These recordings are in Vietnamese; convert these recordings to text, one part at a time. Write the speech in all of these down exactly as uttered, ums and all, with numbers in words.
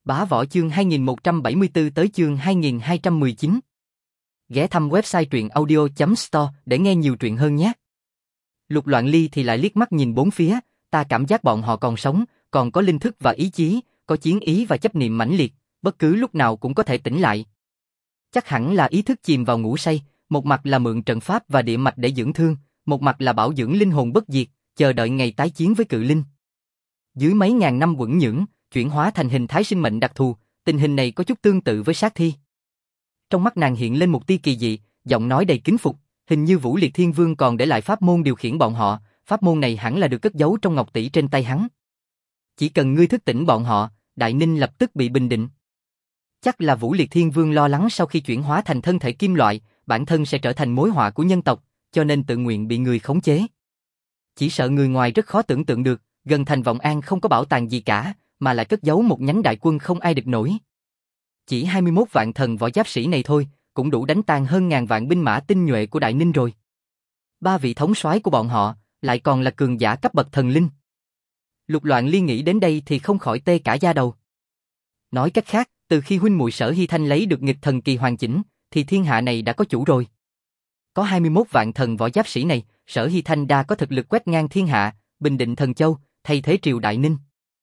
Bá Võ chương hai nghìn một trăm bảy mươi tư tới chương hai nghìn hai trăm mười chín. Ghé thăm website truyện audio chấm store để nghe nhiều truyện hơn nhé. Lục Loạn Ly thì lại liếc mắt nhìn bốn phía, ta cảm giác bọn họ còn sống, còn có linh thức và ý chí, có chiến ý và chấp niệm mãnh liệt, bất cứ lúc nào cũng có thể tỉnh lại. Chắc hẳn là ý thức chìm vào ngủ say, một mặt là mượn trận pháp và địa mạch để dưỡng thương, một mặt là bảo dưỡng linh hồn bất diệt, chờ đợi ngày tái chiến với cự linh. Dưới mấy ngàn năm quẩn nhưỡng, chuyển hóa thành hình thái sinh mệnh đặc thù, tình hình này có chút tương tự với sát thi. Trong mắt nàng hiện lên một tia kỳ dị, giọng nói đầy kính phục, hình như Vũ Liệt Thiên Vương còn để lại pháp môn điều khiển bọn họ, pháp môn này hẳn là được cất giấu trong ngọc tỷ trên tay hắn. Chỉ cần ngươi thức tỉnh bọn họ, Đại Ninh lập tức bị bình định. Chắc là Vũ Liệt Thiên Vương lo lắng sau khi chuyển hóa thành thân thể kim loại, bản thân sẽ trở thành mối họa của nhân tộc, cho nên tự nguyện bị người khống chế. Chỉ sợ người ngoài rất khó tưởng tượng được, gần thành Vọng An không có bảo tàng gì cả, mà lại cất giấu một nhánh đại quân không ai địch nổi. Chỉ hai mươi mốt vạn thần võ giáp sĩ này thôi, cũng đủ đánh tan hơn ngàn vạn binh mã tinh nhuệ của Đại Ninh rồi. Ba vị thống soái của bọn họ, lại còn là cường giả cấp bậc thần linh. Lục Loạn Ly nghĩ đến đây thì không khỏi tê cả da đầu. Nói cách khác, từ khi huynh muội Sở Hy Thanh lấy được nghịch thần kỳ hoàn chỉnh, thì thiên hạ này đã có chủ rồi. Có hai mươi mốt vạn thần võ giáp sĩ này, Sở Hy Thanh đã có thực lực quét ngang thiên hạ, bình định Thần Châu, thay thế triều Đại Ninh.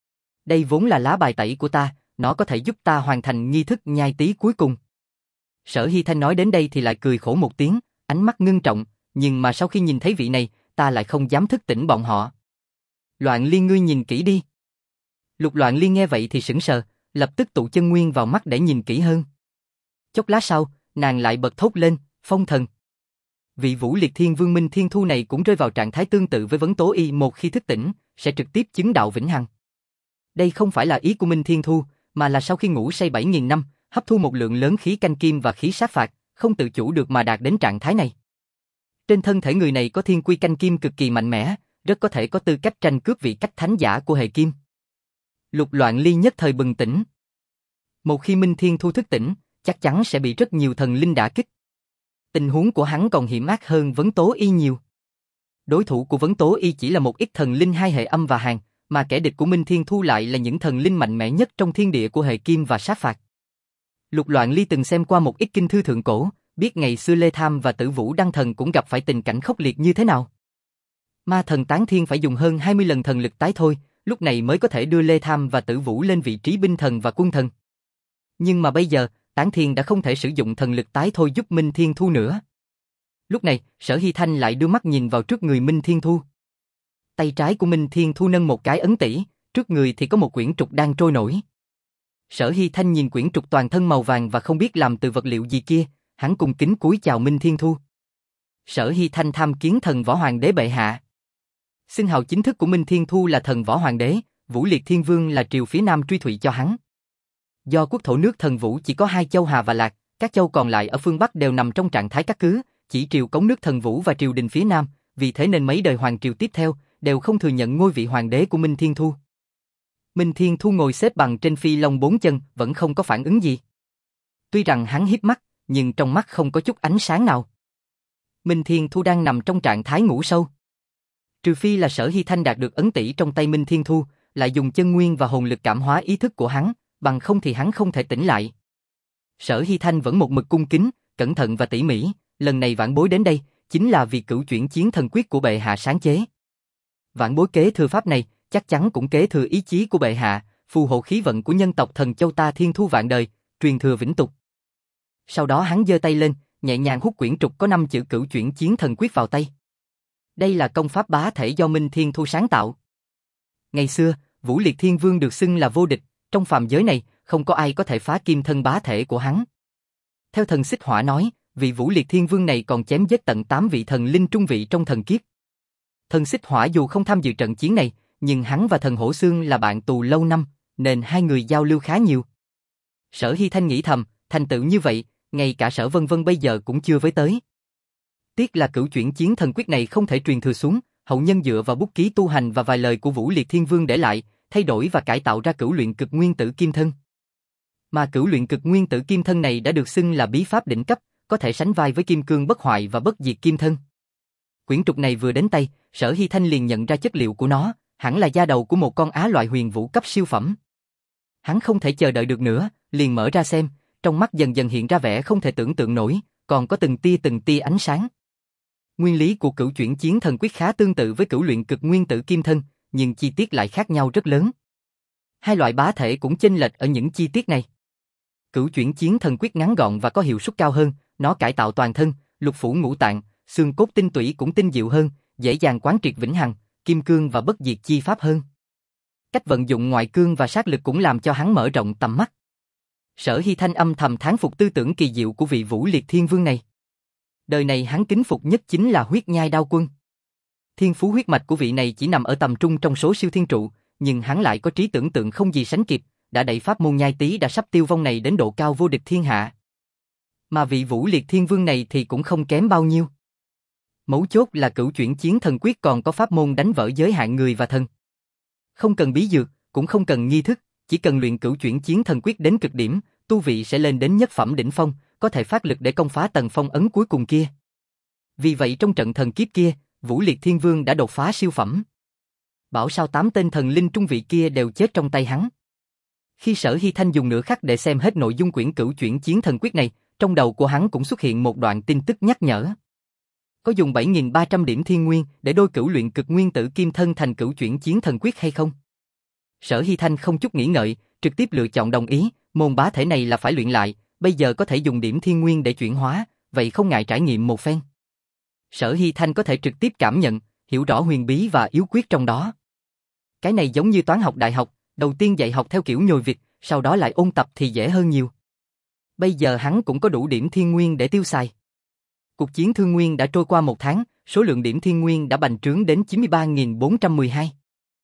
Đây vốn là lá bài tẩy của ta, nó có thể giúp ta hoàn thành nghi thức nhai tí cuối cùng. Sở Hy Thanh nói đến đây thì lại cười khổ một tiếng, ánh mắt ngưng trọng, nhưng mà sau khi nhìn thấy vị này, ta lại không dám thức tỉnh bọn họ. Loạn Ly ngươi nhìn kỹ đi. Lục Loạn Ly nghe vậy thì sững sờ, lập tức tụ chân nguyên vào mắt để nhìn kỹ hơn. Chốc lát sau, nàng lại bật thốt lên, phong thần. Vị Vũ Liệt Thiên Vương Minh Thiên Thu này cũng rơi vào trạng thái tương tự với Vấn Tố Y, một khi thức tỉnh, sẽ trực tiếp chứng đạo vĩnh hằng. Đây không phải là ý của Minh Thiên Thu, mà là sau khi ngủ say bảy nghìn năm, hấp thu một lượng lớn khí canh kim và khí sát phạt, không tự chủ được mà đạt đến trạng thái này. Trên thân thể người này có thiên quy canh kim cực kỳ mạnh mẽ, rất có thể có tư cách tranh cướp vị cách thánh giả của hệ kim. Lục Loạn Ly nhất thời bừng tỉnh. Một khi Minh Thiên Thu thức tỉnh, chắc chắn sẽ bị rất nhiều thần linh đả kích. Tình huống của hắn còn hiểm ác hơn Vấn Tố Y nhiều. Đối thủ của Vấn Tố Y chỉ là một ít thần linh hai hệ âm và hàn, mà kẻ địch của Minh Thiên Thu lại là những thần linh mạnh mẽ nhất trong thiên địa của hệ kim và sát phạt. Lục Loạn Ly từng xem qua một ít kinh thư thượng cổ, biết ngày xưa Lê Tham và Tử Vũ Đăng Thần cũng gặp phải tình cảnh khốc liệt như thế nào. Ma thần Tán Thiên phải dùng hơn hai mươi lần thần lực tái thôi, lúc này mới có thể đưa Lê Tham và Tử Vũ lên vị trí binh thần và quân thần. Nhưng mà bây giờ, Tán Thiên đã không thể sử dụng thần lực tái thôi giúp Minh Thiên Thu nữa. Lúc này, Sở Hy Thanh lại đưa mắt nhìn vào trước người Minh Thiên Thu. Tay trái của Minh Thiên Thu nâng một cái ấn tỷ, trước người thì có một quyển trục đang trôi nổi. Sở Hy Thanh nhìn quyển trục toàn thân màu vàng và không biết làm từ vật liệu gì kia, hắn cung kính cúi chào Minh Thiên Thu. Sở Hy Thanh tham kiến thần võ hoàng đế bệ hạ. Xưng hào chính thức của Minh Thiên Thu là thần võ hoàng đế, Vũ Liệt Thiên Vương là triều phía nam truy thụy cho hắn. Do quốc thổ nước Thần Vũ chỉ có hai châu Hà và Lạc, các châu còn lại ở phương Bắc đều nằm trong trạng thái cát cứ, chỉ triều cống nước Thần Vũ và triều đình phía nam, vì thế nên mấy đời hoàng triều tiếp theo đều không thừa nhận ngôi vị hoàng đế của Minh Thiên Thu. Minh Thiên Thu ngồi xếp bằng trên phi long bốn chân, vẫn không có phản ứng gì. Tuy rằng hắn híp mắt, nhưng trong mắt không có chút ánh sáng nào. Minh Thiên Thu đang nằm trong trạng thái ngủ sâu. Trừ phi là Sở Hy Thanh đạt được ấn tỷ trong tay Minh Thiên Thu, lại dùng chân nguyên và hồn lực cảm hóa ý thức của hắn, bằng không thì hắn không thể tỉnh lại. Sở Hy Thanh vẫn một mực cung kính, cẩn thận và tỉ mỉ, lần này vãn bối đến đây, chính là vì cửu chuyển chiến thần quyết của bệ hạ sáng chế. Vãn bối kế thừa pháp này, chắc chắn cũng kế thừa ý chí của bệ hạ, phù hộ khí vận của nhân tộc Thần Châu ta thiên thu vạn đời, truyền thừa vĩnh tục. Sau đó hắn giơ tay lên, nhẹ nhàng hút quyển trục có năm chữ cửu chuyển chiến thần quyết vào tay. Đây là công pháp bá thể do Minh Thiên Thu sáng tạo. Ngày xưa, Vũ Liệt Thiên Vương được xưng là vô địch, trong phàm giới này, không có ai có thể phá kim thân bá thể của hắn. Theo thần Xích Hỏa nói, vị Vũ Liệt Thiên Vương này còn chém giết tận tám vị thần linh trung vị trong thần kiếp. Thần Xích Hỏa dù không tham dự trận chiến này, nhưng hắn và thần Hổ Xương là bạn tù lâu năm, nên hai người giao lưu khá nhiều. Sở Hy Thanh nghĩ thầm, thành tựu như vậy, ngay cả Sở Vân Vân bây giờ cũng chưa với tới. Tiếc là cửu chuyển chiến thần quyết này không thể truyền thừa xuống, hậu nhân dựa vào bút ký tu hành và vài lời của Vũ Liệt Thiên Vương để lại, thay đổi và cải tạo ra cửu luyện cực nguyên tử kim thân. Mà cửu luyện cực nguyên tử kim thân này đã được xưng là bí pháp đỉnh cấp, có thể sánh vai với kim cương bất hoại và bất diệt kim thân. Quyển trục này vừa đến tay, Sở Hy Thanh liền nhận ra chất liệu của nó, hẳn là da đầu của một con á loại huyền vũ cấp siêu phẩm. Hắn không thể chờ đợi được nữa, liền mở ra xem, trong mắt dần dần hiện ra vẻ không thể tưởng tượng nổi, còn có từng tia từng tia ánh sáng. Nguyên lý của cửu chuyển chiến thần quyết khá tương tự với cửu luyện cực nguyên tử kim thân, nhưng chi tiết lại khác nhau rất lớn. Hai loại bá thể cũng chênh lệch ở những chi tiết này. Cửu chuyển chiến thần quyết ngắn gọn và có hiệu suất cao hơn, nó cải tạo toàn thân, lục phủ ngũ tạng, xương cốt tinh tủy cũng tinh diệu hơn, dễ dàng quán triệt vĩnh hằng, kim cương và bất diệt chi pháp hơn. Cách vận dụng ngoại cương và sát lực cũng làm cho hắn mở rộng tầm mắt. Sở Hy Thanh âm thầm thán phục tư tưởng kỳ diệu của vị Vũ Liệt Thiên Vương này. Đời này hắn kính phục nhất chính là huyết nhai đao quân. Thiên phú huyết mạch của vị này chỉ nằm ở tầm trung trong số siêu thiên trụ, nhưng hắn lại có trí tưởng tượng không gì sánh kịp, đã đẩy pháp môn nhai tý đã sắp tiêu vong này đến độ cao vô địch thiên hạ. Mà vị Vũ Liệt Thiên Vương này thì cũng không kém bao nhiêu. Mấu chốt là cửu chuyển chiến thần quyết còn có pháp môn đánh vỡ giới hạn người và thần. Không cần bí dược, cũng không cần nghi thức, chỉ cần luyện cửu chuyển chiến thần quyết đến cực điểm, tu vị sẽ lên đến nhất phẩm đỉnh phong, có thể phát lực để công phá tầng phong ấn cuối cùng kia. Vì vậy trong trận thần kiếp kia, Vũ Liệt Thiên Vương đã đột phá siêu phẩm. Bảo sao tám tên thần linh trung vị kia đều chết trong tay hắn. Khi Sở Hy Thanh dùng nửa khắc để xem hết nội dung quyển cửu chuyển chiến thần quyết này, trong đầu của hắn cũng xuất hiện một đoạn tin tức nhắc nhở. Có dùng bảy nghìn ba trăm điểm thiên nguyên để đôi cửu luyện cực nguyên tử kim thân thành cửu chuyển chiến thần quyết hay không? Sở Hy Thanh không chút nghĩ ngợi, trực tiếp lựa chọn đồng ý, môn bá thể này là phải luyện lại, bây giờ có thể dùng điểm thiên nguyên để chuyển hóa, vậy không ngại trải nghiệm một phen. Sở Hy Thanh có thể trực tiếp cảm nhận, hiểu rõ huyền bí và yếu quyết trong đó. Cái này giống như toán học đại học, đầu tiên dạy học theo kiểu nhồi vịt, sau đó lại ôn tập thì dễ hơn nhiều. Bây giờ hắn cũng có đủ điểm thiên nguyên để tiêu xài. Cuộc chiến thương nguyên đã trôi qua một tháng, số lượng điểm thiên nguyên đã bành trướng đến chín mươi ba nghìn bốn trăm mười hai.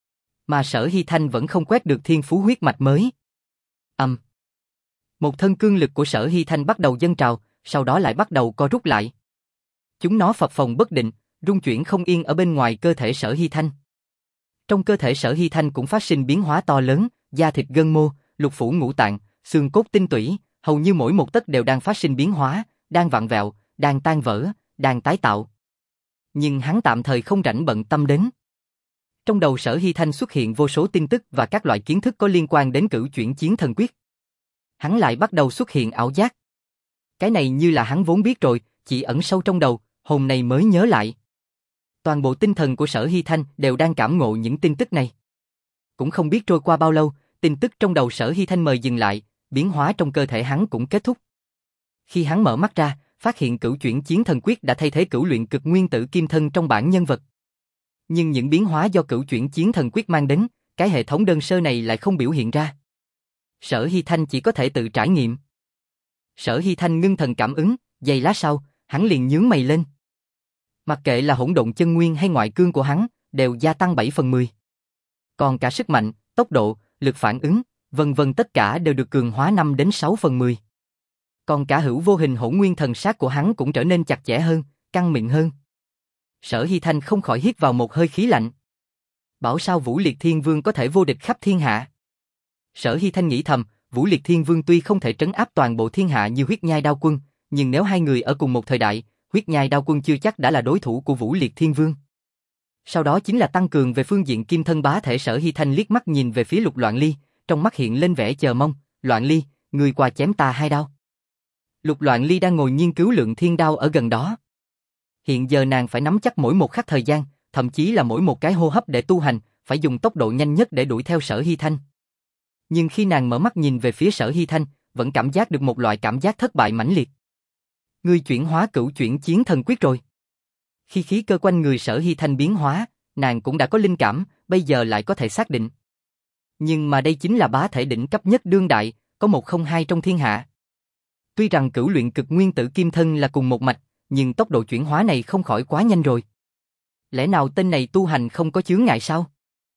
Mà Sở Hy Thanh vẫn không quét được thiên phú huyết mạch mới. Ầm. Um. Một thân cương lực của Sở Hy Thanh bắt đầu dâng trào, sau đó lại bắt đầu co rút lại. Chúng nó phập phồng bất định, rung chuyển không yên ở bên ngoài cơ thể Sở Hy Thanh. Trong cơ thể Sở Hy Thanh cũng phát sinh biến hóa to lớn, da thịt gân mô, lục phủ ngũ tạng, xương cốt tinh tủy, hầu như mỗi một tấc đều đang phát sinh biến hóa, đang vặn vẹo, đang tan vỡ, đang tái tạo. Nhưng hắn tạm thời không rảnh bận tâm đến. Trong đầu Sở Hy Thanh xuất hiện vô số tin tức và các loại kiến thức có liên quan đến cửu chuyển chiến thần quyết. Hắn lại bắt đầu xuất hiện ảo giác. Cái này như là hắn vốn biết rồi, chỉ ẩn sâu trong đầu, hôm nay mới nhớ lại. Toàn bộ tinh thần của Sở Hy Thanh đều đang cảm ngộ những tin tức này. Cũng không biết trôi qua bao lâu, tin tức trong đầu Sở Hy Thanh mời dừng lại, biến hóa trong cơ thể hắn cũng kết thúc. Khi hắn mở mắt ra, phát hiện cửu chuyển chiến thần quyết đã thay thế cửu luyện cực nguyên tử kim thân trong bản nhân vật. Nhưng những biến hóa do cửu chuyển chiến thần quyết mang đến, cái hệ thống đơn sơ này lại không biểu hiện ra. Sở Hy Thanh chỉ có thể tự trải nghiệm. Sở Hy Thanh ngưng thần cảm ứng, giây lát sau, hắn liền nhướng mày lên. Mặc kệ là hỗn độn chân nguyên hay ngoại cương của hắn, đều gia tăng bảy phần mười. Còn cả sức mạnh, tốc độ, lực phản ứng, vân vân tất cả đều được cường hóa năm đến sáu phần mười. Còn cả hữu vô hình hỗn nguyên thần sát của hắn cũng trở nên chặt chẽ hơn, căng mịn hơn. Sở Hy Thanh không khỏi hít vào một hơi khí lạnh. Bảo sao Vũ Liệt Thiên Vương có thể vô địch khắp thiên hạ? Sở Hy Thanh nghĩ thầm, Vũ Liệt Thiên Vương tuy không thể trấn áp toàn bộ thiên hạ như Huyết Nhai Đao Quân, nhưng nếu hai người ở cùng một thời đại, Huyết Nhai Đao Quân chưa chắc đã là đối thủ của Vũ Liệt Thiên Vương. Sau đó chính là tăng cường về phương diện kim thân bá thể. Sở Hy Thanh liếc mắt nhìn về phía Lục Loạn Ly, trong mắt hiện lên vẻ chờ mong. Loạn Ly, ngươi qua chém ta hai đao. Lục Loạn Ly đang ngồi nghiên cứu lượng thiên đao ở gần đó. Hiện giờ nàng phải nắm chắc mỗi một khắc thời gian, thậm chí là mỗi một cái hô hấp để tu hành, phải dùng tốc độ nhanh nhất để đuổi theo Sở Hy Thanh. Nhưng khi nàng mở mắt nhìn về phía Sở Hy Thanh, vẫn cảm giác được một loại cảm giác thất bại mãnh liệt. Ngươi chuyển hóa cửu chuyển chiến thần quyết rồi. Khi khí cơ quanh người Sở Hy Thanh biến hóa, nàng cũng đã có linh cảm, bây giờ lại có thể xác định. Nhưng mà đây chính là bá thể đỉnh cấp nhất đương đại, có một không hai trong thiên hạ. Tuy rằng cửu luyện cực nguyên tử kim thân là cùng một mạch, nhưng tốc độ chuyển hóa này không khỏi quá nhanh rồi. Lẽ nào tên này tu hành không có chướng ngại sao?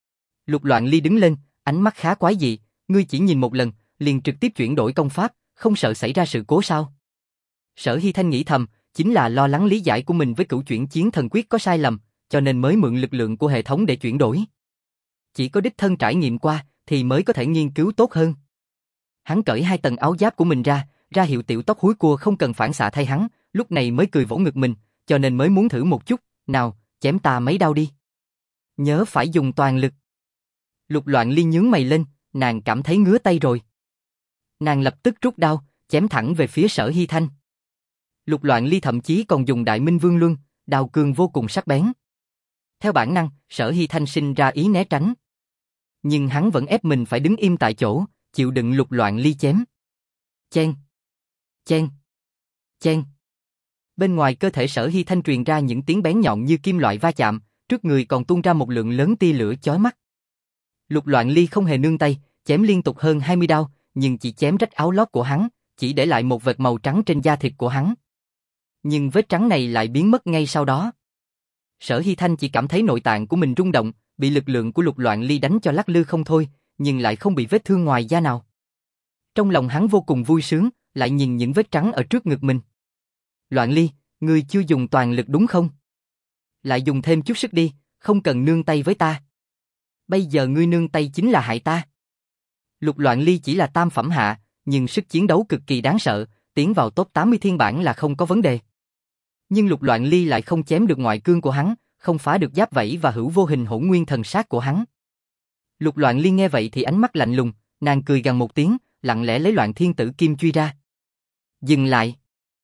Lục Loạn Ly đứng lên, ánh mắt khá quái dị, ngươi chỉ nhìn một lần, liền trực tiếp chuyển đổi công pháp, không sợ xảy ra sự cố sao? Sở Hy Thanh nghĩ thầm, chính là lo lắng lý giải của mình với cửu chuyển chiến thần quyết có sai lầm, cho nên mới mượn lực lượng của hệ thống để chuyển đổi. Chỉ có đích thân trải nghiệm qua, thì mới có thể nghiên cứu tốt hơn. Hắn cởi hai tầng áo giáp của mình ra, ra hiệu tiểu tóc húi cua không cần phản xạ thay hắn, lúc này mới cười vỗ ngực mình, cho nên mới muốn thử một chút, nào, chém ta mấy đao đi. Nhớ phải dùng toàn lực. Lục Loạn Ly nhướng mày lên, nàng cảm thấy ngứa tay rồi. Nàng lập tức rút đao, chém thẳng về phía Sở Hy Thanh. Lục Loạn Ly thậm chí còn dùng Đại Minh Vương Luân, đao cương vô cùng sắc bén. Theo bản năng, Sở Hy Thanh sinh ra ý né tránh. Nhưng hắn vẫn ép mình phải đứng im tại chỗ, chịu đựng Lục Loạn Ly chém. Chen, chen, chen. Bên ngoài cơ thể Sở Hy Thanh truyền ra những tiếng bén nhọn như kim loại va chạm, trước người còn tuôn ra một lượng lớn tia lửa chói mắt. Lục Loạn Ly không hề nương tay, chém liên tục hơn hai mươi đao, nhưng chỉ chém rách áo lót của hắn, chỉ để lại một vệt màu trắng trên da thịt của hắn. Nhưng vết trắng này lại biến mất ngay sau đó. Sở Hy Thanh chỉ cảm thấy nội tạng của mình rung động, bị lực lượng của Lục Loạn Ly đánh cho lắc lư không thôi, nhưng lại không bị vết thương ngoài da nào. Trong lòng hắn vô cùng vui sướng, lại nhìn những vết trắng ở trước ngực mình. Loạn Ly, ngươi chưa dùng toàn lực đúng không? Lại dùng thêm chút sức đi, không cần nương tay với ta. Bây giờ ngươi nương tay chính là hại ta. Lục Loạn Ly chỉ là tam phẩm hạ, nhưng sức chiến đấu cực kỳ đáng sợ, tiến vào top tám mươi thiên bản là không có vấn đề. Nhưng Lục Loạn Ly lại không chém được ngoại cương của hắn, không phá được giáp vảy và hữu vô hình hỗn nguyên thần sát của hắn. Lục Loạn Ly nghe vậy thì ánh mắt lạnh lùng, nàng cười gằn một tiếng, lặng lẽ lấy Loạn Thiên Tử Kim truy ra. Dừng lại.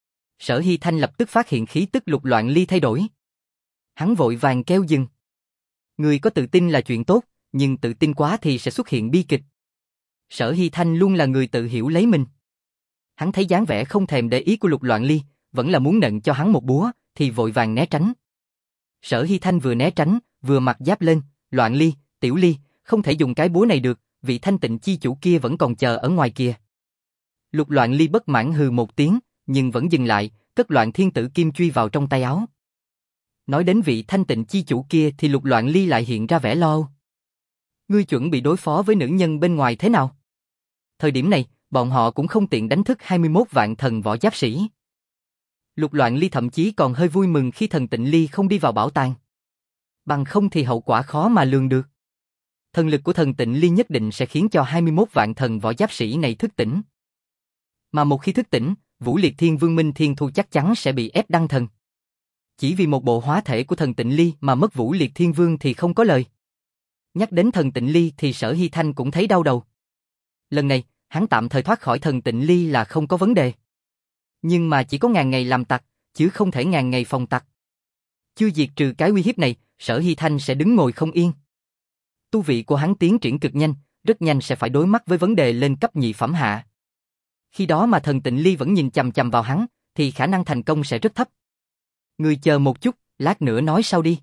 Sở Hy Thanh lập tức phát hiện khí tức Lục Loạn Ly thay đổi. Hắn vội vàng kêu dừng. Người có tự tin là chuyện tốt, nhưng tự tin quá thì sẽ xuất hiện bi kịch. Sở Hy Thanh luôn là người tự hiểu lấy mình. Hắn thấy dáng vẻ không thèm để ý của Lục Loạn Ly, vẫn là muốn nện cho hắn một búa, thì vội vàng né tránh. Sở Hy Thanh vừa né tránh, vừa mặc giáp lên, Loạn Ly, Tiểu Ly, không thể dùng cái búa này được, vị thanh tịnh chi chủ kia vẫn còn chờ ở ngoài kia. Lục Loạn Ly bất mãn hừ một tiếng, nhưng vẫn dừng lại, cất Loạn Thiên Tử Kim truy vào trong tay áo. Nói đến vị thanh tịnh chi chủ kia thì Lục Loạn Ly lại hiện ra vẻ lo âu. Ngươi chuẩn bị đối phó với nữ nhân bên ngoài thế nào? Thời điểm này, bọn họ cũng không tiện đánh thức hai mươi mốt vạn thần võ giáp sĩ. Lục Loạn Ly thậm chí còn hơi vui mừng khi thần Tịnh Ly không đi vào bảo tàng. Bằng không thì hậu quả khó mà lường được. Thần lực của thần Tịnh Ly nhất định sẽ khiến cho hai mươi mốt vạn thần võ giáp sĩ này thức tỉnh. Mà một khi thức tỉnh, Vũ Liệt Thiên Vương Minh Thiên Thu chắc chắn sẽ bị ép đăng thần. Chỉ vì một bộ hóa thể của thần Tịnh Ly mà mất Vũ Liệt Thiên Vương thì không có lời. Nhắc đến thần Tịnh Ly thì Sở Hy Thanh cũng thấy đau đầu. Lần này, hắn tạm thời thoát khỏi thần Tịnh Ly là không có vấn đề. Nhưng mà chỉ có ngàn ngày làm tặc, chứ không thể ngàn ngày phòng tặc. Chưa diệt trừ cái uy hiếp này, Sở Hy Thanh sẽ đứng ngồi không yên. Tu vị của hắn tiến triển cực nhanh, rất nhanh sẽ phải đối mặt với vấn đề lên cấp nhị phẩm hạ. Khi đó mà thần Tịnh Ly vẫn nhìn chằm chằm vào hắn, thì khả năng thành công sẽ rất thấp. Ngươi chờ một chút, lát nữa nói sau đi.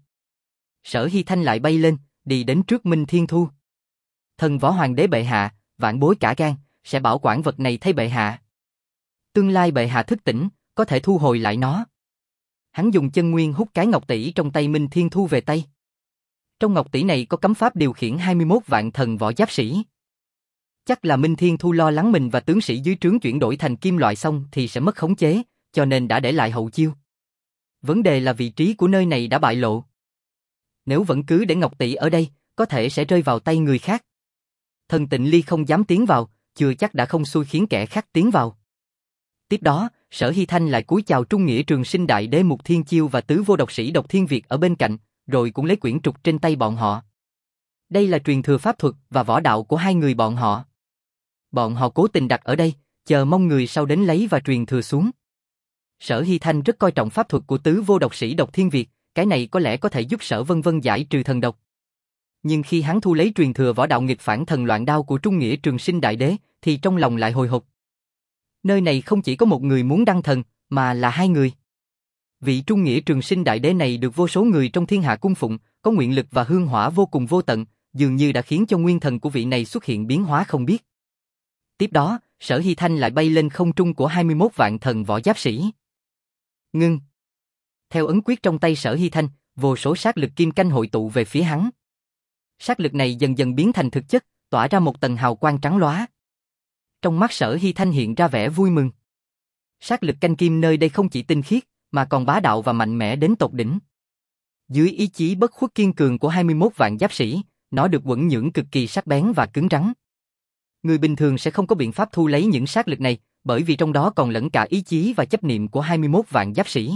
Sở Hy Thanh lại bay lên, đi đến trước Minh Thiên Thu. Thần võ hoàng đế bệ hạ, vạn bối cả gan, sẽ bảo quản vật này thay bệ hạ. Tương lai bệ hạ thức tỉnh, có thể thu hồi lại nó. Hắn dùng chân nguyên hút cái ngọc tỷ trong tay Minh Thiên Thu về tay. Trong ngọc tỷ này có cấm pháp điều khiển hai mươi mốt vạn thần võ giáp sĩ. Chắc là Minh Thiên Thu lo lắng mình và tướng sĩ dưới trướng chuyển đổi thành kim loại xong thì sẽ mất khống chế, cho nên đã để lại hậu chiêu. Vấn đề là vị trí của nơi này đã bại lộ. Nếu vẫn cứ để ngọc tỷ ở đây, có thể sẽ rơi vào tay người khác. Thần Tịnh Ly không dám tiến vào, chưa chắc đã không xui khiến kẻ khác tiến vào. Tiếp đó, Sở Hy Thanh lại cúi chào Trung Nghĩa Trường Sinh Đại Đế Mục Thiên Chiêu và tứ vô độc sĩ Độc Thiên Việt ở bên cạnh, rồi cũng lấy quyển trục trên tay bọn họ. Đây là truyền thừa pháp thuật và võ đạo của hai người bọn họ. Bọn họ cố tình đặt ở đây, chờ mong người sau đến lấy và truyền thừa xuống. Sở Hy Thanh rất coi trọng pháp thuật của tứ vô độc sĩ Độc Thiên Việt, cái này có lẽ có thể giúp Sở Vân Vân giải trừ thần độc. Nhưng khi hắn thu lấy truyền thừa võ đạo nghịch phản thần loạn đao của Trung Nghĩa Trường Sinh Đại Đế, thì trong lòng lại hồi hộp. Nơi này không chỉ có một người muốn đăng thần, mà là hai người. Vị Trung Nghĩa Trường Sinh Đại Đế này được vô số người trong thiên hạ cung phụng, có nguyện lực và hương hỏa vô cùng vô tận, dường như đã khiến cho nguyên thần của vị này xuất hiện biến hóa không biết. Tiếp đó, Sở Hy Thanh lại bay lên không trung của hai mươi mốt vạn thần võ giáp sĩ. Ngưng. Theo ấn quyết trong tay Sở Hy Thanh, vô số sát lực kim canh hội tụ về phía hắn. Sát lực này dần dần biến thành thực chất, tỏa ra một tầng hào quang trắng lóa. Trong mắt Sở Hy Thanh hiện ra vẻ vui mừng. Sát lực canh kim nơi đây không chỉ tinh khiết, mà còn bá đạo và mạnh mẽ đến tột đỉnh. Dưới ý chí bất khuất kiên cường của hai mươi mốt vạn giáp sĩ, nó được quẩn nhưỡng cực kỳ sắc bén và cứng rắn. Người bình thường sẽ không có biện pháp thu lấy những sát lực này, bởi vì trong đó còn lẫn cả ý chí và chấp niệm của hai mươi mốt vạn giáp sĩ.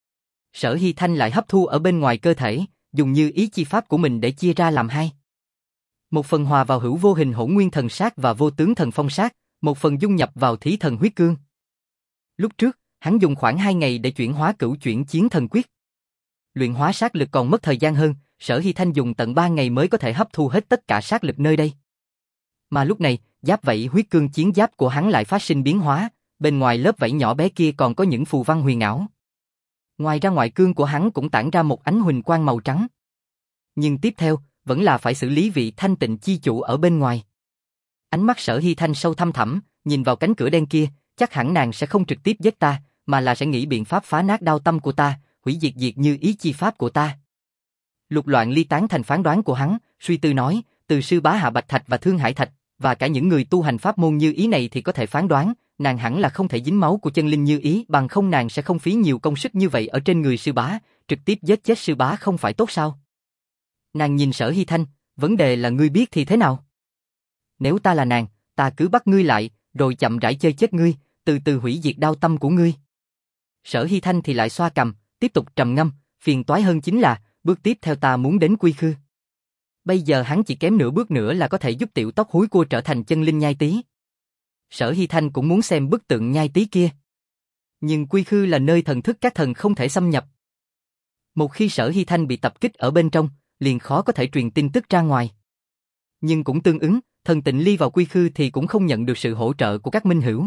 Sở Hy Thanh lại hấp thu ở bên ngoài cơ thể, dùng như ý chi pháp của mình để chia ra làm hai. Một phần hòa vào hữu vô hình hỗn nguyên thần sát và vô tướng thần phong sát, một phần dung nhập vào thí thần huyết cương. Lúc trước, hắn dùng khoảng hai ngày để chuyển hóa cửu chuyển chiến thần quyết. Luyện hóa sát lực còn mất thời gian hơn, Sở Hy Thanh dùng tận ba ngày mới có thể hấp thu hết tất cả sát lực nơi đây. Mà lúc này, giáp vảy huyết cương chiến giáp của hắn lại phát sinh biến hóa, bên ngoài lớp vảy nhỏ bé kia còn có những phù văn huyền ảo. Ngoài ra ngoại cương của hắn cũng tản ra một ánh huỳnh quang màu trắng. Nhưng tiếp theo, vẫn là phải xử lý vị thanh tịnh chi chủ ở bên ngoài. Ánh mắt Sở Hy Thanh sâu thăm thẳm, nhìn vào cánh cửa đen kia, chắc hẳn nàng sẽ không trực tiếp giết ta, mà là sẽ nghĩ biện pháp phá nát đao tâm của ta, hủy diệt diệt như ý chi pháp của ta. Lục Loạn Ly tán thành phán đoán của hắn, suy tư nói, từ sư bá Hạ Bạch Thạch và Thương Hải Thạch, và cả những người tu hành pháp môn như ý này thì có thể phán đoán, nàng hẳn là không thể dính máu của chân linh như ý, bằng không nàng sẽ không phí nhiều công sức như vậy ở trên người sư bá, trực tiếp giết chết sư bá không phải tốt sao? Nàng nhìn Sở Hy Thanh, vấn đề là ngươi biết thì thế nào? Nếu ta là nàng, ta cứ bắt ngươi lại, rồi chậm rãi chơi chết ngươi, từ từ hủy diệt đao tâm của ngươi. Sở Hy Thanh thì lại xoa cằm, tiếp tục trầm ngâm, phiền toái hơn chính là, bước tiếp theo ta muốn đến Quy Khư. Bây giờ hắn chỉ kém nửa bước nữa là có thể giúp tiểu tóc húi cua trở thành chân linh nhai tý. Sở Hy Thanh cũng muốn xem bức tượng nhai tý kia. Nhưng Quy Khư là nơi thần thức các thần không thể xâm nhập. Một khi Sở Hy Thanh bị tập kích ở bên trong, liền khó có thể truyền tin tức ra ngoài. Nhưng cũng tương ứng, thần Tịnh Ly vào Quy Khư thì cũng không nhận được sự hỗ trợ của các minh hữu.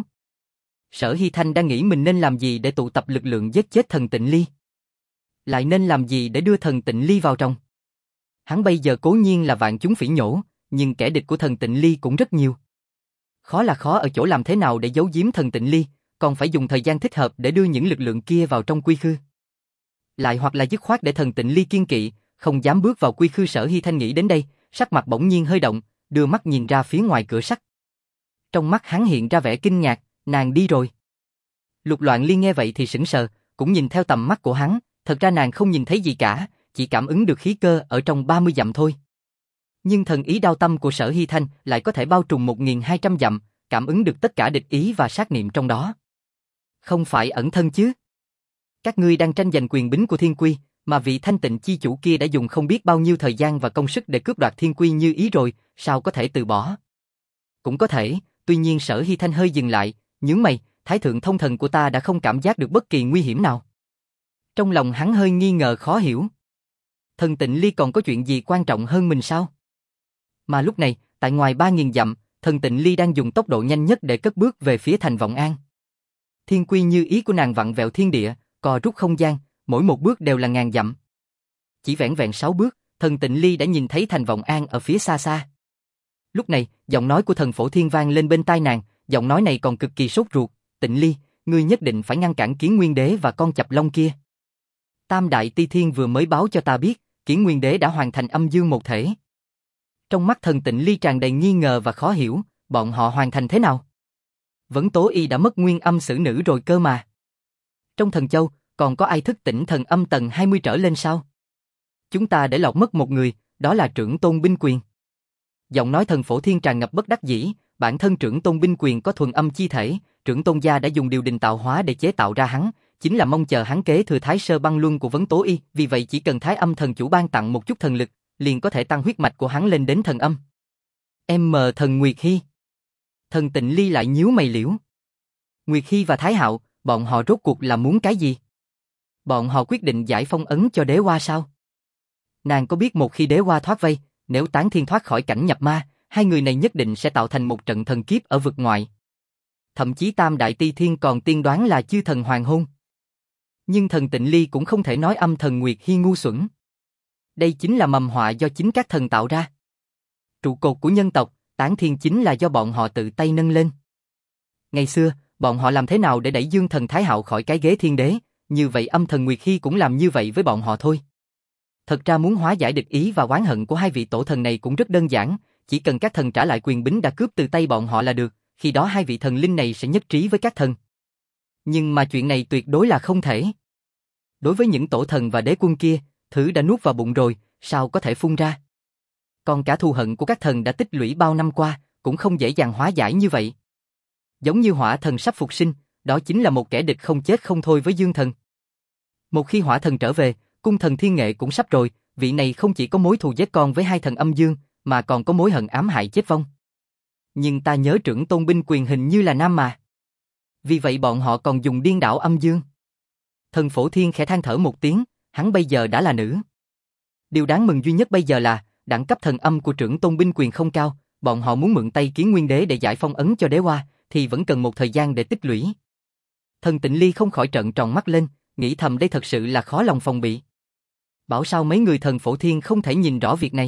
Sở Hy Thanh đang nghĩ mình nên làm gì để tụ tập lực lượng giết chết thần Tịnh Ly. Lại nên làm gì để đưa thần Tịnh Ly vào trong. Hắn bây giờ cố nhiên là vạn chúng phỉ nhổ, nhưng kẻ địch của thần Tịnh Ly cũng rất nhiều. Khó là khó ở chỗ làm thế nào để giấu giếm thần Tịnh Ly, còn phải dùng thời gian thích hợp để đưa những lực lượng kia vào trong Quy Khư. Lại hoặc là dứt khoát để thần Tịnh Ly kiên kỵ, không dám bước vào Quy Khư. Sở Hy Thanh nghĩ đến đây, sắc mặt bỗng nhiên hơi động, đưa mắt nhìn ra phía ngoài cửa sắt. Trong mắt hắn hiện ra vẻ kinh ngạc, nàng đi rồi. Lục Loạn Ly nghe vậy thì sững sờ, cũng nhìn theo tầm mắt của hắn, thật ra nàng không nhìn thấy gì cả, chỉ cảm ứng được khí cơ ở trong ba mươi dặm thôi. Nhưng thần ý đao tâm của Sở Hy Thanh lại có thể bao trùm một nghìn hai trăm dặm, cảm ứng được tất cả địch ý và sát niệm trong đó. Không phải ẩn thân chứ? Các ngươi đang tranh giành quyền bính của Thiên Quy, mà vị thanh tịnh chi chủ kia đã dùng không biết bao nhiêu thời gian và công sức để cướp đoạt Thiên Quy như ý rồi, sao có thể từ bỏ? Cũng có thể, tuy nhiên Sở Hy Thanh hơi dừng lại, nhướng mày, Thái thượng thông thần của ta đã không cảm giác được bất kỳ nguy hiểm nào. Trong lòng hắn hơi nghi ngờ khó hiểu. Thần Tịnh Ly còn có chuyện gì quan trọng hơn mình sao? Mà lúc này, tại ngoài ba nghìn dặm, thần Tịnh Ly đang dùng tốc độ nhanh nhất để cất bước về phía thành Vọng An. Thiên Quy như ý của nàng vặn vẹo thiên địa, cò rút không gian, mỗi một bước đều là ngàn dặm. Chỉ vẻn vẹn sáu bước, thần Tịnh Ly đã nhìn thấy thành Vọng An ở phía xa xa. Lúc này, giọng nói của thần Phổ Thiên vang lên bên tai nàng, giọng nói này còn cực kỳ sốt ruột. Tịnh Ly, ngươi nhất định phải ngăn cản Kiến Nguyên Đế và con Chập Long kia. Tam Đại Ti Thiên vừa mới báo cho ta biết, Kiến Nguyên Đế đã hoàn thành âm dương một thể. Trong mắt thần Tịnh Ly tràn đầy nghi ngờ và khó hiểu, bọn họ hoàn thành thế nào? Vấn Tố Y đã mất nguyên âm xử nữ rồi cơ mà. Trong Thần Châu, còn có ai thức tỉnh thần âm tầng hai mươi trở lên sao? Chúng ta để lọt mất một người, đó là Trưởng Tôn Binh Quyền. Giọng nói thần Phổ Thiên tràn ngập bất đắc dĩ, bản thân Trưởng Tôn Binh Quyền có thuần âm chi thể, Trưởng Tôn gia đã dùng điều đình tạo hóa để chế tạo ra hắn, chính là mong chờ hắn kế thừa Thái Sơ Băng Luân của Vấn Tố Y, vì vậy chỉ cần Thái Âm thần chủ ban tặng một chút thần lực, liền có thể tăng huyết mạch của hắn lên đến thần âm. Em mờ thần Nguyệt Hy. Thần Tịnh Ly lại nhíu mày liễu. Nguyệt Hy và Thái Hạo, bọn họ rốt cuộc là muốn cái gì? Bọn họ quyết định giải phong ấn cho Đế Hoa sao? Nàng có biết một khi Đế Hoa thoát vây, nếu Tán Thiên thoát khỏi cảnh nhập ma, hai người này nhất định sẽ tạo thành một trận thần kiếp ở vực ngoại. Thậm chí Tam Đại Ti Thiên còn tiên đoán là chư thần hoàng hôn. Nhưng thần Tịnh Ly cũng không thể nói âm thần Nguyệt Hy ngu xuẩn. Đây chính là mầm họa do chính các thần tạo ra. Trụ cột của nhân tộc, Tán Thiên chính là do bọn họ tự tay nâng lên. Ngày xưa, bọn họ làm thế nào để đẩy Dương thần Thái Hạo khỏi cái ghế thiên đế, như vậy âm thần Nguyệt Hy cũng làm như vậy với bọn họ thôi. Thật ra muốn hóa giải địch ý và oán hận của hai vị tổ thần này cũng rất đơn giản, chỉ cần các thần trả lại quyền bính đã cướp từ tay bọn họ là được, khi đó hai vị thần linh này sẽ nhất trí với các thần. Nhưng mà chuyện này tuyệt đối là không thể. Đối với những tổ thần và đế quân kia, thứ đã nuốt vào bụng rồi, sao có thể phun ra? Còn cả thù hận của các thần đã tích lũy bao năm qua, cũng không dễ dàng hóa giải như vậy. Giống như hỏa thần sắp phục sinh, đó chính là một kẻ địch không chết không thôi với Dương thần. Một khi hỏa thần trở về, cung thần thiên nghệ cũng sắp rồi, vị này không chỉ có mối thù giết con với hai thần âm dương, mà còn có mối hận ám hại chết vong. Nhưng ta nhớ trưởng tôn binh quyền hình như là nam mà. Vì vậy bọn họ còn dùng điên đảo âm dương. Thần Phổ Thiên khẽ than thở một tiếng, hắn bây giờ đã là nữ. Điều đáng mừng duy nhất bây giờ là, đẳng cấp thần âm của trưởng tôn binh quyền không cao, bọn họ muốn mượn tay Kiến Nguyên Đế để giải phong ấn cho đế hoa, thì vẫn cần một thời gian để tích lũy. Thần Tịnh Ly không khỏi trợn tròn mắt lên, nghĩ thầm đây thật sự là khó lòng phòng bị. Bảo sao mấy người thần Phổ Thiên không thể nhìn rõ việc này.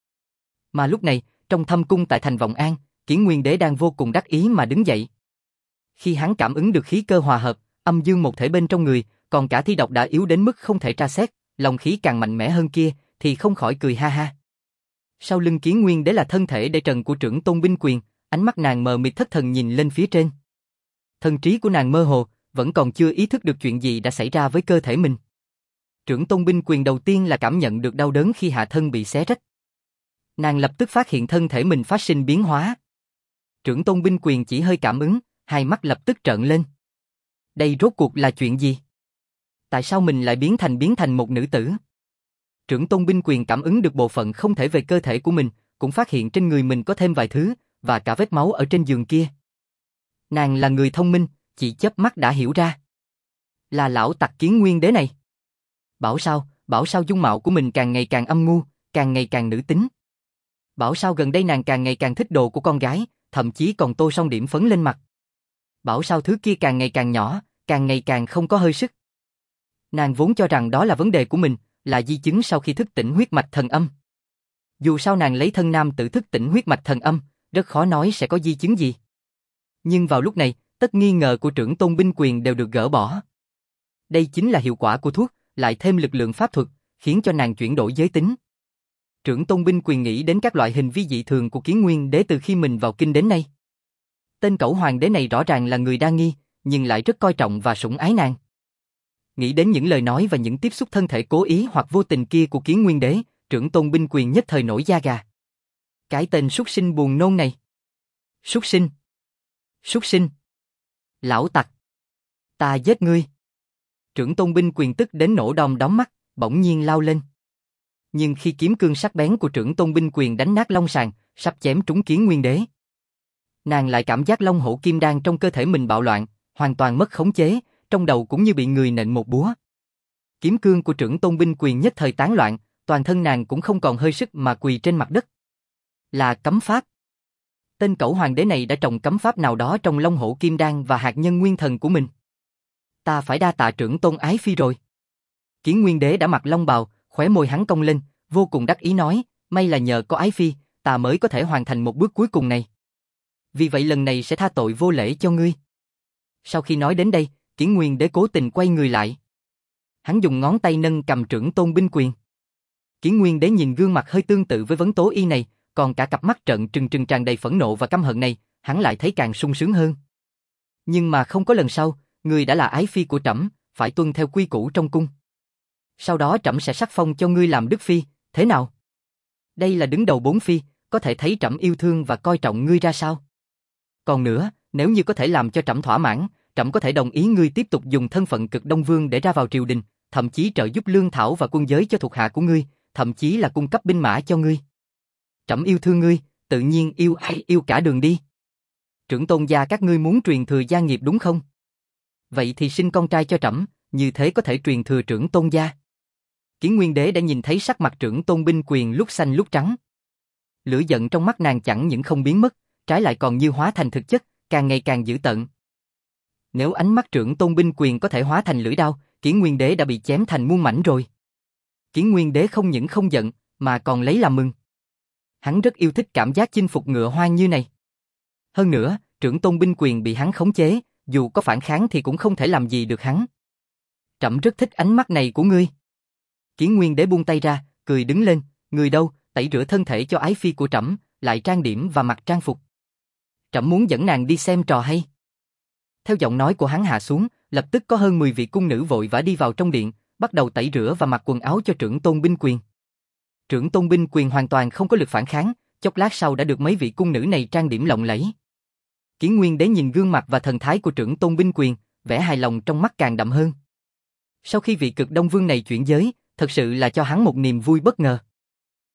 Mà lúc này, trong thâm cung tại thành Vọng An, Kiến Nguyên Đế đang vô cùng đắc ý mà đứng dậy. Khi hắn cảm ứng được khí cơ hòa hợp, âm dương một thể bên trong người, còn cả thi độc đã yếu đến mức không thể tra xét, lòng khí càng mạnh mẽ hơn kia, thì không khỏi cười ha ha. Sau lưng Kiến Nguyên Đế là thân thể để trần của trưởng tôn binh quyền, ánh mắt nàng mờ mịt thất thần nhìn lên phía trên. Thần trí của nàng mơ hồ, vẫn còn chưa ý thức được chuyện gì đã xảy ra với cơ thể mình. Trưởng tôn binh quyền đầu tiên là cảm nhận được đau đớn khi hạ thân bị xé rách. Nàng lập tức phát hiện thân thể mình phát sinh biến hóa. Trưởng tôn binh quyền chỉ hơi cảm ứng, hai mắt lập tức trợn lên. Đây rốt cuộc là chuyện gì? Tại sao mình lại biến thành biến thành một nữ tử? Trưởng tôn binh quyền cảm ứng được bộ phận không thể về cơ thể của mình, cũng phát hiện trên người mình có thêm vài thứ, và cả vết máu ở trên giường kia. Nàng là người thông minh, chỉ chớp mắt đã hiểu ra. Là lão tặc Kiến Nguyên Đế này. Bảo sao, bảo sao dung mạo của mình càng ngày càng âm ngu, càng ngày càng nữ tính. Bảo sao gần đây nàng càng ngày càng thích đồ của con gái, thậm chí còn tô son điểm phấn lên mặt. Bảo sao thứ kia càng ngày càng nhỏ, càng ngày càng không có hơi sức. Nàng vốn cho rằng đó là vấn đề của mình, là di chứng sau khi thức tỉnh huyết mạch thần âm. Dù sao nàng lấy thân nam tự thức tỉnh huyết mạch thần âm, rất khó nói sẽ có di chứng gì. Nhưng vào lúc này, tất nghi ngờ của trưởng tôn binh quyền đều được gỡ bỏ. Đây chính là hiệu quả của thuốc, lại thêm lực lượng pháp thuật, khiến cho nàng chuyển đổi giới tính. Trưởng tôn binh quyền nghĩ đến các loại hình vi dị thường của Kiến Nguyên Đế từ khi mình vào kinh đến nay. Tên cẩu hoàng đế này rõ ràng là người đa nghi, nhưng lại rất coi trọng và sủng ái nàng. Nghĩ đến những lời nói và những tiếp xúc thân thể cố ý hoặc vô tình kia của Kiến Nguyên Đế, trưởng tôn binh quyền nhất thời nổi da gà. Cái tên súc sinh buồn nôn này. Súc sinh. Súc sinh. Lão tặc. Ta giết ngươi. Trưởng tôn binh quyền tức đến nổ đom đóm mắt, bỗng nhiên lao lên. Nhưng khi kiếm cương sắc bén của trưởng tôn binh quyền đánh nát long sàng, sắp chém trúng Kiến Nguyên Đế, nàng lại cảm giác long hổ kim đan trong cơ thể mình bạo loạn, hoàn toàn mất khống chế, trong đầu cũng như bị người nện một búa. Kiếm cương của trưởng tôn binh quyền nhất thời tán loạn, toàn thân nàng cũng không còn hơi sức mà quỳ trên mặt đất. Là cấm pháp. Tên cẩu hoàng đế này đã trồng cấm pháp nào đó trong long hổ kim đan và hạt nhân nguyên thần của mình. Ta phải đa tạ trưởng tôn ái phi rồi. Kiến Nguyên Đế đã mặc long bào, khóe môi hắn cong lên, vô cùng đắc ý nói, may là nhờ có ái phi, ta mới có thể hoàn thành một bước cuối cùng này. Vì vậy lần này sẽ tha tội vô lễ cho ngươi. Sau khi nói đến đây, Kiến Nguyên Đế cố tình quay người lại. Hắn dùng ngón tay nâng cầm trưởng tôn binh quyền. Kiến Nguyên Đế nhìn gương mặt hơi tương tự với Vấn Tố Y này, còn cả cặp mắt trợn trừng trừng tràn đầy phẫn nộ và căm hận này, hắn lại thấy càng sung sướng hơn. Nhưng mà không có lần sau, ngươi đã là ái phi của trẫm, phải tuân theo quy củ trong cung. Sau đó trẫm sẽ sắc phong cho ngươi làm đức phi, thế nào? Đây là đứng đầu bốn phi, có thể thấy trẫm yêu thương và coi trọng ngươi ra sao. Còn nữa, nếu như có thể làm cho trẫm thỏa mãn, trẫm có thể đồng ý ngươi tiếp tục dùng thân phận Cực Đông Vương để ra vào triều đình, thậm chí trợ giúp lương thảo và quân giới cho thuộc hạ của ngươi, thậm chí là cung cấp binh mã cho ngươi. Trẫm yêu thương ngươi, tự nhiên yêu ai yêu cả đường đi. Trưởng tôn gia các ngươi muốn truyền thừa gia nghiệp đúng không? Vậy thì sinh con trai cho trẫm, như thế có thể truyền thừa trưởng tôn gia. Kiến Nguyên Đế đã nhìn thấy sắc mặt trưởng tôn binh quyền lúc xanh lúc trắng. Lửa giận trong mắt nàng chẳng những không biến mất, trái lại còn như hóa thành thực chất, càng ngày càng dữ tợn. Nếu ánh mắt trưởng tôn binh quyền có thể hóa thành lưỡi đao, Kiến Nguyên Đế đã bị chém thành muôn mảnh rồi. Kiến Nguyên Đế không những không giận, mà còn lấy làm mừng. Hắn rất yêu thích cảm giác chinh phục ngựa hoang như này. Hơn nữa, trưởng tôn binh quyền bị hắn khống chế, dù có phản kháng thì cũng không thể làm gì được hắn. Trẫm rất thích ánh mắt này của ngươi. Kiến Nguyên Đế buông tay ra, cười đứng lên, người đâu, tẩy rửa thân thể cho ái phi của trẫm, lại trang điểm và mặc trang phục. Trẫm muốn dẫn nàng đi xem trò hay. Theo giọng nói của hắn hạ xuống, lập tức có hơn mười vị cung nữ vội vã đi vào trong điện, bắt đầu tẩy rửa và mặc quần áo cho trưởng tôn binh quyền. Trưởng tôn binh quyền hoàn toàn không có lực phản kháng, chốc lát sau đã được mấy vị cung nữ này trang điểm lộng lẫy. Kiến Nguyên Đế nhìn gương mặt và thần thái của trưởng tôn binh quyền, vẻ hài lòng trong mắt càng đậm hơn. Sau khi vị Cực Đông Vương này chuyển giới, thật sự là cho hắn một niềm vui bất ngờ.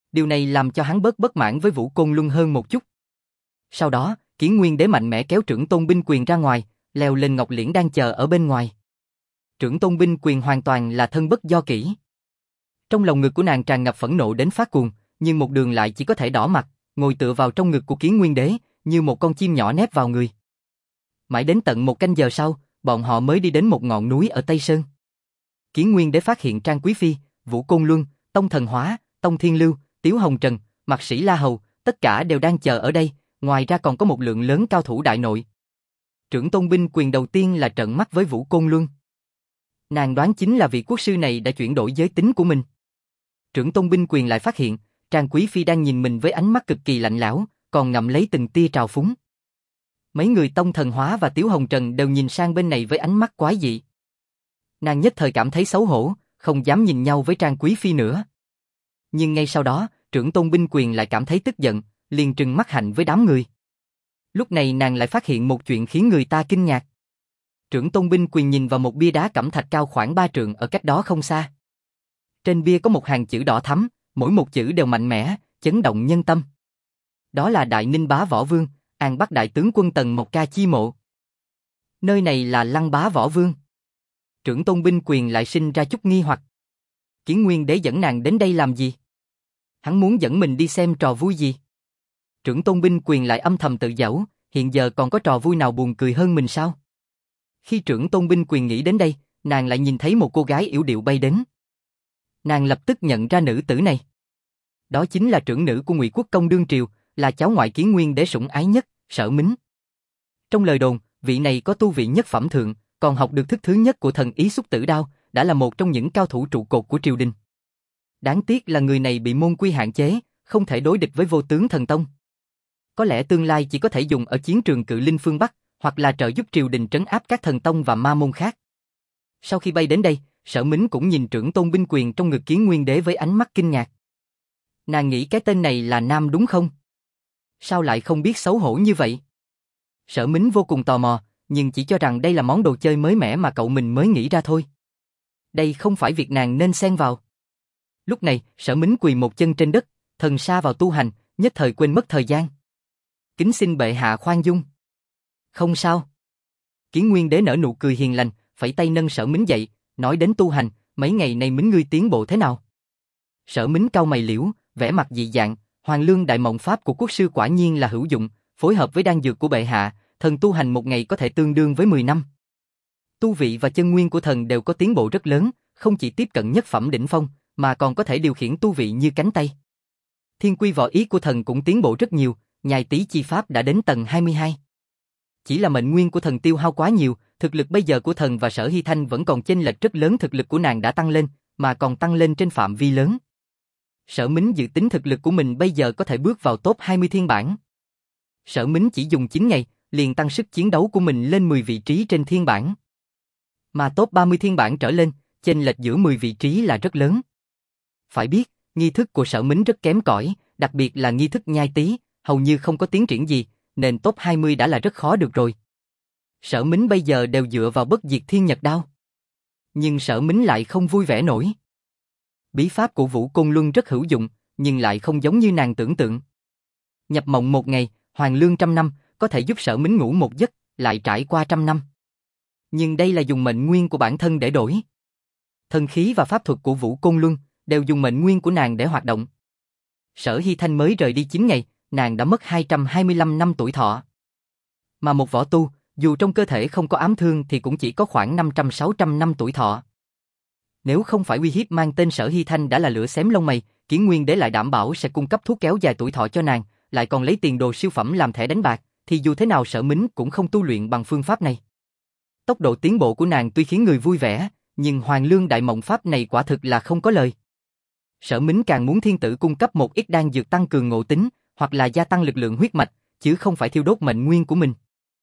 Điều này làm cho hắn bớt bất mãn với Vũ Côn Luân hơn một chút. Sau đó, Kiến Nguyên Đế mạnh mẽ kéo Trưởng Tôn Binh Quyền ra ngoài, leo lên Ngọc Liễn đang chờ ở bên ngoài. Trưởng Tôn Binh Quyền hoàn toàn là thân bất do kỷ. Trong lòng ngực của nàng tràn ngập phẫn nộ đến phát cuồng, nhưng một đường lại chỉ có thể đỏ mặt, ngồi tựa vào trong ngực của Kiến Nguyên Đế, như một con chim nhỏ nép vào người. Mãi đến tận một canh giờ sau, bọn họ mới đi đến một ngọn núi ở Tây Sơn. Kiến Nguyên Đế phát hiện Trang Quý Phi, Vũ Côn Luân, Tông Thần Hóa, Tông Thiên Lưu, Tiếu Hồng Trần, Mạc Sĩ La Hầu, tất cả đều đang chờ ở đây, ngoài ra còn có một lượng lớn cao thủ đại nội. Trưởng Tôn Binh Quyền đầu tiên là trợn mắt với Vũ Côn Luân. Nàng đoán chính là vị quốc sư này đã chuyển đổi giới tính của mình. Trưởng Tôn Binh Quyền lại phát hiện, Trang Quý Phi đang nhìn mình với ánh mắt cực kỳ lạnh lẽo, còn ngậm lấy từng tia trào phúng. Mấy người Tông Thần Hóa và Tiếu Hồng Trần đều nhìn sang bên này với ánh mắt quái dị. Nàng nhất thời cảm thấy xấu hổ, không dám nhìn nhau với Trang Quý Phi nữa. Nhưng ngay sau đó, Trưởng Tôn Binh Quyền lại cảm thấy tức giận, liền trừng mắt hạnh với đám người. Lúc này nàng lại phát hiện một chuyện khiến người ta kinh ngạc. Trưởng Tôn Binh Quyền nhìn vào một bia đá cẩm thạch cao khoảng ba trượng ở cách đó không xa. Trên bia có một hàng chữ đỏ thắm, mỗi một chữ đều mạnh mẽ, chấn động nhân tâm. Đó là Đại Ninh Bá Võ Vương, An Bắc Đại Tướng Quân Tần Mộc Ca chi mộ. Nơi này là Lăng Bá Võ Vương. Trưởng Tôn Binh Quyền lại sinh ra chút nghi hoặc. Kiến Nguyên Đế dẫn nàng đến đây làm gì? Hắn muốn dẫn mình đi xem trò vui gì? Trưởng Tôn Binh Quyền lại âm thầm tự giễu, hiện giờ còn có trò vui nào buồn cười hơn mình sao? Khi Trưởng Tôn Binh Quyền nghĩ đến đây, nàng lại nhìn thấy một cô gái yểu điệu bay đến. Nàng lập tức nhận ra nữ tử này. Đó chính là trưởng nữ của Ngụy Quốc Công đương triều, là cháu ngoại Kiến Nguyên Đế sủng ái nhất, Sở Mính. Trong lời đồn, vị này có tu vị nhất phẩm thượng, còn học được thức thứ nhất của thần ý xúc tử đao, đã là một trong những cao thủ trụ cột của triều đình. Đáng tiếc là người này bị môn quy hạn chế, không thể đối địch với Vô Tướng Thần Tông. Có lẽ tương lai chỉ có thể dùng ở chiến trường Cự Linh phương Bắc, hoặc là trợ giúp triều đình trấn áp các thần tông và ma môn khác. Sau khi bay đến đây, Sở Mính cũng nhìn Trưởng Tôn Binh Quyền trong ngực Kiến Nguyên Đế với ánh mắt kinh ngạc. Nàng nghĩ cái tên này là nam đúng không? Sao lại không biết xấu hổ như vậy? Sở Mính vô cùng tò mò, nhưng chỉ cho rằng đây là món đồ chơi mới mẻ mà cậu mình mới nghĩ ra thôi. Đây không phải việc nàng nên xen vào. Lúc này, Sở Mính quỳ một chân trên đất, thần sa vào tu hành, nhất thời quên mất thời gian. Kính xin bệ hạ khoan dung. Không sao. Kiến Nguyên Đế nở nụ cười hiền lành, phẩy tay nâng Sở Mính dậy, nói đến tu hành, mấy ngày nay Mính ngươi tiến bộ thế nào? Sở Mính cau mày liễu, vẻ mặt dị dạng, Hoàng Lương Đại Mộng Pháp của quốc sư quả nhiên là hữu dụng, phối hợp với đan dược của bệ hạ, thần tu hành một ngày có thể tương đương với mười năm. Tu vị và chân nguyên của thần đều có tiến bộ rất lớn, không chỉ tiếp cận nhất phẩm đỉnh phong, mà còn có thể điều khiển tu vị như cánh tay. Thiên quy võ ý của thần cũng tiến bộ rất nhiều, nhai tí chi pháp đã đến tầng hai mươi hai. Chỉ là mệnh nguyên của thần tiêu hao quá nhiều, thực lực bây giờ của thần và Sở Hy Thanh vẫn còn chênh lệch rất lớn, thực lực của nàng đã tăng lên, mà còn tăng lên trên phạm vi lớn. Sở Mính dự tính thực lực của mình bây giờ có thể bước vào top hai mươi thiên bảng. Sở Mính chỉ dùng chín ngày, liền tăng sức chiến đấu của mình lên mười vị trí trên thiên bảng. Mà top ba mươi thiên bảng trở lên, chênh lệch giữa mười vị trí là rất lớn. Phải biết, nghi thức của Sở Mính rất kém cỏi, đặc biệt là nghi thức nhai tí, hầu như không có tiến triển gì, nên top hai mươi đã là rất khó được rồi. Sở Mính bây giờ đều dựa vào bất diệt thiên nhật đao. Nhưng Sở Mính lại không vui vẻ nổi. Bí pháp của Vũ Côn Luân rất hữu dụng, nhưng lại không giống như nàng tưởng tượng. Nhập mộng một ngày, hoàn lương trăm năm, có thể giúp Sở Mính ngủ một giấc, lại trải qua trăm năm. Nhưng đây là dùng mệnh nguyên của bản thân để đổi. Thần khí và pháp thuật của Vũ Côn Luân đều dùng mệnh nguyên của nàng để hoạt động. Sở Hy Thanh mới rời đi chín ngày, nàng đã mất hai trăm hai mươi lăm năm tuổi thọ. Mà một võ tu, dù trong cơ thể không có ám thương thì cũng chỉ có khoảng năm trăm sáu trăm năm tuổi thọ. Nếu không phải uy hiếp mang tên Sở Hy Thanh đã là lửa xém lông mày, Kiến Nguyên Đế lại đảm bảo sẽ cung cấp thuốc kéo dài tuổi thọ cho nàng, lại còn lấy tiền đồ siêu phẩm làm thẻ đánh bạc, thì dù thế nào Sở Mính cũng không tu luyện bằng phương pháp này. Tốc độ tiến bộ của nàng tuy khiến người vui vẻ, nhưng Hoàng Lương Đại Mộng Pháp này quả thực là không có lời. Sở Mính càng muốn thiên tử cung cấp một ít đan dược tăng cường ngộ tính, hoặc là gia tăng lực lượng huyết mạch, chứ không phải thiêu đốt mệnh nguyên của mình.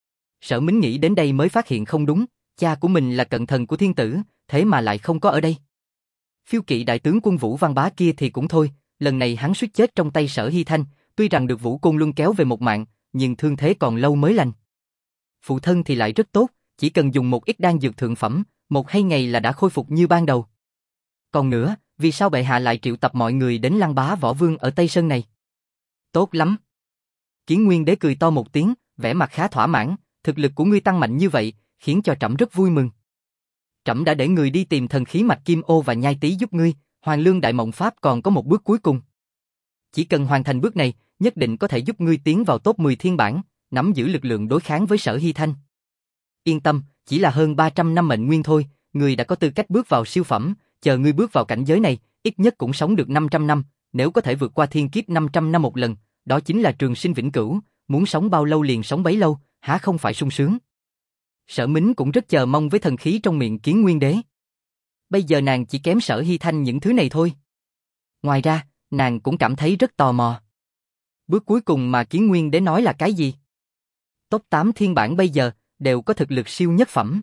Sở Mính nghĩ đến đây mới phát hiện không đúng, cha của mình là cận thần của thiên tử, thế mà lại không có ở đây. Phiêu kỵ đại tướng quân Vũ Văn Bá kia thì cũng thôi, lần này hắn suýt chết trong tay Sở Hy Thanh, tuy rằng được Vũ Côn Luân kéo về một mạng, nhưng thương thế còn lâu mới lành. Phụ thân thì lại rất tốt, chỉ cần dùng một ít đan dược thượng phẩm, một hai ngày là đã khôi phục như ban đầu. Còn nữa, vì sao bệ hạ lại triệu tập mọi người đến Lăng Bá Võ Vương ở Tây Sơn này? Tốt lắm. Kiến Nguyên Đế cười to một tiếng, vẻ mặt khá thỏa mãn, thực lực của ngươi tăng mạnh như vậy, khiến cho trẫm rất vui mừng. Trẫm đã để người đi tìm thần khí mạch Kim Ô và Nhai Tý giúp ngươi, Hoàng Lương Đại Mộng Pháp còn có một bước cuối cùng. Chỉ cần hoàn thành bước này, nhất định có thể giúp ngươi tiến vào top mười thiên bản, nắm giữ lực lượng đối kháng với Sở Hy Thanh. Yên tâm, chỉ là hơn ba trăm năm mệnh nguyên thôi, ngươi đã có tư cách bước vào siêu phẩm, chờ ngươi bước vào cảnh giới này, ít nhất cũng sống được năm trăm năm, nếu có thể vượt qua thiên kiếp năm trăm năm một lần, đó chính là trường sinh vĩnh cửu, muốn sống bao lâu liền sống bấy lâu, há không phải sung sướng. Sở Mính cũng rất chờ mong với thần khí trong miệng Kiến Nguyên Đế. Bây giờ nàng chỉ kém Sở Hy Thanh những thứ này thôi. Ngoài ra, nàng cũng cảm thấy rất tò mò. Bước cuối cùng mà Kiến Nguyên Đế nói là cái gì? Top tám thiên bản bây giờ đều có thực lực siêu nhất phẩm.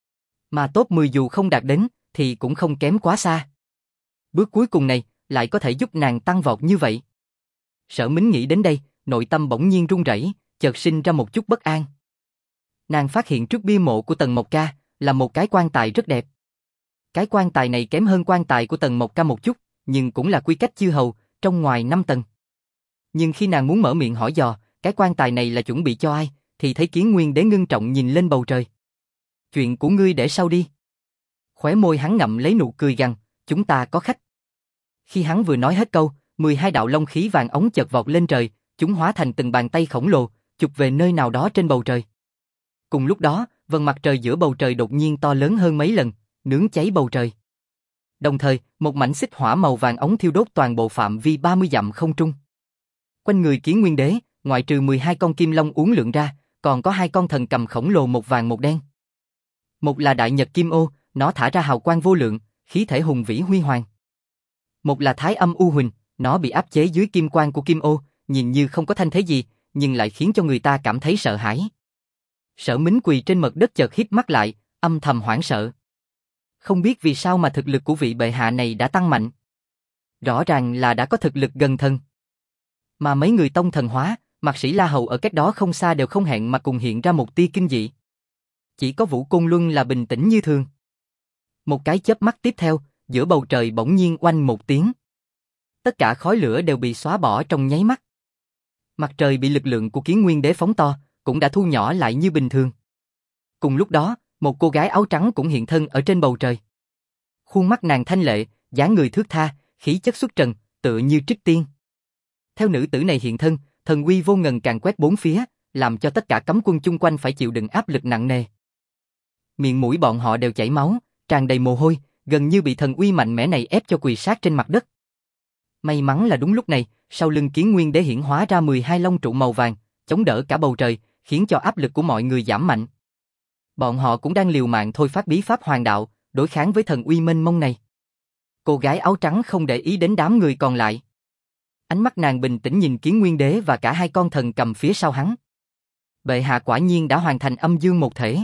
Mà top mười dù không đạt đến thì cũng không kém quá xa. Bước cuối cùng này lại có thể giúp nàng tăng vọt như vậy. Sở Mính nghĩ đến đây, nội tâm bỗng nhiên run rẩy, chợt sinh ra một chút bất an. Nàng phát hiện trước bia mộ của Tần Mộc Ca là một cái quan tài rất đẹp. Cái quan tài này kém hơn quan tài của Tần Mộc Ca một chút, nhưng cũng là quy cách chư hầu, trong ngoài năm tầng. Nhưng khi nàng muốn mở miệng hỏi dò, cái quan tài này là chuẩn bị cho ai, thì thấy Kiến Nguyên Đế ngưng trọng nhìn lên bầu trời. Chuyện của ngươi để sau đi. Khóe môi hắn ngậm lấy nụ cười gằn, chúng ta có khách. Khi hắn vừa nói hết câu, mười hai đạo long khí vàng ống chợt vọt lên trời, chúng hóa thành từng bàn tay khổng lồ, chụp về nơi nào đó trên bầu trời. Cùng lúc đó, vầng mặt trời giữa bầu trời đột nhiên to lớn hơn mấy lần, nướng cháy bầu trời. Đồng thời, một mảnh xích hỏa màu vàng ống thiêu đốt toàn bộ phạm vi ba mươi dặm không trung. Quanh người Kiến Nguyên Đế, ngoại trừ mười hai con kim long uốn lượn ra, còn có hai con thần cầm khổng lồ một vàng một đen. Một là Đại Nhật Kim Ô, nó thả ra hào quang vô lượng, khí thể hùng vĩ huy hoàng. Một là Thái Âm U Huỳnh, nó bị áp chế dưới kim quang của Kim Ô, nhìn như không có thanh thế gì, nhưng lại khiến cho người ta cảm thấy sợ hãi. Sở Mính quỳ trên mặt đất chợt híp mắt lại, âm thầm hoảng sợ. Không biết vì sao mà thực lực của vị bệ hạ này đã tăng mạnh. Rõ ràng là đã có thực lực gần thần. Mà mấy người tông thần hóa, mạc sĩ La Hầu ở cách đó không xa đều không hẹn mà cùng hiện ra một tia kinh dị. Chỉ có Vũ Côn Luân là bình tĩnh như thường. Một cái chớp mắt tiếp theo, giữa bầu trời bỗng nhiên oanh một tiếng. Tất cả khói lửa đều bị xóa bỏ trong nháy mắt. Mặt trời bị lực lượng của Kiến Nguyên Đế phóng to, cũng đã thu nhỏ lại như bình thường. Cùng lúc đó, một cô gái áo trắng cũng hiện thân ở trên bầu trời. Khuôn mắt nàng thanh lệ, dáng người thướt tha, khí chất xuất trần, tựa như trích tiên. Theo nữ tử này hiện thân, thần uy vô ngần càn quét bốn phía, làm cho tất cả cấm quân chung quanh phải chịu đựng áp lực nặng nề. Miệng mũi bọn họ đều chảy máu, tràn đầy mồ hôi, gần như bị thần uy mạnh mẽ này ép cho quỳ sát trên mặt đất. May mắn là đúng lúc này, sau lưng Kiến Nguyên Đế hiển hóa ra mười hai long trụ màu vàng, chống đỡ cả bầu trời, khiến cho áp lực của mọi người giảm mạnh. Bọn họ cũng đang liều mạng thôi phát bí pháp hoàng đạo, đối kháng với thần uy mênh mông này. Cô gái áo trắng không để ý đến đám người còn lại. Ánh mắt nàng bình tĩnh nhìn Kiến Nguyên Đế và cả hai con thần cầm phía sau hắn. Bệ hạ quả nhiên đã hoàn thành âm dương một thể.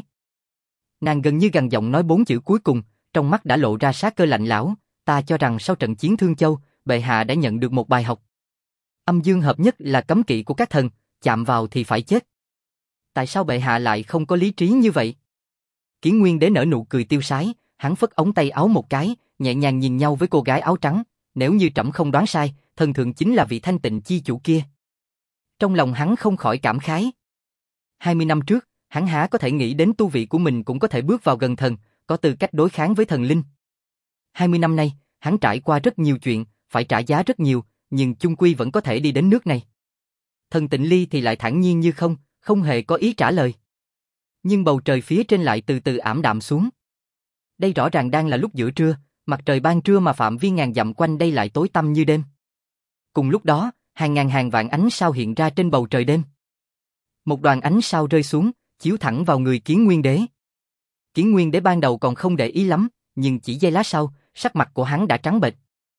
Nàng gần như gằn giọng nói bốn chữ cuối cùng, trong mắt đã lộ ra sát cơ lạnh lẽo. Ta cho rằng sau trận chiến Thương Châu, bệ hạ đã nhận được một bài học. Âm dương hợp nhất là cấm kỵ của các thần, chạm vào thì phải chết. Tại sao bệ hạ lại không có lý trí như vậy? Kiến Nguyên Đế nở nụ cười tiêu sái, hắn phất ống tay áo một cái, nhẹ nhàng nhìn nhau với cô gái áo trắng. Nếu như trẫm không đoán sai, thần thượng chính là vị thanh tịnh chi chủ kia. Trong lòng hắn không khỏi cảm khái. hai mươi năm trước, hắn há có thể nghĩ đến tu vị của mình cũng có thể bước vào gần thần, có tư cách đối kháng với thần linh. hai mươi năm nay, hắn trải qua rất nhiều chuyện, phải trả giá rất nhiều, nhưng chung quy vẫn có thể đi đến nước này. Thần Tịnh Ly thì lại thản nhiên như không, không hề có ý trả lời. Nhưng bầu trời phía trên lại từ từ ảm đạm xuống. Đây rõ ràng đang là lúc giữa trưa, mặt trời ban trưa mà phạm vi ngàn dặm quanh đây lại tối tăm như đêm. Cùng lúc đó, hàng ngàn hàng vạn ánh sao hiện ra trên bầu trời đêm. Một đoàn ánh sao rơi xuống, chiếu thẳng vào người Kiến Nguyên Đế. Kiến Nguyên Đế ban đầu còn không để ý lắm, nhưng chỉ giây lát sau, sắc mặt của hắn đã trắng bệch.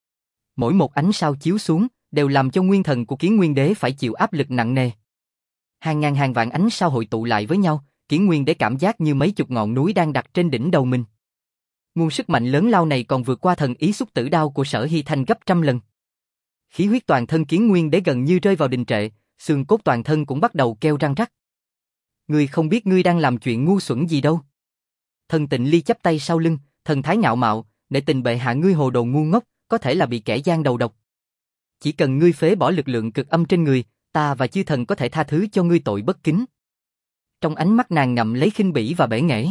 Mỗi một ánh sao chiếu xuống, đều làm cho nguyên thần của Kiến Nguyên Đế phải chịu áp lực nặng nề. Hàng ngàn hàng vạn ánh sao hội tụ lại với nhau, Kiến Nguyên Đế cảm giác như mấy chục ngọn núi đang đặt trên đỉnh đầu mình. Nguồn sức mạnh lớn lao này còn vượt qua thần ý xúc tử đao của Sở Hy Thanh gấp trăm lần. Khí huyết toàn thân Kiến Nguyên Đế gần như rơi vào đình trệ, xương cốt toàn thân cũng bắt đầu kêu răng rắc. Ngươi không biết ngươi đang làm chuyện ngu xuẩn gì đâu. Thần Tịnh Ly chắp tay sau lưng, thần thái ngạo mạo, để tình bệ hạ ngươi hồ đồ ngu ngốc, có thể là bị kẻ gian đầu độc. Chỉ cần ngươi phế bỏ lực lượng cực âm trên người, ta và chư thần có thể tha thứ cho ngươi tội bất kính. Trong ánh mắt nàng ngậm lấy khinh bỉ và bể nghệ.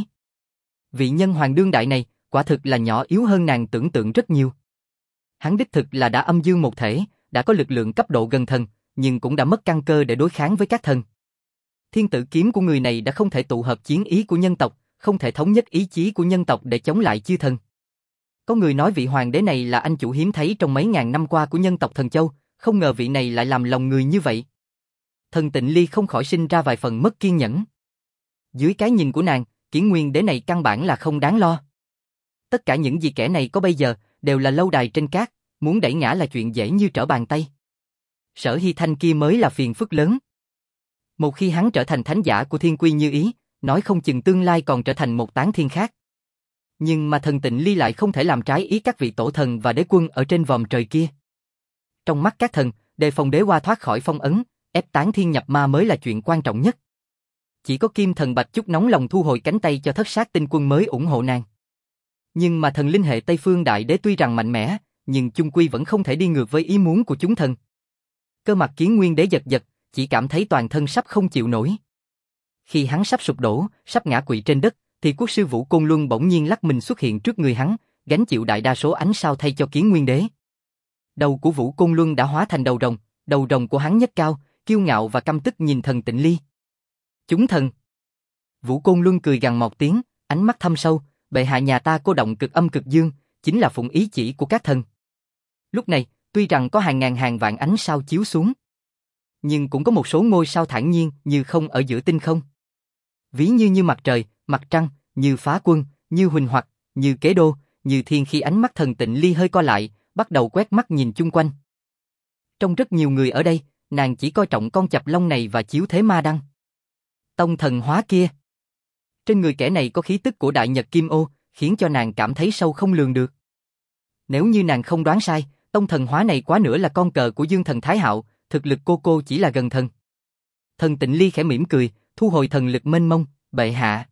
Vị nhân hoàng đương đại này, quả thực là nhỏ yếu hơn nàng tưởng tượng rất nhiều. Hắn đích thực là đã âm dương một thể, đã có lực lượng cấp độ gần thần, nhưng cũng đã mất căn cơ để đối kháng với các thần. Thiên tử kiếm của người này đã không thể tụ hợp chiến ý của nhân tộc, không thể thống nhất ý chí của nhân tộc để chống lại chư thần. Có người nói vị hoàng đế này là anh chủ hiếm thấy trong mấy ngàn năm qua của nhân tộc Thần Châu, không ngờ vị này lại làm lòng người như vậy. Thần Tịnh Ly không khỏi sinh ra vài phần mất kiên nhẫn. Dưới cái nhìn của nàng, Kiển Nguyên đế này căn bản là không đáng lo. Tất cả những gì kẻ này có bây giờ đều là lâu đài trên cát, muốn đẩy ngã là chuyện dễ như trở bàn tay. Sở Hy Thanh kia mới là phiền phức lớn. Một khi hắn trở thành thánh giả của Thiên Quy như ý, nói không chừng tương lai còn trở thành một tán thiên khác. Nhưng mà Thần Tịnh Ly lại không thể làm trái ý các vị tổ thần và đế quân ở trên vòm trời kia. Trong mắt các thần, đề phòng đế hoa thoát khỏi phong ấn, ép tán thiên nhập ma mới là chuyện quan trọng nhất. Chỉ có Kim Thần Bạch Chúc nóng lòng thu hồi cánh tay cho Thất Sát Tinh Quân mới ủng hộ nàng. Nhưng mà thần linh hệ Tây Phương Đại Đế tuy rằng mạnh mẽ, nhưng chung quy vẫn không thể đi ngược với ý muốn của chúng thần. Cơ mặt Kiển Nguyên đế giật giật, chỉ cảm thấy toàn thân sắp không chịu nổi. Khi hắn sắp sụp đổ, sắp ngã quỵ trên đất, thì quốc sư Vũ Côn Luân bỗng nhiên lắc mình xuất hiện trước người hắn, gánh chịu đại đa số ánh sao thay cho Kiển Nguyên đế. Đầu của Vũ Côn Luân đã hóa thành đầu rồng, đầu rồng của hắn nhếch cao, kiêu ngạo và căm tức nhìn Thần Tịnh Ly. Chúng thần. Vũ Côn Luân cười gằn một tiếng, ánh mắt thâm sâu, bệ hạ nhà ta cô động cực âm cực dương, chính là phụng ý chỉ của các thần. Lúc này, tuy rằng có hàng ngàn hàng vạn ánh sao chiếu xuống, nhưng cũng có một số ngôi sao thản nhiên như không ở giữa tinh không. Ví như như mặt trời, mặt trăng, như phá quân, như huỳnh hoặc, như kế đô, như thiên khi ánh mắt Thần Tịnh Ly hơi co lại, bắt đầu quét mắt nhìn chung quanh. Trong rất nhiều người ở đây, nàng chỉ coi trọng con chập long này và chiếu thế ma đăng. Tông thần hóa kia. Trên người kẻ này có khí tức của Đại Nhật Kim Ô, khiến cho nàng cảm thấy sâu không lường được. Nếu như nàng không đoán sai, tông thần hóa này quá nữa là con cờ của Dương Thần Thái Hạo, thực lực cô cô chỉ là gần thần. Thần Tịnh Ly khẽ mỉm cười, thu hồi thần lực mênh mông, bệ hạ.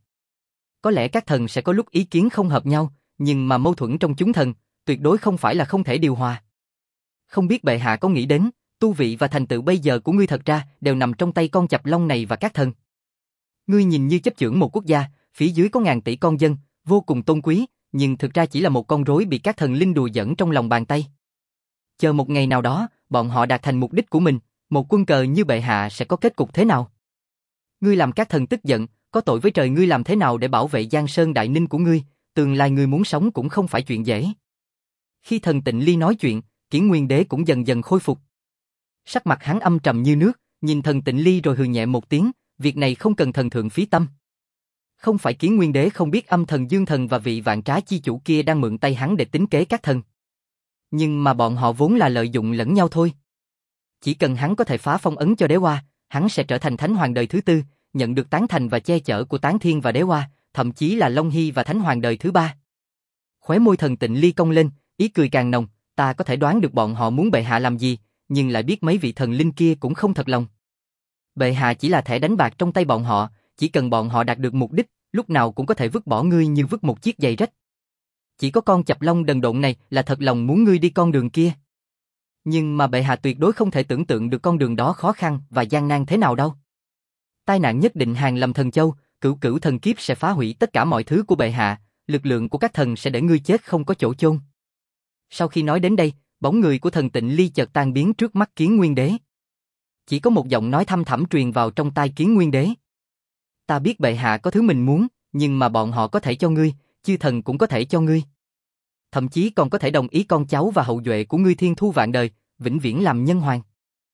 Có lẽ các thần sẽ có lúc ý kiến không hợp nhau, nhưng mà mâu thuẫn trong chúng thần, tuyệt đối không phải là không thể điều hòa. Không biết bệ hạ có nghĩ đến, tu vị và thành tựu bây giờ của ngươi thật ra đều nằm trong tay con chập long này và các thần. Ngươi nhìn như chấp chưởng một quốc gia, phía dưới có ngàn tỷ con dân, vô cùng tôn quý, nhưng thực ra chỉ là một con rối bị các thần linh đùa dẫn trong lòng bàn tay. Chờ một ngày nào đó, bọn họ đạt thành mục đích của mình, một quân cờ như bệ hạ sẽ có kết cục thế nào? Ngươi làm các thần tức giận, có tội với trời, ngươi làm thế nào để bảo vệ Giang Sơn Đại Ninh của ngươi, tương lai ngươi muốn sống cũng không phải chuyện dễ. Khi Thần Tịnh Ly nói chuyện, Kiển Nguyên đế cũng dần dần khôi phục. Sắc mặt hắn âm trầm như nước, nhìn Thần Tịnh Ly rồi hừ nhẹ một tiếng, việc này không cần thần thượng phí tâm. Không phải Kiển Nguyên đế không biết âm thần Dương Thần và vị Vạn Trá chi chủ kia đang mượn tay hắn để tính kế các thần. Nhưng mà bọn họ vốn là lợi dụng lẫn nhau thôi. Chỉ cần hắn có thể phá phong ấn cho đế hoa, hắn sẽ trở thành thánh hoàng đời thứ tư, nhận được tán thành và che chở của Tán Thiên và đế hoa, thậm chí là Long Hy và thánh hoàng đời thứ ba. Khóe môi Thần Tịnh Ly cong lên, ý cười càng nồng, ta có thể đoán được bọn họ muốn bệ hạ làm gì, nhưng lại biết mấy vị thần linh kia cũng không thật lòng. Bệ hạ chỉ là thẻ đánh bạc trong tay bọn họ, chỉ cần bọn họ đạt được mục đích, lúc nào cũng có thể vứt bỏ ngươi như vứt một chiếc giày rách. Chỉ có con chập long đần độn này là thật lòng muốn ngươi đi con đường kia. Nhưng mà bệ hạ tuyệt đối không thể tưởng tượng được con đường đó khó khăn và gian nan thế nào đâu. Tai nạn nhất định hàng lâm Thần Châu, cửu cửu thần kiếp sẽ phá hủy tất cả mọi thứ của bệ hạ, lực lượng của các thần sẽ để ngươi chết không có chỗ chôn. Sau khi nói đến đây, bóng người của Thần Tịnh Ly chợt tan biến trước mắt Kiển Nguyên đế. Chỉ có một giọng nói thâm thẳm truyền vào trong tai Kiển Nguyên đế. Ta biết bệ hạ có thứ mình muốn, nhưng mà bọn họ có thể cho ngươi, chư thần cũng có thể cho ngươi. Thậm chí còn có thể đồng ý con cháu và hậu duệ của ngươi thiên thu vạn đời, vĩnh viễn làm nhân hoàng.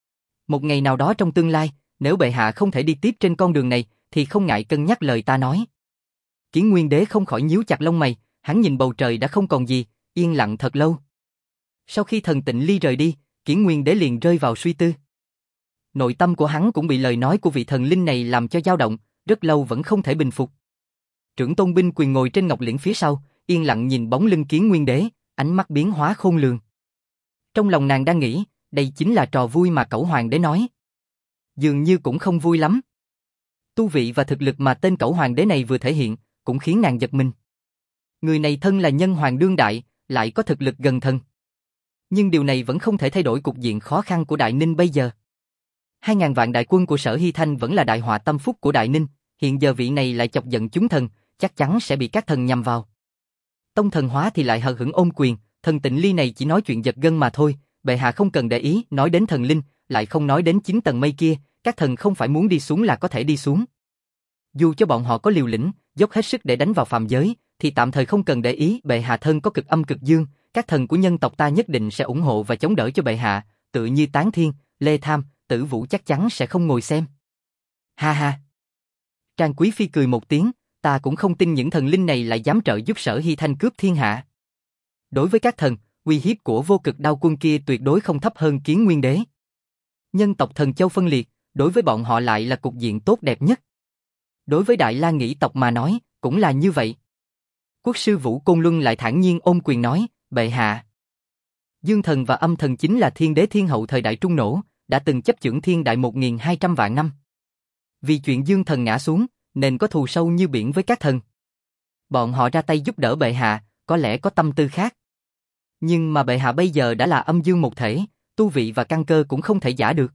Một ngày nào đó trong tương lai, nếu bệ hạ không thể đi tiếp trên con đường này, thì không ngại cân nhắc lời ta nói. Kiển Nguyên đế không khỏi nhíu chặt lông mày, hắn nhìn bầu trời đã không còn gì, yên lặng thật lâu. Sau khi Thần Tịnh Ly rời đi, Kiển Nguyên đế liền rơi vào suy tư. Nội tâm của hắn cũng bị lời nói của vị thần linh này làm cho dao động, rất lâu vẫn không thể bình phục. Trưởng tôn binh quyền ngồi trên ngọc liễn phía sau, yên lặng nhìn bóng lưng Kiển Nguyên đế, ánh mắt biến hóa khôn lường. Trong lòng nàng đang nghĩ, đây chính là trò vui mà Cẩu Hoàng đế nói. Dường như cũng không vui lắm. Tu vị và thực lực mà tên Cẩu Hoàng đế này vừa thể hiện, cũng khiến nàng giật mình. Người này thân là nhân hoàng đương đại, lại có thực lực gần thần. Nhưng điều này vẫn không thể thay đổi cục diện khó khăn của Đại Ninh bây giờ. Hai ngàn vạn đại quân của Sở Hy Thanh vẫn là đại họa tâm phúc của Đại Ninh, hiện giờ vị này lại chọc giận chúng thần, chắc chắn sẽ bị các thần nhằm vào. Tông Thần Hóa thì lại hờ hững ôm quyền, thần Tịnh Ly này chỉ nói chuyện giật gân mà thôi, bệ hạ không cần để ý, nói đến thần linh, lại không nói đến chín tầng mây kia, các thần không phải muốn đi xuống là có thể đi xuống. Dù cho bọn họ có liều lĩnh, dốc hết sức để đánh vào phàm giới, thì tạm thời không cần để ý, bệ hạ thân có cực âm cực dương, các thần của nhân tộc ta nhất định sẽ ủng hộ và chống đỡ cho bệ hạ, tự như Tán Thiên, Lê Tham, Tử Vũ chắc chắn sẽ không ngồi xem. Ha ha. Trang Quý Phi cười một tiếng, ta cũng không tin những thần linh này lại dám trợ giúp Sở Hy Thanh cướp thiên hạ. Đối với các thần, uy hiếp của vô cực đao quân kia tuyệt đối không thấp hơn Kiến Nguyên Đế. Nhân tộc Thần Châu phân liệt, đối với bọn họ lại là cục diện tốt đẹp nhất. Đối với Đại La Nghĩ tộc mà nói, cũng là như vậy. Quốc sư Vũ Côn Luân lại thản nhiên ôm quyền nói, bệ hạ. Dương thần và âm thần chính là thiên đế thiên hậu thời đại trung nổ, đã từng chấp chưởng thiên đại một nghìn hai trăm vạn năm. Vì chuyện dương thần ngã xuống, nên có thù sâu như biển với các thần. Bọn họ ra tay giúp đỡ bệ hạ, có lẽ có tâm tư khác. Nhưng mà bệ hạ bây giờ đã là âm dương một thể, tu vị và căn cơ cũng không thể giả được.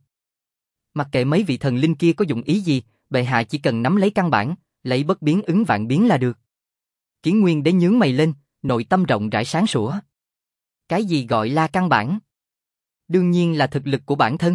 Mặc kệ mấy vị thần linh kia có dụng ý gì, bệ hạ chỉ cần nắm lấy căn bản, lấy bất biến ứng vạn biến là được. Kiến Nguyên Đế nhướng mày lên, nội tâm rộng rãi sáng sủa. Cái gì gọi là căn bản? Đương nhiên là thực lực của bản thân.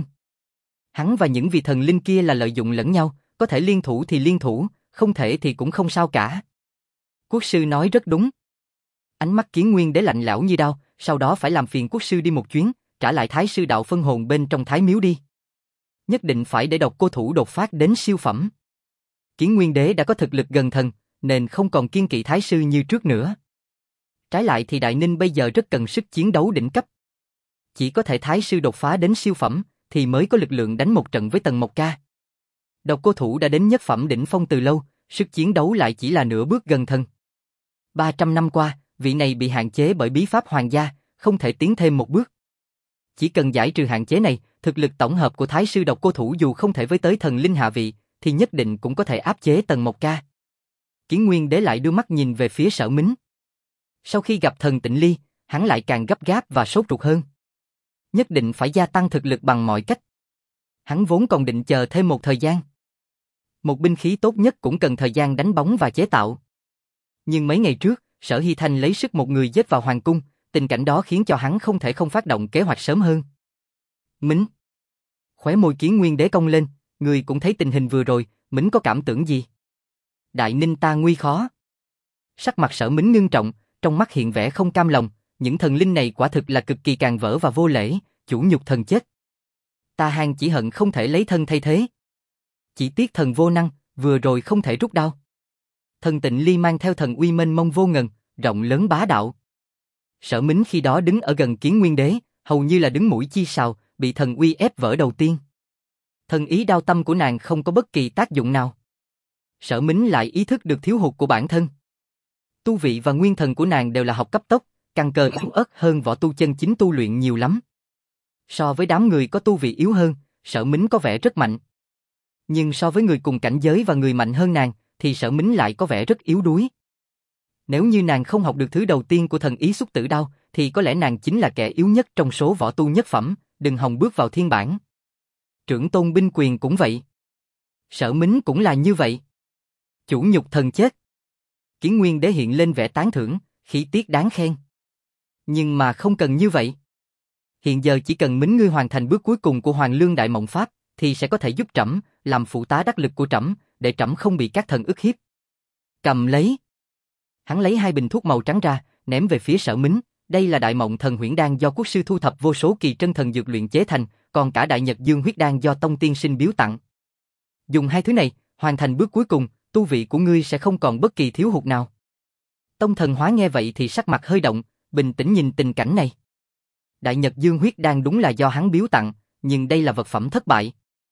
Hắn và những vị thần linh kia là lợi dụng lẫn nhau, có thể liên thủ thì liên thủ, không thể thì cũng không sao cả. Quốc sư nói rất đúng. Ánh mắt Kiến Nguyên Đế lạnh lẽo như đao, sau đó phải làm phiền quốc sư đi một chuyến, trả lại thái sư đạo phân hồn bên trong thái miếu đi. Nhất định phải để độc cô thủ đột phát đến siêu phẩm. Kiến Nguyên Đế đã có thực lực gần thần, nên không còn kiên kỵ thái sư như trước nữa. Trái lại thì Đại Ninh bây giờ rất cần sức chiến đấu đỉnh cấp. Chỉ có thể thái sư đột phá đến siêu phẩm, thì mới có lực lượng đánh một trận với Tần Mộc Ca. Độc cô thủ đã đến nhất phẩm đỉnh phong từ lâu, sức chiến đấu lại chỉ là nửa bước gần thần. ba trăm năm qua, vị này bị hạn chế bởi bí pháp hoàng gia, không thể tiến thêm một bước. Chỉ cần giải trừ hạn chế này, thực lực tổng hợp của thái sư độc cô thủ dù không thể với tới thần linh hạ vị, thì nhất định cũng có thể áp chế Tần Mộc Ca. Kiến Nguyên Đế lại đưa mắt nhìn về phía Sở Mính. Sau khi gặp thần Tịnh Ly, hắn lại càng gấp gáp và sốt ruột hơn. Nhất định phải gia tăng thực lực bằng mọi cách. Hắn vốn còn định chờ thêm một thời gian. Một binh khí tốt nhất cũng cần thời gian đánh bóng và chế tạo. Nhưng mấy ngày trước, Sở Hy Thanh lấy sức một người giết vào hoàng cung, tình cảnh đó khiến cho hắn không thể không phát động kế hoạch sớm hơn. Mính. Khóe môi Kiến Nguyên Đế cong lên, người cũng thấy tình hình vừa rồi, Mính có cảm tưởng gì? Đại Ninh ta nguy khó. Sắc mặt Sở Mính ngưng trọng, trong mắt hiện vẻ không cam lòng, những thần linh này quả thực là cực kỳ càn vỡ và vô lễ, chủ nhục thần chết. Ta hàng chỉ hận không thể lấy thân thay thế. Chỉ tiếc thần vô năng, vừa rồi không thể rút đao. Thần Tịnh Ly mang theo thần uy mênh mông vô ngần, rộng lớn bá đạo. Sở Mính khi đó đứng ở gần Kiến Nguyên Đế, hầu như là đứng mũi chi sào, bị thần uy ép vỡ đầu tiên. Thần ý đao tâm của nàng không có bất kỳ tác dụng nào. Sở Mính lại ý thức được thiếu hụt của bản thân. Tu vị và nguyên thần của nàng đều là học cấp tốc, căn cơ yếu ớt hơn võ tu chân chính tu luyện nhiều lắm. So với đám người có tu vị yếu hơn, Sở Mính có vẻ rất mạnh. Nhưng so với người cùng cảnh giới và người mạnh hơn nàng, thì Sở Mính lại có vẻ rất yếu đuối. Nếu như nàng không học được thứ đầu tiên của thần ý xúc tử đao, thì có lẽ nàng chính là kẻ yếu nhất trong số võ tu nhất phẩm, đừng hòng bước vào thiên bản. Trưởng tôn binh quyền cũng vậy. Sở Mính cũng là như vậy. Chủ nhục thần chết. Kiến Nguyên Đế hiện lên vẻ tán thưởng, khí tiết đáng khen. Nhưng mà không cần như vậy. Hiện giờ chỉ cần Mính ngươi hoàn thành bước cuối cùng của Hoàng Lương Đại Mộng Pháp, thì sẽ có thể giúp trẫm làm phụ tá đắc lực của trẫm, để trẫm không bị các thần ức hiếp. Cầm lấy. Hắn lấy hai bình thuốc màu trắng ra, ném về phía Sở Mính. Đây là Đại Mộng Thần Huyễn Đan do quốc sư thu thập vô số kỳ trân thần dược luyện chế thành, còn cả Đại Nhật Dương Huyết Đan do tông tiên sinh biếu tặng. Dùng hai thứ này, hoàn thành bước cuối cùng, tu vị của ngươi sẽ không còn bất kỳ thiếu hụt nào. Tông Thần Hóa nghe vậy thì sắc mặt hơi động, bình tĩnh nhìn tình cảnh này. Đại Nhật Dương Huyết Đan đúng là do hắn biếu tặng, nhưng đây là vật phẩm thất bại.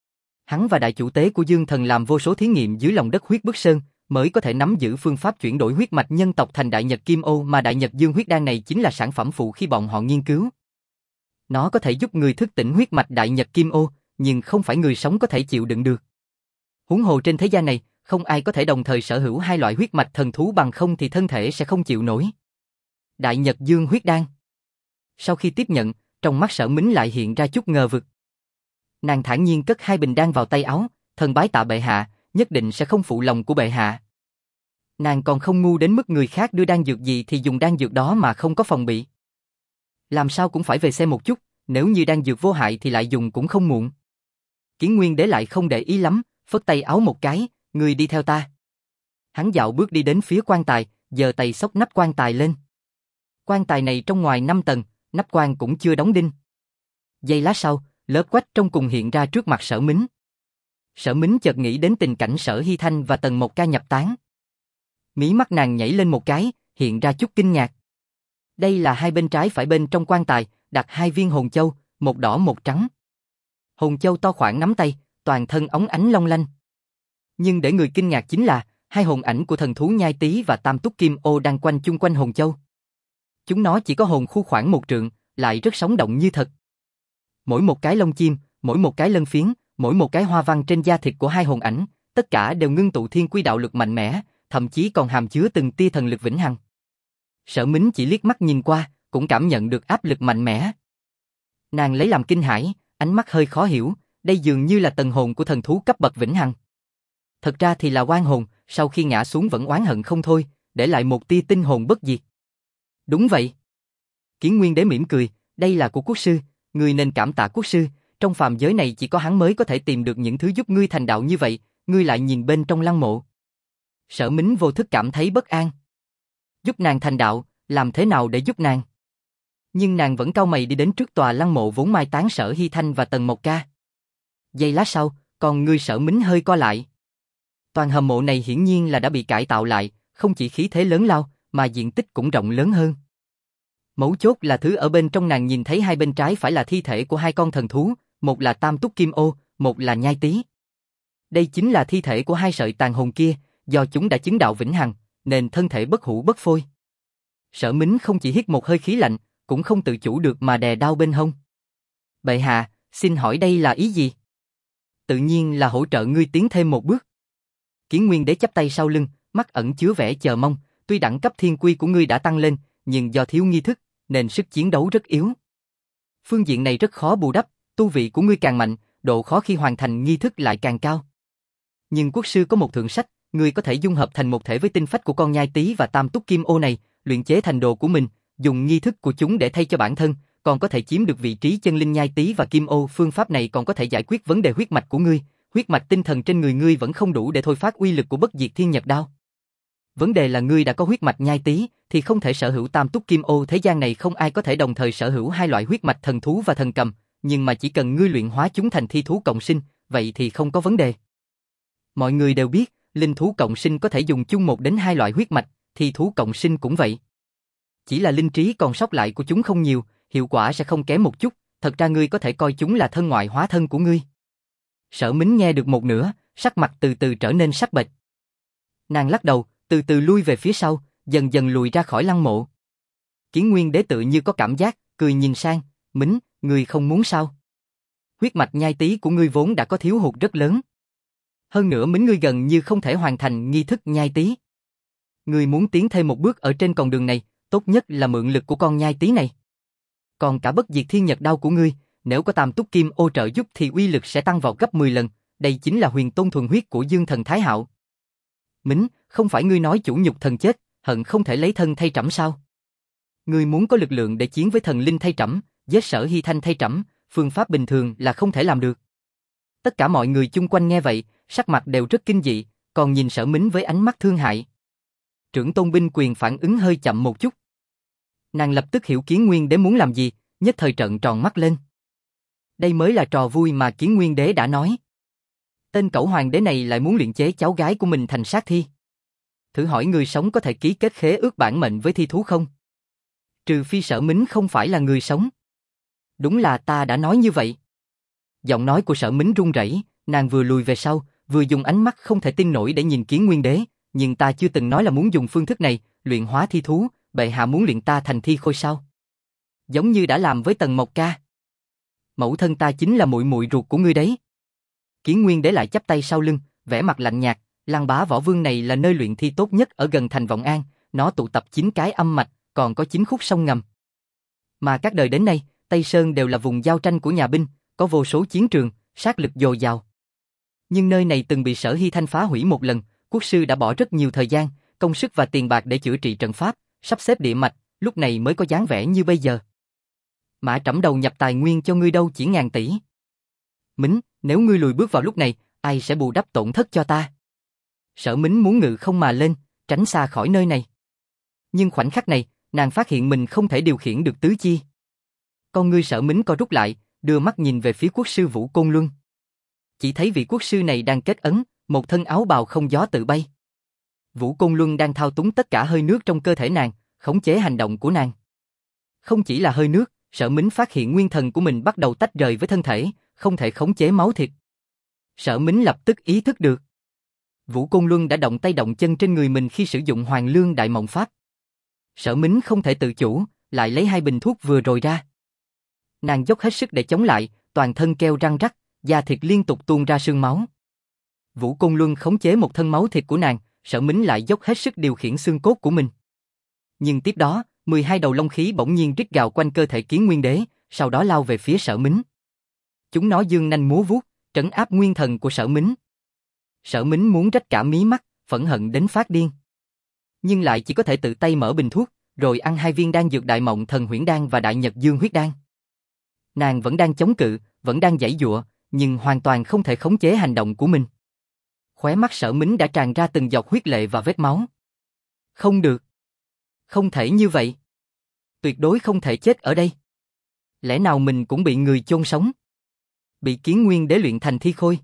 Hắn và đại chủ tế của Dương Thần làm vô số thí nghiệm dưới lòng đất huyết bức sơn, mới có thể nắm giữ phương pháp chuyển đổi huyết mạch nhân tộc thành Đại Nhật Kim Ô, mà Đại Nhật Dương Huyết Đan này chính là sản phẩm phụ khi bọn họ nghiên cứu. Nó có thể giúp người thức tỉnh huyết mạch Đại Nhật Kim Ô, nhưng không phải người sống có thể chịu đựng được. Huống hồ trên thế gian này, không ai có thể đồng thời sở hữu hai loại huyết mạch thần thú, bằng không thì thân thể sẽ không chịu nổi. Đại Nhật Dương Huyết Đan. Sau khi tiếp nhận, trong mắt Sở Mính lại hiện ra chút ngờ vực. Nàng thản nhiên cất hai bình đan vào tay áo, thần bái tạ bệ hạ, nhất định sẽ không phụ lòng của bệ hạ. Nàng còn không ngu đến mức người khác đưa đan dược gì thì dùng đan dược đó mà không có phòng bị. Làm sao cũng phải về xem một chút, nếu như đan dược vô hại thì lại dùng cũng không muộn. Kiến Nguyên Đế lại không để ý lắm, phất tay áo một cái, người đi theo ta. Hắn dạo bước đi đến phía quan tài, giơ tay xốc nắp quan tài lên. Quan tài này trong ngoài năm tầng, nắp quan cũng chưa đóng đinh. Giây lát sau, lớp quách trong cùng hiện ra trước mặt Sở Mính. Sở Mính chợt nghĩ đến tình cảnh Sở Hy Thanh và Tần Mộc Ca nhập tán. Mí mắt nàng nhảy lên một cái, hiện ra chút kinh ngạc. Đây là hai bên trái phải bên trong quan tài, đặt hai viên hồn châu, một đỏ một trắng. Hồn châu to khoảng nắm tay, toàn thân óng ánh long lanh. Nhưng để người kinh ngạc chính là, hai hồn ảnh của thần thú nhai tý và tam túc kim ô đang quanh chung quanh hồn châu. Chúng nó chỉ có hồn khu khoảng một trượng, lại rất sống động như thật. Mỗi một cái lông chim, mỗi một cái lân phiến, mỗi một cái hoa văn trên da thịt của hai hồn ảnh, tất cả đều ngưng tụ thiên quy đạo lực mạnh mẽ, thậm chí còn hàm chứa từng tia thần lực vĩnh hằng. Sở Mính chỉ liếc mắt nhìn qua, cũng cảm nhận được áp lực mạnh mẽ. Nàng lấy làm kinh hãi, ánh mắt hơi khó hiểu, đây dường như là tần hồn của thần thú cấp bậc vĩnh hằng. Thật ra thì là oan hồn, sau khi ngã xuống vẫn oán hận không thôi, để lại một tia tinh hồn bất diệt. Đúng vậy. Kiến Nguyên Đế mỉm cười, đây là của quốc sư, ngươi nên cảm tạ quốc sư, trong phàm giới này chỉ có hắn mới có thể tìm được những thứ giúp ngươi thành đạo như vậy, ngươi lại nhìn bên trong lăng mộ. Sở Mính vô thức cảm thấy bất an. Giúp nàng thành đạo, làm thế nào để giúp nàng? Nhưng nàng vẫn cau mày đi đến trước tòa lăng mộ vốn mai táng Sở Hy Thanh và Tần Mộc Ca. Giây lát sau, còn ngươi Sở Mính hơi co lại. Toàn hầm mộ này hiển nhiên là đã bị cải tạo lại, không chỉ khí thế lớn lao, mà diện tích cũng rộng lớn hơn. Mấu chốt là thứ ở bên trong nàng nhìn thấy hai bên trái phải là thi thể của hai con thần thú, một là tam túc kim ô, một là nhai tý. Đây chính là thi thể của hai sợi tàn hồn kia, do chúng đã chứng đạo vĩnh hằng, nên thân thể bất hủ bất phôi. Sở Mính không chỉ hít một hơi khí lạnh, cũng không tự chủ được mà đè đau bên hông. Bệ hạ, xin hỏi đây là ý gì? Tự nhiên là hỗ trợ ngươi tiến thêm một bước. Kiến Nguyên Đế chắp tay sau lưng, mắt ẩn chứa vẻ chờ mong, tuy đẳng cấp thiên quy của ngươi đã tăng lên, nhưng do thiếu nghi thức, nên sức chiến đấu rất yếu. Phương diện này rất khó bù đắp, tu vị của ngươi càng mạnh, độ khó khi hoàn thành nghi thức lại càng cao. Nhưng quốc sư có một thượng sách, ngươi có thể dung hợp thành một thể với tinh phách của con nhai tý và tam túc kim ô này, luyện chế thành đồ của mình, dùng nghi thức của chúng để thay cho bản thân, còn có thể chiếm được vị trí chân linh nhai tý và kim ô. Phương pháp này còn có thể giải quyết vấn đề huyết mạch của ngươi, huyết mạch tinh thần trên người ngươi vẫn không đủ để thôi phát uy lực của bất diệt thiên nhật đao. Vấn đề là ngươi đã có huyết mạch nhai tý, thì không thể sở hữu tam túc kim ô. Thế gian này không ai có thể đồng thời sở hữu hai loại huyết mạch thần thú và thần cầm, nhưng mà chỉ cần ngươi luyện hóa chúng thành thi thú cộng sinh, vậy thì không có vấn đề. Mọi người đều biết, linh thú cộng sinh có thể dùng chung một đến hai loại huyết mạch, thi thú cộng sinh cũng vậy. Chỉ là linh trí còn sót lại của chúng không nhiều, hiệu quả sẽ không kém một chút, thật ra ngươi có thể coi chúng là thân ngoại hóa thân của ngươi. Sở Mính nghe được một nửa, sắc mặt từ từ trở nên sắc bệch. Nàng lắc đầu, từ từ lui về phía sau, dần dần lùi ra khỏi lăng mộ. Kiến Nguyên Đế tự như có cảm giác, cười nhìn sang, Mính, ngươi không muốn sao? Huyết mạch nhai tý của ngươi vốn đã có thiếu hụt rất lớn. Hơn nữa Mính ngươi gần như không thể hoàn thành nghi thức nhai tý. Ngươi muốn tiến thêm một bước ở trên con đường này, tốt nhất là mượn lực của con nhai tý này. Còn cả bất diệt thiên nhật đao của ngươi, nếu có tam túc kim ô trợ giúp thì uy lực sẽ tăng vào gấp mười lần, đây chính là huyền tôn thuần huyết của Dương Thần Thái Hạo. Mính, không phải ngươi nói chủ nhục thần chết, hận không thể lấy thân thay trẫm sao? Ngươi muốn có lực lượng để chiến với thần linh thay trẫm, giết Sở Hy Thanh thay trẫm, phương pháp bình thường là không thể làm được. Tất cả mọi người chung quanh nghe vậy, sắc mặt đều rất kinh dị, còn nhìn Sở Mính với ánh mắt thương hại. Trưởng tôn binh quyền phản ứng hơi chậm một chút. Nàng lập tức hiểu Kiến Nguyên Đế muốn làm gì, nhất thời trợn tròn mắt lên. Đây mới là trò vui mà Kiến Nguyên Đế đã nói. Tên cẩu hoàng đế này lại muốn luyện chế cháu gái của mình thành sát thi. Thử hỏi người sống có thể ký kết khế ước bản mệnh với thi thú không? Trừ phi Sở Mính không phải là người sống. Đúng là ta đã nói như vậy. Giọng nói của Sở Mính run rẩy, nàng vừa lùi về sau, vừa dùng ánh mắt không thể tin nổi để nhìn Kiến Nguyên Đế, nhưng ta chưa từng nói là muốn dùng phương thức này, luyện hóa thi thú, bệ hạ muốn luyện ta thành thi khôi sao? Giống như đã làm với Tần Mộc Ca. Mẫu thân ta chính là muội muội ruột của ngươi đấy. Kiến Nguyên Đế lại chắp tay sau lưng, vẻ mặt lạnh nhạt, Lăng Bá Võ Vương này là nơi luyện thi tốt nhất ở gần thành Vọng An, nó tụ tập chín cái âm mạch, còn có chín khúc sông ngầm. Mà các đời đến nay, Tây Sơn đều là vùng giao tranh của nhà binh, có vô số chiến trường, sát lực dồi dào. Nhưng nơi này từng bị Sở Hy Thanh phá hủy một lần, quốc sư đã bỏ rất nhiều thời gian, công sức và tiền bạc để chữa trị trận pháp, sắp xếp địa mạch, lúc này mới có dáng vẻ như bây giờ. Mã Trẫm đầu nhập tài nguyên cho ngươi đâu chỉ ngàn tỷ. Mính, nếu ngươi lùi bước vào lúc này, ai sẽ bù đắp tổn thất cho ta? Sở Mính muốn ngự không mà lên, tránh xa khỏi nơi này. Nhưng khoảnh khắc này, nàng phát hiện mình không thể điều khiển được tứ chi. Con ngươi Sở Mính co rút lại, đưa mắt nhìn về phía quốc sư Vũ Côn Luân. Chỉ thấy vị quốc sư này đang kết ấn, một thân áo bào không gió tự bay. Vũ Côn Luân đang thao túng tất cả hơi nước trong cơ thể nàng, khống chế hành động của nàng. Không chỉ là hơi nước, Sở Mính phát hiện nguyên thần của mình bắt đầu tách rời với thân thể, không thể khống chế máu thịt. Sở Mính lập tức ý thức được. Vũ Côn Luân đã động tay động chân trên người mình khi sử dụng Hoàng Lương Đại Mộng Pháp. Sở Mính không thể tự chủ, lại lấy hai bình thuốc vừa rồi ra. Nàng dốc hết sức để chống lại, toàn thân kêu răng rắc, da thịt liên tục tuôn ra sương máu. Vũ Côn Luân khống chế một thân máu thịt của nàng, Sở Mính lại dốc hết sức điều khiển xương cốt của mình. Nhưng tiếp đó, mười hai đầu long khí bỗng nhiên rít gào quanh cơ thể Kiến Nguyên Đế, sau đó lao về phía Sở Mính. Chúng nó dương nanh múa vuốt, trấn áp nguyên thần của Sở Mính. Sở Mính muốn rách cả mí mắt, phẫn hận đến phát điên. Nhưng lại chỉ có thể tự tay mở bình thuốc, rồi ăn hai viên đan dược Đại Mộng Thần Huyễn Đan và Đại Nhật Dương Huyết Đan. Nàng vẫn đang chống cự, vẫn đang giãy giụa, nhưng hoàn toàn không thể khống chế hành động của mình. Khóe mắt Sở Mính đã tràn ra từng giọt huyết lệ và vết máu. Không được. Không thể như vậy. Tuyệt đối không thể chết ở đây. Lẽ nào mình cũng bị người chôn sống? Bị Kiến Nguyên Đế luyện thành thi khôi?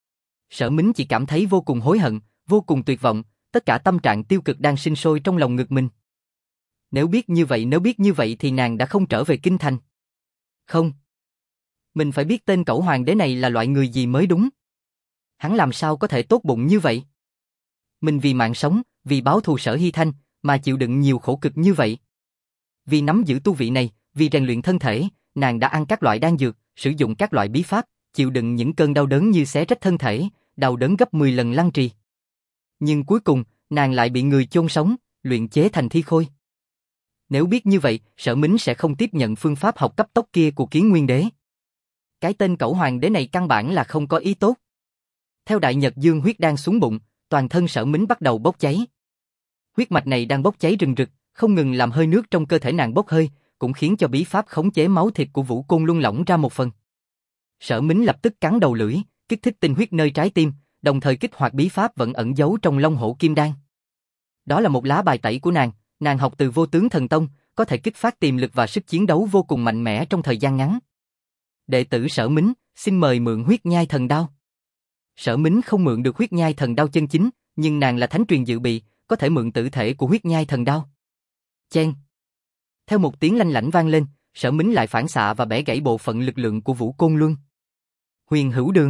Sở Mính chỉ cảm thấy vô cùng hối hận, vô cùng tuyệt vọng, tất cả tâm trạng tiêu cực đang sinh sôi trong lòng ngực mình. Nếu biết như vậy, nếu biết như vậy thì nàng đã không trở về kinh thành. Không. Mình phải biết tên Cẩu Hoàng Đế này là loại người gì mới đúng. Hắn làm sao có thể tốt bụng như vậy? Mình vì mạng sống, vì báo thù Sở Hy Thanh, mà chịu đựng nhiều khổ cực như vậy. Vì nắm giữ tu vị này, vì rèn luyện thân thể, nàng đã ăn các loại đan dược, sử dụng các loại bí pháp, chịu đựng những cơn đau đớn như xé rách thân thể, đau đớn gấp mười lần lăng trì. Nhưng cuối cùng, nàng lại bị người chôn sống, luyện chế thành thi khôi. Nếu biết như vậy, Sở Mính sẽ không tiếp nhận phương pháp học cấp tốc kia của Kiến Nguyên Đế. Cái tên Cẩu Hoàng Đế này căn bản là không có ý tốt. Theo Đại Nhật Dương Huyết Đan xuống bụng, toàn thân Sở Mính bắt đầu bốc cháy. Huyết mạch này đang bốc cháy rừng rực, không ngừng làm hơi nước trong cơ thể nàng bốc hơi, cũng khiến cho bí pháp khống chế máu thịt của Vũ Côn Luân lỏng ra một phần. Sở Mính lập tức cắn đầu lưỡi, kích thích tinh huyết nơi trái tim, đồng thời kích hoạt bí pháp vẫn ẩn giấu trong Long Hổ Kim Đan. Đó là một lá bài tẩy của nàng, nàng học từ Vô Tướng Thần Tông, có thể kích phát tiềm lực và sức chiến đấu vô cùng mạnh mẽ trong thời gian ngắn. Đệ tử Sở Mính, xin mời mượn huyết nhai thần đao. Sở Mính không mượn được huyết nhai thần đao chân chính, nhưng nàng là thánh truyền dự bị, có thể mượn tử thể của huyết nhai thần đao. Chen. Theo một tiếng lanh lảnh vang lên, Sở Mính lại phản xạ và bẻ gãy bộ phận lực lượng của Vũ Côn Luân. Huyền Hữu Đường.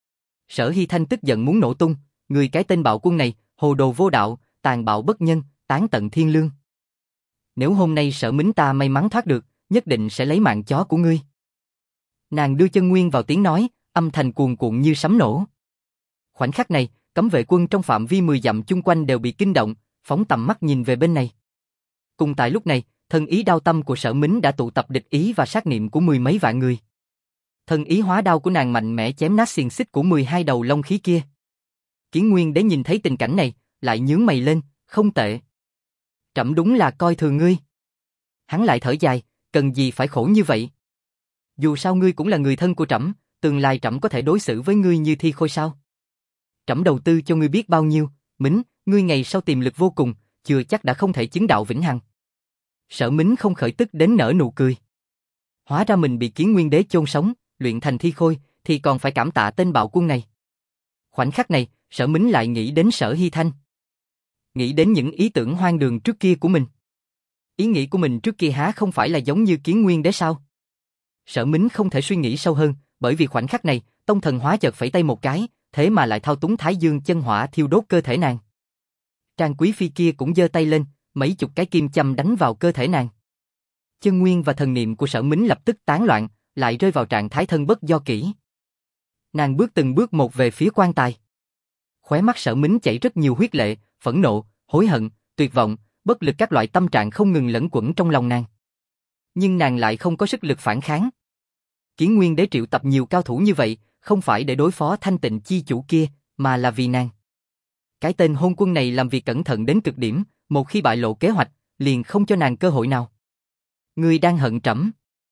Sở Hy Thanh tức giận muốn nổ tung, người cái tên bạo quân này, hồ đồ vô đạo, tàn bạo bất nhân, tán tận thiên lương. Nếu hôm nay Sở Mính ta may mắn thoát được, nhất định sẽ lấy mạng chó của ngươi. Nàng đưa chân nguyên vào tiếng nói, âm thanh cuồn cuộn như sấm nổ. Khoảnh khắc này, cấm vệ quân trong phạm vi mười dặm chung quanh đều bị kinh động, phóng tầm mắt nhìn về bên này. Cùng tại lúc này, thân ý đao tâm của Sở Mính đã tụ tập địch ý và sát niệm của mười mấy vạn người. Thân ý hóa đao của nàng mạnh mẽ chém nát xiềng xích của mười hai đầu long khí kia. Kiến Nguyên Đế nhìn thấy tình cảnh này, lại nhướng mày lên, không tệ. Trẫm đúng là coi thường ngươi. Hắn lại thở dài, cần gì phải khổ như vậy? Dù sao ngươi cũng là người thân của trẫm, tương lai trẫm có thể đối xử với ngươi như thi khôi sao? Trẫm đầu tư cho ngươi biết bao nhiêu, Mính, ngươi ngày sau tiềm lực vô cùng, chưa chắc đã không thể chứng đạo vĩnh hằng. Sở Mính không khởi tức đến nở nụ cười. Hóa ra mình bị Kiến Nguyên Đế chôn sống, luyện thành thi khôi, thì còn phải cảm tạ tên bạo quân này. Khoảnh khắc này, Sở Mính lại nghĩ đến Sở Hy Thanh. Nghĩ đến những ý tưởng hoang đường trước kia của mình. Ý nghĩ của mình trước kia há không phải là giống như Kiến Nguyên Đế sao? Sở Mính không thể suy nghĩ sâu hơn, bởi vì khoảnh khắc này, Tông Thần Hóa chợt phẩy tay một cái, thế mà lại thao túng Thái Dương chân hỏa thiêu đốt cơ thể nàng. Trang Quý Phi kia cũng giơ tay lên, mấy chục cái kim châm đánh vào cơ thể nàng. Chân nguyên và thần niệm của Sở Mính lập tức tán loạn, lại rơi vào trạng thái thân bất do kỷ. Nàng bước từng bước một về phía quan tài. Khóe mắt Sở Mính chảy rất nhiều huyết lệ, phẫn nộ, hối hận, tuyệt vọng, bất lực, các loại tâm trạng không ngừng lẫn quẩn trong lòng nàng. Nhưng nàng lại không có sức lực phản kháng. Kiến Nguyên Đế triệu tập nhiều cao thủ như vậy, không phải để đối phó Thanh Tịnh chi chủ kia, mà là vì nàng. Cái tên hôn quân này làm việc cẩn thận đến cực điểm, một khi bại lộ kế hoạch, liền không cho nàng cơ hội nào. Ngươi đang hận trẫm.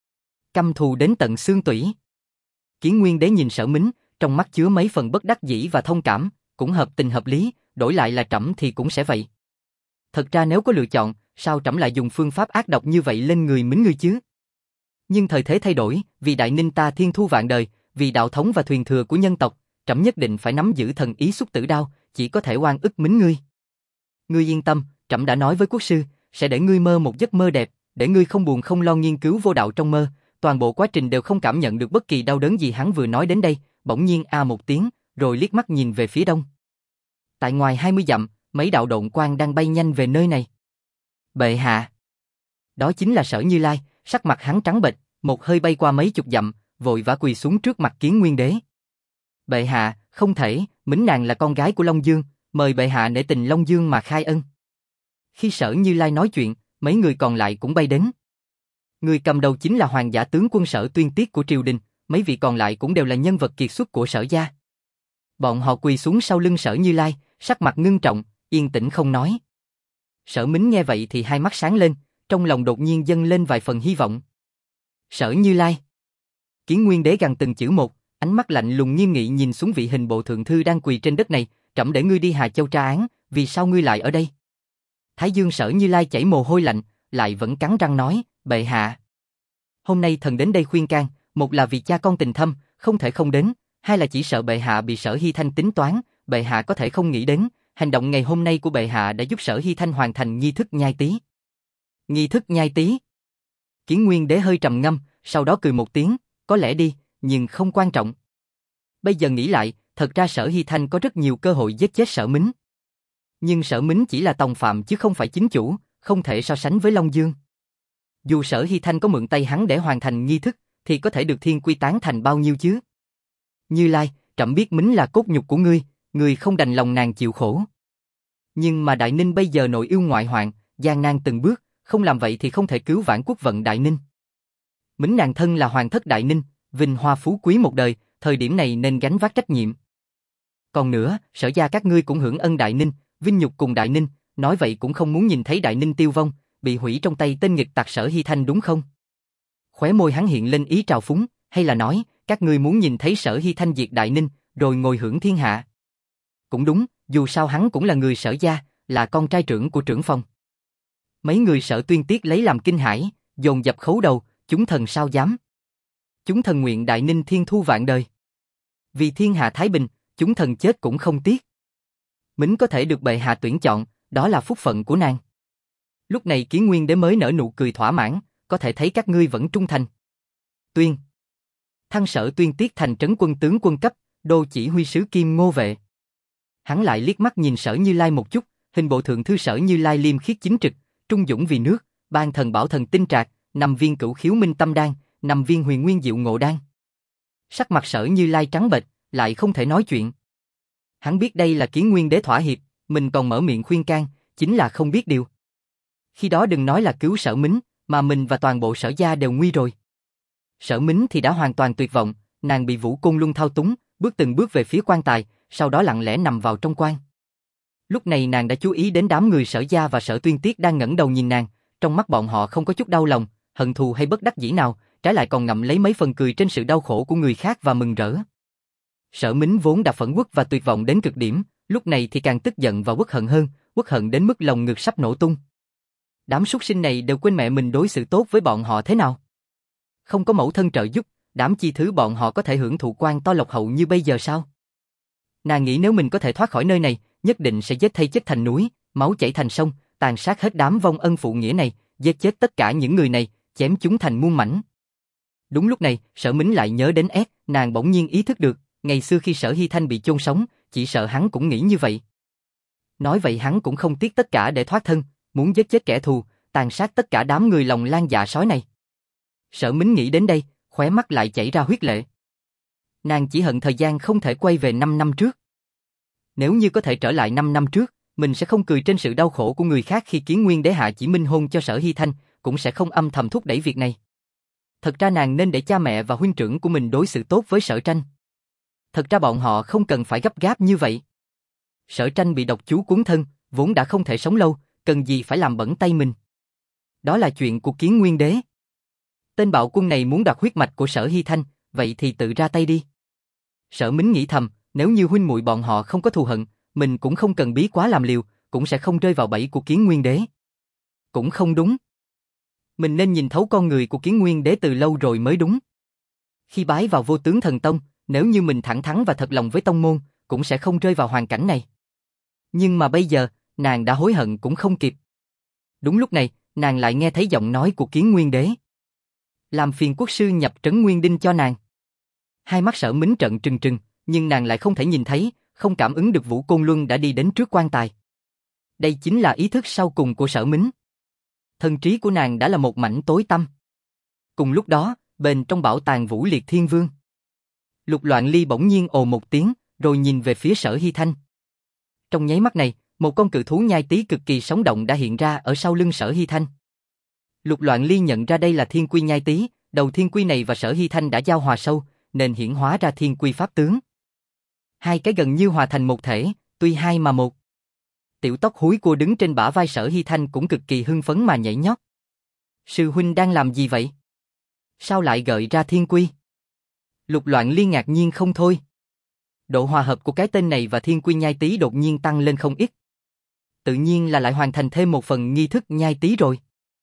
Căm thù đến tận xương tủy. Kiến Nguyên Đế nhìn Sở Mính, trong mắt chứa mấy phần bất đắc dĩ và thông cảm, cũng hợp tình hợp lý, đổi lại là trẫm thì cũng sẽ vậy. Thật ra nếu có lựa chọn, sao trẫm lại dùng phương pháp ác độc như vậy lên người Mính ngươi chứ? Nhưng thời thế thay đổi, vì Đại Ninh ta thiên thu vạn đời, vì đạo thống và thuyền thừa của nhân tộc, trẫm nhất định phải nắm giữ thần ý xúc tử đao, chỉ có thể oan ức Mính ngươi. Ngươi yên tâm, trẫm đã nói với quốc sư, sẽ để ngươi mơ một giấc mơ đẹp, để ngươi không buồn không lo nghiên cứu vô đạo trong mơ, toàn bộ quá trình đều không cảm nhận được bất kỳ đau đớn gì. Hắn vừa nói đến đây, bỗng nhiên a một tiếng, rồi liếc mắt nhìn về phía đông. Tại ngoài hai mươi dặm, mấy đạo độn quang đang bay nhanh về nơi này. Bệ hạ. Đó chính là Sở Như Lai, sắc mặt hắn trắng bệch, một hơi bay qua mấy chục dặm, vội vã quỳ xuống trước mặt Kiến Nguyên Đế. Bệ hạ, không thể, Mính nàng là con gái của Long Dương, mời bệ hạ nể tình Long Dương mà khai ân. Khi Sở Như Lai nói chuyện, mấy người còn lại cũng bay đến. Người cầm đầu chính là hoàng giả tướng quân Sở Tuyên Tiết của triều đình, mấy vị còn lại cũng đều là nhân vật kiệt xuất của Sở gia. Bọn họ quỳ xuống sau lưng Sở Như Lai, sắc mặt ngưng trọng, yên tĩnh không nói. Sở Mính nghe vậy thì hai mắt sáng lên, trong lòng đột nhiên dâng lên vài phần hy vọng. Sở Như Lai. Kiến Nguyên Đế gằn từng chữ một, ánh mắt lạnh lùng nghiêm nghị nhìn xuống vị hình bộ thượng thư đang quỳ trên đất này, trẫm để ngươi đi Hà Châu tra án, vì sao ngươi lại ở đây? Thái dương Sở Như Lai chảy mồ hôi lạnh, lại vẫn cắn răng nói, bệ hạ. Hôm nay thần đến đây khuyên can, một là vì cha con tình thâm, không thể không đến, hai là chỉ sợ bệ hạ bị Sở Hy Thanh tính toán, bệ hạ có thể không nghĩ đến, hành động ngày hôm nay của bệ hạ đã giúp Sở Hy Thanh hoàn thành nghi thức nhai tí. Nghi thức nhai tí. Kiến Nguyên Đế hơi trầm ngâm, sau đó cười một tiếng, có lẽ đi, nhưng không quan trọng. Bây giờ nghĩ lại, thật ra Sở Hy Thanh có rất nhiều cơ hội giết chết Sở Mính. Nhưng Sở Mính chỉ là tòng phạm chứ không phải chính chủ, không thể so sánh với Long Dương. Dù Sở Hy Thanh có mượn tay hắn để hoàn thành nghi thức, thì có thể được thiên quy tán thành bao nhiêu chứ? Như Lai, trẫm biết Mính là cốt nhục của ngươi, ngươi không đành lòng nàng chịu khổ. Nhưng mà Đại Ninh bây giờ nội yêu ngoại hoạn, gian nan từng bước, không làm vậy thì không thể cứu vãn quốc vận Đại Ninh. Mính nàng thân là hoàng thất Đại Ninh, vinh hoa phú quý một đời, thời điểm này nên gánh vác trách nhiệm. Còn nữa, Sở gia các ngươi cũng hưởng ân Đại Ninh, vinh nhục cùng Đại Ninh, nói vậy cũng không muốn nhìn thấy Đại Ninh tiêu vong, bị hủy trong tay tên nghịch tặc Sở Hy Thanh đúng không? Khóe môi hắn hiện lên ý trào phúng, hay là nói, các ngươi muốn nhìn thấy Sở Hy Thanh diệt Đại Ninh, rồi ngồi hưởng thiên hạ. Cũng đúng, dù sao hắn cũng là người Sở gia, là con trai trưởng của trưởng phòng. Mấy người Sở Tuyên Tiết lấy làm kinh hãi, dồn dập khấu đầu, chúng thần sao dám. Chúng thần nguyện Đại Ninh thiên thu vạn đời. Vì thiên hạ thái bình, chúng thần chết cũng không tiếc. Mính có thể được bệ hạ tuyển chọn, đó là phúc phận của nàng. Lúc này Kiến Nguyên Đế mới nở nụ cười thỏa mãn, có thể thấy các ngươi vẫn trung thành. Tuyên. Thăng Sở Tuyên Tiết thành trấn quân tướng quân cấp, đô chỉ huy sứ Kim Ngô Vệ. Hắn lại liếc mắt nhìn Sở Như Lai một chút, hình bộ thượng thư Sở Như Lai liêm khiết chính trực, trung dũng vì nước, ban thần bảo thần tinh trạc, năm viên cửu khiếu minh tâm đan, năm viên huyền nguyên diệu ngộ đan. Sắc mặt Sở Như Lai trắng bệch, lại không thể nói chuyện. Hắn biết đây là Kiến Nguyên Đế thỏa hiệp, mình còn mở miệng khuyên can, chính là không biết điều. Khi đó đừng nói là cứu Sở Mính, mà mình và toàn bộ Sở gia đều nguy rồi. Sở Mính thì đã hoàn toàn tuyệt vọng, nàng bị Vũ Côn Luân thao túng, bước từng bước về phía quan tài, sau đó lặng lẽ nằm vào trong quan. Lúc này nàng đã chú ý đến đám người Sở gia và Sở Tuyên Tiết đang ngẩng đầu nhìn nàng, trong mắt bọn họ không có chút đau lòng, hận thù hay bất đắc dĩ nào, trái lại còn ngậm lấy mấy phần cười trên sự đau khổ của người khác và mừng rỡ. Sở Mính vốn đã phẫn uất và tuyệt vọng đến cực điểm, lúc này thì càng tức giận và uất hận hơn, uất hận đến mức lồng ngực sắp nổ tung. Đám súc sinh này đều quên mẹ mình đối xử tốt với bọn họ thế nào. Không có mẫu thân trợ giúp, đám chi thứ bọn họ có thể hưởng thụ quan to lộc hậu như bây giờ sao? Nàng nghĩ nếu mình có thể thoát khỏi nơi này, nhất định sẽ giết thây chết thành núi, máu chảy thành sông, tàn sát hết đám vong ân phụ nghĩa này, giết chết tất cả những người này, chém chúng thành muôn mảnh. Đúng lúc này, Sở Mính lại nhớ đến S, nàng bỗng nhiên ý thức được, ngày xưa khi Sở Hy Thanh bị chôn sống, chỉ sợ hắn cũng nghĩ như vậy. Nói vậy hắn cũng không tiếc tất cả để thoát thân, muốn giết chết kẻ thù, tàn sát tất cả đám người lòng lan dạ sói này. Sở Mính nghĩ đến đây, khóe mắt lại chảy ra huyết lệ. Nàng chỉ hận thời gian không thể quay về năm năm trước. Nếu như có thể trở lại năm năm trước, mình sẽ không cười trên sự đau khổ của người khác khi Kiến Nguyên Đế hạ chỉ minh hôn cho Sở Hy Thanh, cũng sẽ không âm thầm thúc đẩy việc này. Thật ra nàng nên để cha mẹ và huynh trưởng của mình đối xử tốt với Sở Tranh. Thật ra bọn họ không cần phải gấp gáp như vậy. Sở Tranh bị độc chú cuốn thân, vốn đã không thể sống lâu, cần gì phải làm bẩn tay mình. Đó là chuyện của Kiến Nguyên Đế. Tên bạo quân này muốn đoạt huyết mạch của Sở Hy Thanh, vậy thì tự ra tay đi. Sở Mính nghĩ thầm, nếu như huynh muội bọn họ không có thù hận, mình cũng không cần bí quá làm liều, cũng sẽ không rơi vào bẫy của Kiến Nguyên Đế. Cũng không đúng. Mình nên nhìn thấu con người của Kiến Nguyên Đế từ lâu rồi mới đúng. Khi bái vào Vô Tướng Thần Tông, nếu như mình thẳng thắn và thật lòng với tông môn, cũng sẽ không rơi vào hoàn cảnh này. Nhưng mà bây giờ, nàng đã hối hận cũng không kịp. Đúng lúc này, nàng lại nghe thấy giọng nói của Kiến Nguyên Đế. Làm phiền quốc sư nhập trấn Nguyên Đinh cho nàng. Hai mắt Sở Mính trợn trừng trừng, nhưng nàng lại không thể nhìn thấy, không cảm ứng được Vũ Côn Luân đã đi đến trước quan tài. Đây chính là ý thức sau cùng của Sở Mính. Thân trí của nàng đã là một mảnh tối tăm. Cùng lúc đó, bên trong bảo tàng Vũ Liệt Thiên Vương, Lục Loạn Ly bỗng nhiên ồ một tiếng, rồi nhìn về phía Sở Hy Thanh. Trong nháy mắt này, một con cự thú nhai tí cực kỳ sống động đã hiện ra ở sau lưng Sở Hy Thanh. Lục Loạn Ly nhận ra đây là thiên quy nhai tí, đầu thiên quy này và Sở Hy Thanh đã giao hòa sâu, nên hiển hóa ra thiên quy pháp tướng. Hai cái gần như hòa thành một thể, tuy hai mà một. Tiểu tóc húi cua đứng trên bả vai Sở Hy Thanh cũng cực kỳ hưng phấn mà nhảy nhót. Sư huynh đang làm gì vậy? Sao lại gợi ra thiên quy? Lục Loạn Ly ngạc nhiên không thôi. Độ hòa hợp của cái tên này và thiên quy nhai tí đột nhiên tăng lên không ít. Tự nhiên là lại hoàn thành thêm một phần nghi thức nhai tí rồi.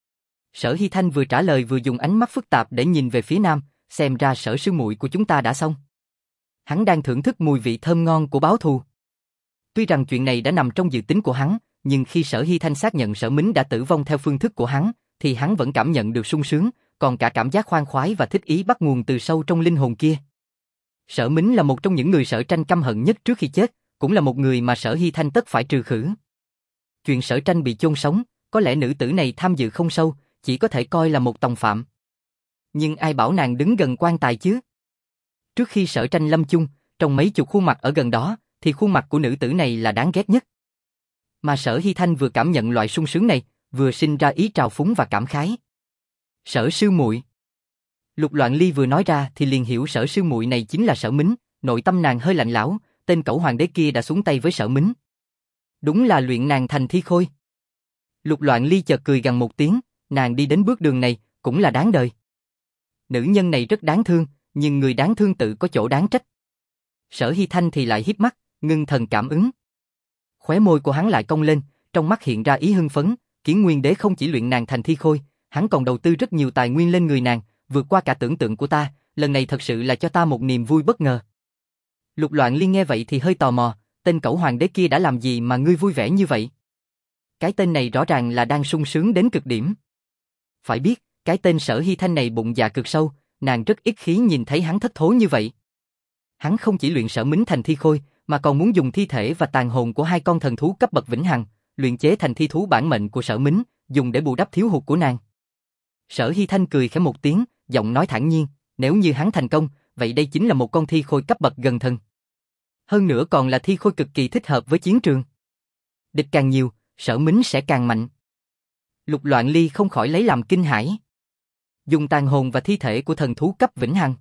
Sở Hy Thanh vừa trả lời vừa dùng ánh mắt phức tạp để nhìn về phía nam, xem ra Sở sư muội của chúng ta đã xong. Hắn đang thưởng thức mùi vị thơm ngon của báo thù. Tuy rằng chuyện này đã nằm trong dự tính của hắn, nhưng khi Sở Hy Thanh xác nhận Sở Mính đã tử vong theo phương thức của hắn, thì hắn vẫn cảm nhận được sung sướng, còn cả cảm giác khoan khoái và thích ý bắt nguồn từ sâu trong linh hồn kia. Sở Mính là một trong những người Sở Tranh căm hận nhất trước khi chết, cũng là một người mà Sở Hy Thanh tất phải trừ khử. Chuyện Sở Tranh bị chôn sống, có lẽ nữ tử này tham dự không sâu, chỉ có thể coi là một tòng phạm. Nhưng ai bảo nàng đứng gần quan tài chứ? Trước khi Sở Tranh lâm chung, trong mấy chục khuôn mặt ở gần đó, thì khuôn mặt của nữ tử này là đáng ghét nhất. Mà Sở Hy Thanh vừa cảm nhận loại sung sướng này, vừa sinh ra ý trào phúng và cảm khái. Sở sư muội. Lục Loạn Ly vừa nói ra thì liền hiểu Sở sư muội này chính là Sở Mính, nội tâm nàng hơi lạnh lẽo, tên cẩu hoàng đế kia đã xuống tay với Sở Mính. Đúng là luyện nàng thành thi khôi. Lục Loạn Ly chợt cười gằn một tiếng, nàng đi đến bước đường này, cũng là đáng đời. Nữ nhân này rất đáng thương, nhưng người đáng thương tự có chỗ đáng trách. Sở Hy Thanh thì lại híp mắt, ngưng thần cảm ứng. Khóe môi của hắn lại cong lên, trong mắt hiện ra ý hưng phấn, Kiến Nguyên Đế không chỉ luyện nàng thành thi khôi, hắn còn đầu tư rất nhiều tài nguyên lên người nàng, vượt qua cả tưởng tượng của ta, lần này thật sự là cho ta một niềm vui bất ngờ. Lục Loạn Ly nghe vậy thì hơi tò mò, tên cẩu hoàng đế kia đã làm gì mà ngươi vui vẻ như vậy? Cái tên này rõ ràng là đang sung sướng đến cực điểm. Phải biết, cái tên Sở Hy Thanh này bụng dạ cực sâu, nàng rất ít khi nhìn thấy hắn thất thố như vậy. Hắn không chỉ luyện Sở Mính thành thi khôi, mà còn muốn dùng thi thể và tàn hồn của hai con thần thú cấp bậc vĩnh hằng, luyện chế thành thi thú bản mệnh của Sở Mính, dùng để bù đắp thiếu hụt của nàng. Sở Hy Thanh cười khẽ một tiếng, giọng nói thản nhiên, nếu như hắn thành công, vậy đây chính là một con thi khôi cấp bậc gần thần. Hơn nữa còn là thi khôi cực kỳ thích hợp với chiến trường. Địch càng nhiều, Sở Mính sẽ càng mạnh. Lục Loạn Ly không khỏi lấy làm kinh hãi. Dùng tàn hồn và thi thể của thần thú cấp vĩnh hằng.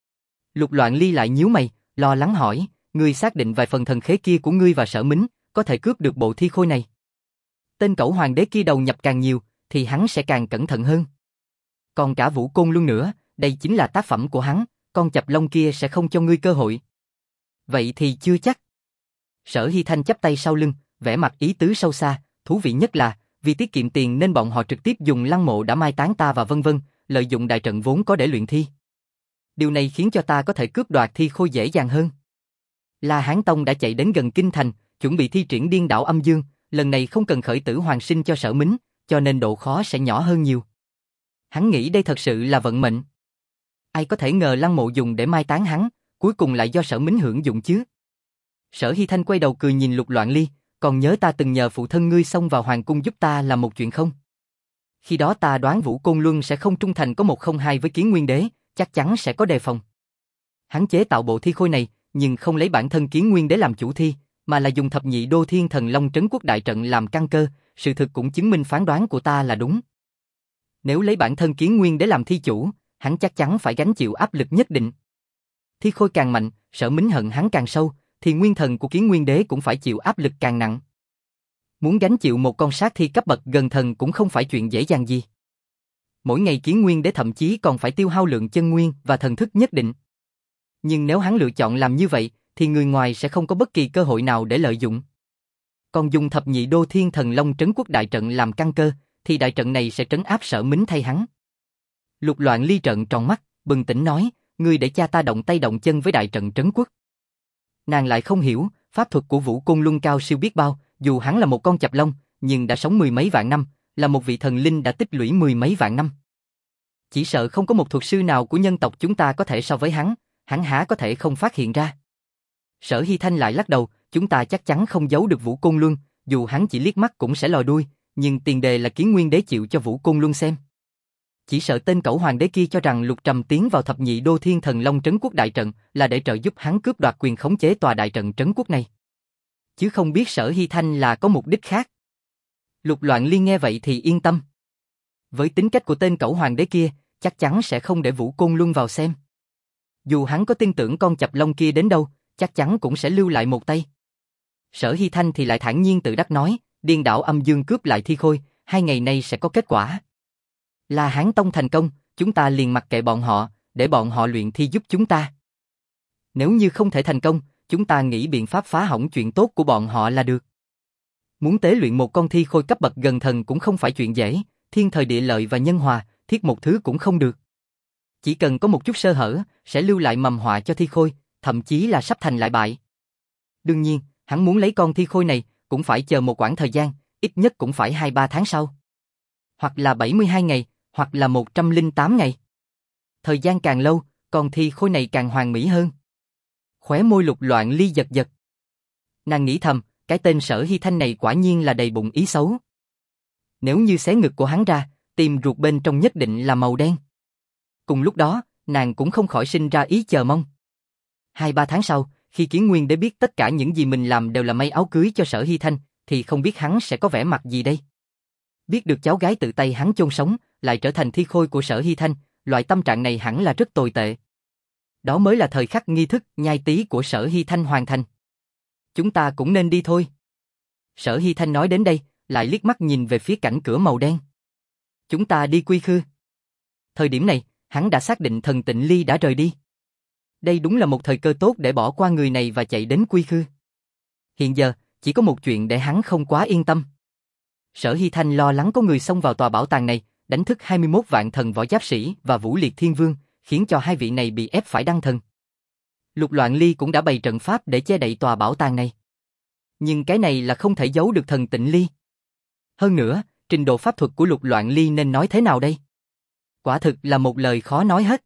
Lục Loạn Ly lại nhíu mày, lo lắng hỏi, ngươi xác định vài phần thần khế kia của ngươi và Sở Mính, có thể cướp được bộ thi khôi này. Tên cẩu hoàng đế kia đầu nhập càng nhiều, thì hắn sẽ càng cẩn thận hơn. Còn cả Vũ Côn luôn nữa, đây chính là tác phẩm của hắn, con chập lông kia sẽ không cho ngươi cơ hội. Vậy thì chưa chắc. Sở Hy Thanh chắp tay sau lưng, vẻ mặt ý tứ sâu xa, thú vị nhất là, vì tiết kiệm tiền nên bọn họ trực tiếp dùng lăng mộ đã mai táng ta và vân vân, lợi dụng đại trận vốn có để luyện thi. Điều này khiến cho ta có thể cướp đoạt thi khôi dễ dàng hơn. La Hán Tông đã chạy đến gần kinh thành, chuẩn bị thi triển điên đảo âm dương, lần này không cần khởi tử hoàn sinh cho Sở Mính, cho nên độ khó sẽ nhỏ hơn nhiều. Hắn nghĩ đây thật sự là vận mệnh. Ai có thể ngờ lăng mộ dùng để mai táng hắn, cuối cùng lại do Sở Mính hưởng dụng chứ. Sở Hy Thanh quay đầu cười nhìn Lục Loạn Ly, còn nhớ ta từng nhờ phụ thân ngươi xông vào hoàng cung giúp ta làm một chuyện không? Khi đó ta đoán Vũ Côn Luân sẽ không trung thành có một không hai với Kiến Nguyên Đế, chắc chắn sẽ có đề phòng. Hắn chế tạo bộ thi khôi này, nhưng không lấy bản thân Kiến Nguyên Đế làm chủ thi, mà là dùng thập nhị đô thiên thần long trấn quốc đại trận làm căn cơ, sự thực cũng chứng minh phán đoán của ta là đúng. Nếu lấy bản thân Kiến Nguyên Đế làm thi chủ, hắn chắc chắn phải gánh chịu áp lực nhất định. Thi Khôi càng mạnh, Sở Mính hận hắn càng sâu, thì nguyên thần của Kiến Nguyên Đế cũng phải chịu áp lực càng nặng. Muốn gánh chịu một con sát thi cấp bậc gần thần cũng không phải chuyện dễ dàng gì. Mỗi ngày Kiến Nguyên Đế thậm chí còn phải tiêu hao lượng chân nguyên và thần thức nhất định. Nhưng nếu hắn lựa chọn làm như vậy, thì người ngoài sẽ không có bất kỳ cơ hội nào để lợi dụng. Còn dùng thập nhị đô thiên thần long trấn quốc đại trận làm căn cơ, thì đại trận này sẽ trấn áp Sở Mính thay hắn. Lục Loạn Ly trợn tròn mắt, bừng tỉnh nói, ngươi để cha ta động tay động chân với đại trận trấn quốc. Nàng lại không hiểu, pháp thuật của Vũ Côn Luân cao siêu biết bao, dù hắn là một con chập long, nhưng đã sống mười mấy vạn năm, là một vị thần linh đã tích lũy mười mấy vạn năm. Chỉ sợ không có một thuật sư nào của nhân tộc chúng ta có thể so với hắn, hắn há có thể không phát hiện ra. Sở Hy Thanh lại lắc đầu, chúng ta chắc chắn không giấu được Vũ Côn Luân, dù hắn chỉ liếc mắt cũng sẽ lòi đuôi, nhưng tiền đề là Kiến Nguyên Đế chịu cho Vũ Côn Luân xem. Chỉ sợ tên cẩu hoàng đế kia cho rằng Lục Trầm tiến vào thập nhị đô thiên thần long trấn quốc đại trận là để trợ giúp hắn cướp đoạt quyền khống chế tòa đại trận trấn quốc này. Chứ không biết Sở Hy Thanh là có mục đích khác. Lục Loạn Ly nghe vậy thì yên tâm. Với tính cách của tên cẩu hoàng đế kia, chắc chắn sẽ không để Vũ Côn Luân vào xem. Dù hắn có tin tưởng con chập long kia đến đâu, chắc chắn cũng sẽ lưu lại một tay. Sở Hy Thanh thì lại thản nhiên tự đắc nói, Điên Đảo Âm Dương cướp lại Thi Khôi, hai ngày nay sẽ có kết quả. La Hán Tông thành công, chúng ta liền mặc kệ bọn họ, để bọn họ luyện thi giúp chúng ta. Nếu như không thể thành công, chúng ta nghĩ biện pháp phá hỏng chuyện tốt của bọn họ là được. Muốn tế luyện một con Thi Khôi cấp bậc gần thần cũng không phải chuyện dễ, thiên thời địa lợi và nhân hòa, thiết một thứ cũng không được. Chỉ cần có một chút sơ hở, sẽ lưu lại mầm họa cho Thi Khôi, thậm chí là sắp thành lại bại. Đương nhiên, hắn muốn lấy con Thi Khôi này, cũng phải chờ một quãng thời gian, ít nhất cũng phải hai ba tháng sau. Hoặc là bảy mươi hai ngày, hoặc là một trăm lẻ tám ngày. Thời gian càng lâu, con Thi Khôi này càng hoàn mỹ hơn. Khóe môi Lục Loạn Ly giật giật. Nàng nghĩ thầm, cái tên Sở Hy Thanh này quả nhiên là đầy bụng ý xấu. Nếu như xé ngực của hắn ra, tim ruột bên trong nhất định là màu đen. Cùng lúc đó, nàng cũng không khỏi sinh ra ý chờ mong. Hai ba tháng sau, khi Kiến Nguyên Đế biết tất cả những gì mình làm đều là may áo cưới cho Sở Hy Thanh, thì không biết hắn sẽ có vẻ mặt gì đây. Biết được cháu gái tự tay hắn chôn sống, lại trở thành Thi Khôi của Sở Hy Thanh, loại tâm trạng này hẳn là rất tồi tệ. Đó mới là thời khắc nghi thức nhai tí của Sở Hy Thanh hoàn thành. Chúng ta cũng nên đi thôi. Sở Hy Thanh nói đến đây, lại liếc mắt nhìn về phía cảnh cửa màu đen. Chúng ta đi Quy Khư. Thời điểm này, hắn đã xác định thần Tịnh Ly đã rời đi. Đây đúng là một thời cơ tốt để bỏ qua người này và chạy đến Quy Khư. Hiện giờ, chỉ có một chuyện để hắn không quá yên tâm. Sở Hy Thanh lo lắng có người xông vào tòa bảo tàng này, đánh thức hai mươi mốt vạn thần võ giáp sĩ và Vũ Liệt Thiên Vương, khiến cho hai vị này bị ép phải đăng thần. Lục Loạn Ly cũng đã bày trận pháp để che đậy tòa bảo tàng này. Nhưng cái này là không thể giấu được thần Tịnh Ly. Hơn nữa, trình độ pháp thuật của Lục Loạn Ly nên nói thế nào đây? Quả thực là một lời khó nói hết.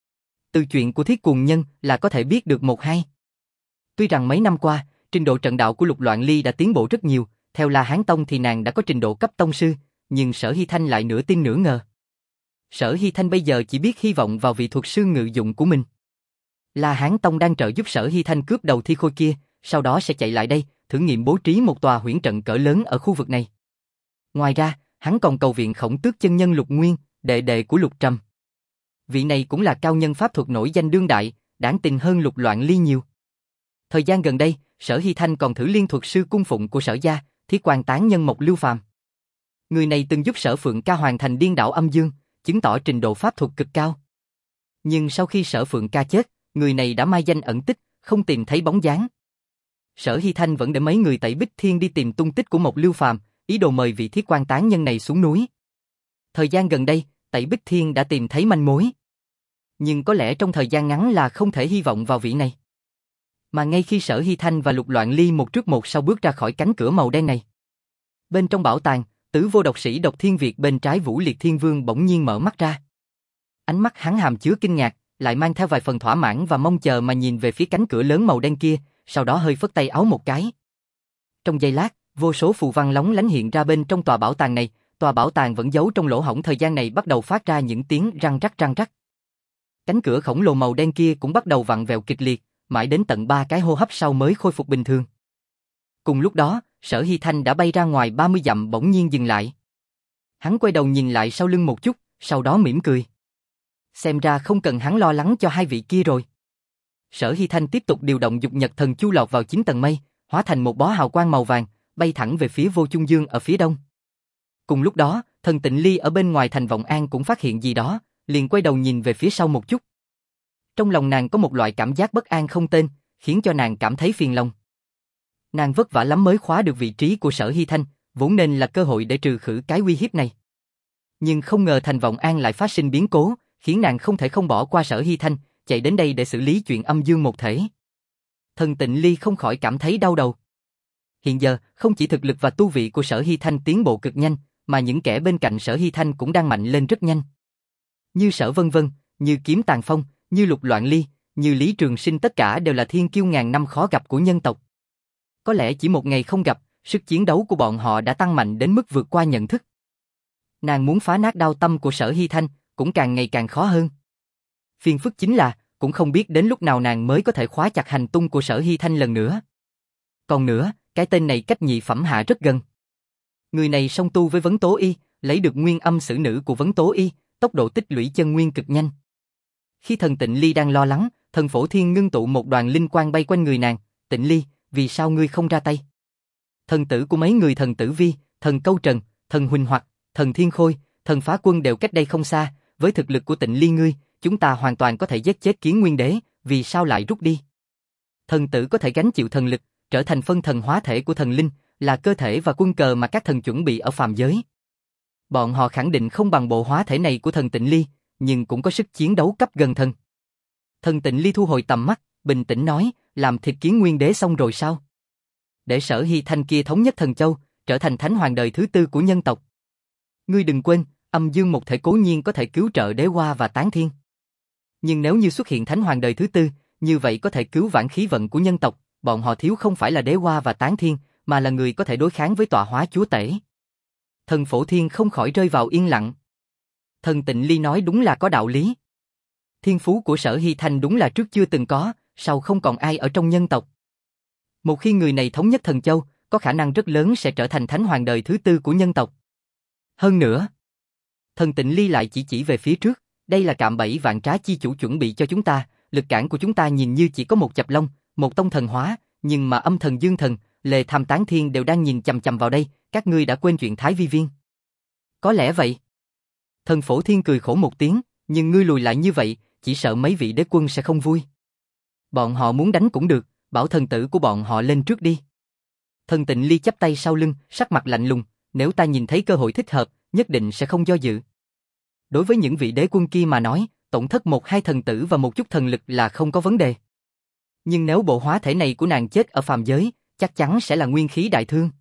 Từ chuyện của Thiết Cuồng Nhân là có thể biết được một hai. Tuy rằng mấy năm qua, trình độ trận đạo của Lục Loạn Ly đã tiến bộ rất nhiều, theo La Hán Tông thì nàng đã có trình độ cấp tông sư, nhưng Sở Hy Thanh lại nửa tin nửa ngờ. Sở Hy Thanh bây giờ chỉ biết hy vọng vào vị thuật sư ngự dụng của mình. La Hán Tông đang trợ giúp Sở Hy Thanh cướp đầu Thi Khôi kia, sau đó sẽ chạy lại đây, thử nghiệm bố trí một tòa huyễn trận cỡ lớn ở khu vực này. Ngoài ra, hắn còn cầu viện Khổng Tước chân nhân Lục Nguyên, đệ đệ của Lục Trầm. Vị này cũng là cao nhân pháp thuật nổi danh đương đại, đáng tin hơn Lục Loạn Ly nhiều. Thời gian gần đây, Sở Hy Thanh còn thử liên thuật sư cung phụng của Sở gia, Thiết Quan Tán Nhân Mộc Lưu Phàm. Người này từng giúp Sở Phượng Ca hoàn thành Điên Đảo Âm Dương, chứng tỏ trình độ pháp thuật cực cao. Nhưng sau khi Sở Phượng Ca chết, người này đã mai danh ẩn tích, không tìm thấy bóng dáng. Sở Hy Thanh vẫn để mấy người Tẩy Bích Thiên đi tìm tung tích của Mộc Lưu Phàm, ý đồ mời vị Thiết Quan Tán Nhân này xuống núi. Thời gian gần đây, Tẩy Bích Thiên đã tìm thấy manh mối. Nhưng có lẽ trong thời gian ngắn là không thể hy vọng vào vị này. Mà ngay khi Sở Hy Thanh và Lục Loạn Ly một trước một sau bước ra khỏi cánh cửa màu đen này. Bên trong bảo tàng, Tứ Vô Độc Sĩ Độc Thiên Việt bên trái Vũ Liệt Thiên Vương bỗng nhiên mở mắt ra. Ánh mắt hắn hàm chứa kinh ngạc, lại mang theo vài phần thỏa mãn và mong chờ mà nhìn về phía cánh cửa lớn màu đen kia, sau đó hơi phất tay áo một cái. Trong giây lát, vô số phù văn lóng lánh hiện ra bên trong tòa bảo tàng này, tòa bảo tàng vẫn giấu trong lỗ hổng thời gian này bắt đầu phát ra những tiếng răng rắc răng rắc. Cánh cửa khổng lồ màu đen kia cũng bắt đầu vặn vẹo kịch liệt, mãi đến tận ba cái hô hấp sau mới khôi phục bình thường. Cùng lúc đó, Sở Hy Thanh đã bay ra ngoài ba mươi dặm bỗng nhiên dừng lại. Hắn quay đầu nhìn lại sau lưng một chút, Sau đó mỉm cười. Xem ra không cần hắn lo lắng cho hai vị kia rồi. Sở Hy Thanh tiếp tục điều động dục nhật thần chu lọt vào chín tầng mây, hóa thành một bó hào quang màu vàng, bay thẳng về phía Vô Chung Dương ở phía đông. Cùng lúc đó, Thần Tịnh Ly ở bên ngoài thành Vọng An cũng phát hiện gì đó, liền quay đầu nhìn về phía sau một chút. Trong lòng nàng có một loại cảm giác bất an không tên, khiến cho nàng cảm thấy phiền lòng. Nàng vất vả lắm mới khóa được vị trí của Sở Hy Thanh, vốn nên là cơ hội để trừ khử cái uy hiếp này. Nhưng không ngờ thành Vọng An lại phát sinh biến cố, khiến nàng không thể không bỏ qua Sở Hy Thanh, chạy đến đây để xử lý chuyện âm dương một thể. Thần Tịnh Ly không khỏi cảm thấy đau đầu. Hiện giờ, không chỉ thực lực và tu vị của Sở Hy Thanh tiến bộ cực nhanh, mà những kẻ bên cạnh Sở Hy Thanh cũng đang mạnh lên rất nhanh. Như Sở Vân Vân, như Kiếm Tàn Phong, như Lục Loạn Ly, như Lý Trường Sinh, tất cả đều là thiên kiêu ngàn năm khó gặp của nhân tộc. Có lẽ chỉ một ngày không gặp, sức chiến đấu của bọn họ đã tăng mạnh đến mức vượt qua nhận thức. Nàng muốn phá nát đao tâm của Sở Hy Thanh, cũng càng ngày càng khó hơn. Phiền phức chính là, cũng không biết đến lúc nào nàng mới có thể khóa chặt hành tung của Sở Hy Thanh lần nữa. Còn nữa, cái tên này cách nhị phẩm hạ rất gần. Người này song tu với Vấn Tố Y, lấy được nguyên âm sử nữ của Vấn Tố Y, tốc độ tích lũy chân nguyên cực nhanh. Khi Thần Tịnh Ly đang lo lắng, Thần Phổ Thiên ngưng tụ một đoàn linh quang bay quanh người nàng. Tịnh Ly, vì sao ngươi không ra tay? Thần tử của mấy người Thần Tử Vi, Thần Câu Trần, Thần Huỳnh Hoặc, Thần Thiên Khôi, Thần Phá Quân đều cách đây không xa. Với thực lực của Tịnh Ly ngươi, chúng ta hoàn toàn có thể giết chết Kiến Nguyên Đế, vì sao lại rút đi? Thần tử có thể gánh chịu thần lực, trở thành phân thần hóa thể của thần linh, là cơ thể và quân cờ mà các thần chuẩn bị ở phàm giới. Bọn họ khẳng định không bằng bộ hóa thể này của Thần Tịnh Ly, nhưng cũng có sức chiến đấu cấp gần thần. Thần Tịnh Ly thu hồi tầm mắt, bình tĩnh nói, làm thịt Kiến Nguyên Đế xong rồi sao? Để Sở Hy Thanh kia thống nhất Thần Châu, trở thành thánh hoàng đời thứ tư của nhân tộc. Ngươi đừng quên, âm dương một thể cố nhiên có thể cứu trợ đế hoa và tán thiên. Nhưng nếu như xuất hiện thánh hoàng đời thứ tư, như vậy có thể cứu vãn khí vận của nhân tộc, bọn họ thiếu không phải là đế hoa và tán thiên, mà là người có thể đối kháng với tọa hóa chúa tể. Thần Phổ Thiên không khỏi rơi vào yên lặng. Thần Tịnh Ly nói đúng là có đạo lý. Thiên phú của Sở Hy Thanh đúng là trước chưa từng có, sau không còn ai ở trong nhân tộc. Một khi người này thống nhất Thần Châu, có khả năng rất lớn sẽ trở thành thánh hoàng đời thứ tư của nhân tộc. Hơn nữa, Thần Tịnh Ly lại chỉ chỉ về phía trước, đây là cạm bẫy vạn trá chi chủ chuẩn bị cho chúng ta, lực cản của chúng ta nhìn như chỉ có một chập long, một tông thần hóa, nhưng mà âm thần dương thần, Lề Tham Tán Thiên đều đang nhìn chằm chằm vào đây, các ngươi đã quên chuyện Thái Vi Viên. Có lẽ vậy. Thần Phổ Thiên cười khổ một tiếng, nhưng ngươi lùi lại như vậy, chỉ sợ mấy vị đế quân sẽ không vui. Bọn họ muốn đánh cũng được, bảo thần tử của bọn họ lên trước đi. Thần Tịnh Ly chắp tay sau lưng, sắc mặt lạnh lùng, nếu ta nhìn thấy cơ hội thích hợp, nhất định sẽ không do dự. Đối với những vị đế quân kia mà nói, tổn thất một hai thần tử và một chút thần lực là không có vấn đề. Nhưng nếu bộ hóa thể này của nàng chết ở phàm giới, chắc chắn sẽ là nguyên khí đại thương.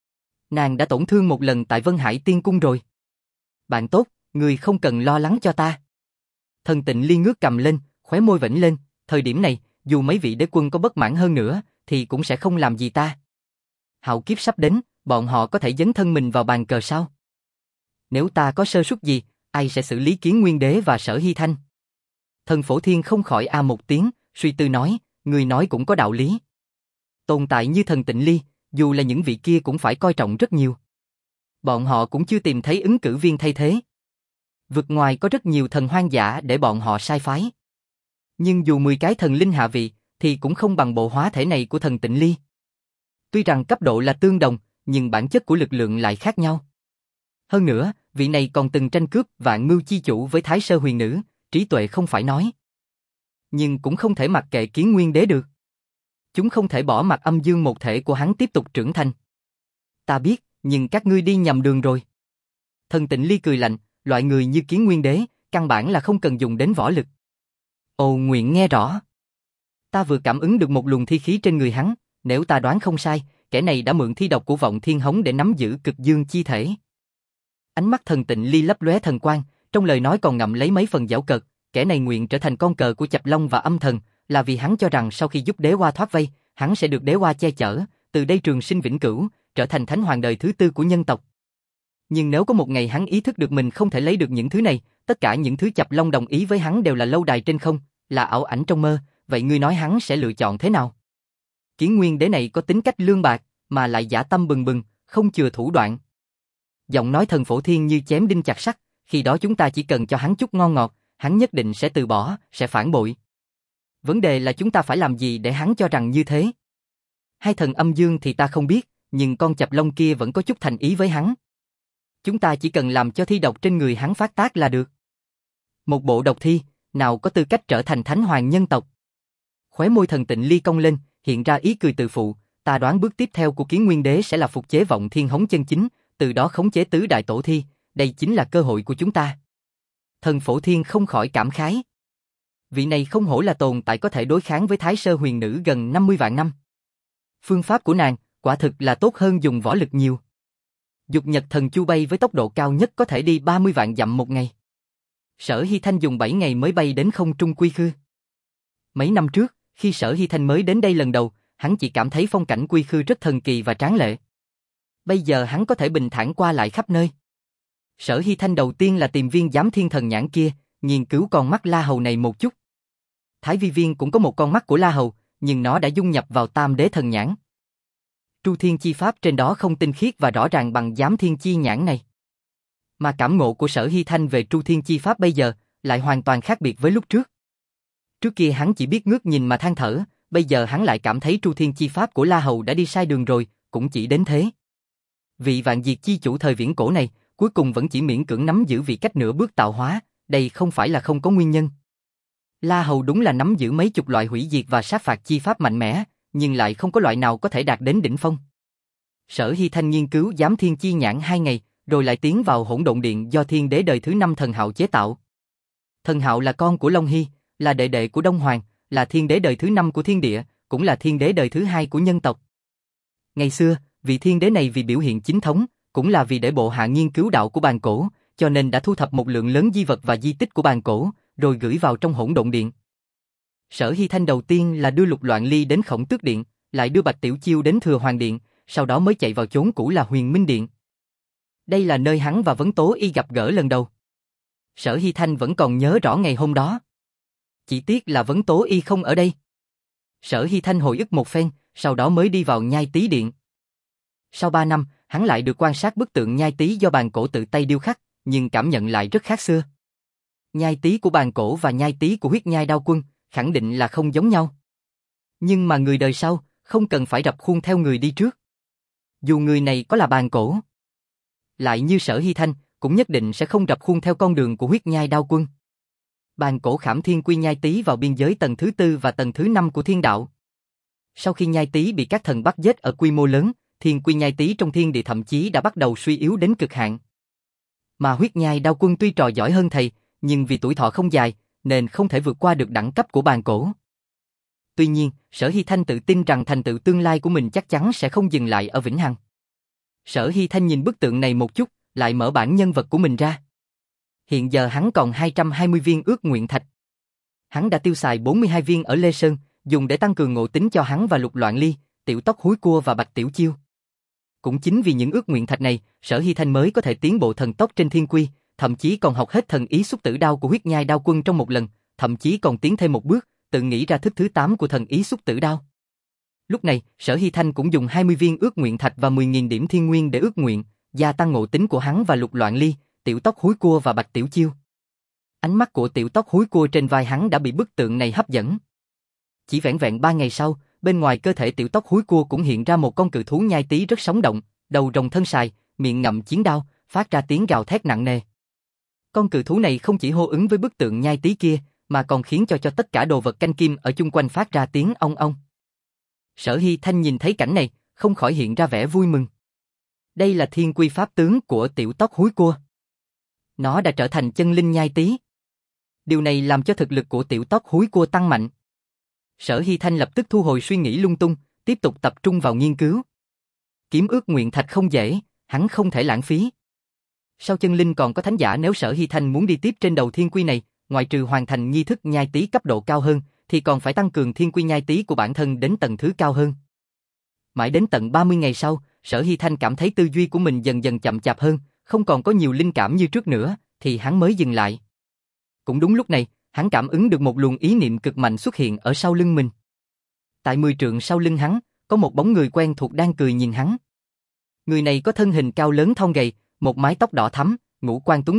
Nàng đã tổn thương một lần tại Vân Hải Tiên Cung rồi. Bạn tốt, người không cần lo lắng cho ta. Thần Tịnh Ly ngước cầm lên, khóe môi vểnh lên, thời điểm này, dù mấy vị đế quân có bất mãn hơn nữa, thì cũng sẽ không làm gì ta. Hạo kiếp sắp đến, bọn họ có thể dấn thân mình vào bàn cờ sao? Nếu ta có sơ suất gì, ai sẽ xử lý Kiến Nguyên Đế và Sở Hy Thanh? Thần Phổ Thiên không khỏi a một tiếng, suy tư nói, người nói cũng có đạo lý. Tồn tại như Thần Tịnh Ly, dù là những vị kia cũng phải coi trọng rất nhiều. Bọn họ cũng chưa tìm thấy ứng cử viên thay thế. Vực ngoài có rất nhiều thần hoang dã để bọn họ sai phái. Nhưng dù mười cái thần linh hạ vị, thì cũng không bằng bộ hóa thể này của Thần Tịnh Ly. Tuy rằng cấp độ là tương đồng, nhưng bản chất của lực lượng lại khác nhau. Hơn nữa, vị này còn từng tranh cướp Vạn Mưu chi chủ với Thái Sơ Huyền Nữ, trí tuệ không phải nói. Nhưng cũng không thể mặc kệ Kiến Nguyên Đế được. Chúng không thể bỏ mặc âm dương một thể của hắn tiếp tục trưởng thành. Ta biết, nhưng các ngươi đi nhầm đường rồi. Thần Tịnh Ly cười lạnh, loại người như Kiến Nguyên Đế, căn bản là không cần dùng đến võ lực. Ồ, nguyện nghe rõ. Ta vừa cảm ứng được một luồng thi khí trên người hắn, nếu ta đoán không sai, kẻ này đã mượn thi độc của Vọng Thiên Hống để nắm giữ cực dương chi thể. Ánh mắt Thần Tịnh Ly lấp lóe thần quang, trong lời nói còn ngậm lấy mấy phần giảo cợt, kẻ này nguyện trở thành con cờ của Chập Long và âm thần, là vì hắn cho rằng sau khi giúp đế hoa thoát vây, hắn sẽ được đế hoa che chở, từ đây trường sinh vĩnh cửu, trở thành thánh hoàng đời thứ tư của nhân tộc. Nhưng nếu có một ngày hắn ý thức được mình không thể lấy được những thứ này, tất cả những thứ Chập Long đồng ý với hắn đều là lâu đài trên không, là ảo ảnh trong mơ, vậy ngươi nói hắn sẽ lựa chọn thế nào? Kiến Nguyên Đế này có tính cách lương bạc, mà lại dã tâm bừng bừng, không chừa thủ đoạn. Giọng nói Thần Phổ Thiên như chém đinh chặt sắt, Khi đó chúng ta chỉ cần cho hắn chút ngon ngọt, hắn nhất định sẽ từ bỏ, sẽ phản bội. Vấn đề là chúng ta phải làm gì để hắn cho rằng như thế? Hai thần âm dương thì ta không biết, nhưng con chập lông kia vẫn có chút thành ý với hắn. Chúng ta chỉ cần làm cho thi độc trên người hắn phát tác là được. Một bộ độc thi, nào có tư cách trở thành thánh hoàng nhân tộc? Khóe môi Thần Tịnh Ly cong lên, hiện ra ý cười tự phụ, ta đoán bước tiếp theo của Kiến Nguyên Đế sẽ là phục chế vọng thiên hống chân chính, từ đó khống chế tứ đại tổ thi, đây chính là cơ hội của chúng ta. Thần Phổ Thiên không khỏi cảm khái. Vị này không hổ là tồn tại có thể đối kháng với Thái Sơ Huyền Nữ gần năm mươi vạn năm. Phương pháp của nàng, quả thực là tốt hơn dùng võ lực nhiều. Dục Nhật Thần Chu bay với tốc độ cao nhất có thể đi ba mươi vạn dặm một ngày. Sở Hy Thanh dùng bảy ngày mới bay đến không trung Quy Khư. Mấy năm trước, khi Sở Hy Thanh mới đến đây lần đầu, hắn chỉ cảm thấy phong cảnh Quy Khư rất thần kỳ và tráng lệ. Bây giờ hắn có thể bình thản qua lại khắp nơi. Sở Hy Thanh đầu tiên là tìm viên giám thiên thần nhãn kia, nghiên cứu con mắt La Hầu này một chút. Thái Vi Viên cũng có một con mắt của La Hầu, nhưng nó đã dung nhập vào Tam Đế thần nhãn. Tru Thiên chi pháp trên đó không tinh khiết và rõ ràng bằng giám thiên chi nhãn này. Mà cảm ngộ của Sở Hy Thanh về Tru Thiên chi pháp bây giờ lại hoàn toàn khác biệt với lúc trước. Trước kia hắn chỉ biết ngước nhìn mà than thở, bây giờ hắn lại cảm thấy Tru Thiên chi pháp của La Hầu đã đi sai đường rồi, cũng chỉ đến thế. Vị vạn diệt chi chủ thời viễn cổ này, cuối cùng vẫn chỉ miễn cưỡng nắm giữ vị cách nửa bước tạo hóa, đây không phải là không có nguyên nhân. La Hầu đúng là nắm giữ mấy chục loại hủy diệt và sát phạt chi pháp mạnh mẽ, nhưng lại không có loại nào có thể đạt đến đỉnh phong. Sở Hy Thanh nghiên cứu giám thiên chi nhãn hai ngày, rồi lại tiến vào hỗn độn điện do thiên đế đời thứ năm Thần Hạo chế tạo. Thần Hạo là con của Long Hy, là đệ đệ của Đông Hoàng, là thiên đế đời thứ năm của thiên địa, cũng là thiên đế đời thứ hai của nhân tộc. Ngày xưa, vị thiên đế này vì biểu hiện chính thống, cũng là vì để bộ hạ nghiên cứu đạo của bàn cổ, cho nên đã thu thập một lượng lớn di vật và di tích của bàn cổ, rồi gửi vào trong hỗn độn điện. Sở Hy Thanh đầu tiên là đưa Lục Loạn Ly đến Khổng Tước Điện, lại đưa Bạch Tiểu Chiêu đến Thừa Hoàng Điện, sau đó mới chạy vào chốn cũ là Huyền Minh Điện. Đây là nơi hắn và Vấn Tố Y gặp gỡ lần đầu. Sở Hy Thanh vẫn còn nhớ rõ ngày hôm đó. Chỉ tiếc là Vấn Tố Y không ở đây. Sở Hy Thanh hồi ức một phen, sau đó mới đi vào Nhai Tý Điện. Sau ba năm, hắn lại được quan sát bức tượng Nhai Tý do bàn cổ tự tay điêu khắc, nhưng cảm nhận lại rất khác xưa. Nhai Tý của bàn cổ và Nhai Tý của Huyết Nhai Đao Quân khẳng định là không giống nhau. Nhưng mà người đời sau không cần phải rập khuôn theo người đi trước. Dù người này có là bàn cổ, lại như Sở Hy Thanh, cũng nhất định sẽ không rập khuôn theo con đường của Huyết Nhai Đao Quân. Bàn cổ khảm thiên quy Nhai Tý vào biên giới tầng thứ tư và tầng thứ năm của thiên đạo. Sau khi Nhai Tý bị các thần bắt giết ở quy mô lớn, thiên quy Nhai Tý trong thiên địa thậm chí đã bắt đầu suy yếu đến cực hạn. Mà Huyết Nhai Đao Quân tuy trò giỏi hơn thầy, nhưng vì tuổi thọ không dài, nên không thể vượt qua được đẳng cấp của bàn cổ. Tuy nhiên, Sở Hy Thanh tự tin rằng thành tựu tương lai của mình chắc chắn sẽ không dừng lại ở vĩnh hằng. Sở Hy Thanh nhìn bức tượng này một chút, lại mở bản nhân vật của mình ra. Hiện giờ hắn còn hai trăm hai mươi viên ước nguyện thạch. Hắn đã tiêu xài bốn mươi hai viên ở Lê Sơn, dùng để tăng cường ngộ tính cho hắn và Lục Loạn Ly, Tiểu Tóc Húi Cua và Bạch Tiểu Chiêu. Cũng chính vì những ước nguyện thạch này, Sở Hy Thanh mới có thể tiến bộ thần tốc trên thiên quy, thậm chí còn học hết thần ý xúc tử đao của Huyết Nhai Đao Quân trong một lần, thậm chí còn tiến thêm một bước, tự nghĩ ra thức thứ tám của thần ý xúc tử đao. Lúc này, Sở Hy Thanh cũng dùng hai mươi viên ước nguyện thạch và mười nghìn điểm thiên nguyên để ước nguyện, gia tăng ngộ tính của hắn và Lục Loạn Ly, Tiểu Tóc Húi Cua và Bạch Tiểu Chiêu. Ánh mắt của Tiểu Tóc Húi Cua trên vai hắn đã bị bức tượng này hấp dẫn. Chỉ vẻn vẹn ba ngày sau, bên ngoài cơ thể Tiểu Tóc Húi Cua cũng hiện ra một con cự thú Nhai Tý rất sống động, đầu rồng thân sài, miệng ngậm chiến đao, phát ra tiếng gào thét nặng nề. Con cự thú này không chỉ hô ứng với bức tượng Nhai Tý kia, mà còn khiến cho cho tất cả đồ vật canh kim ở chung quanh phát ra tiếng ong ong. Sở Hy Thanh nhìn thấy cảnh này, không khỏi hiện ra vẻ vui mừng. Đây là thiên quy pháp tướng của Tiểu Tóc Húi Cua. Nó đã trở thành chân linh Nhai Tý. Điều này làm cho thực lực của Tiểu Tóc Húi Cua tăng mạnh. Sở Hy Thanh lập tức thu hồi suy nghĩ lung tung, tiếp tục tập trung vào nghiên cứu. Kiếm ước nguyện thạch không dễ, hắn không thể lãng phí. Sau chân linh còn có thánh giả, nếu Sở Hy Thanh muốn đi tiếp trên đầu thiên quy này, ngoài trừ hoàn thành nghi thức Nhai Tý cấp độ cao hơn, thì còn phải tăng cường thiên quy Nhai Tý của bản thân đến tầng thứ cao hơn. Mãi đến tận ba mươi ngày sau, Sở Hy Thanh cảm thấy tư duy của mình dần dần chậm chạp hơn, không còn có nhiều linh cảm như trước nữa, thì hắn mới dừng lại. Cũng đúng lúc này, hắn cảm ứng được một luồng ý niệm cực mạnh xuất hiện ở sau lưng mình. Tại mười trượng sau lưng hắn, có một bóng người quen thuộc đang cười nhìn hắn. Người này có thân hình cao lớn thon gầy, một mái tóc đỏ thắm, ngũ quan tuấn mỹ,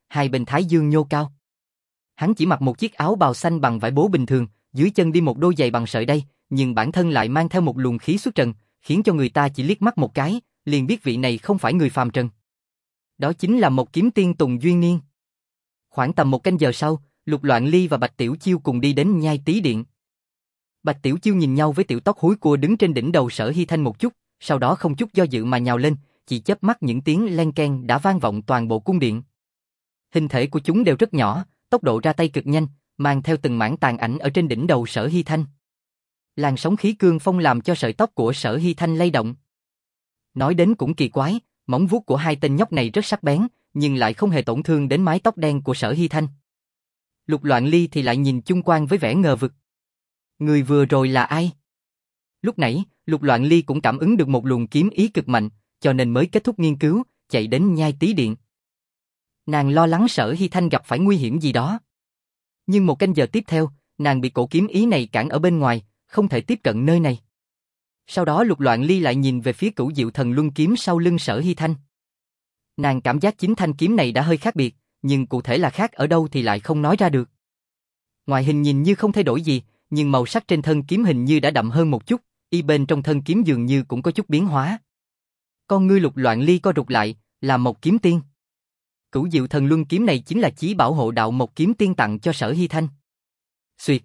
hai bên thái dương nhô cao. Hắn chỉ mặc một chiếc áo bào xanh bằng vải bố bình thường, dưới chân đi một đôi giày bằng sợi đay, nhưng bản thân lại mang theo một luồng khí xuất trần, khiến cho người ta chỉ liếc mắt một cái, liền biết vị này không phải người phàm trần. Đó chính là một kiếm tiên Tùng Duyên Niên. Khoảng tầm một canh giờ sau, Lục Loạn Ly và Bạch Tiểu Chiêu cùng đi đến Nhai Tý Điện. Bạch Tiểu Chiêu nhìn nhau với tiểu tóc húi cua đứng trên đỉnh đầu Sở Hy Thanh một chút, sau đó không chút do dự mà nhào lên, chỉ chớp mắt những tiếng len keng đã vang vọng toàn bộ cung điện. Hình thể của chúng đều rất nhỏ, tốc độ ra tay cực nhanh, mang theo từng mảng tàn ảnh ở trên đỉnh đầu Sở Hy Thanh. Làn sóng khí cương phong làm cho sợi tóc của Sở Hy Thanh lay động. Nói đến cũng kỳ quái, móng vuốt của hai tên nhóc này rất sắc bén, nhưng lại không hề tổn thương đến mái tóc đen của Sở Hy Thanh. Lục Loạn Ly thì lại nhìn chung quanh với vẻ ngờ vực. Người vừa rồi là ai? Lúc nãy, Lục Loạn Ly cũng cảm ứng được một luồng kiếm ý cực mạnh, cho nên mới kết thúc nghiên cứu, chạy đến Nhai Tý Điện. Nàng lo lắng Sở Hy Thanh gặp phải nguy hiểm gì đó. Nhưng một canh giờ tiếp theo, nàng bị cổ kiếm ý này cản ở bên ngoài, không thể tiếp cận nơi này. Sau đó Lục Loạn Ly lại nhìn về phía Cửu Diệu Thần Luân kiếm sau lưng Sở Hy Thanh. Nàng cảm giác chính thanh kiếm này đã hơi khác biệt, nhưng cụ thể là khác ở đâu thì lại không nói ra được. Ngoại hình nhìn như không thay đổi gì, nhưng màu sắc trên thân kiếm hình như đã đậm hơn một chút, y bên trong thân kiếm dường như cũng có chút biến hóa. Con ngươi Lục Loạn Ly co rụt lại, là một kiếm tiên. Cửu Diệu Thần Luân kiếm này chính là chí bảo hộ đạo một kiếm tiên tặng cho Sở Hy Thanh. Xuyệt.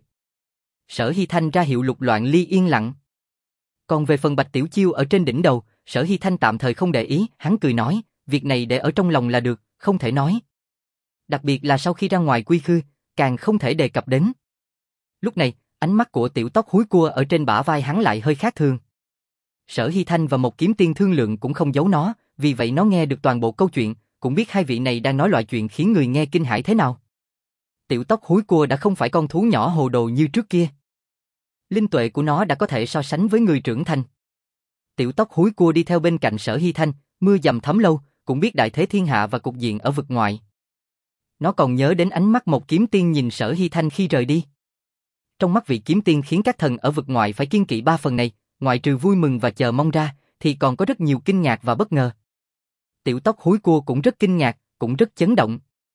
Sở Hy Thanh ra hiệu Lục Loạn Ly yên lặng. Còn về phần Bạch Tiểu Chiêu ở trên đỉnh đầu, Sở Hy Thanh tạm thời không để ý, hắn cười nói, việc này để ở trong lòng là được, không thể nói. Đặc biệt là sau khi ra ngoài quy khư, càng không thể đề cập đến. Lúc này, ánh mắt của tiểu tóc húi cua ở trên bả vai hắn lại hơi khác thường. Sở Hy Thanh và một kiếm tiên thương lượng cũng không giấu nó, vì vậy nó nghe được toàn bộ câu chuyện, cũng biết hai vị này đang nói loại chuyện khiến người nghe kinh hãi thế nào. Tiểu tóc húi cua đã không phải con thú nhỏ hồ đồ như trước kia. Linh tuệ của nó đã có thể so sánh với người trưởng thành. Tiểu tóc húi cua đi theo bên cạnh Sở Hy Thanh, mưa dầm thấm lâu, cũng biết đại thế thiên hạ và cục diện ở vực ngoại. Nó còn nhớ đến ánh mắt một kiếm tiên nhìn Sở Hy Thanh khi rời đi. Trong mắt vị kiếm tiên khiến các thần ở vực ngoại phải kiêng kỵ ba phần này, ngoại trừ vui mừng và chờ mong ra, thì còn có rất nhiều kinh ngạc và bất ngờ. Tiểu tóc húi cua cũng rất kinh ngạc, cũng rất chấn động.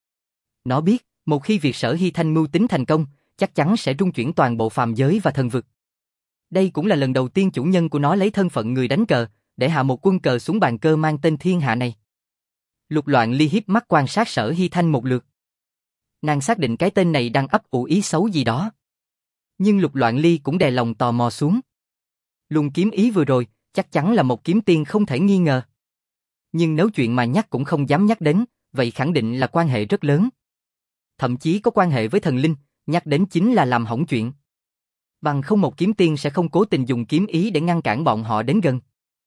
Nó biết, một khi việc Sở Hy Thanh mưu tính thành công, chắc chắn sẽ rung chuyển toàn bộ phàm giới và thần vực. Đây cũng là lần đầu tiên chủ nhân của nó lấy thân phận người đánh cờ, để hạ một quân cờ xuống bàn cờ mang tên thiên hạ này. Lục Loạn Ly hiếp mắt quan sát Sở Hy Thanh một lượt. Nàng xác định cái tên này đang ấp ủ ý xấu gì đó. Nhưng Lục Loạn Ly cũng đè lòng tò mò xuống. Luồng kiếm ý vừa rồi, chắc chắn là một kiếm tiên không thể nghi ngờ. Nhưng nếu chuyện mà nhắc cũng không dám nhắc đến, vậy khẳng định là quan hệ rất lớn. Thậm chí có quan hệ với thần linh, nhắc đến chính là làm hỏng chuyện. Bằng không một kiếm tiên sẽ không cố tình dùng kiếm ý để ngăn cản bọn họ đến gần.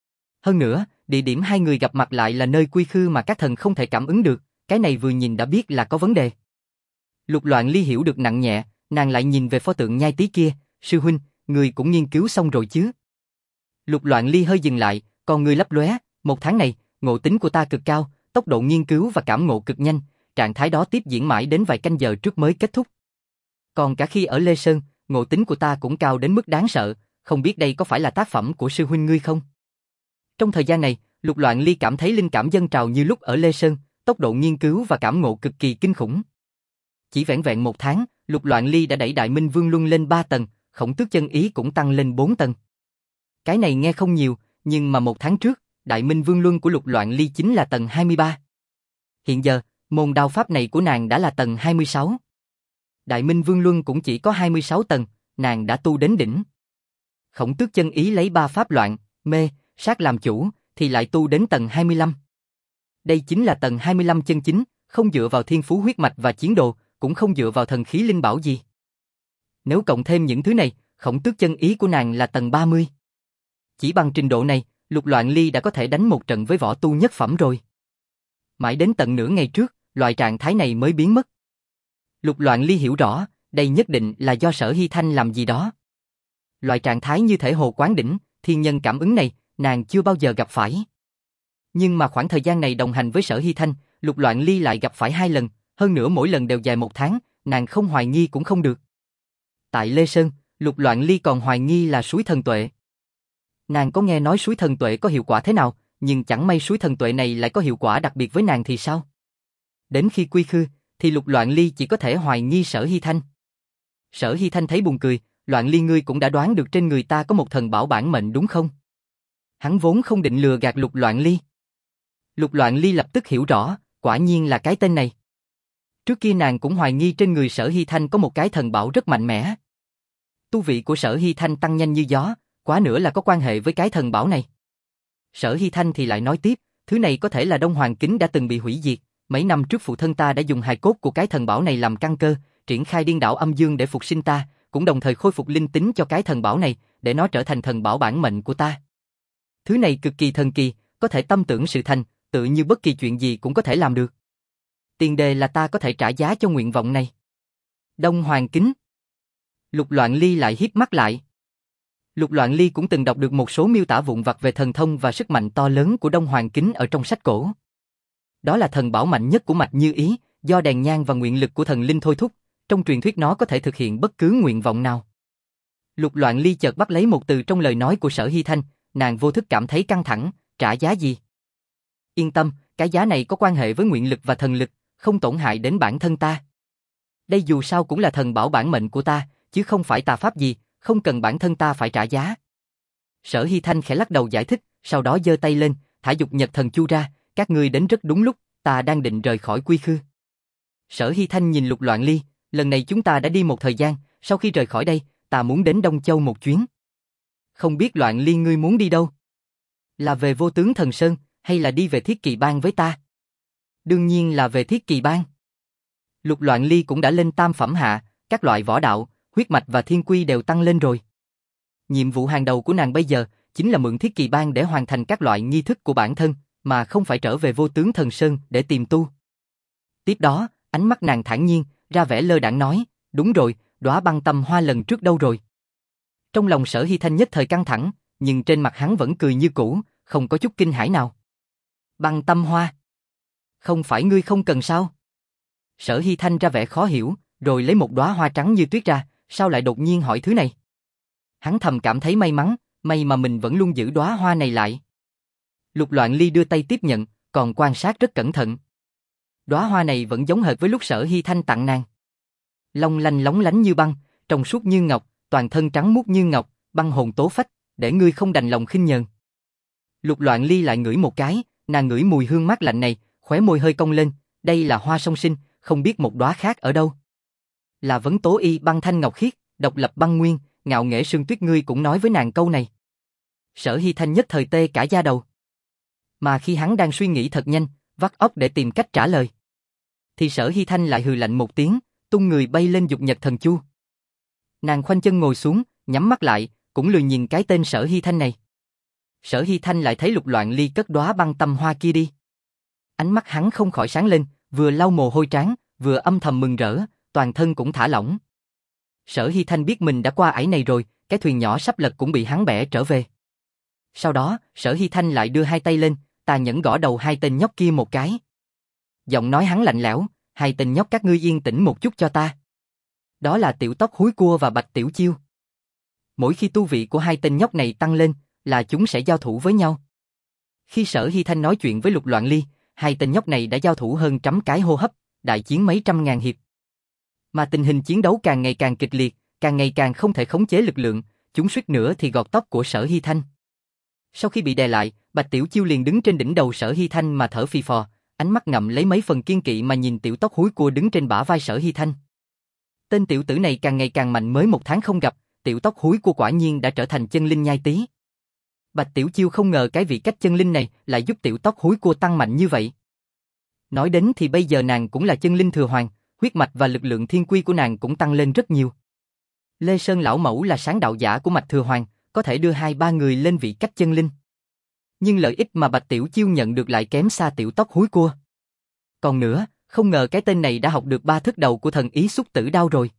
Hơn nữa, địa điểm hai người gặp mặt lại là nơi quy khư mà các thần không thể cảm ứng được, cái này vừa nhìn đã biết là có vấn đề. Lục Loạn Ly hiểu được nặng nhẹ, nàng lại nhìn về pho tượng Nhai Tý kia, sư huynh, người cũng nghiên cứu xong rồi chứ? Lục Loạn Ly hơi dừng lại, con người lấp lóe, một tháng này, ngộ tính của ta cực cao, tốc độ nghiên cứu và cảm ngộ cực nhanh, trạng thái đó tiếp diễn mãi đến vài canh giờ trước mới kết thúc. Còn cả khi ở Lê Sơn, ngộ tính của ta cũng cao đến mức đáng sợ, không biết đây có phải là tác phẩm của sư huynh ngươi không? Trong thời gian này, Lục Loạn Ly cảm thấy linh cảm dâng trào như lúc ở Lê Sơn, tốc độ nghiên cứu và cảm ngộ cực kỳ kinh khủng. Chỉ vẻn vẹn một tháng, Lục Loạn Ly đã đẩy Đại Minh Vương Luân lên ba tầng, Khổng Tước Chân Ý cũng tăng lên bốn tầng. Cái này nghe không nhiều, nhưng mà một tháng trước, Đại Minh Vương Luân của Lục Loạn Ly chính là tầng hai mươi ba. Hiện giờ, môn đao pháp này của nàng đã là tầng hai mươi sáu. Đại Minh Vương Luân cũng chỉ có hai mươi sáu tầng, nàng đã tu đến đỉnh. Khổng Tước Chân Ý lấy ba pháp loạn, mê, sát làm chủ, thì lại tu đến tầng hai mươi lăm. Đây chính là tầng hai mươi lăm chân chính, không dựa vào thiên phú huyết mạch và chiến đồ, cũng không dựa vào thần khí linh bảo gì. Nếu cộng thêm những thứ này, Khổng Tước Chân Ý của nàng là tầng ba mươi. Chỉ bằng trình độ này, Lục Loạn Ly đã có thể đánh một trận với võ tu nhất phẩm rồi. Mãi đến tận nửa ngày trước, loại trạng thái này mới biến mất. Lục Loạn Ly hiểu rõ, đây nhất định là do Sở Hy Thanh làm gì đó. Loại trạng thái như thể hồ quán đỉnh, thiên nhân cảm ứng này, nàng chưa bao giờ gặp phải. Nhưng mà khoảng thời gian này đồng hành với Sở Hy Thanh, Lục Loạn Ly lại gặp phải hai lần, hơn nữa mỗi lần đều dài một tháng, nàng không hoài nghi cũng không được. Tại Lê Sơn, Lục Loạn Ly còn hoài nghi là suối thần tuệ. Nàng có nghe nói suối thần tuệ có hiệu quả thế nào, nhưng chẳng may suối thần tuệ này lại có hiệu quả đặc biệt với nàng thì sao? Đến khi quy khư, thì Lục Loạn Ly chỉ có thể hoài nghi Sở Hy Thanh. Sở Hy Thanh thấy buồn cười, Loạn Ly ngươi cũng đã đoán được trên người ta có một thần bảo bản mệnh đúng không? Hắn vốn không định lừa gạt Lục Loạn Ly. Lục Loạn Ly lập tức hiểu rõ, quả nhiên là cái tên này. Trước kia nàng cũng hoài nghi trên người Sở Hy Thanh có một cái thần bảo rất mạnh mẽ. Tu vị của Sở Hy Thanh tăng nhanh như gió, quá nữa là có quan hệ với cái thần bảo này. Sở Hy Thanh thì lại nói tiếp, thứ này có thể là Đông Hoàng Kính đã từng bị hủy diệt, mấy năm trước phụ thân ta đã dùng hài cốt của cái thần bảo này làm căn cơ, triển khai điên đảo âm dương để phục sinh ta, cũng đồng thời khôi phục linh tính cho cái thần bảo này, để nó trở thành thần bảo bản mệnh của ta. Thứ này cực kỳ thần kỳ, có thể tâm tưởng sự thành, tự như bất kỳ chuyện gì cũng có thể làm được. Tiền đề là ta có thể trả giá cho nguyện vọng này. Đông Hoàng Kính. Lục Loạn Ly lại híp mắt lại. Lục Loạn Ly cũng từng đọc được một số miêu tả vụn vặt về thần thông và sức mạnh to lớn của Đông Hoàng Kính ở trong sách cổ. Đó là thần bảo mạnh nhất của Mạch Như Ý, do đèn nhang và nguyện lực của thần linh thôi thúc, trong truyền thuyết nó có thể thực hiện bất cứ nguyện vọng nào. Lục Loạn Ly chợt bắt lấy một từ trong lời nói của Sở Hy Thanh, nàng vô thức cảm thấy căng thẳng, trả giá gì? Yên tâm, cái giá này có quan hệ với nguyện lực và thần lực, không tổn hại đến bản thân ta. Đây dù sao cũng là thần bảo bản mệnh của ta, chứ không phải tà pháp gì, không cần bản thân ta phải trả giá. Sở Hy Thanh khẽ lắc đầu giải thích, sau đó giơ tay lên, thả dục nhật thần chu ra, các ngươi đến rất đúng lúc, ta đang định rời khỏi quy khư. Sở Hy Thanh nhìn Lục Loạn Ly, lần này chúng ta đã đi một thời gian, sau khi rời khỏi đây, ta muốn đến Đông Châu một chuyến. Không biết Loạn Ly ngươi muốn đi đâu? Là về Vô Tướng Thần Sơn, hay là đi về Thiết Kỳ Bang với ta? Đương nhiên là về Thiết Kỳ Bang. Lục Loạn Ly cũng đã lên tam phẩm hạ, các loại võ đạo, huyết mạch và thiên quy đều tăng lên rồi. Nhiệm vụ hàng đầu của nàng bây giờ chính là mượn Thiết Kỳ Bang để hoàn thành các loại nghi thức của bản thân, mà không phải trở về Vô Tướng Thần Sơn để tìm tu. Tiếp đó, ánh mắt nàng thản nhiên, ra vẻ lơ đãng nói, đúng rồi, đóa băng tâm hoa lần trước đâu rồi? Trong lòng Sở Hy Thanh nhất thời căng thẳng, nhưng trên mặt hắn vẫn cười như cũ, không có chút kinh hãi nào. Băng tâm hoa? Không phải ngươi không cần sao? Sở Hy Thanh ra vẻ khó hiểu, rồi lấy một đóa hoa trắng như tuyết ra, sao lại đột nhiên hỏi thứ này? Hắn thầm cảm thấy may mắn, may mà mình vẫn luôn giữ đóa hoa này lại. Lục Loạn Ly đưa tay tiếp nhận, còn quan sát rất cẩn thận. Đóa hoa này vẫn giống hệt với lúc Sở Hy Thanh tặng nàng. Long lanh lóng lánh như băng, trong suốt như ngọc, toàn thân trắng muốt như ngọc, băng hồn tố phách, để ngươi không đành lòng khinh nhờn. Lục Loạn Ly lại ngửi một cái, nàng ngửi mùi hương mát lạnh này, khóe môi hơi cong lên, đây là hoa song sinh, không biết một đóa khác ở đâu. Là Vấn Tố Y băng thanh ngọc khiết, độc lập băng nguyên, ngạo nghễ sương tuyết, ngươi cũng nói với nàng câu này. Sở Hy Thanh nhất thời tê cả da đầu. Mà khi hắn đang suy nghĩ thật nhanh, vắt óc để tìm cách trả lời, thì Sở Hy Thanh lại hừ lạnh một tiếng, tung người bay lên dục nhật thần chu. Nàng khoanh chân ngồi xuống, nhắm mắt lại, cũng lười nhìn cái tên Sở Hy Thanh này. Sở Hy Thanh lại thấy Lục Loạn Ly cất đóa băng tâm hoa kia đi. Ánh mắt hắn không khỏi sáng lên, vừa lau mồ hôi trán, vừa âm thầm mừng rỡ, toàn thân cũng thả lỏng. Sở Hy Thanh biết mình đã qua ải này rồi, cái thuyền nhỏ sắp lật cũng bị hắn bẻ trở về. Sau đó, Sở Hy Thanh lại đưa hai tay lên, tà nhẫn gõ đầu hai tên nhóc kia một cái. Giọng nói hắn lạnh lẽo, hai tên nhóc các ngươi yên tĩnh một chút cho ta. Đó là Tiểu Tóc Húi Cua và Bạch Tiểu Chiêu. Mỗi khi tu vị của hai tên nhóc này tăng lên, là chúng sẽ giao thủ với nhau. Khi Sở Hy Thanh nói chuyện với Lục Loạn Ly, hai tên nhóc này đã giao thủ hơn trăm cái hô hấp, đại chiến mấy trăm ngàn hiệp. Mà tình hình chiến đấu càng ngày càng kịch liệt, càng ngày càng không thể khống chế lực lượng, chúng suýt nữa thì gọt tóc của Sở Hy Thanh. Sau khi bị đè lại, Bạch Tiểu Chiêu liền đứng trên đỉnh đầu Sở Hy Thanh mà thở phì phò, ánh mắt ngậm lấy mấy phần kiên kỵ mà nhìn Tiểu Tóc Húi Cua đứng trên bả vai Sở Hy Thanh. Tên tiểu tử này càng ngày càng mạnh, mới một tháng không gặp, Tiểu Tóc Húi Cua quả nhiên đã trở thành chân linh nhai tí. Bạch Tiểu Chiêu không ngờ cái vị cách chân linh này lại giúp Tiểu Tóc Húi Cua tăng mạnh như vậy. Nói đến thì bây giờ nàng cũng là chân linh thừa hoàng, huyết mạch và lực lượng thiên quy của nàng cũng tăng lên rất nhiều. Lê Sơn lão mẫu là sáng đạo giả của mạch thừa hoàng, có thể đưa hai ba người lên vị cách chân linh. Nhưng lợi ích mà Bạch Tiểu Chiêu nhận được lại kém xa Tiểu Tóc Húi Cua. Còn nữa, không ngờ cái tên này đã học được ba thức đầu của thần ý xúc tử đao rồi.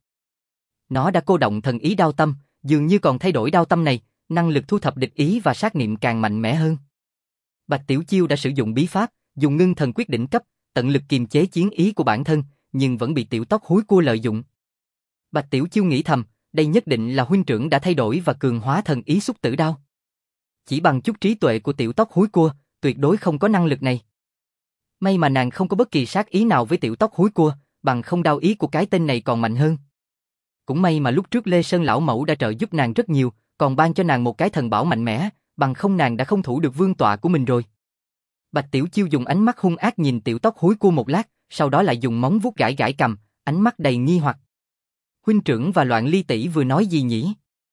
Nó đã cô động thần ý đao tâm, dường như còn thay đổi đao tâm này, năng lực thu thập địch ý và sát niệm càng mạnh mẽ hơn. Bạch Tiểu Chiêu đã sử dụng bí pháp, dùng ngưng thần quyết đỉnh cấp, tận lực kiềm chế chiến ý của bản thân, nhưng vẫn bị Tiểu Tóc Húi Cua lợi dụng. Bạch Tiểu Chiêu nghĩ thầm, đây nhất định là huynh trưởng đã thay đổi và cường hóa thần ý xúc tử đao. Chỉ bằng chút trí tuệ của Tiểu Tóc Húi Cua, tuyệt đối không có năng lực này. May mà nàng không có bất kỳ sát ý nào với tiểu tóc húi cua, bằng không đao ý của cái tên này còn mạnh hơn. Cũng may mà lúc trước Lê Sơn lão mẫu đã trợ giúp nàng rất nhiều, còn ban cho nàng một cái thần bảo mạnh mẽ, bằng không nàng đã không thủ được vương tọa của mình rồi. Bạch Tiểu Chiêu dùng ánh mắt hung ác nhìn tiểu tóc húi cua một lát, sau đó lại dùng móng vuốt gãi gãi cằm, ánh mắt đầy nghi hoặc. Huynh trưởng và Loạn Ly tỷ vừa nói gì nhỉ?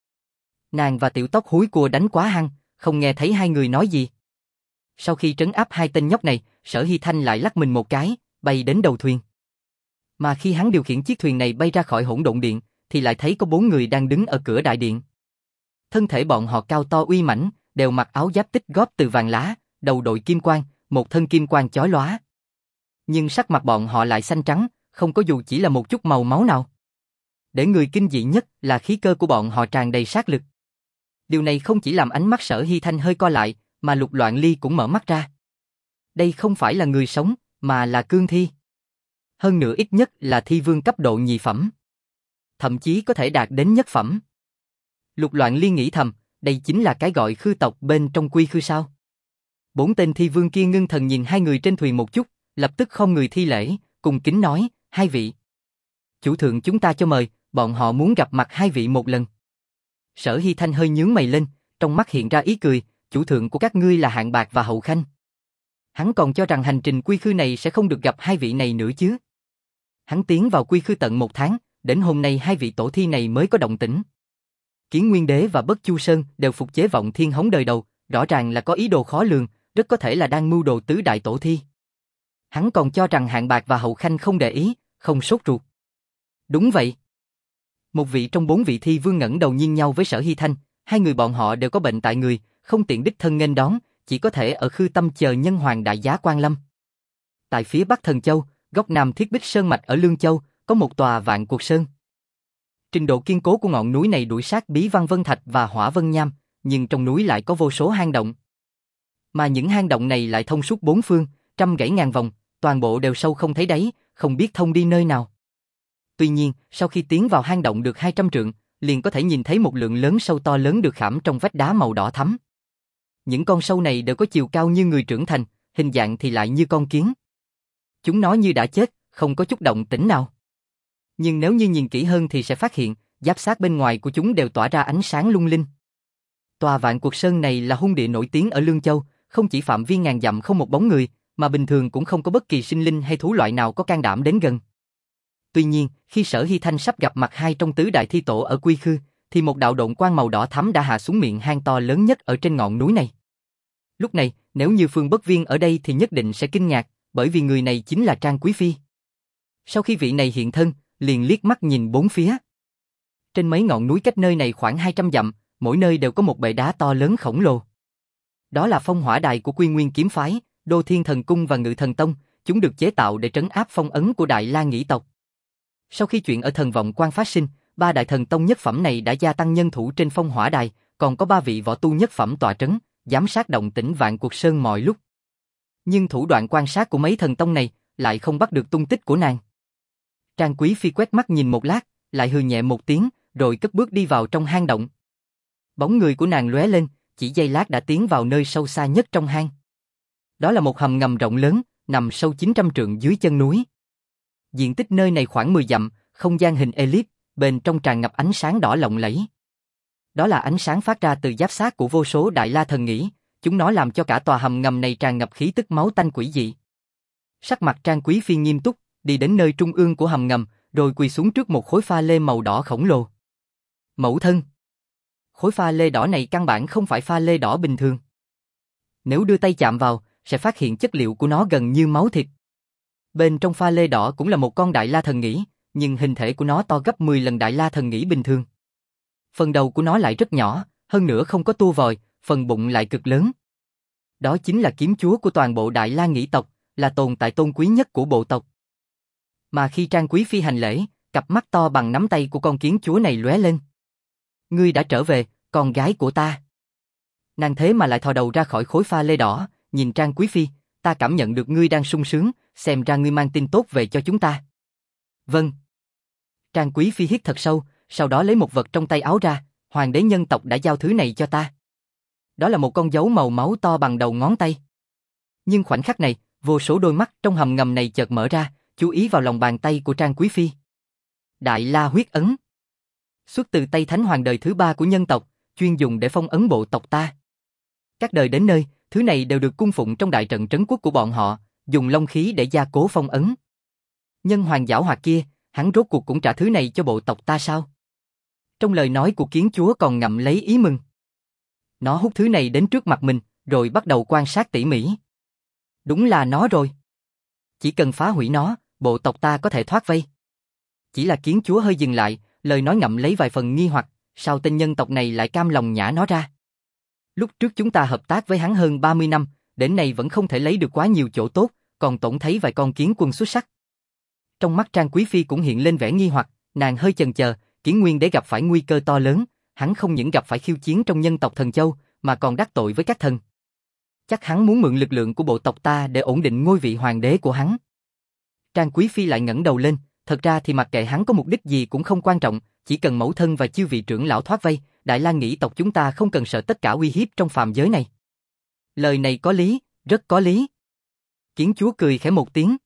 Nàng và tiểu tóc húi cua đánh quá hăng, không nghe thấy hai người nói gì. Sau khi trấn áp hai tên nhóc này, Sở Hy Thanh lại lắc mình một cái, bay đến đầu thuyền. Mà khi hắn điều khiển chiếc thuyền này bay ra khỏi hỗn độn điện, thì lại thấy có bốn người đang đứng ở cửa đại điện. Thân thể bọn họ cao to uy mãnh, đều mặc áo giáp tích góp từ vàng lá, đầu đội kim quang, một thân kim quang chói lóa. Nhưng sắc mặt bọn họ lại xanh trắng, không có dù chỉ là một chút màu máu nào. Để người kinh dị nhất là khí cơ của bọn họ tràn đầy sát lực. Điều này không chỉ làm ánh mắt Sở Hy Thanh hơi co lại, mà Lục Loạn Ly cũng mở mắt ra. Đây không phải là người sống, mà là cương thi. Hơn nữa ít nhất là thi vương cấp độ nhị phẩm. Thậm chí có thể đạt đến nhất phẩm. Lục Loạn Ly nghĩ thầm, đây chính là cái gọi khư tộc bên trong quy khư sao. Bốn tên thi vương kia ngưng thần nhìn hai người trên thuyền một chút, lập tức không người thi lễ, cùng kính nói, hai vị. Chủ thượng chúng ta cho mời, bọn họ muốn gặp mặt hai vị một lần. Sở Hy Thanh hơi nhướng mày lên, trong mắt hiện ra ý cười, chủ thượng của các ngươi là Hạng Bạc và Hậu Khanh. Hắn còn cho rằng hành trình quy khư này sẽ không được gặp hai vị này nữa chứ. Hắn tiến vào quy khư tận một tháng, đến hôm nay hai vị tổ thi này mới có động tĩnh. Kiến Nguyên Đế và Bất Chu Sơn đều phục chế vọng thiên hống đời đầu, rõ ràng là có ý đồ khó lường, rất có thể là đang mưu đồ tứ đại tổ thi. Hắn còn cho rằng Hạng Bạc và Hậu Khanh không để ý, không sốt ruột. Đúng vậy. Một vị trong bốn vị thi vương ngẩng đầu nhìn nhau với Sở Hy Thanh, hai người bọn họ đều có bệnh tại người, không tiện đích thân nghênh đón, chỉ có thể ở khư tâm chờ nhân hoàng đại giá Quan Lâm. Tại phía Bắc Thần Châu, góc nam Thiết Bích Sơn mạch ở Lương Châu, có một tòa Vạn Cuộc Sơn. Trình độ kiên cố của ngọn núi này đuổi sát Bí Văn Vân Thạch và Hỏa Vân Nham, nhưng trong núi lại có vô số hang động. Mà những hang động này lại thông suốt bốn phương, trăm gãy ngàn vòng, toàn bộ đều sâu không thấy đáy, không biết thông đi nơi nào. Tuy nhiên, sau khi tiến vào hang động được hai trăm trượng, liền có thể nhìn thấy một lượng lớn sâu to lớn được khảm trong vách đá màu đỏ thắm. Những con sâu này đều có chiều cao như người trưởng thành, hình dạng thì lại như con kiến. Chúng nó như đã chết, không có chút động tĩnh nào. Nhưng nếu như nhìn kỹ hơn thì sẽ phát hiện, giáp xác bên ngoài của chúng đều tỏa ra ánh sáng lung linh. Tòa Vạn Cuộc Sơn này là hung địa nổi tiếng ở Lương Châu, không chỉ phạm vi ngàn dặm không một bóng người, mà bình thường cũng không có bất kỳ sinh linh hay thú loại nào có can đảm đến gần. Tuy nhiên, khi Sở Hy Thanh sắp gặp mặt hai trong tứ đại thi tổ ở quy khư, thì một đạo độn quang màu đỏ thắm đã hạ xuống miệng hang to lớn nhất ở trên ngọn núi này. Lúc này, nếu như Phương Bất Viên ở đây thì nhất định sẽ kinh ngạc, bởi vì người này chính là Trang Quý Phi. Sau khi vị này hiện thân, liền liếc mắt nhìn bốn phía. Trên mấy ngọn núi cách nơi này khoảng hai trăm dặm, mỗi nơi đều có một bệ đá to lớn khổng lồ. Đó là phong hỏa đài của Quy Nguyên kiếm phái, Đô Thiên Thần Cung và Ngự Thần Tông, chúng được chế tạo để trấn áp phong ấn của Đại La Nghĩ tộc. Sau khi chuyện ở Thần Vọng Quan phát sinh, ba đại thần tông nhất phẩm này đã gia tăng nhân thủ trên phong hỏa đài, còn có ba vị võ tu nhất phẩm tọa trấn, giám sát động tĩnh Vạn Cuộc Sơn mọi lúc. Nhưng thủ đoạn quan sát của mấy thần tông này lại không bắt được tung tích của nàng. Trang Quý Phi quét mắt nhìn một lát, lại hừ nhẹ một tiếng, rồi cất bước đi vào trong hang động. Bóng người của nàng lóe lên, chỉ giây lát đã tiến vào nơi sâu xa nhất trong hang. Đó là một hầm ngầm rộng lớn, nằm sâu chín trăm trượng dưới chân núi. Diện tích nơi này khoảng mười dặm, không gian hình elip, bên trong tràn ngập ánh sáng đỏ lộng lẫy. Đó là ánh sáng phát ra từ giáp xác của vô số đại la thần nghĩ, chúng nó làm cho cả tòa hầm ngầm này tràn ngập khí tức máu tanh quỷ dị. Sắc mặt Trang Quý Phi nghiêm túc, đi đến nơi trung ương của hầm ngầm, rồi quỳ xuống trước một khối pha lê màu đỏ khổng lồ. Mẫu thân. Khối pha lê đỏ này căn bản không phải pha lê đỏ bình thường. Nếu đưa tay chạm vào, sẽ phát hiện chất liệu của nó gần như máu thịt. Bên trong pha lê đỏ cũng là một con đại la thần nghĩ, nhưng hình thể của nó to gấp mười lần đại la thần nghĩ bình thường. Phần đầu của nó lại rất nhỏ, hơn nữa không có tua vòi, phần bụng lại cực lớn. Đó chính là kiếm chúa của toàn bộ đại la nghĩ tộc, là tồn tại tôn quý nhất của bộ tộc. Mà khi Trang Quý Phi hành lễ, cặp mắt to bằng nắm tay của con kiến chúa này lóe lên. Ngươi đã trở về, con gái của ta. Nàng thế mà lại thò đầu ra khỏi khối pha lê đỏ, nhìn Trang Quý Phi, ta cảm nhận được ngươi đang sung sướng, xem ra ngươi mang tin tốt về cho chúng ta. Vâng. Trang Quý Phi hít thật sâu, sau đó lấy một vật trong tay áo ra, hoàng đế nhân tộc đã giao thứ này cho ta. Đó là một con dấu màu máu to bằng đầu ngón tay. Nhưng khoảnh khắc này, Vô số đôi mắt trong hầm ngầm này chợt mở ra, chú ý vào lòng bàn tay của Trang Quý Phi. Đại La huyết ấn. Xuất từ tay Thánh Hoàng đời thứ ba của nhân tộc, chuyên dùng để phong ấn bộ tộc ta. Các đời đến nơi, thứ này đều được cung phụng trong đại trận trấn quốc của bọn họ, dùng long khí để gia cố phong ấn. Nhân hoàng giảo hoạt kia, hắn rốt cuộc cũng trả thứ này cho bộ tộc ta sao? Trong lời nói của kiến chúa còn ngậm lấy ý mừng. Nó hút thứ này đến trước mặt mình, rồi bắt đầu quan sát tỉ mỉ. Đúng là nó rồi. Chỉ cần phá hủy nó, bộ tộc ta có thể thoát vây. Chỉ là kiến chúa hơi dừng lại, lời nói ngậm lấy vài phần nghi hoặc, sao tên nhân tộc này lại cam lòng nhả nó ra? Lúc trước chúng ta hợp tác với hắn hơn ba mươi năm, đến nay vẫn không thể lấy được quá nhiều chỗ tốt, còn tổn thấy vài con kiến quân xuất sắc. Trong mắt Trang Quý Phi cũng hiện lên vẻ nghi hoặc, nàng hơi chần chờ, Kiến Nguyên Đế gặp phải nguy cơ to lớn, hắn không những gặp phải khiêu chiến trong nhân tộc Thần Châu, mà còn đắc tội với các thần. Chắc hắn muốn mượn lực lượng của bộ tộc ta để ổn định ngôi vị hoàng đế của hắn. Trang Quý Phi lại ngẩng đầu lên, thật ra thì mặc kệ hắn có mục đích gì cũng không quan trọng, chỉ cần mẫu thân và chư vị trưởng lão thoát vây, Đại La nghĩ tộc chúng ta không cần sợ tất cả uy hiếp trong phàm giới này. Lời này có lý, rất có lý. Kiến chúa cười khẽ một tiếng.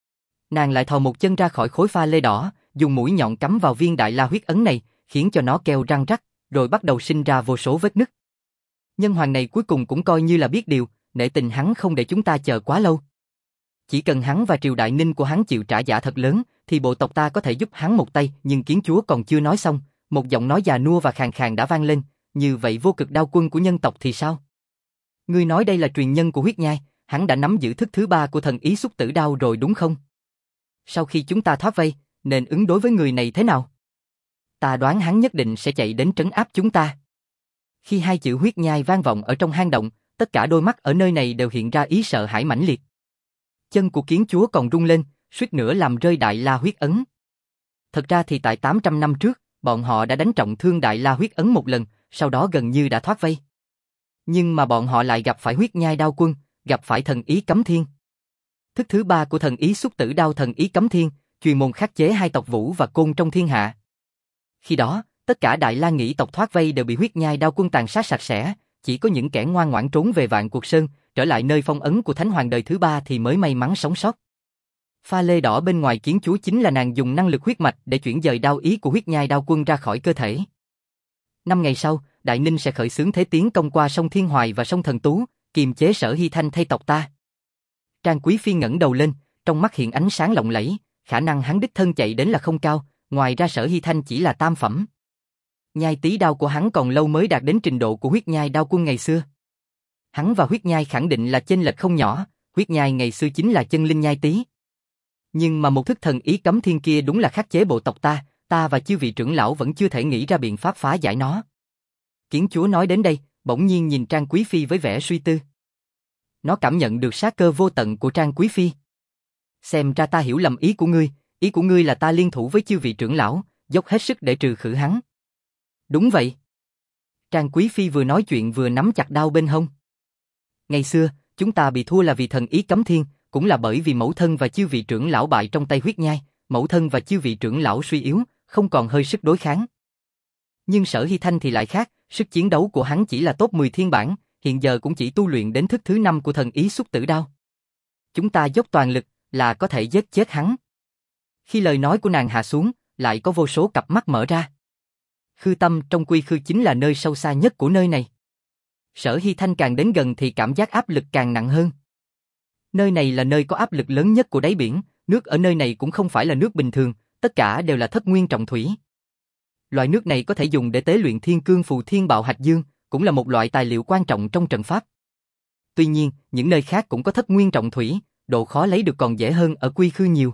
Nàng lại thò một chân ra khỏi khối pha lê đỏ, dùng mũi nhọn cắm vào viên Đại La huyết ấn này, khiến cho nó kêu răng rắc, rồi bắt đầu sinh ra vô số vết nứt. Nhân hoàng này cuối cùng cũng coi như là biết điều, nể tình hắn không để chúng ta chờ quá lâu. Chỉ cần hắn và triều đại Ninh của hắn chịu trả giá thật lớn, thì bộ tộc ta có thể giúp hắn một tay, nhưng kiến chúa còn chưa nói xong, một giọng nói già nua và khàn khàn đã vang lên, như vậy vô cực đao quân của nhân tộc thì sao? Ngươi nói đây là truyền nhân của huyết nhai, hắn đã nắm giữ thức thứ ba của thần ý xúc tử đao rồi đúng không? Sau khi chúng ta thoát vây, nên ứng đối với người này thế nào? Ta đoán hắn nhất định sẽ chạy đến trấn áp chúng ta. Khi hai chữ huyết nhai vang vọng ở trong hang động, tất cả đôi mắt ở nơi này đều hiện ra ý sợ hãi mãnh liệt. Chân của kiến chúa còn rung lên, suýt nữa làm rơi Đại La huyết ấn. Thật ra thì tại tám trăm năm trước, bọn họ đã đánh trọng thương Đại La huyết ấn một lần, sau đó gần như đã thoát vây. Nhưng mà bọn họ lại gặp phải huyết nhai đao quân, gặp phải thần ý cấm thiên. Thức thứ ba của thần ý xúc tử đao thần ý cấm thiên, truyền môn khắc chế hai tộc Vũ và Côn trong thiên hạ. Khi đó, tất cả Đại La nghĩ tộc thoát vây đều bị huyết nhai đao quân tàn sát sạch sẽ, chỉ có những kẻ ngoan ngoãn trốn về Vạn Cuộc Sơn, trở lại nơi phong ấn của Thánh Hoàng đời thứ ba thì mới may mắn sống sót. Pha lê đỏ bên ngoài kiến chúa chính là nàng dùng năng lực huyết mạch để chuyển dời đao ý của huyết nhai đao quân ra khỏi cơ thể. Năm ngày sau, Đại Ninh sẽ khởi xướng thế tiến công qua sông Thiên Hoài và sông Thần Tú, kiềm chế Sở Hy Thanh thay tộc ta. Trang Quý Phi ngẩng đầu lên, trong mắt hiện ánh sáng lộng lẫy, khả năng hắn đích thân chạy đến là không cao, ngoài ra Sở Hy Thanh chỉ là tam phẩm. Nhai tí đao của hắn còn lâu mới đạt đến trình độ của huyết nhai đao quân ngày xưa. Hắn và huyết nhai khẳng định là chênh lệch không nhỏ, huyết nhai ngày xưa chính là chân linh nhai tí. Nhưng mà một thức thần ý cấm thiên kia đúng là khắc chế bộ tộc ta, ta và chư vị trưởng lão vẫn chưa thể nghĩ ra biện pháp phá giải nó. Kiến chúa nói đến đây, bỗng nhiên nhìn Trang Quý Phi với vẻ suy tư. Nó cảm nhận được sát cơ vô tận của Trang Quý Phi. Xem ra ta hiểu lầm ý của ngươi, ý của ngươi là ta liên thủ với chư vị trưởng lão, dốc hết sức để trừ khử hắn. Đúng vậy. Trang Quý Phi vừa nói chuyện vừa nắm chặt đao bên hông. Ngày xưa, chúng ta bị thua là vì thần ý cấm thiên, cũng là bởi vì mẫu thân và chư vị trưởng lão bại trong tay huyết nhai, mẫu thân và chư vị trưởng lão suy yếu, không còn hơi sức đối kháng. Nhưng Sở Hy Thanh thì lại khác, sức chiến đấu của hắn chỉ là top mười thiên bản, hiện giờ cũng chỉ tu luyện đến thức thứ năm của thần ý xúc tử đao. Chúng ta dốc toàn lực là có thể giết chết hắn. Khi lời nói của nàng hạ xuống, lại có vô số cặp mắt mở ra. Khư tâm trong quy khư chính là nơi sâu xa nhất của nơi này. Sở Hy Thanh càng đến gần thì cảm giác áp lực càng nặng hơn. Nơi này là nơi có áp lực lớn nhất của đáy biển, nước ở nơi này cũng không phải là nước bình thường, tất cả đều là thất nguyên trọng thủy. Loại nước này có thể dùng để tế luyện thiên cương phù thiên bạo hạch dương, cũng là một loại tài liệu quan trọng trong trận pháp. Tuy nhiên, những nơi khác cũng có thất nguyên trọng thủy, độ khó lấy được còn dễ hơn ở quy khư nhiều.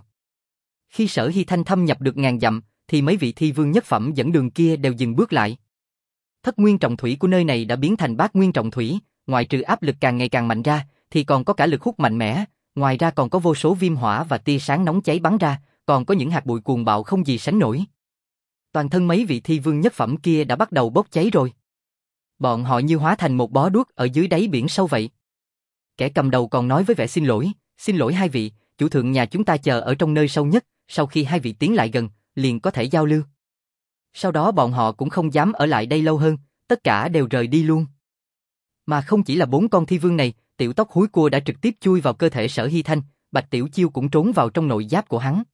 Khi Sở Hy Thanh thâm nhập được ngàn dặm, thì mấy vị thi vương nhất phẩm dẫn đường kia đều dừng bước lại. Thất nguyên trọng thủy của nơi này đã biến thành bát nguyên trọng thủy, ngoài trừ áp lực càng ngày càng mạnh ra, thì còn có cả lực hút mạnh mẽ, ngoài ra còn có vô số viêm hỏa và tia sáng nóng cháy bắn ra, còn có những hạt bụi cuồng bạo không gì sánh nổi. Toàn thân mấy vị thi vương nhất phẩm kia đã bắt đầu bốc cháy rồi. Bọn họ như hóa thành một bó đuốc ở dưới đáy biển sâu vậy. Kẻ cầm đầu còn nói với vẻ xin lỗi, xin lỗi hai vị, chủ thượng nhà chúng ta chờ ở trong nơi sâu nhất, sau khi hai vị tiến lại gần, liền có thể giao lưu. Sau đó bọn họ cũng không dám ở lại đây lâu hơn, tất cả đều rời đi luôn. Mà không chỉ là bốn con thi vương này, tiểu tóc húi cua đã trực tiếp chui vào cơ thể Sở Hy Thanh, Bạch Tiểu Chiêu cũng trốn vào trong nội giáp của hắn.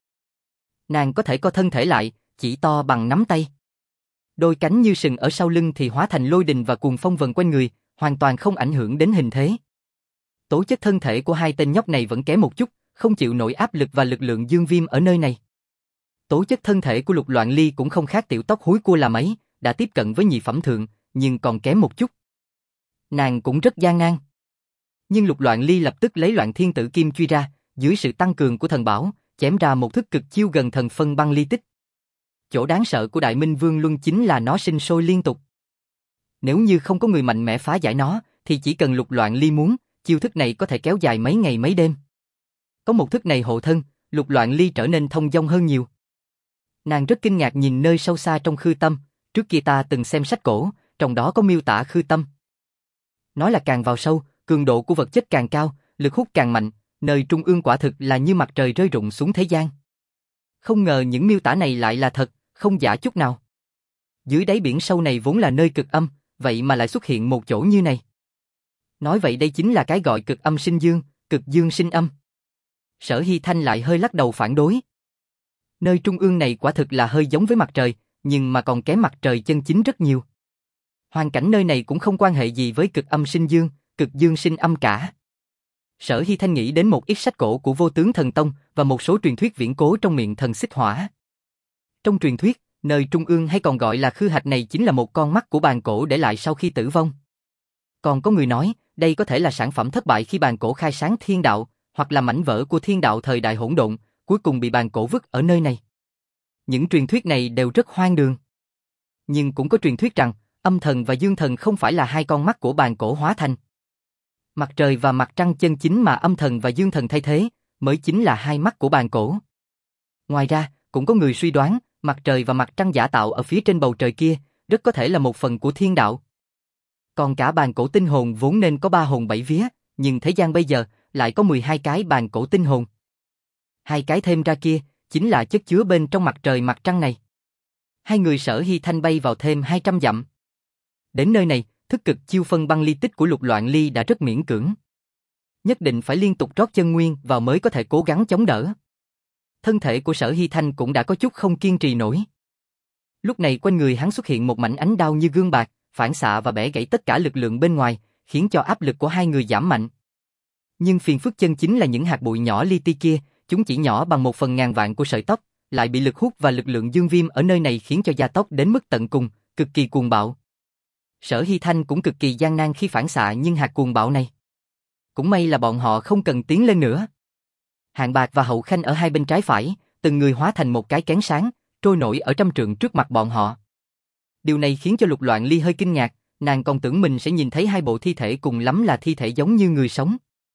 Nàng có thể co thân thể lại, chỉ to bằng nắm tay. Đôi cánh như sừng ở sau lưng thì hóa thành lôi đình và cuồng phong vần quanh người, hoàn toàn không ảnh hưởng đến hình thế. Tố chất thân thể của hai tên nhóc này vẫn kém một chút, không chịu nổi áp lực và lực lượng dương viêm ở nơi này. Tố chất thân thể của Lục Loạn Ly cũng không khác tiểu tóc húi cua là mấy, đã tiếp cận với nhị phẩm thượng, nhưng còn kém một chút. Nàng cũng rất gian nan. Nhưng Lục Loạn Ly lập tức lấy Loạn Thiên Tử Kim truy ra, dưới sự tăng cường của thần bảo, chém ra một thức cực chiêu gần thần phân băng ly tích. Chỗ đáng sợ của Đại Minh Vương Luân chính là nó sinh sôi liên tục. Nếu như không có người mạnh mẽ phá giải nó, thì chỉ cần Lục Loạn Ly muốn, chiêu thức này có thể kéo dài mấy ngày mấy đêm. Có một thức này hộ thân, Lục Loạn Ly trở nên thông dong hơn nhiều. Nàng rất kinh ngạc nhìn nơi sâu xa trong khư tâm, trước kia ta từng xem sách cổ, trong đó có miêu tả khư tâm. Nói là càng vào sâu, cường độ của vật chất càng cao, lực hút càng mạnh, nơi trung ương quả thực là như mặt trời rơi rụng xuống thế gian. Không ngờ những miêu tả này lại là thật, không giả chút nào. Dưới đáy biển sâu này vốn là nơi cực âm, vậy mà lại xuất hiện một chỗ như này. Nói vậy đây chính là cái gọi cực âm sinh dương, cực dương sinh âm. Sở Hy Thanh lại hơi lắc đầu phản đối. Nơi trung ương này quả thực là hơi giống với mặt trời, nhưng mà còn kém mặt trời chân chính rất nhiều. Hoàn cảnh nơi này cũng không quan hệ gì với cực âm sinh dương, cực dương sinh âm cả. Sở Hy Thanh nghĩ đến một ít sách cổ của Vô Tướng Thần Tông và một số truyền thuyết viễn cố trong miệng thần xích hỏa. Trong truyền thuyết, nơi trung ương hay còn gọi là khư hạch này chính là một con mắt của bàn cổ để lại sau khi tử vong. Còn có người nói, đây có thể là sản phẩm thất bại khi bàn cổ khai sáng thiên đạo, hoặc là mảnh vỡ của thiên đạo thời đại hỗn độn, cuối cùng bị bàn cổ vứt ở nơi này. Những truyền thuyết này đều rất hoang đường. Nhưng cũng có truyền thuyết rằng, âm thần và dương thần không phải là hai con mắt của bàn cổ hóa thành. Mặt trời và mặt trăng chân chính mà âm thần và dương thần thay thế, mới chính là hai mắt của bàn cổ. Ngoài ra, cũng có người suy đoán, mặt trời và mặt trăng giả tạo ở phía trên bầu trời kia, rất có thể là một phần của thiên đạo. Còn cả bàn cổ tinh hồn vốn nên có ba hồn bảy vía, nhưng thế gian bây giờ, lại có mười hai cái bàn cổ tinh hồn. Hai cái thêm ra kia, chính là chất chứa bên trong mặt trời mặt trăng này. Hai người Sở Hy Thanh bay vào thêm hai trăm dặm. Đến nơi này, thức cực chiêu phân băng ly tích của Lục Loạn Ly đã rất miễn cưỡng. Nhất định phải liên tục rót chân nguyên vào mới có thể cố gắng chống đỡ. Thân thể của Sở Hy Thanh cũng đã có chút không kiên trì nổi. Lúc này quanh người hắn xuất hiện một mảnh ánh đao như gương bạc, phản xạ và bẻ gãy tất cả lực lượng bên ngoài, khiến cho áp lực của hai người giảm mạnh. Nhưng phiền phức chân chính là những hạt bụi nhỏ li ti kia, chúng chỉ nhỏ bằng một phần ngàn vạn của sợi tóc, lại bị lực hút và lực lượng dương viêm ở nơi này khiến cho da tóc đến mức tận cùng, cực kỳ cuồng bạo. Sở Hy Thanh cũng cực kỳ gian nan khi phản xạ nhưng hạt cuồng bạo này. Cũng may là bọn họ không cần tiến lên nữa. Hạng Bạc và Hậu Khanh ở hai bên trái phải, từng người hóa thành một cái kén sáng, trôi nổi ở trăm trượng trước mặt bọn họ. Điều này khiến cho Lục Loạn Ly hơi kinh ngạc, nàng còn tưởng mình sẽ nhìn thấy hai bộ thi thể cùng lắm là thi thể giống như người sống.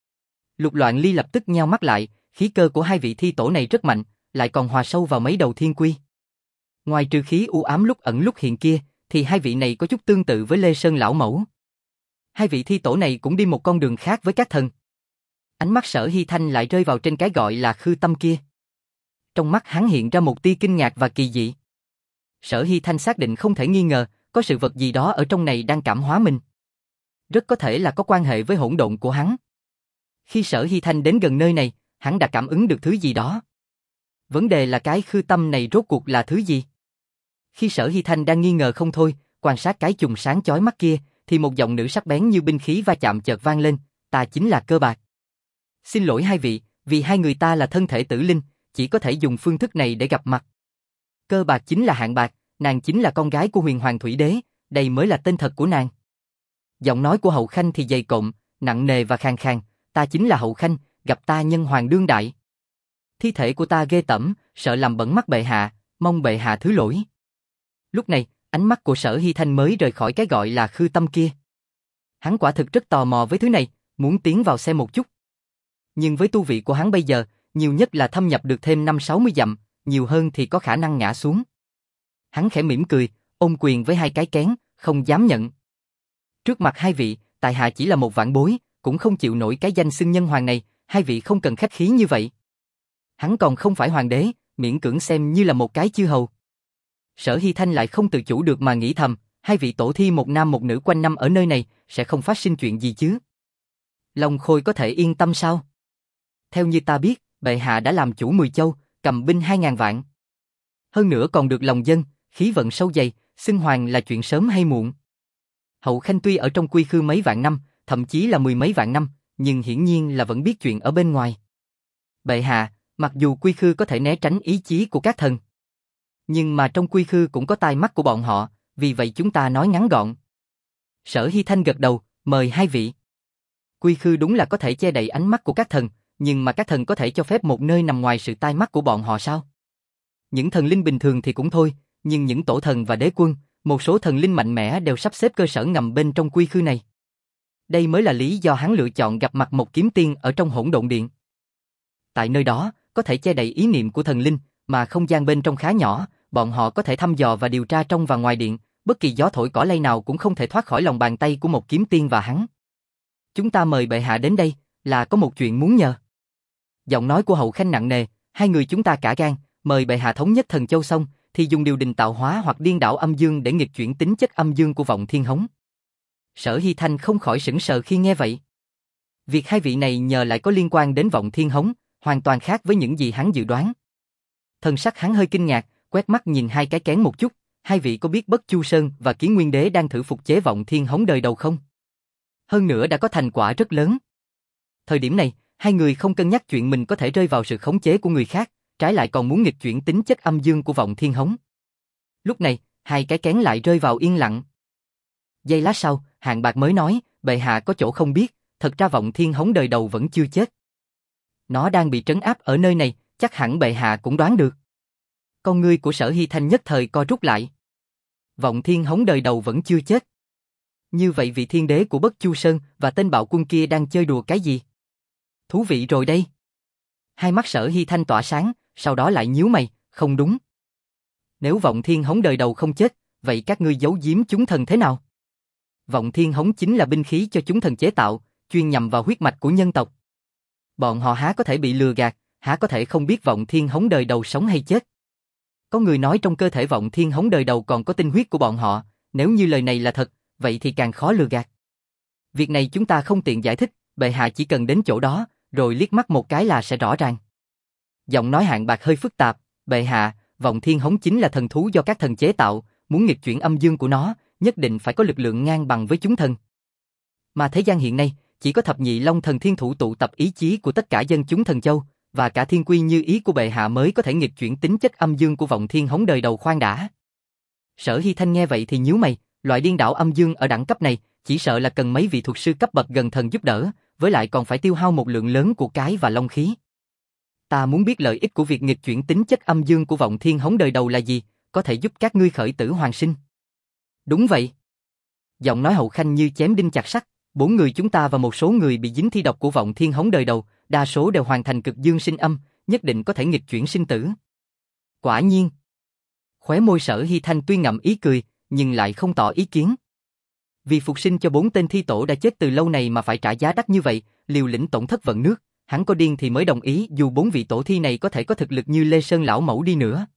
Lục Loạn Ly lập tức nheo mắt lại, khí cơ của hai vị thi tổ này rất mạnh, lại còn hòa sâu vào mấy đầu thiên quy. Ngoài trừ khí u ám lúc ẩn lúc hiện kia, thì hai vị này có chút tương tự với Lê Sơn lão mẫu. Hai vị thi tổ này cũng đi một con đường khác với các thần. Ánh mắt Sở Hy Thanh lại rơi vào trên cái gọi là khư tâm kia. Trong mắt hắn hiện ra một tia kinh ngạc và kỳ dị. Sở Hy Thanh xác định không thể nghi ngờ, có sự vật gì đó ở trong này đang cảm hóa mình. Rất có thể là có quan hệ với hỗn độn của hắn. Khi Sở Hy Thanh đến gần nơi này, hắn đã cảm ứng được thứ gì đó. Vấn đề là cái khư tâm này rốt cuộc là thứ gì? Khi Sở Hy Thanh đang nghi ngờ không thôi, quan sát cái chùm sáng chói mắt kia, thì một giọng nữ sắc bén như binh khí va chạm chợt vang lên, ta chính là Cơ Bạc. Xin lỗi hai vị, vì hai người ta là thân thể tử linh, chỉ có thể dùng phương thức này để gặp mặt. Cơ Bạc chính là Hạng Bạc, nàng chính là con gái của Huyền Hoàng Thủy Đế, đây mới là tên thật của nàng. Giọng nói của Hậu Khanh thì dày cộm, nặng nề và khàn khàn, ta chính là Hậu Khanh, gặp ta nhân hoàng đương đại. Thi thể của ta ghê tởm, sợ làm bẩn mắt bệ hạ, mong bệ hạ thứ lỗi. Lúc này, ánh mắt của Sở Hy Thanh mới rời khỏi cái gọi là khư tâm kia. Hắn quả thực rất tò mò với thứ này, muốn tiến vào xem một chút. Nhưng với tu vị của hắn bây giờ, nhiều nhất là thâm nhập được thêm năm sáu mươi dặm, nhiều hơn thì có khả năng ngã xuống. Hắn khẽ mỉm cười, ôm quyền với hai cái kén, không dám nhận. Trước mặt hai vị, tại hạ chỉ là một vãn bối, cũng không chịu nổi cái danh xưng nhân hoàng này, hai vị không cần khách khí như vậy. Hắn còn không phải hoàng đế, miễn cưỡng xem như là một cái chư hầu. Sở Hy Thanh lại không tự chủ được mà nghĩ thầm, hai vị tổ thi một nam một nữ quanh năm ở nơi này, sẽ không phát sinh chuyện gì chứ. Long Khôi có thể yên tâm sao? Theo như ta biết, bệ hạ đã làm chủ mười châu, cầm binh hai ngàn vạn. Hơn nữa còn được lòng dân, khí vận sâu dày, xưng hoàng là chuyện sớm hay muộn. Hậu Khanh tuy ở trong quy khư mấy vạn năm, thậm chí là mười mấy vạn năm, nhưng hiển nhiên là vẫn biết chuyện ở bên ngoài. Bệ hạ, mặc dù quy khư có thể né tránh ý chí của các thần, nhưng mà trong quy khư cũng có tai mắt của bọn họ, vì vậy chúng ta nói ngắn gọn. Sở Hy Thanh gật đầu, mời hai vị. Quy khư đúng là có thể che đậy ánh mắt của các thần, nhưng mà các thần có thể cho phép một nơi nằm ngoài sự tai mắt của bọn họ sao? Những thần linh bình thường thì cũng thôi, nhưng những tổ thần và đế quân, một số thần linh mạnh mẽ đều sắp xếp cơ sở ngầm bên trong quy khư này. Đây mới là lý do hắn lựa chọn gặp mặt một kiếm tiên ở trong hỗn độn điện. Tại nơi đó, có thể che đậy ý niệm của thần linh, mà không gian bên trong khá nhỏ, bọn họ có thể thăm dò và điều tra trong và ngoài điện, bất kỳ gió thổi cỏ lay nào cũng không thể thoát khỏi lòng bàn tay của một kiếm tiên và hắn. Chúng ta mời bệ hạ đến đây, là có một chuyện muốn nhờ. Giọng nói của Hậu Khanh nặng nề, hai người chúng ta cả gan, mời bệ hạ thống nhất Thần Châu xong, thì dùng điều đình tạo hóa hoặc điên đảo âm dương để nghịch chuyển tính chất âm dương của vọng thiên hống. Sở Hy Thanh không khỏi sững sờ khi nghe vậy. Việc hai vị này nhờ lại có liên quan đến vọng thiên hống, hoàn toàn khác với những gì hắn dự đoán. Thần sắc hắn hơi kinh ngạc, quét mắt nhìn hai cái kén một chút, hai vị có biết Bất Chu Sơn và Kiến Nguyên Đế đang thử phục chế vọng thiên hống đời đầu không? Hơn nữa đã có thành quả rất lớn. Thời điểm này, hai người không cân nhắc chuyện mình có thể rơi vào sự khống chế của người khác, trái lại còn muốn nghịch chuyển tính chất âm dương của vọng thiên hống. Lúc này, hai cái kén lại rơi vào yên lặng. Giây lát sau, Hạng Bạc mới nói, bệ hạ có chỗ không biết, thật ra vọng thiên hống đời đầu vẫn chưa chết. Nó đang bị trấn áp ở nơi này, chắc hẳn bệ hạ cũng đoán được. Con ngươi của Sở Hy Thanh nhất thời co rút lại. Vọng thiên hống đời đầu vẫn chưa chết. Như vậy vị thiên đế của Bất Chu Sơn và tên bạo quân kia đang chơi đùa cái gì? Thú vị rồi đây. Hai mắt Sở Hy Thanh tỏa sáng, sau đó lại nhíu mày, không đúng. Nếu vọng thiên hống đời đầu không chết, vậy các ngươi giấu giếm chúng thần thế nào? Vọng thiên hống chính là binh khí cho chúng thần chế tạo, chuyên nhằm vào huyết mạch của nhân tộc. Bọn họ há có thể bị lừa gạt, há có thể không biết vọng thiên hống đời đầu sống hay chết. Có người nói trong cơ thể vọng thiên hống đời đầu còn có tinh huyết của bọn họ, nếu như lời này là thật, vậy thì càng khó lừa gạt. Việc này chúng ta không tiện giải thích, bệ hạ chỉ cần đến chỗ đó, rồi liếc mắt một cái là sẽ rõ ràng. Giọng nói Hạng Bạc hơi phức tạp, bệ hạ, vọng thiên hống chính là thần thú do các thần chế tạo, muốn nghịch chuyển âm dương của nó, nhất định phải có lực lượng ngang bằng với chúng thần. Mà thế gian hiện nay, chỉ có thập nhị long thần thiên thủ tụ tập ý chí của tất cả dân chúng thần châu, và cả thiên quy như ý của bệ hạ mới có thể nghịch chuyển tính chất âm dương của vọng thiên hống đời đầu khoan đã. Sở Hy Thanh nghe vậy thì nhíu mày, loại điên đảo âm dương ở đẳng cấp này, chỉ sợ là cần mấy vị thuật sư cấp bậc gần thần giúp đỡ, với lại còn phải tiêu hao một lượng lớn của cái và long khí. Ta muốn biết lợi ích của việc nghịch chuyển tính chất âm dương của vọng thiên hống đời đầu là gì, có thể giúp các ngươi khởi tử hoàn sinh. Đúng vậy. Giọng nói Hậu Khanh như chém đinh chặt sắt, bốn người chúng ta và một số người bị dính thi độc của vọng thiên hống đời đầu, đa số đều hoàn thành cực dương sinh âm, nhất định có thể nghịch chuyển sinh tử. Quả nhiên. Khóe môi Sở Hy Thanh tuy ngậm ý cười, nhưng lại không tỏ ý kiến. Vì phục sinh cho bốn tên thi tổ đã chết từ lâu này mà phải trả giá đắt như vậy, liều lĩnh tổn thất vận nước, hắn có điên thì mới đồng ý dù bốn vị tổ thi này có thể có thực lực như Lê Sơn lão mẫu đi nữa.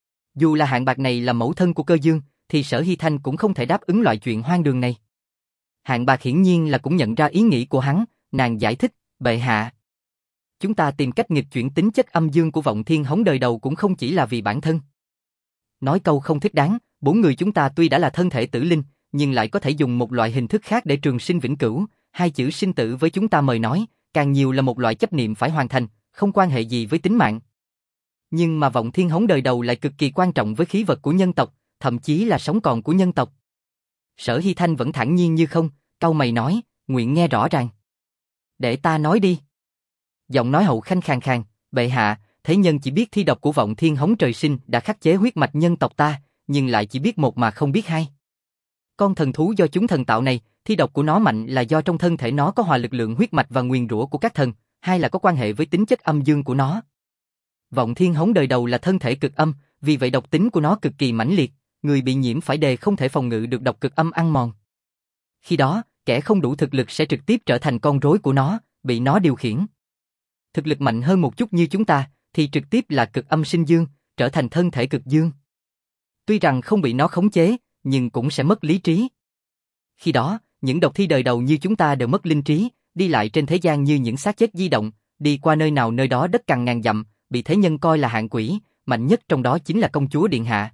Dù là Hạng Bạc này là mẫu thân của Cơ Dương, thì Sở Hy Thanh cũng không thể đáp ứng loại chuyện hoang đường này. Hạng Bạc hiển nhiên là cũng nhận ra ý nghĩ của hắn, nàng giải thích, bệ hạ. Chúng ta tìm cách nghịch chuyển tính chất âm dương của vọng thiên hống đời đầu cũng không chỉ là vì bản thân. Nói câu không thích đáng, bốn người chúng ta tuy đã là thân thể tử linh, nhưng lại có thể dùng một loại hình thức khác để trường sinh vĩnh cửu, hai chữ sinh tử với chúng ta mời nói, càng nhiều là một loại chấp niệm phải hoàn thành, không quan hệ gì với tính mạng. Nhưng mà vọng thiên hống đời đầu lại cực kỳ quan trọng với khí vật của nhân tộc, thậm chí là sống còn của nhân tộc. Sở Hy Thanh vẫn thản nhiên như không, cau mày nói, nguyện nghe rõ ràng. Để ta nói đi. Giọng nói Hậu Khanh khàn khàn, bệ hạ, thế nhân chỉ biết thi độc của vọng thiên hống trời sinh đã khắc chế huyết mạch nhân tộc ta, nhưng lại chỉ biết một mà không biết hai. Con thần thú do chúng thần tạo này, thi độc của nó mạnh là do trong thân thể nó có hòa lực lượng huyết mạch và nguyền rủa của các thần, hai là có quan hệ với tính chất âm dương của nó. Vọng thiên hống đời đầu là thân thể cực âm, vì vậy độc tính của nó cực kỳ mãnh liệt, người bị nhiễm phải đề không thể phòng ngự được độc cực âm ăn mòn. Khi đó, kẻ không đủ thực lực sẽ trực tiếp trở thành con rối của nó, bị nó điều khiển. Thực lực mạnh hơn một chút như chúng ta, thì trực tiếp là cực âm sinh dương, trở thành thân thể cực dương. Tuy rằng không bị nó khống chế, nhưng cũng sẽ mất lý trí. Khi đó, những độc thi đời đầu như chúng ta đều mất linh trí, đi lại trên thế gian như những xác chết di động, đi qua nơi nào nơi đó đất cằn ngàn dặm, bị thế nhân coi là hạng quỷ, mạnh nhất trong đó chính là công chúa điện hạ.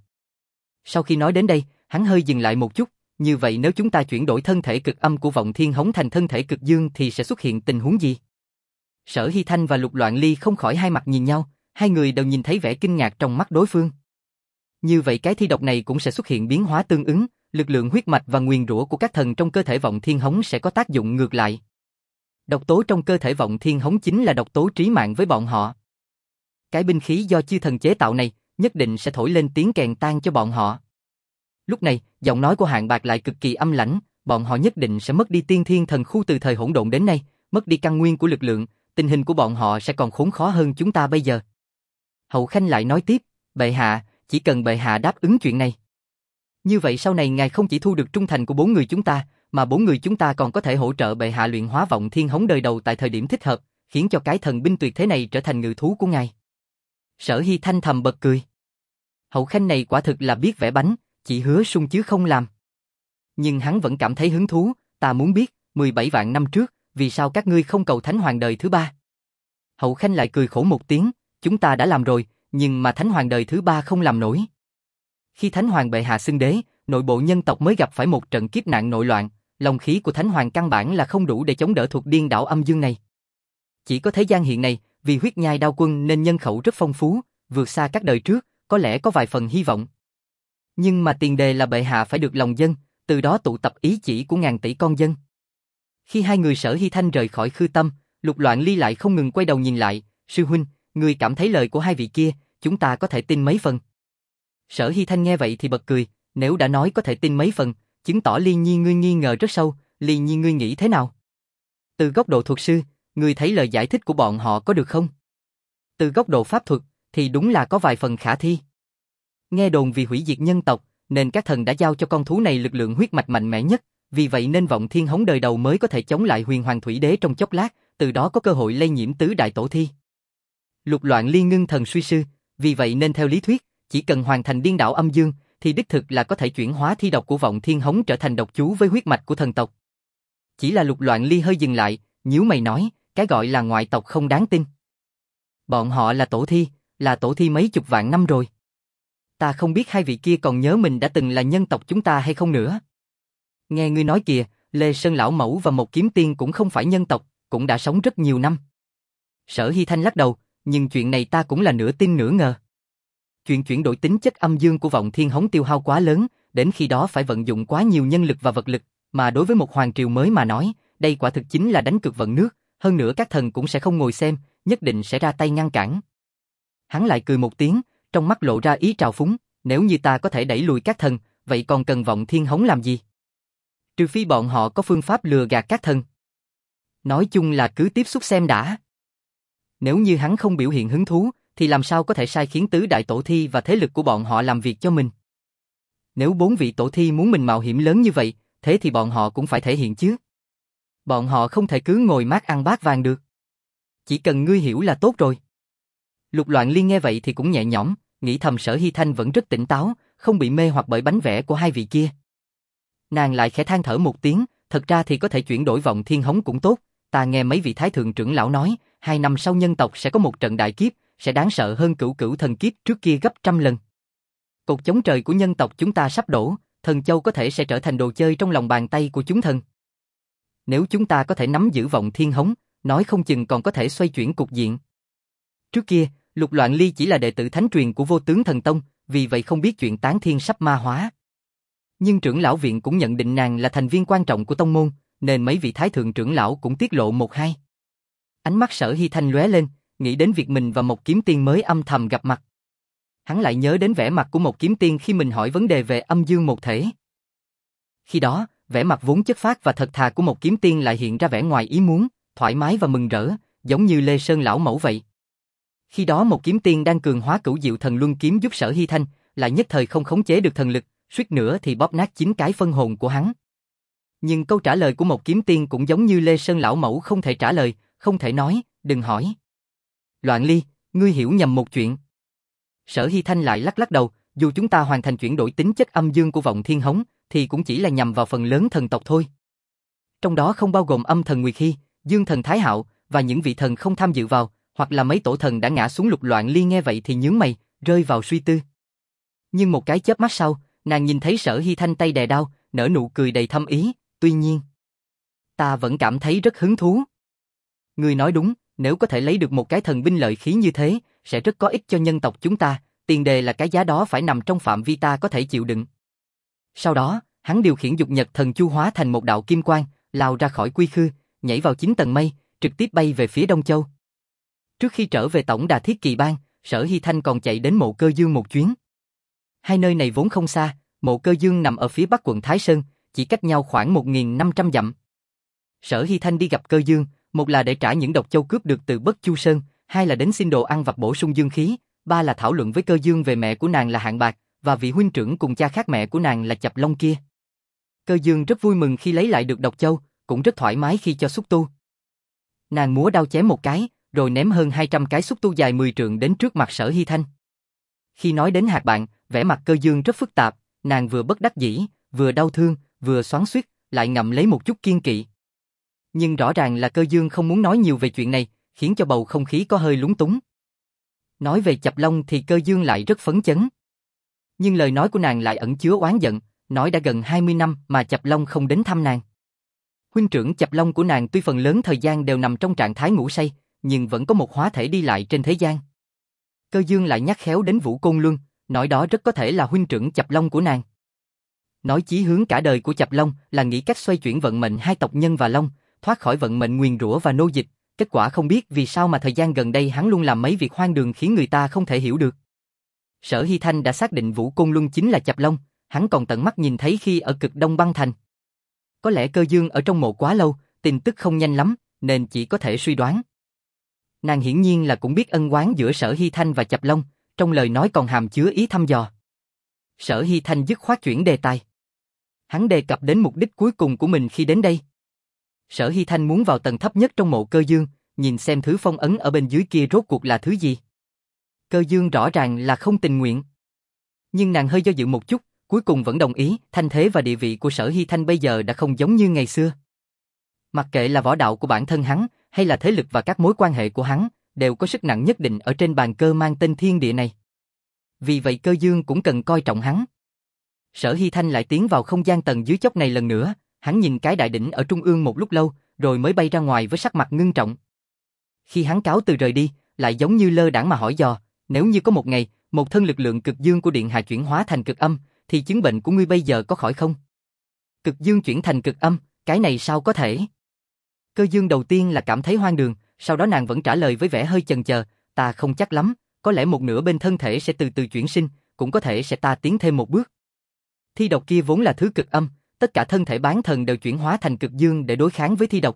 Sau khi nói đến đây, hắn hơi dừng lại một chút, như vậy nếu chúng ta chuyển đổi thân thể cực âm của Vọng Thiên Hống thành thân thể cực dương thì sẽ xuất hiện tình huống gì? Sở Hy Thanh và Lục Loạn Ly không khỏi hai mặt nhìn nhau, hai người đều nhìn thấy vẻ kinh ngạc trong mắt đối phương. Như vậy cái thi độc này cũng sẽ xuất hiện biến hóa tương ứng, lực lượng huyết mạch và nguyền rủa của các thần trong cơ thể Vọng Thiên Hống sẽ có tác dụng ngược lại. Độc tố trong cơ thể Vọng Thiên Hống chính là độc tố trí mạng với bọn họ. Cái binh khí do chư thần chế tạo này, nhất định sẽ thổi lên tiếng kèn tan cho bọn họ. Lúc này, giọng nói của Hạng Bạc lại cực kỳ âm lãnh, bọn họ nhất định sẽ mất đi tiên thiên thần khu từ thời hỗn độn đến nay, mất đi căn nguyên của lực lượng, tình hình của bọn họ sẽ còn khốn khó hơn chúng ta bây giờ. Hậu Khanh lại nói tiếp, bệ hạ, chỉ cần bệ hạ đáp ứng chuyện này. Như vậy sau này ngài không chỉ thu được trung thành của bốn người chúng ta, mà bốn người chúng ta còn có thể hỗ trợ bệ hạ luyện hóa Vọng Thiên Hống đời đầu tại thời điểm thích hợp, khiến cho cái thần binh tuyệt thế này trở thành ngự thú của ngài. Sở Hy Thanh thầm bật cười. Hậu Khanh này quả thực là biết vẽ bánh, chỉ hứa sung chứ không làm. Nhưng hắn vẫn cảm thấy hứng thú, ta muốn biết, mười bảy vạn năm trước, vì sao các ngươi không cầu Thánh Hoàng đời thứ ba? Hậu Khanh lại cười khổ một tiếng, chúng ta đã làm rồi, nhưng mà Thánh Hoàng đời thứ ba không làm nổi. Khi Thánh Hoàng bệ hạ xưng đế, nội bộ nhân tộc mới gặp phải một trận kiếp nạn nội loạn, long khí của Thánh Hoàng căn bản là không đủ để chống đỡ thuộc điên đảo âm dương này. Chỉ có thế gian hiện nay, vì huyết nhai đao quân nên nhân khẩu rất phong phú, vượt xa các đời trước, có lẽ có vài phần hy vọng. Nhưng mà tiền đề là bệ hạ phải được lòng dân, từ đó tụ tập ý chỉ của ngàn tỷ con dân. Khi hai người Sở Hy Thanh rời khỏi Khư Tâm, Lục Loạn Ly lại không ngừng quay đầu nhìn lại, sư huynh, ngươi cảm thấy lời của hai vị kia, chúng ta có thể tin mấy phần? Sở Hy Thanh nghe vậy thì bật cười, nếu đã nói có thể tin mấy phần, chứng tỏ Ly Nhi ngươi nghi ngờ rất sâu, Ly Nhi ngươi nghĩ thế nào? Từ góc độ thuật sư, ngươi thấy lời giải thích của bọn họ có được không? Từ góc độ pháp thuật, thì đúng là có vài phần khả thi. Nghe đồn vì hủy diệt nhân tộc, nên các thần đã giao cho con thú này lực lượng huyết mạch mạnh mẽ nhất, vì vậy nên Vọng Thiên Hống đời đầu mới có thể chống lại Huyền Hoàng Thủy Đế trong chốc lát, từ đó có cơ hội lây nhiễm tứ đại tổ thi. Lục Loạn Ly ngưng thần suy sư, vì vậy nên theo lý thuyết, chỉ cần hoàn thành điên đảo âm dương, thì đích thực là có thể chuyển hóa thi độc của Vọng Thiên Hống trở thành độc chú với huyết mạch của thần tộc. Chỉ là Lục Loạn Ly hơi dừng lại, nhíu mày nói, cái gọi là ngoại tộc không đáng tin. Bọn họ là tổ thi, là tổ thi mấy chục vạn năm rồi. Ta không biết hai vị kia còn nhớ mình đã từng là nhân tộc chúng ta hay không nữa. Nghe ngươi nói kìa, Lê Sơn Lão Mẫu và một kiếm tiên cũng không phải nhân tộc, cũng đã sống rất nhiều năm. Sở Hy Thanh lắc đầu, nhưng chuyện này ta cũng là nửa tin nửa ngờ. Chuyện chuyển đổi tính chất âm dương của Vọng Thiên Hống tiêu hao quá lớn, đến khi đó phải vận dụng quá nhiều nhân lực và vật lực, mà đối với một hoàng triều mới mà nói, đây quả thực chính là đánh cược vận nước, hơn nữa các thần cũng sẽ không ngồi xem, nhất định sẽ ra tay ngăn cản. Hắn lại cười một tiếng, trong mắt lộ ra ý trào phúng, nếu như ta có thể đẩy lùi các thần, vậy còn cần Vọng Thiên Hống làm gì? Trừ phi bọn họ có phương pháp lừa gạt các thần. Nói chung là cứ tiếp xúc xem đã. Nếu như hắn không biểu hiện hứng thú, thì làm sao có thể sai khiến tứ đại tổ thi và thế lực của bọn họ làm việc cho mình? Nếu bốn vị tổ thi muốn mình mạo hiểm lớn như vậy, thế thì bọn họ cũng phải thể hiện chứ. Bọn họ không thể cứ ngồi mát ăn bát vàng được. Chỉ cần ngươi hiểu là tốt rồi. Lục Loạn Liên nghe vậy thì cũng nhẹ nhõm, nghĩ thầm Sở Hy Thanh vẫn rất tỉnh táo, không bị mê hoặc bởi bánh vẽ của hai vị kia. Nàng lại khẽ than thở một tiếng, thật ra thì có thể chuyển đổi Vọng Thiên Hống cũng tốt, ta nghe mấy vị thái thượng trưởng lão nói, hai năm sau nhân tộc sẽ có một trận đại kiếp, sẽ đáng sợ hơn cửu cửu thần kiếp trước kia gấp trăm lần. Cột chống trời của nhân tộc chúng ta sắp đổ, thần châu có thể sẽ trở thành đồ chơi trong lòng bàn tay của chúng thần. Nếu chúng ta có thể nắm giữ Vọng Thiên Hống, nói không chừng còn có thể xoay chuyển cục diện. Trước kia, Lục Loạn Ly chỉ là đệ tử thánh truyền của Vô Tướng Thần Tông, vì vậy không biết chuyện tán thiên sắp ma hóa. Nhưng trưởng lão viện cũng nhận định nàng là thành viên quan trọng của tông môn, nên mấy vị thái thượng trưởng lão cũng tiết lộ một hai. Ánh mắt Sở Hy Thanh lóe lên, nghĩ đến việc mình và một kiếm tiên mới âm thầm gặp mặt. Hắn lại nhớ đến vẻ mặt của một kiếm tiên khi mình hỏi vấn đề về âm dương một thể. Khi đó, vẻ mặt vốn chất phác và thật thà của một kiếm tiên lại hiện ra vẻ ngoài ý muốn, thoải mái và mừng rỡ, giống như Lê Sơn lão mẫu vậy. Khi đó một kiếm tiên đang cường hóa cửu diệu thần luân kiếm giúp Sở Hy Thanh, lại nhất thời không khống chế được thần lực, suýt nữa thì bóp nát chín cái phân hồn của hắn. Nhưng câu trả lời của một kiếm tiên cũng giống như Lê Sơn lão mẫu không thể trả lời, không thể nói, đừng hỏi. Loạn Ly, ngươi hiểu nhầm một chuyện. Sở Hy Thanh lại lắc lắc đầu, dù chúng ta hoàn thành chuyển đổi tính chất âm dương của Vọng Thiên Hống, thì cũng chỉ là nhằm vào phần lớn thần tộc thôi. Trong đó không bao gồm âm thần Nguyệt Hy, Dương Thần Thái Hạo và những vị thần không tham dự vào, hoặc là mấy tổ thần đã ngã xuống. Lục Loạn Ly nghe vậy thì nhướng mày, rơi vào suy tư. Nhưng một cái chớp mắt sau, nàng nhìn thấy Sở Hy Thanh tay đè đao, nở nụ cười đầy thâm ý, tuy nhiên, ta vẫn cảm thấy rất hứng thú. Ngươi nói đúng, nếu có thể lấy được một cái thần binh lợi khí như thế, sẽ rất có ích cho nhân tộc chúng ta, tiền đề là cái giá đó phải nằm trong phạm vi ta có thể chịu đựng. Sau đó, hắn điều khiển dục nhật thần chu hóa thành một đạo kim quang, lao ra khỏi quy khư, nhảy vào chín tầng mây, trực tiếp bay về phía Đông Châu. Trước khi trở về Tổng Đà Thiết Kỳ Bang, Sở Hy Thanh còn chạy đến Mộ Cơ Dương một chuyến. Hai nơi này vốn không xa, Mộ Cơ Dương nằm ở phía bắc quận Thái Sơn, chỉ cách nhau khoảng một nghìn năm trăm dặm. Sở Hy Thanh đi gặp Cơ Dương, một là để trả những độc châu cướp được từ Bất Chu Sơn, hai là đến xin đồ ăn vặt bổ sung dương khí, ba là thảo luận với Cơ Dương về mẹ của nàng là Hạng Bạc, và vị huynh trưởng cùng cha khác mẹ của nàng là Chập Long kia. Cơ Dương rất vui mừng khi lấy lại được độc châu, cũng rất thoải mái khi cho xúc tu. Nàng múa đao chém một cái, rồi ném hơn hai trăm cái xúc tu dài mười trượng đến trước mặt Sở Hy Thanh. Khi nói đến hạt bạn, vẻ mặt Cơ Dương rất phức tạp, nàng vừa bất đắc dĩ, vừa đau thương, vừa xoắn xuýt, lại ngậm lấy một chút kiên kỵ. Nhưng rõ ràng là Cơ Dương không muốn nói nhiều về chuyện này, khiến cho bầu không khí có hơi lúng túng. Nói về Chập Long thì Cơ Dương lại rất phấn chấn. Nhưng lời nói của nàng lại ẩn chứa oán giận, nói đã gần hai mươi năm mà Chập Long không đến thăm nàng. Huynh trưởng Chập Long của nàng tuy phần lớn thời gian đều nằm trong trạng thái ngủ say, nhưng vẫn có một hóa thể đi lại trên thế gian. Cơ Dương lại nhắc khéo đến Vũ Côn Luân, nói đó rất có thể là huynh trưởng Chập Long của nàng. Nói chí hướng cả đời của Chập Long là nghĩ cách xoay chuyển vận mệnh hai tộc Nhân và Long, thoát khỏi vận mệnh nguyền rủa và nô dịch, kết quả không biết vì sao mà thời gian gần đây hắn luôn làm mấy việc hoang đường khiến người ta không thể hiểu được. Sở Hy Thanh đã xác định Vũ Côn Luân chính là Chập Long, hắn còn tận mắt nhìn thấy khi ở cực Đông Băng Thành. Có lẽ Cơ Dương ở trong mộ quá lâu, tin tức không nhanh lắm, nên chỉ có thể suy đoán. Nàng hiển nhiên là cũng biết ân oán giữa Sở Hy Thanh và Chập Long, trong lời nói còn hàm chứa ý thăm dò. Sở Hy Thanh dứt khoát chuyển đề tài. Hắn đề cập đến mục đích cuối cùng của mình khi đến đây. Sở Hy Thanh muốn vào tầng thấp nhất trong mộ Cơ Dương, nhìn xem thứ phong ấn ở bên dưới kia rốt cuộc là thứ gì. Cơ Dương rõ ràng là không tình nguyện. Nhưng nàng hơi do dự một chút, cuối cùng vẫn đồng ý. Thanh thế và địa vị của Sở Hy Thanh bây giờ đã không giống như ngày xưa. Mặc kệ là võ đạo của bản thân hắn, hay là thế lực và các mối quan hệ của hắn, đều có sức nặng nhất định ở trên bàn cờ mang tên thiên địa này. Vì vậy Cơ Dương cũng cần coi trọng hắn. Sở Hy Thanh lại tiến vào không gian tầng dưới chót này lần nữa, hắn nhìn cái đại đỉnh ở trung ương một lúc lâu, rồi mới bay ra ngoài với sắc mặt ngưng trọng. Khi hắn cáo từ rời đi, lại giống như lơ đãng mà hỏi dò, nếu như có một ngày, một thân lực lượng cực dương của Điện Hạ chuyển hóa thành cực âm, thì chứng bệnh của ngươi bây giờ có khỏi không? Cực dương chuyển thành cực âm, cái này sao có thể? Cơ Dương đầu tiên là cảm thấy hoang đường, sau đó nàng vẫn trả lời với vẻ hơi chần chờ, ta không chắc lắm, có lẽ một nửa bên thân thể sẽ từ từ chuyển sinh, cũng có thể sẽ ta tiến thêm một bước. Thi độc kia vốn là thứ cực âm, tất cả thân thể bán thần đều chuyển hóa thành cực dương để đối kháng với thi độc.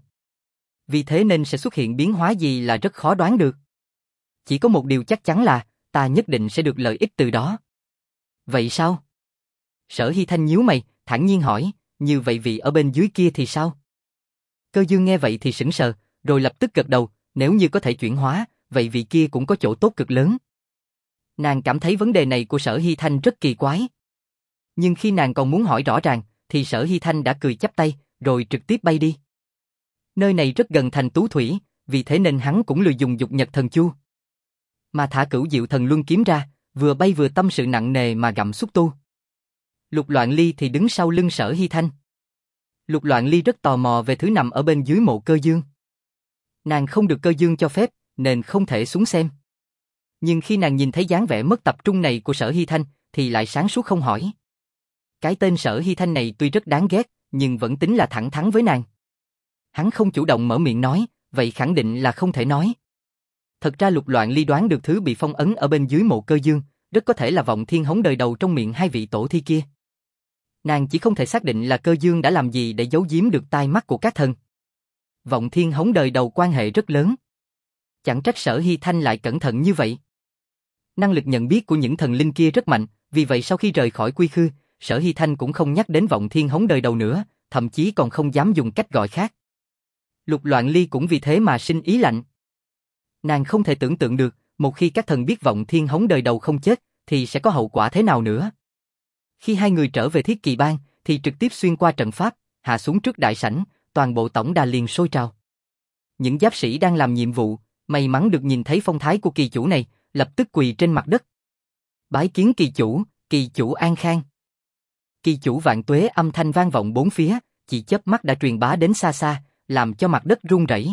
Vì thế nên sẽ xuất hiện biến hóa gì là rất khó đoán được. Chỉ có một điều chắc chắn là, ta nhất định sẽ được lợi ích từ đó. Vậy sao? Sở Hy Thanh nhíu mày, thản nhiên hỏi, như vậy vị ở bên dưới kia thì sao? Cơ Dương nghe vậy thì sững sờ, rồi lập tức gật đầu, nếu như có thể chuyển hóa, vậy vị kia cũng có chỗ tốt cực lớn. Nàng cảm thấy vấn đề này của Sở Hy Thanh rất kỳ quái. Nhưng khi nàng còn muốn hỏi rõ ràng, thì Sở Hy Thanh đã cười chắp tay, rồi trực tiếp bay đi. Nơi này rất gần thành Tú Thủy, vì thế nên hắn cũng lười dùng dục nhật thần chu. Mà thả Cửu Diệu Thần Luân kiếm ra, vừa bay vừa tâm sự nặng nề mà gặm xúc tu. Lục Loạn Ly thì đứng sau lưng Sở Hy Thanh. Lục Loạn Ly rất tò mò về thứ nằm ở bên dưới mộ Cơ Dương. Nàng không được Cơ Dương cho phép, nên không thể xuống xem. Nhưng khi nàng nhìn thấy dáng vẻ mất tập trung này của Sở Hy Thanh, thì lại sáng suốt không hỏi. Cái tên Sở Hy Thanh này tuy rất đáng ghét, nhưng vẫn tính là thẳng thắn với nàng. Hắn không chủ động mở miệng nói, vậy khẳng định là không thể nói. Thật ra Lục Loạn Ly đoán được thứ bị phong ấn ở bên dưới mộ Cơ Dương, rất có thể là vọng thiên hống đời đầu trong miệng hai vị tổ thi kia. Nàng chỉ không thể xác định là Cơ Dương đã làm gì để giấu giếm được tai mắt của các thần. Vọng thiên hống đời đầu quan hệ rất lớn. Chẳng trách Sở Hy Thanh lại cẩn thận như vậy. Năng lực nhận biết của những thần linh kia rất mạnh, vì vậy sau khi rời khỏi quy khư, Sở Hy Thanh cũng không nhắc đến vọng thiên hống đời đầu nữa, thậm chí còn không dám dùng cách gọi khác. Lục Loạn Ly cũng vì thế mà sinh ý lạnh. Nàng không thể tưởng tượng được, một khi các thần biết vọng thiên hống đời đầu không chết, thì sẽ có hậu quả thế nào nữa. Khi hai người trở về Thiết Kỳ Bang, thì trực tiếp xuyên qua trận pháp, hạ xuống trước đại sảnh, toàn bộ tổng đà liền sôi trào. Những giáp sĩ đang làm nhiệm vụ, may mắn được nhìn thấy phong thái của kỳ chủ này, lập tức quỳ trên mặt đất. Bái kiến kỳ chủ, kỳ chủ an khang. Kỳ chủ vạn tuế âm thanh vang vọng bốn phía, chỉ chớp mắt đã truyền bá đến xa xa, làm cho mặt đất rung rẩy.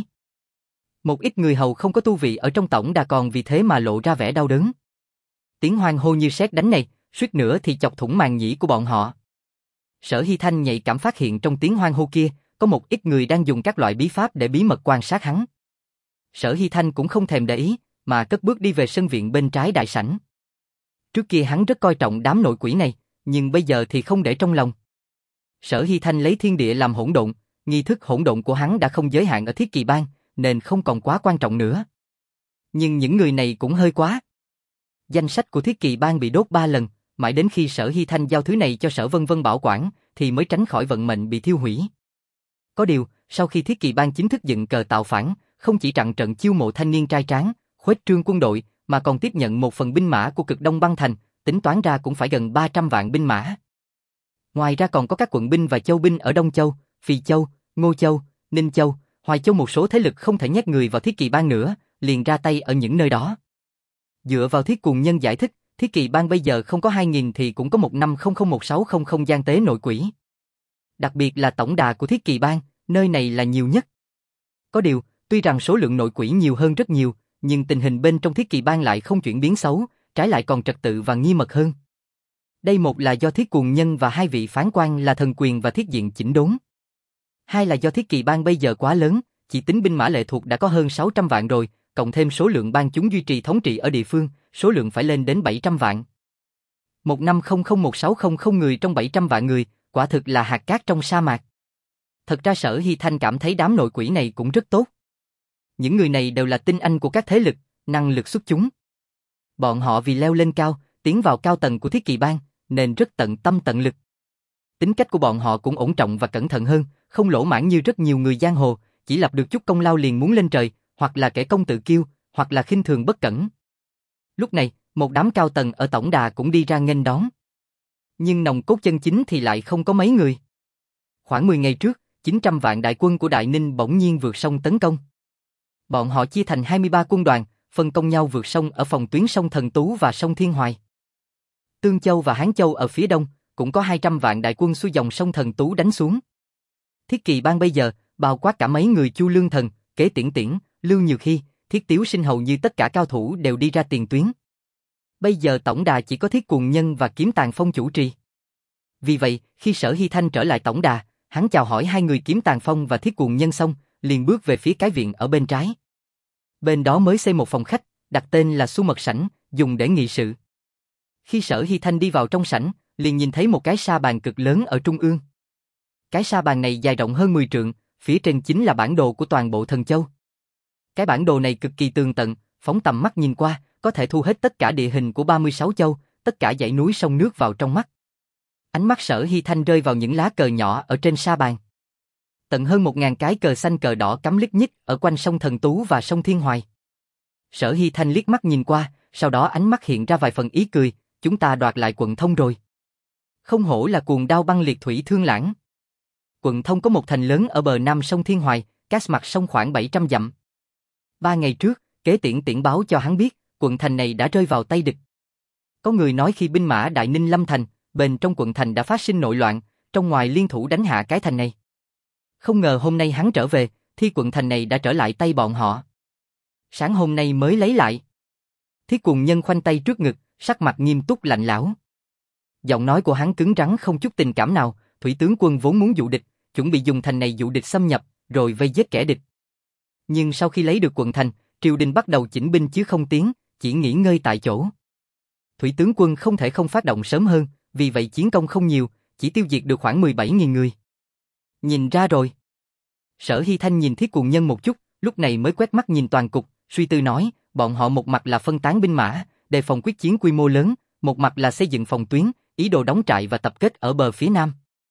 Một ít người hầu không có tu vị ở trong tổng đà còn vì thế mà lộ ra vẻ đau đớn. Tiếng hoang hô như sét đánh này, suýt nữa thì chọc thủng màng nhĩ của bọn họ. Sở Hy Thanh nhạy cảm phát hiện trong tiếng hoang hô kia, có một ít người đang dùng các loại bí pháp để bí mật quan sát hắn. Sở Hy Thanh cũng không thèm để ý, mà cất bước đi về sân viện bên trái đại sảnh. Trước kia hắn rất coi trọng đám nội quỷ này, nhưng bây giờ thì không để trong lòng. Sở Hy Thanh lấy thiên địa làm hỗn độn, nghi thức hỗn độn của hắn đã không giới hạn ở Thiết Kỳ Bang, nên không còn quá quan trọng nữa. Nhưng những người này cũng hơi quá. Danh sách của Thiết Kỳ Bang bị đốt ba lần, mãi đến khi Sở Hy Thanh giao thứ này cho Sở Vân Vân bảo quản, thì mới tránh khỏi vận mệnh bị thiêu hủy. Có điều, sau khi Thiết Kỳ Bang chính thức dựng cờ tạo phản, không chỉ trận trận chiêu mộ thanh niên trai tráng, khuếch trương quân đội, mà còn tiếp nhận một phần binh mã của Cực Đông Băng Thành, tính toán ra cũng phải gần ba trăm vạn binh mã. Ngoài ra còn có các quận binh và châu binh ở Đông Châu, Phì Châu, Ngô Châu, Ninh Châu, Hoài Châu, một số thế lực không thể nhét người vào Thiết Kỳ Bang nữa, liền ra tay ở những nơi đó. Dựa vào Thiết Cuồng Nhân giải thích, Thiết Kỳ Bang bây giờ không có hai nghìn thì cũng có một năm không không một sáu không không gian tế nội quỷ. Đặc biệt là tổng đà của Thiết Kỳ Bang, nơi này là nhiều nhất. Có điều, tuy rằng số lượng nội quỷ nhiều hơn rất nhiều, nhưng tình hình bên trong Thiết Kỳ Bang lại không chuyển biến xấu, trái lại còn trật tự và nghiêm mật hơn. Đây một là do Thiết Cuồng Nhân và hai vị phán quan là Thần Quyền và Thiết Diện chỉnh đốn. Hai là do Thiết Kỳ Bang bây giờ quá lớn, chỉ tính binh mã lệ thuộc đã có hơn sáu trăm vạn rồi, cộng thêm số lượng bang chúng duy trì thống trị ở địa phương, số lượng phải lên đến bảy trăm vạn. Một năm không không một sáu không không người trong bảy trăm vạn người, quả thực là hạt cát trong sa mạc. Thật ra Sở Hy Thanh cảm thấy đám nội quỷ này cũng rất tốt. Những người này đều là tinh anh của các thế lực, năng lực xuất chúng. Bọn họ vì leo lên cao, tiến vào cao tầng của Thiết Kỳ Bang, nên rất tận tâm tận lực. Tính cách của bọn họ cũng ổn trọng và cẩn thận hơn, không lỗ mãng như rất nhiều người giang hồ, chỉ lập được chút công lao liền muốn lên trời, hoặc là kẻ công tự kiêu, hoặc là khinh thường bất cẩn. Lúc này, một đám cao tầng ở tổng đà cũng đi ra nghênh đón. Nhưng nòng cốt chân chính thì lại không có mấy người. Khoảng mười ngày trước, chín trăm vạn đại quân của Đại Ninh bỗng nhiên vượt sông tấn công. Bọn họ chia thành hai mươi ba quân đoàn, phân công nhau vượt sông ở phòng tuyến sông Thần Tú và sông Thiên Hoài. Tương Châu và Hán Châu ở phía đông, cũng có hai trăm vạn đại quân xuôi dòng sông Thần Tú đánh xuống. Thiết Kỳ Bang bây giờ, bao quát cả mấy người Chu Lương Thần, Kế Tiễn Tiễn, Lưu Nhược Hy, Thiết Tiếu Sinh, hầu như tất cả cao thủ đều đi ra tiền tuyến. Bây giờ tổng đà chỉ có Thiết Cuồng Nhân và Kiếm Tàn Phong chủ trì. Vì vậy, khi Sở Hy Thanh trở lại tổng đà, hắn chào hỏi hai người Kiếm Tàn Phong và Thiết Cuồng Nhân xong, liền bước về phía cái viện ở bên trái. Bên đó mới xây một phòng khách, đặt tên là Su Mật Sảnh, dùng để nghị sự. Khi Sở Hy Thanh đi vào trong sảnh, liền nhìn thấy một cái sa bàn cực lớn ở trung ương. Cái sa bàn này dài rộng hơn mười trượng, phía trên chính là bản đồ của toàn bộ Thần Châu. Cái bản đồ này cực kỳ tường tận, phóng tầm mắt nhìn qua, có thể thu hết tất cả địa hình của ba mươi sáu châu, tất cả dãy núi sông nước vào trong mắt. Ánh mắt Sở Hy Thanh rơi vào những lá cờ nhỏ ở trên sa bàn. Tận hơn một ngàn cái cờ xanh cờ đỏ cắm lít nhít ở quanh sông Thần Tú và sông Thiên Hoài. Sở Hy Thanh liếc mắt nhìn qua, sau đó ánh mắt hiện ra vài phần ý cười, chúng ta đoạt lại quận Thông rồi. Không hổ là cuồng đao băng liệt thủy thương lãng. Quận Thông có một thành lớn ở bờ nam sông Thiên Hoài, cách mặt sông khoảng bảy trăm dặm. Ba ngày trước, Kế Tiễn Tiễn báo cho hắn biết, quận thành này đã rơi vào tay địch. Có người nói khi binh mã Đại Ninh lâm thành, bên trong quận thành đã phát sinh nội loạn, trong ngoài liên thủ đánh hạ cái thành này. Không ngờ hôm nay hắn trở về, thì quận thành này đã trở lại tay bọn họ. Sáng hôm nay mới lấy lại. Thiết Cuồng Nhân khoanh tay trước ngực, sắc mặt nghiêm túc lạnh lẽo. Giọng nói của hắn cứng rắn không chút tình cảm nào, Thủy tướng quân vốn muốn dụ địch, chuẩn bị dùng thành này dụ địch xâm nhập, rồi vây giết kẻ địch. Nhưng sau khi lấy được quận thành, triều đình bắt đầu chỉnh binh chứ không tiến, chỉ nghỉ ngơi tại chỗ. Thủy tướng quân không thể không phát động sớm hơn, vì vậy chiến công không nhiều, chỉ tiêu diệt được khoảng mười bảy nghìn người. Nhìn ra rồi. Sở Hy Thanh nhìn Thiết Cuồng Nhân một chút, lúc này mới quét mắt nhìn toàn cục, suy tư nói, bọn họ một mặt là phân tán binh mã, đề phòng quyết chiến quy mô lớn, một mặt là xây dựng phòng tuyến, ý đồ đóng trại và tập kết ở bờ phía nam.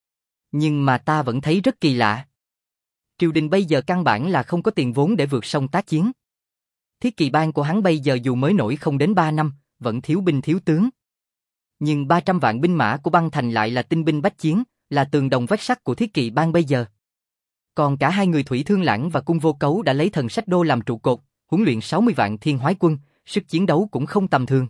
Nhưng mà ta vẫn thấy rất kỳ lạ. Triều đình bây giờ căn bản là không có tiền vốn để vượt sông tác chiến. Thiết Kỳ Bang của hắn bây giờ dù mới nổi không đến ba năm, vẫn thiếu binh thiếu tướng. Nhưng ba trăm vạn binh mã của băng thành lại là tinh binh bách chiến, là tường đồng vách sắt của Thiết Kỳ Bang bây giờ. Còn cả hai người Thủy Thương Lãng và Cung Vô Cấu đã lấy Thần Sách Đô làm trụ cột, huấn luyện sáu mươi vạn thiên hoái quân, sức chiến đấu cũng không tầm thường.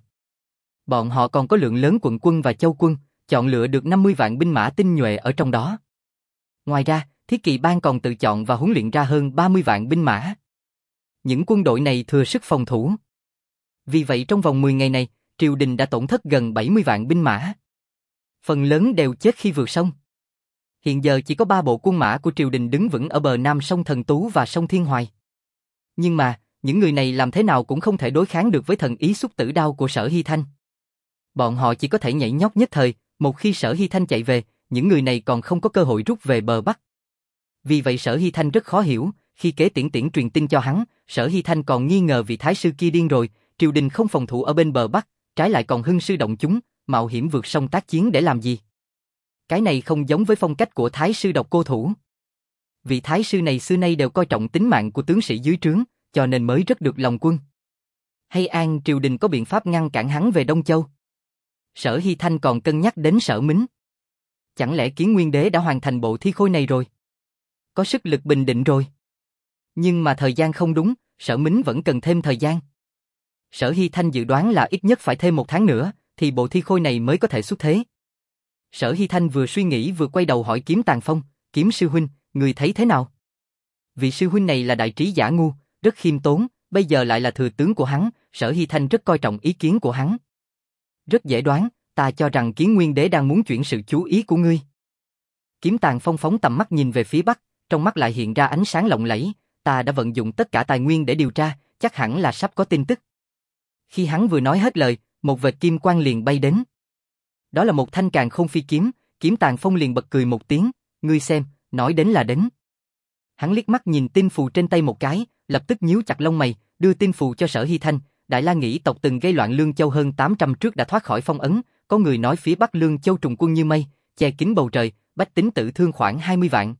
Bọn họ còn có lượng lớn quận quân và châu quân, chọn lựa được năm mươi vạn binh mã tinh nhuệ ở trong đó. Ngoài ra, Thiết Kỵ Bang còn tự chọn và huấn luyện ra hơn ba mươi vạn binh mã. Những quân đội này thừa sức phòng thủ. Vì vậy trong vòng mười ngày này, triều đình đã tổn thất gần bảy mươi vạn binh mã. Phần lớn đều chết khi vượt sông. Hiện giờ chỉ có ba bộ quân mã của triều đình đứng vững ở bờ nam sông Thần Tú và sông Thiên Hoài. Nhưng mà, những người này làm thế nào cũng không thể đối kháng được với thần ý xúc tử đao của Sở Hy Thanh. Bọn họ chỉ có thể nhảy nhót nhất thời, một khi Sở Hy Thanh chạy về, những người này còn không có cơ hội rút về bờ Bắc. Vì vậy Sở Hy Thanh rất khó hiểu, khi Kế Tiễn Tiễn truyền tin cho hắn, Sở Hy Thanh còn nghi ngờ vị thái sư kia điên rồi, triều đình không phòng thủ ở bên bờ Bắc, trái lại còn hưng sư động chúng, mạo hiểm vượt sông tác chiến để làm gì? Cái này không giống với phong cách của thái sư Độc Cô Thủ. Vị thái sư này xưa nay đều coi trọng tính mạng của tướng sĩ dưới trướng, cho nên mới rất được lòng quân. Hay An triều đình có biện pháp ngăn cản hắn về Đông Châu? Sở Hy Thanh còn cân nhắc đến Sở Mính. Chẳng lẽ Kiến Nguyên Đế đã hoàn thành bộ thi khôi này rồi? Có sức lực bình định rồi. Nhưng mà thời gian không đúng, Sở Mính vẫn cần thêm thời gian. Sở Hy Thanh dự đoán là ít nhất phải thêm một tháng nữa, thì bộ thi khôi này mới có thể xuất thế. Sở Hy Thanh vừa suy nghĩ vừa quay đầu hỏi Kiếm Tàn Phong, Kiếm sư huynh, người thấy thế nào? Vị sư huynh này là đại trí giả ngu, rất khiêm tốn, bây giờ lại là thừa tướng của hắn, Sở Hy Thanh rất coi trọng ý kiến của hắn. Rất dễ đoán, ta cho rằng Kiến Nguyên Đế đang muốn chuyển sự chú ý của ngươi. Kiếm Tàn Phong phóng tầm mắt nhìn về phía Bắc, trong mắt lại hiện ra ánh sáng lộng lẫy, ta đã vận dụng tất cả tài nguyên để điều tra, chắc hẳn là sắp có tin tức. Khi hắn vừa nói hết lời, một vệt kim quang liền bay đến. Đó là một thanh càn khôn phi kiếm, Kiếm Tàn Phong liền bật cười một tiếng, ngươi xem, nói đến là đến. Hắn liếc mắt nhìn tin phù trên tay một cái, lập tức nhíu chặt lông mày, đưa tin phù cho Sở Hy Thanh. Đại La Nghĩ tộc từng gây loạn Lương Châu hơn tám trăm trước đã thoát khỏi phong ấn, có người nói phía Bắc Lương Châu trùng quân như mây, che kín bầu trời, bách tính tử thương khoảng hai mươi vạn.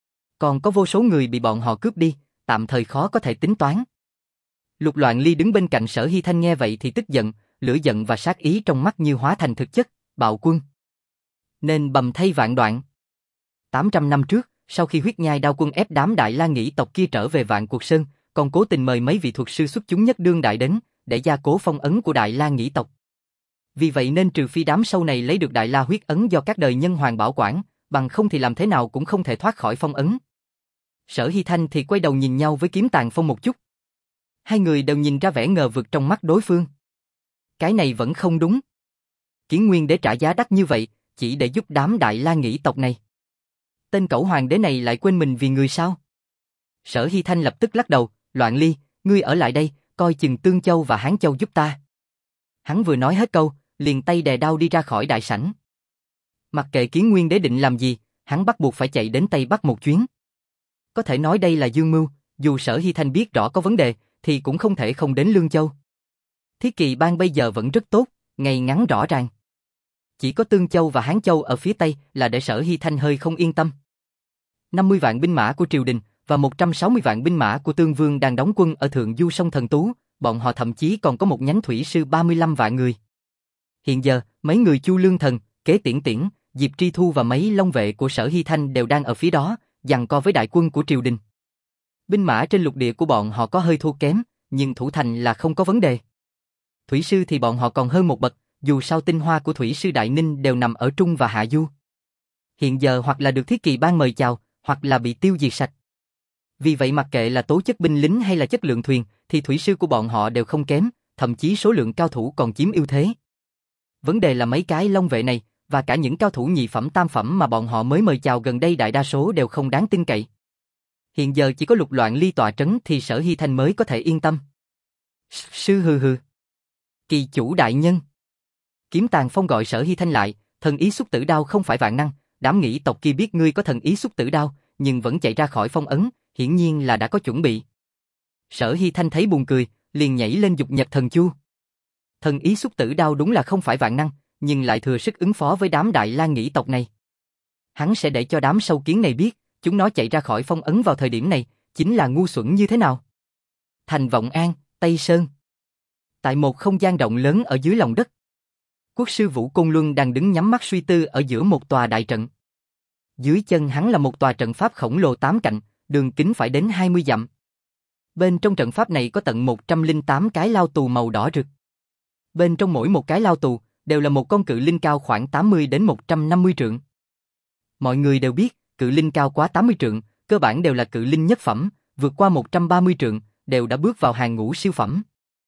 Còn có vô số người bị bọn họ cướp đi, tạm thời khó có thể tính toán. Lục Loạn Ly đứng bên cạnh Sở Hy Thanh nghe vậy thì tức giận, lửa giận và sát ý trong mắt như hóa thành thực chất, bạo quân. Nên bầm thay vạn đoạn. tám trăm năm trước, sau khi huyết nhai đao quân ép đám Đại La Nghĩ tộc kia trở về Vạn Cuộc Sơn, còn cố tình mời mấy vị thuật sư xuất chúng nhất đương đại đến, để gia cố phong ấn của Đại La Nghĩ tộc. Vì vậy nên trừ phi đám sau này lấy được Đại La huyết ấn do các đời nhân hoàng bảo quản, bằng không thì làm thế nào cũng không thể thoát khỏi phong ấn. Sở Hy Thanh thì quay đầu nhìn nhau với Kiếm Tàn Phong một chút. Hai người đều nhìn ra vẻ ngờ vực trong mắt đối phương. Cái này vẫn không đúng. Kiến Nguyên Đế trả giá đắt như vậy, chỉ để giúp đám Đại La Nghĩ tộc này. Tên cẩu hoàng đế này lại quên mình vì người sao? Sở Hy Thanh lập tức lắc đầu, Loạn Ly, ngươi ở lại đây, coi chừng Tương Châu và Hán Châu giúp ta. Hắn vừa nói hết câu, liền tay đè đao đi ra khỏi đại sảnh. Mặc kệ Kiến Nguyên Đế định làm gì, hắn bắt buộc phải chạy đến Tây Bắc một chuyến. Có thể nói đây là dương mưu, dù Sở Hy Thanh biết rõ có vấn đề, thì cũng không thể không đến Lương Châu. Thiết Kỵ Bang bây giờ vẫn rất tốt, ngày ngắn rõ ràng. Chỉ có Tương Châu và Hán Châu ở phía Tây là để Sở Hy Thanh hơi không yên tâm. năm mươi vạn binh mã của triều đình và một trăm sáu mươi vạn binh mã của Tương Vương đang đóng quân ở thượng du sông Thần Tú, bọn họ thậm chí còn có một nhánh thủy sư ba mươi lăm vạn người. Hiện giờ, mấy người Chu Lương Thần, Kế Tiễn Tiễn, Diệp Tri Thu và mấy long vệ của Sở Hy Thanh đều đang ở phía đó, giằng co với đại quân của triều đình. Binh mã trên lục địa của bọn họ có hơi thua kém, nhưng thủ thành là không có vấn đề. Thủy sư thì bọn họ còn hơn một bậc, dù sao tinh hoa của Thủy sư Đại Ninh đều nằm ở Trung và Hạ Du. Hiện giờ hoặc là được Thiết Kỵ Bang mời chào, hoặc là bị tiêu diệt sạch. Vì vậy mặc kệ là tố chất binh lính hay là chất lượng thuyền, thì thủy sư của bọn họ đều không kém, thậm chí số lượng cao thủ còn chiếm ưu thế. Vấn đề là mấy cái long vệ này, và cả những cao thủ nhị phẩm tam phẩm mà bọn họ mới mời chào gần đây đại đa số đều không đáng tin cậy. Hiện giờ chỉ có Lục Loạn Ly tọa trấn thì Sở Hy Thanh mới có thể yên tâm. Sư hừ hừ. Kỳ chủ đại nhân. Kiếm Tàn Phong gọi Sở Hy Thanh lại, thần ý xúc tử đao không phải vạn năng, đám nghĩ tộc kia biết ngươi có thần ý xúc tử đao, nhưng vẫn chạy ra khỏi phong ấn, hiển nhiên là đã có chuẩn bị. Sở Hy Thanh thấy buồn cười, liền nhảy lên dục nhật thần chu. Thần ý xúc tử đao đúng là không phải vạn năng, nhưng lại thừa sức ứng phó với đám Đại La Nghĩ tộc này. Hắn sẽ để cho đám sâu kiến này biết, chúng nó chạy ra khỏi phong ấn vào thời điểm này, chính là ngu xuẩn như thế nào. Thành Vọng An, Tây Sơn. Tại một không gian rộng lớn ở dưới lòng đất, Quốc sư Vũ Côn Luân đang đứng nhắm mắt suy tư ở giữa một tòa đại trận. Dưới chân hắn là một tòa trận pháp khổng lồ tám cạnh, đường kính phải đến hai mươi dặm. Bên trong trận pháp này có tận một trăm lẻ tám cái lao tù màu đỏ rực. Bên trong mỗi một cái lao tù đều là một con cự linh cao khoảng tám mươi đến một trăm năm mươi trượng. Mọi người đều biết, cự linh cao quá tám mươi trượng, cơ bản đều là cự linh nhất phẩm, vượt qua một trăm ba mươi trượng, đều đã bước vào hàng ngũ siêu phẩm.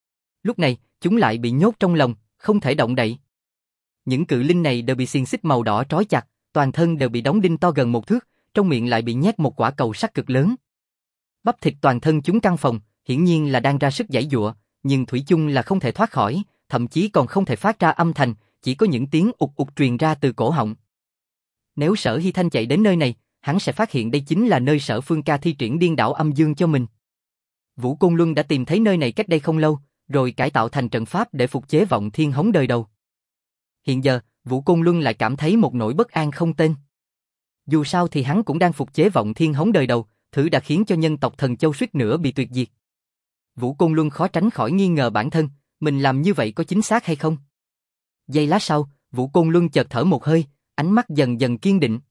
Lúc này, chúng lại bị nhốt trong lồng, không thể động đậy. Những cự linh này đều bị xiềng xích màu đỏ trói chặt, toàn thân đều bị đóng đinh to gần một thước, trong miệng lại bị nhét một quả cầu sắt cực lớn. Bắp thịt toàn thân chúng căng phồng, hiển nhiên là đang ra sức giãy giụa, nhưng thủy chung là không thể thoát khỏi, thậm chí còn không thể phát ra âm thanh, chỉ có những tiếng ụt ụt truyền ra từ cổ họng. Nếu Sở Hy Thanh chạy đến nơi này, hắn sẽ phát hiện đây chính là nơi Sở Phương Ca thi triển điên đảo âm dương cho mình. Vũ Côn Luân đã tìm thấy nơi này cách đây không lâu, rồi cải tạo thành trận pháp để phục chế vọng thiên hống đời đầu. Hiện giờ, Vũ Côn Luân lại cảm thấy một nỗi bất an không tên. Dù sao thì hắn cũng đang phục chế vọng thiên hống đời đầu, thứ đã khiến cho nhân tộc Thần Châu suýt nữa bị tuyệt diệt. Vũ Côn Luân khó tránh khỏi nghi ngờ bản thân, mình làm như vậy có chính xác hay không? Giây lát sau, Vũ Côn Luân chợt thở một hơi, ánh mắt dần dần kiên định.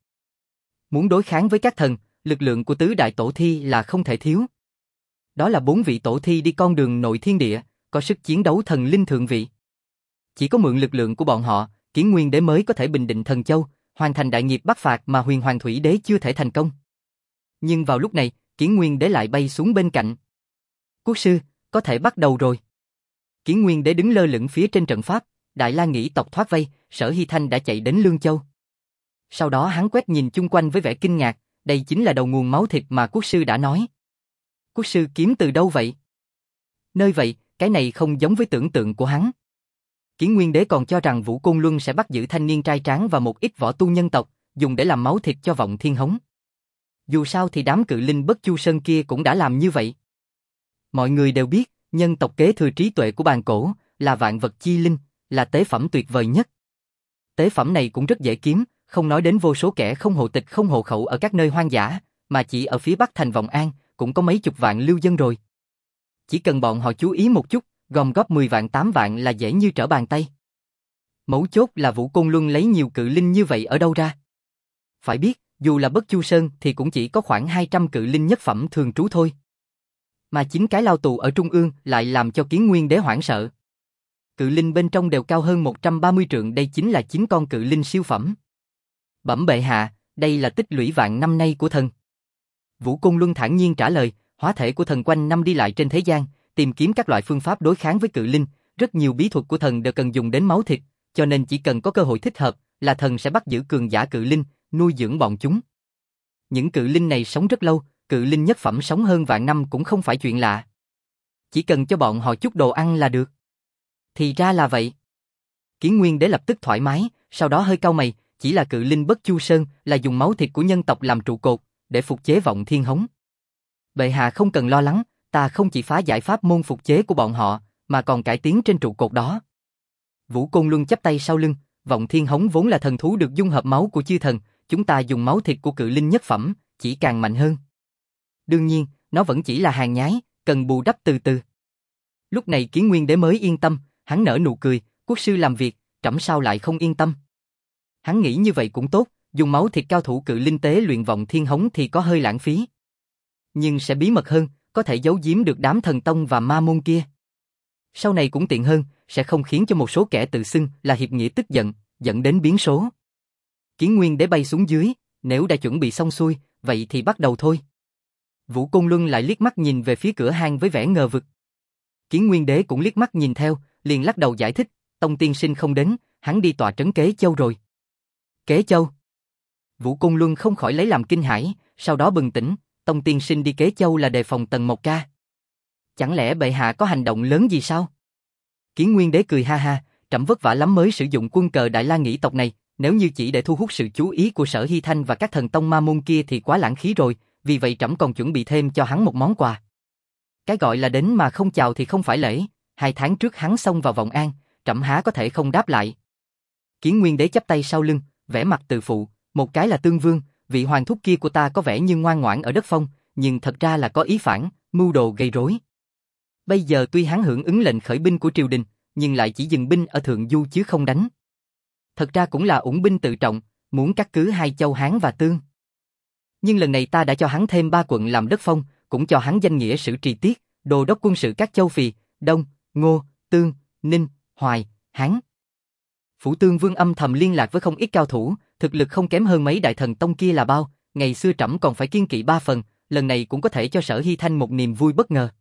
Muốn đối kháng với các thần, lực lượng của tứ đại tổ thi là không thể thiếu. Đó là bốn vị tổ thi đi con đường nội thiên địa, có sức chiến đấu thần linh thượng vị. Chỉ có mượn lực lượng của bọn họ, Kiến Nguyên Đế mới có thể bình định Thần Châu, hoàn thành đại nghiệp bắc phạt mà Huyền Hoàng Thủy Đế chưa thể thành công. Nhưng vào lúc này, Kiến Nguyên Đế lại bay xuống bên cạnh. Quốc sư, có thể bắt đầu rồi. Kiến Nguyên Đế đứng lơ lửng phía trên trận pháp, Đại La nghĩ tộc thoát vây, Sở Hy Thanh đã chạy đến Lương Châu. Sau đó hắn quét nhìn chung quanh với vẻ kinh ngạc, đây chính là đầu nguồn máu thịt mà quốc sư đã nói. Quốc sư kiếm từ đâu vậy? Nơi vậy, cái này không giống với tưởng tượng của hắn. Kiến Nguyên Đế còn cho rằng Vũ Côn Luân sẽ bắt giữ thanh niên trai tráng và một ít võ tu nhân tộc, dùng để làm máu thịt cho vọng thiên hống. Dù sao thì đám cự linh Bất Chu Sơn kia cũng đã làm như vậy. Mọi người đều biết, nhân tộc kế thừa trí tuệ của bàn cổ, là vạn vật chi linh, là tế phẩm tuyệt vời nhất. Tế phẩm này cũng rất dễ kiếm, không nói đến vô số kẻ không hộ tịch không hộ khẩu ở các nơi hoang dã, mà chỉ ở phía bắc thành Vọng An, cũng có mấy chục vạn lưu dân rồi. Chỉ cần bọn họ chú ý một chút, gom góp mười vạn tám vạn là dễ như trở bàn tay. Mấu chốt là Vũ Côn Luân lấy nhiều cự linh như vậy ở đâu ra? Phải biết, dù là Bất Chu Sơn thì cũng chỉ có khoảng hai trăm cự linh nhất phẩm thường trú thôi. Mà chính cái lao tù ở trung ương lại làm cho Kiến Nguyên Đế hoảng sợ. Cự linh bên trong đều cao hơn một trăm ba mươi trượng, đây chính là chín con cự linh siêu phẩm. Bẩm bệ hạ, đây là tích lũy vạn năm nay của thần. Vũ Côn Luân thản nhiên trả lời, hóa thể của thần quanh năm đi lại trên thế gian, tìm kiếm các loại phương pháp đối kháng với cự linh, rất nhiều bí thuật của thần đều cần dùng đến máu thịt, cho nên chỉ cần có cơ hội thích hợp, là thần sẽ bắt giữ cường giả cự linh, nuôi dưỡng bọn chúng. Những cự linh này sống rất lâu, cự linh nhất phẩm sống hơn vạn năm cũng không phải chuyện lạ. Chỉ cần cho bọn họ chút đồ ăn là được. Thì ra là vậy. Kiến Nguyên Đế lập tức thoải mái, sau đó hơi cau mày, chỉ là cự linh Bất Chu Sơn là dùng máu thịt của nhân tộc làm trụ cột, để phục chế vọng thiên hống. Bệ hạ không cần lo lắng, ta không chỉ phá giải pháp môn phục chế của bọn họ, mà còn cải tiến trên trụ cột đó. Vũ Côn Luân chắp tay sau lưng, vọng thiên hống vốn là thần thú được dung hợp máu của chư thần, chúng ta dùng máu thịt của cự linh nhất phẩm, chỉ càng mạnh hơn. Đương nhiên, nó vẫn chỉ là hàng nhái, cần bù đắp từ từ. Lúc này Kiến Nguyên Đế mới yên tâm, hắn nở nụ cười, quốc sư làm việc, trẫm sao lại không yên tâm. Hắn nghĩ như vậy cũng tốt, dùng máu thịt cao thủ cự linh tế luyện vọng thiên hống thì có hơi lãng phí. Nhưng sẽ bí mật hơn, có thể giấu giếm được đám thần tông và ma môn kia. Sau này cũng tiện hơn, sẽ không khiến cho một số kẻ tự xưng là hiệp nghĩa tức giận, dẫn đến biến số. Kiến Nguyên Đế bay xuống dưới, nếu đã chuẩn bị xong xuôi, vậy thì bắt đầu thôi. Vũ Côn Luân lại liếc mắt nhìn về phía cửa hang với vẻ ngờ vực. Kiến Nguyên Đế cũng liếc mắt nhìn theo, liền lắc đầu giải thích, Tông tiên sinh không đến, hắn đi tọa trấn Kế Châu rồi. Kế Châu? Vũ Côn Luân không khỏi lấy làm kinh hãi, sau đó bừng tỉnh, Tông tiên sinh đi Kế Châu là đề phòng Tần Mộc Ca. Chẳng lẽ bệ hạ có hành động lớn gì sao? Kiến Nguyên Đế cười ha ha, trẫm vất vả lắm mới sử dụng quân cờ Đại La Nghĩ tộc này, nếu như chỉ để thu hút sự chú ý của Sở Hy Thanh và các thần tông ma môn kia thì quá lãng phí rồi, vì vậy trẫm còn chuẩn bị thêm cho hắn một món quà. Cái gọi là đến mà không chào thì không phải lễ, hai tháng trước hắn xông vào Vọng An, trẫm há có thể không đáp lại. Kiến Nguyên Đế chắp tay sau lưng, vẻ mặt tự phụ, một cái là Tương Vương, vị hoàng thúc kia của ta có vẻ như ngoan ngoãn ở đất phong, nhưng thật ra là có ý phản, mưu đồ gây rối. Bây giờ tuy hắn hưởng ứng lệnh khởi binh của triều đình, nhưng lại chỉ dừng binh ở Thượng Du chứ không đánh. Thật ra cũng là ủng binh tự trọng, muốn cắt cứ hai châu Hán và Tương. Nhưng lần này ta đã cho hắn thêm ba quận làm đất phong, cũng cho hắn danh nghĩa sử trì tiết, đô đốc quân sự các châu Phì, Đông, Ngô, Tương, Ninh, Hoài, Hán. Phủ Tương Vương âm thầm liên lạc với không ít cao thủ, thực lực không kém hơn mấy đại thần tông kia là bao, ngày xưa trẫm còn phải kiêng kỵ ba phần, lần này cũng có thể cho Sở Hy Thanh một niềm vui bất ngờ.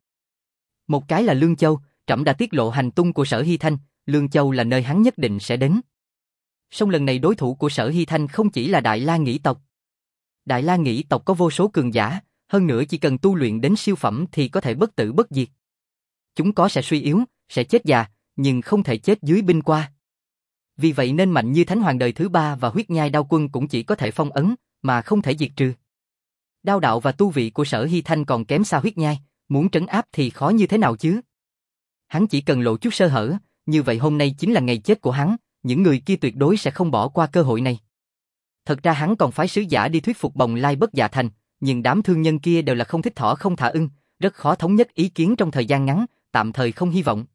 Một cái là Lương Châu, trẫm đã tiết lộ hành tung của Sở Hy Thanh, Lương Châu là nơi hắn nhất định sẽ đến. Song lần này đối thủ của Sở Hy Thanh không chỉ là Đại La Nghĩ tộc. Đại La Nghĩ tộc có vô số cường giả, hơn nữa chỉ cần tu luyện đến siêu phẩm thì có thể bất tử bất diệt. Chúng có sẽ suy yếu, sẽ chết già, nhưng không thể chết dưới binh qua. Vì vậy nên mạnh như Thánh Hoàng đời thứ ba và huyết nhai đao quân cũng chỉ có thể phong ấn, mà không thể diệt trừ. Đao đạo và tu vị của Sở Hy Thanh còn kém xa huyết nhai, muốn trấn áp thì khó như thế nào chứ? Hắn chỉ cần lộ chút sơ hở, như vậy hôm nay chính là ngày chết của hắn, những người kia tuyệt đối sẽ không bỏ qua cơ hội này. Thật ra hắn còn phái sứ giả đi thuyết phục Bồng Lai Bất Dạ Thành, nhưng đám thương nhân kia đều là không thích thỏ không thả ưng, rất khó thống nhất ý kiến trong thời gian ngắn, tạm thời không hy vọng.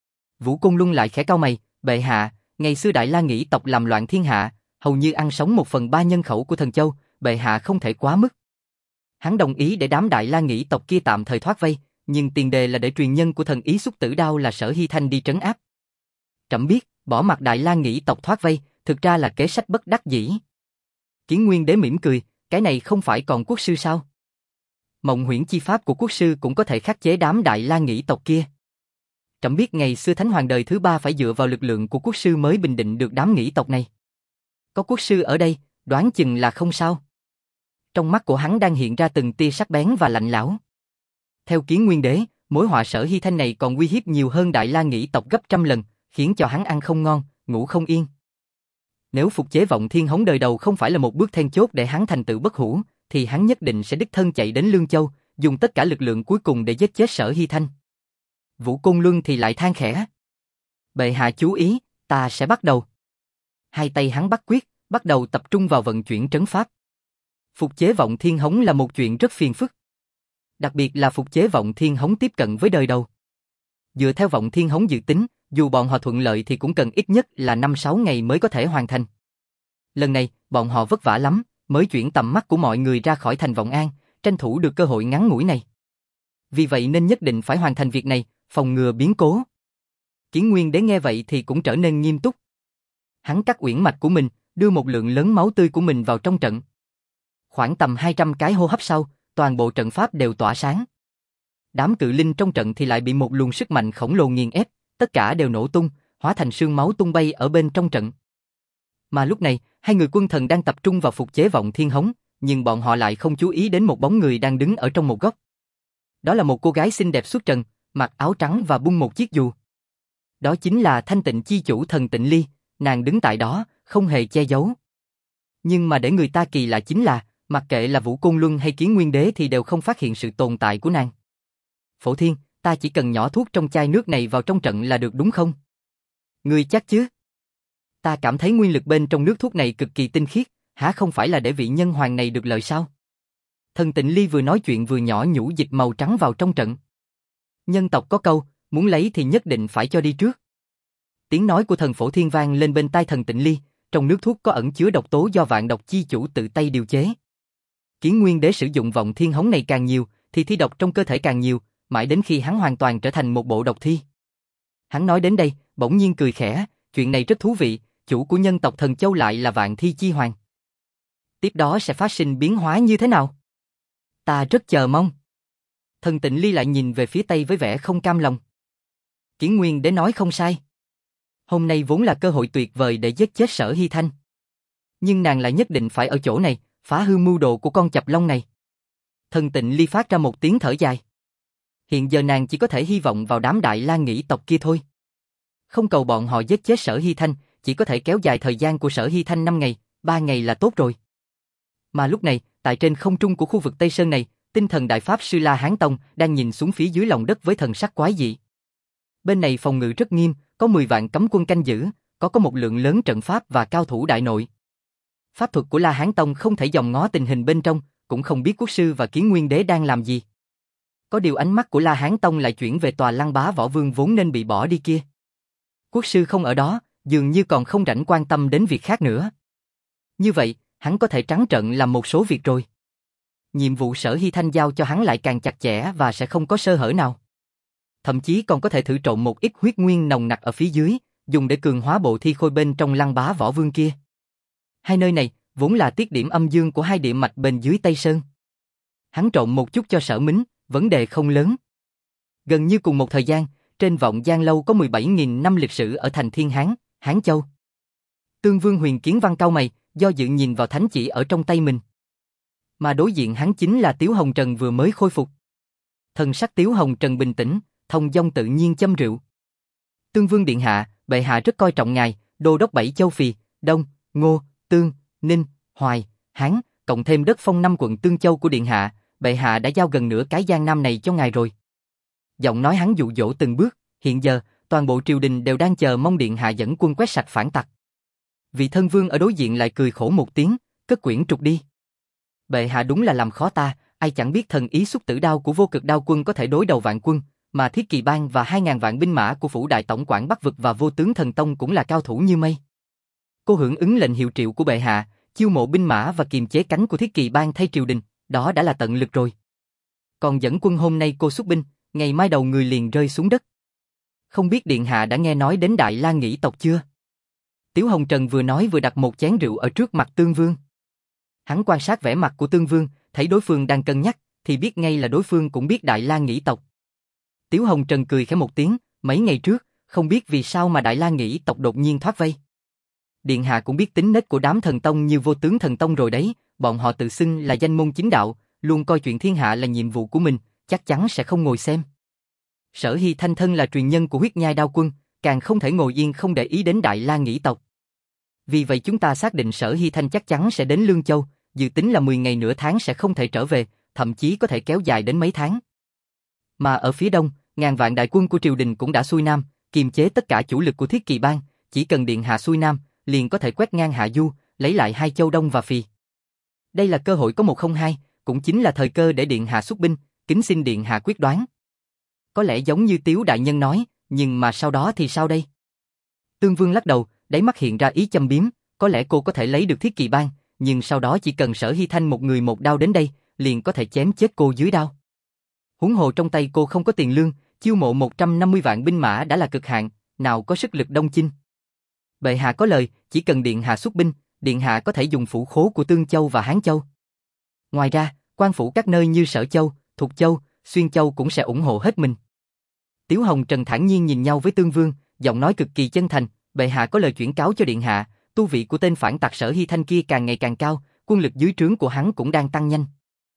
Vũ Côn Luân lại khẽ cau mày, bệ hạ, ngày xưa Đại La Nghĩ tộc làm loạn thiên hạ, hầu như ăn sống một phần ba nhân khẩu của Thần Châu, bệ hạ không thể quá mức. Hắn đồng ý để đám Đại La Nghĩ tộc kia tạm thời thoát vây, nhưng tiền đề là để truyền nhân của thần ý Xúc Tử Đao là Sở Hy Thanh đi trấn áp. Trẫm biết, bỏ mặc Đại La Nghĩ tộc thoát vây, thực ra là kế sách bất đắc dĩ. Kiến Nguyên Đế mỉm cười, cái này không phải còn quốc sư sao? Mộng huyễn chi pháp của quốc sư cũng có thể khắc chế đám Đại La Nghĩ tộc kia. Trẫm biết ngày xưa Thánh Hoàng đời thứ ba phải dựa vào lực lượng của quốc sư mới bình định được đám nghĩ tộc này. Có quốc sư ở đây, đoán chừng là không sao. Trong mắt của hắn đang hiện ra từng tia sắc bén và lạnh lẽo. Theo Kiến Nguyên Đế, mối họa Sở Hy Thanh này còn uy hiếp nhiều hơn Đại La Nghĩ tộc gấp trăm lần, khiến cho hắn ăn không ngon, ngủ không yên. Nếu phục chế Vọng Thiên Hống đời đầu không phải là một bước then chốt để hắn thành tựu bất hủ, thì hắn nhất định sẽ đích thân chạy đến Lương Châu, dùng tất cả lực lượng cuối cùng để giết chết Sở Hy Thanh. Vũ Côn Luân thì lại than khẽ. Bệ hạ chú ý, ta sẽ bắt đầu. Hai tay hắn bắt quyết, bắt đầu tập trung vào vận chuyển trấn pháp. Phục chế Vọng Thiên Hống là một chuyện rất phiền phức. Đặc biệt là phục chế Vọng Thiên Hống tiếp cận với đời đầu. Dựa theo Vọng Thiên Hống dự tính, dù bọn họ thuận lợi thì cũng cần ít nhất là năm sáu ngày mới có thể hoàn thành. Lần này, bọn họ vất vả lắm, mới chuyển tầm mắt của mọi người ra khỏi thành Vọng An, tranh thủ được cơ hội ngắn ngủi này. Vì vậy nên nhất định phải hoàn thành việc này, phòng ngừa biến cố. Kiến Nguyên Đế nghe vậy thì cũng trở nên nghiêm túc. Hắn cắt uyển mạch của mình, đưa một lượng lớn máu tươi của mình vào trong trận. Khoảng tầm hai trăm cái hô hấp sau, toàn bộ trận pháp đều tỏa sáng. Đám cự linh trong trận thì lại bị một luồng sức mạnh khổng lồ nghiền ép, tất cả đều nổ tung, hóa thành sương máu tung bay ở bên trong trận. Mà lúc này, hai người quân thần đang tập trung vào phục chế Vọng Thiên Hống, nhưng bọn họ lại không chú ý đến một bóng người đang đứng ở trong một góc. Đó là một cô gái xinh đẹp xuất trần, mặc áo trắng và bung một chiếc dù. Đó chính là Thanh Tịnh chi chủ Thần Tịnh Ly, nàng đứng tại đó, không hề che giấu. Nhưng mà để người ta kỳ lạ chính là, mặc kệ là Vũ Côn Luân hay Kiến Nguyên Đế thì đều không phát hiện sự tồn tại của nàng. Phổ Thiên, ta chỉ cần nhỏ thuốc trong chai nước này vào trong trận là được đúng không? Ngươi chắc chứ? Ta cảm thấy nguyên lực bên trong nước thuốc này cực kỳ tinh khiết, hả không phải là để vị nhân hoàng này được lợi sao? Thần Tịnh Ly vừa nói chuyện vừa nhỏ nhũ dịch màu trắng vào trong trận. Nhân tộc có câu, muốn lấy thì nhất định phải cho đi trước. Tiếng nói của thần Phổ Thiên vang lên bên tai Thần Tịnh Ly, trong nước thuốc có ẩn chứa độc tố do vạn độc chi chủ tự tay điều chế. Kiến Nguyên Đế sử dụng Vọng Thiên Hống này càng nhiều, thì thi độc trong cơ thể càng nhiều, mãi đến khi hắn hoàn toàn trở thành một bộ độc thi. Hắn nói đến đây, bỗng nhiên cười khẽ, chuyện này rất thú vị, chủ của nhân tộc Thần Châu lại là Vạn Thi Chi Hoàng. Tiếp đó sẽ phát sinh biến hóa như thế nào? Ta rất chờ mong. Thần Tịnh Ly lại nhìn về phía Tây với vẻ không cam lòng. Kiến Nguyên Đế nói không sai. Hôm nay vốn là cơ hội tuyệt vời để giết chết Sở Hy Thanh. Nhưng nàng lại nhất định phải ở chỗ này, phá hư mưu đồ của con chập long này. Thần Tịnh Ly phát ra một tiếng thở dài. Hiện giờ nàng chỉ có thể hy vọng vào đám Đại La Nghĩ tộc kia thôi. Không cầu bọn họ giết chết Sở Hy Thanh, chỉ có thể kéo dài thời gian của Sở Hy Thanh năm ngày, ba ngày là tốt rồi. Mà lúc này, tại trên không trung của khu vực Tây Sơn này, tinh thần Đại Pháp Sư La Hán Tông đang nhìn xuống phía dưới lòng đất với thần sắc quái dị. Bên này phòng ngự rất nghiêm, có mười vạn cấm quân canh giữ, có có một lượng lớn trận pháp và cao thủ đại nội. Pháp thuật của La Hán Tông không thể dòm ngó tình hình bên trong, cũng không biết quốc sư và Kiến Nguyên Đế đang làm gì. Có điều ánh mắt của La Hán Tông lại chuyển về tòa Lăng Bá Võ Vương vốn nên bị bỏ đi kia. Quốc sư không ở đó, dường như còn không rảnh quan tâm đến việc khác nữa. Như vậy, hắn có thể trắng trợn làm một số việc rồi. nhiệm vụ Sở Hy Thanh giao cho hắn lại càng chặt chẽ và sẽ không có sơ hở nào. Thậm chí còn có thể thử trộn một ít huyết nguyên nồng nặc ở phía dưới, dùng để cường hóa bộ thi khôi bên trong Lăng Bá Võ Vương kia. Hai nơi này vốn là tiết điểm âm dương của hai địa mạch bên dưới Tây Sơn. Hắn trộn một chút cho Sở Mính, vấn đề không lớn. Gần như cùng một thời gian, trên Vọng Giang Lâu có mười bảy nghìn năm lịch sử ở thành Thiên Hán, Hán Châu. Tương Vương Huyền Kiến Văn cau mày, do dự nhìn vào thánh chỉ ở trong tay mình. Mà đối diện hắn chính là Tiếu Hồng Trần vừa mới khôi phục. Thần sắc Tiếu Hồng Trần bình tĩnh, thông dong tự nhiên châm rượu. Tương Vương điện hạ, bệ hạ rất coi trọng ngài, đô đốc bảy châu Phì, Đông, Ngô, Tương, Ninh, Hoài, Hán, cộng thêm đất phong năm quận Tương Châu của điện hạ, bệ hạ đã giao gần nửa cái Giang Nam này cho ngài rồi. Giọng nói hắn dụ dỗ từng bước, hiện giờ, toàn bộ triều đình đều đang chờ mong điện hạ dẫn quân quét sạch phản tặc. Vị thân vương ở đối diện lại cười khổ một tiếng, cất quyển trục đi. Bệ hạ đúng là làm khó ta, ai chẳng biết thần ý xúc tử đao của vô cực đao quân có thể đối đầu vạn quân, mà Thiết Kỳ Bang và hai ngàn vạn binh mã của phủ đại tổng quản Bắc Vực và vô tướng thần tông cũng là cao thủ như mây. Cô hưởng ứng lệnh hiệu triệu của bệ hạ, chiêu mộ binh mã và kiềm chế cánh của Thiết Kỳ Bang thay triều đình, đó đã là tận lực rồi. Còn dẫn quân hôm nay cô xuất binh, ngày mai đầu người liền rơi xuống đất. Không biết điện hạ đã nghe nói đến Đại La Nghĩ tộc chưa? Tiếu Hồng Trần vừa nói vừa đặt một chén rượu ở trước mặt Tương Vương. Hắn quan sát vẻ mặt của Tương Vương, thấy đối phương đang cân nhắc, thì biết ngay là đối phương cũng biết Đại La Nghĩ tộc. Tiếu Hồng Trần cười khẽ một tiếng, mấy ngày trước, không biết vì sao mà Đại La Nghĩ tộc đột nhiên thoát vây. Điện hạ cũng biết tính nết của đám thần tông như vô tướng thần tông rồi đấy, bọn họ tự xưng là danh môn chính đạo, luôn coi chuyện thiên hạ là nhiệm vụ của mình, chắc chắn sẽ không ngồi xem. Sở Hy Thanh thân là truyền nhân của huyết nhai đao quân, càng không thể ngồi yên không để ý đến Đại La Nghĩ tộc. Vì vậy chúng ta xác định Sở Hy Thanh chắc chắn sẽ đến Lương Châu, dự tính là mười ngày nửa tháng sẽ không thể trở về, thậm chí có thể kéo dài đến mấy tháng. Mà ở phía đông, ngàn vạn đại quân của triều đình cũng đã xuôi nam, kiềm chế tất cả chủ lực của Thiết Kỳ Bang, chỉ cần điện hạ xuôi nam, liền có thể quét ngang hạ du, lấy lại hai châu Đông và Phì. Đây là cơ hội có một không hai, cũng chính là thời cơ để điện hạ xuất binh, kính xin điện hạ quyết đoán. Có lẽ giống như Tiếu đại nhân nói, nhưng mà sau đó thì sao đây? Tương Vương lắc đầu, đáy mắt hiện ra ý châm biếm, có lẽ cô có thể lấy được Thiết Kỳ Bang, nhưng sau đó chỉ cần Sở Hy Thanh một người một đao đến đây, liền có thể chém chết cô dưới đao. Huống hồ trong tay cô không có tiền lương, chiêu mộ một trăm năm mươi vạn binh mã đã là cực hạn, nào có sức lực đông chinh. Bệ hạ có lời, chỉ cần điện hạ xuất binh, điện hạ có thể dùng phủ khố của Tương Châu và Hán Châu. Ngoài ra, quan phủ các nơi như Sở Châu, Thục Châu, Xuyên Châu cũng sẽ ủng hộ hết mình. Tiếu Hồng Trần thản nhiên nhìn nhau với Tương Vương, giọng nói cực kỳ chân thành, bệ hạ có lời chuyển cáo cho điện hạ, tu vị của tên phản tặc Sở Hy Thanh kia càng ngày càng cao, quân lực dưới trướng của hắn cũng đang tăng nhanh.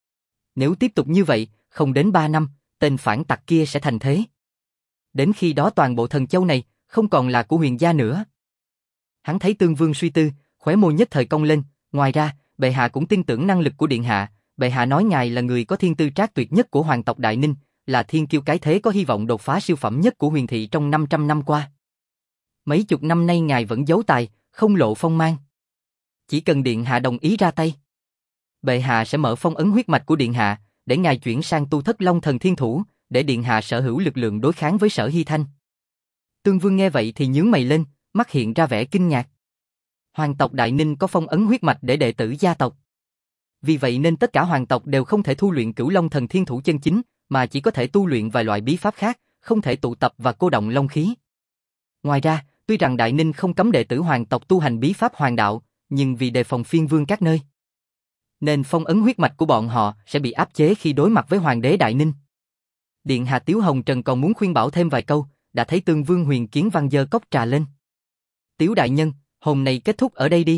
Nếu tiếp tục như vậy, không đến ba năm, tên phản tặc kia sẽ thành thế. Đến khi đó toàn bộ thần châu này không còn là của Huyền gia nữa. Hắn thấy Tương Vương suy tư, khóe môi nhất thời cong lên, ngoài ra, bệ hạ cũng tin tưởng năng lực của điện hạ, bệ hạ nói ngài là người có thiên tư trác tuyệt nhất của hoàng tộc Đại Ninh, là thiên kiêu cái thế có hy vọng đột phá siêu phẩm nhất của huyền thị trong năm trăm năm qua. Mấy chục năm nay ngài vẫn giấu tài, không lộ phong mang. Chỉ cần điện hạ đồng ý ra tay, bệ hạ sẽ mở phong ấn huyết mạch của điện hạ, để ngài chuyển sang tu thất long thần thiên thủ, để điện hạ sở hữu lực lượng đối kháng với Sở Hy Thanh. Tương Vương nghe vậy thì nhướng mày lên, mắt hiện ra vẻ kinh ngạc. Hoàng tộc Đại Ninh có phong ấn huyết mạch để đệ tử gia tộc. Vì vậy nên tất cả hoàng tộc đều không thể thu luyện cửu long thần thiên thủ chân chính, mà chỉ có thể tu luyện vài loại bí pháp khác, không thể tụ tập và cô động long khí. Ngoài ra, tuy rằng Đại Ninh không cấm đệ tử hoàng tộc tu hành bí pháp hoàng đạo, nhưng vì đề phòng phiên vương các nơi, nên phong ấn huyết mạch của bọn họ sẽ bị áp chế khi đối mặt với hoàng đế Đại Ninh. Điện hạ Tiếu Hồng Trần còn muốn khuyên bảo thêm vài câu, đã thấy Tương Vương Huyền Kiến Văn giơ cốc trà lên. Tiếu đại nhân, hôm nay kết thúc ở đây đi.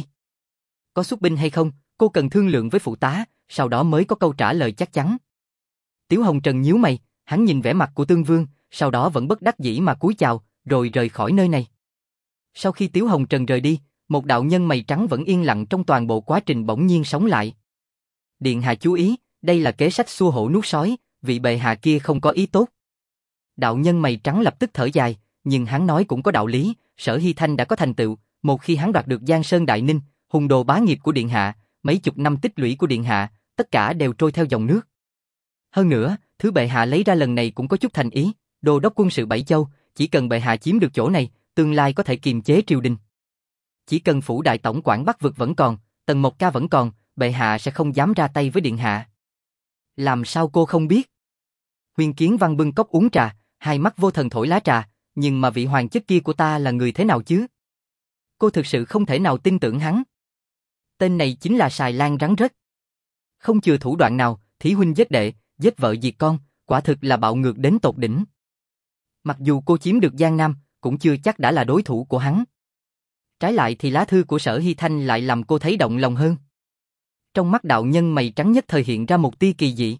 Có xuất binh hay không, cô cần thương lượng với phụ tá, sau đó mới có câu trả lời chắc chắn. Tiếu Hồng Trần nhíu mày, hắn nhìn vẻ mặt của Tương Vương, sau đó vẫn bất đắc dĩ mà cúi chào, rồi rời khỏi nơi này. Sau khi Tiếu Hồng Trần rời đi, một đạo nhân mày trắng vẫn yên lặng trong toàn bộ quá trình bỗng nhiên sống lại. Điện hạ chú ý, đây là kế sách xua hổ nuốt sói, vị bệ hạ kia không có ý tốt. Đạo nhân mày trắng lập tức thở dài, nhưng hắn nói cũng có đạo lý, Sở Hy Thanh đã có thành tựu, một khi hắn đoạt được Giang Sơn Đại Ninh, hùng đồ bá nghiệp của điện hạ, mấy chục năm tích lũy của điện hạ, tất cả đều trôi theo dòng nước. Hơn nữa, thứ bệ hạ lấy ra lần này cũng có chút thành ý, đô đốc quân sự Bảy Châu, chỉ cần bệ hạ chiếm được chỗ này, tương lai có thể kiềm chế triều đình. Chỉ cần phủ đại tổng quản Bắc Vực vẫn còn, Tần Mộc Ca vẫn còn, bệ hạ sẽ không dám ra tay với điện hạ. Làm sao cô không biết? Huyền Kiến Văn bưng cốc uống trà, hai mắt vô thần thổi lá trà, nhưng mà vị hoàng chất kia của ta là người thế nào chứ? Cô thực sự không thể nào tin tưởng hắn. Tên này chính là Sài Lan rắn rết. Không chừa thủ đoạn nào, thí huynh giết đệ, giết vợ diệt con, quả thực là bạo ngược đến tột đỉnh. Mặc dù cô chiếm được Giang Nam, cũng chưa chắc đã là đối thủ của hắn. Trái lại thì lá thư của Sở Hy Thanh lại làm cô thấy động lòng hơn. Trong mắt đạo nhân mày trắng nhất thời hiện ra một tia kỳ dị.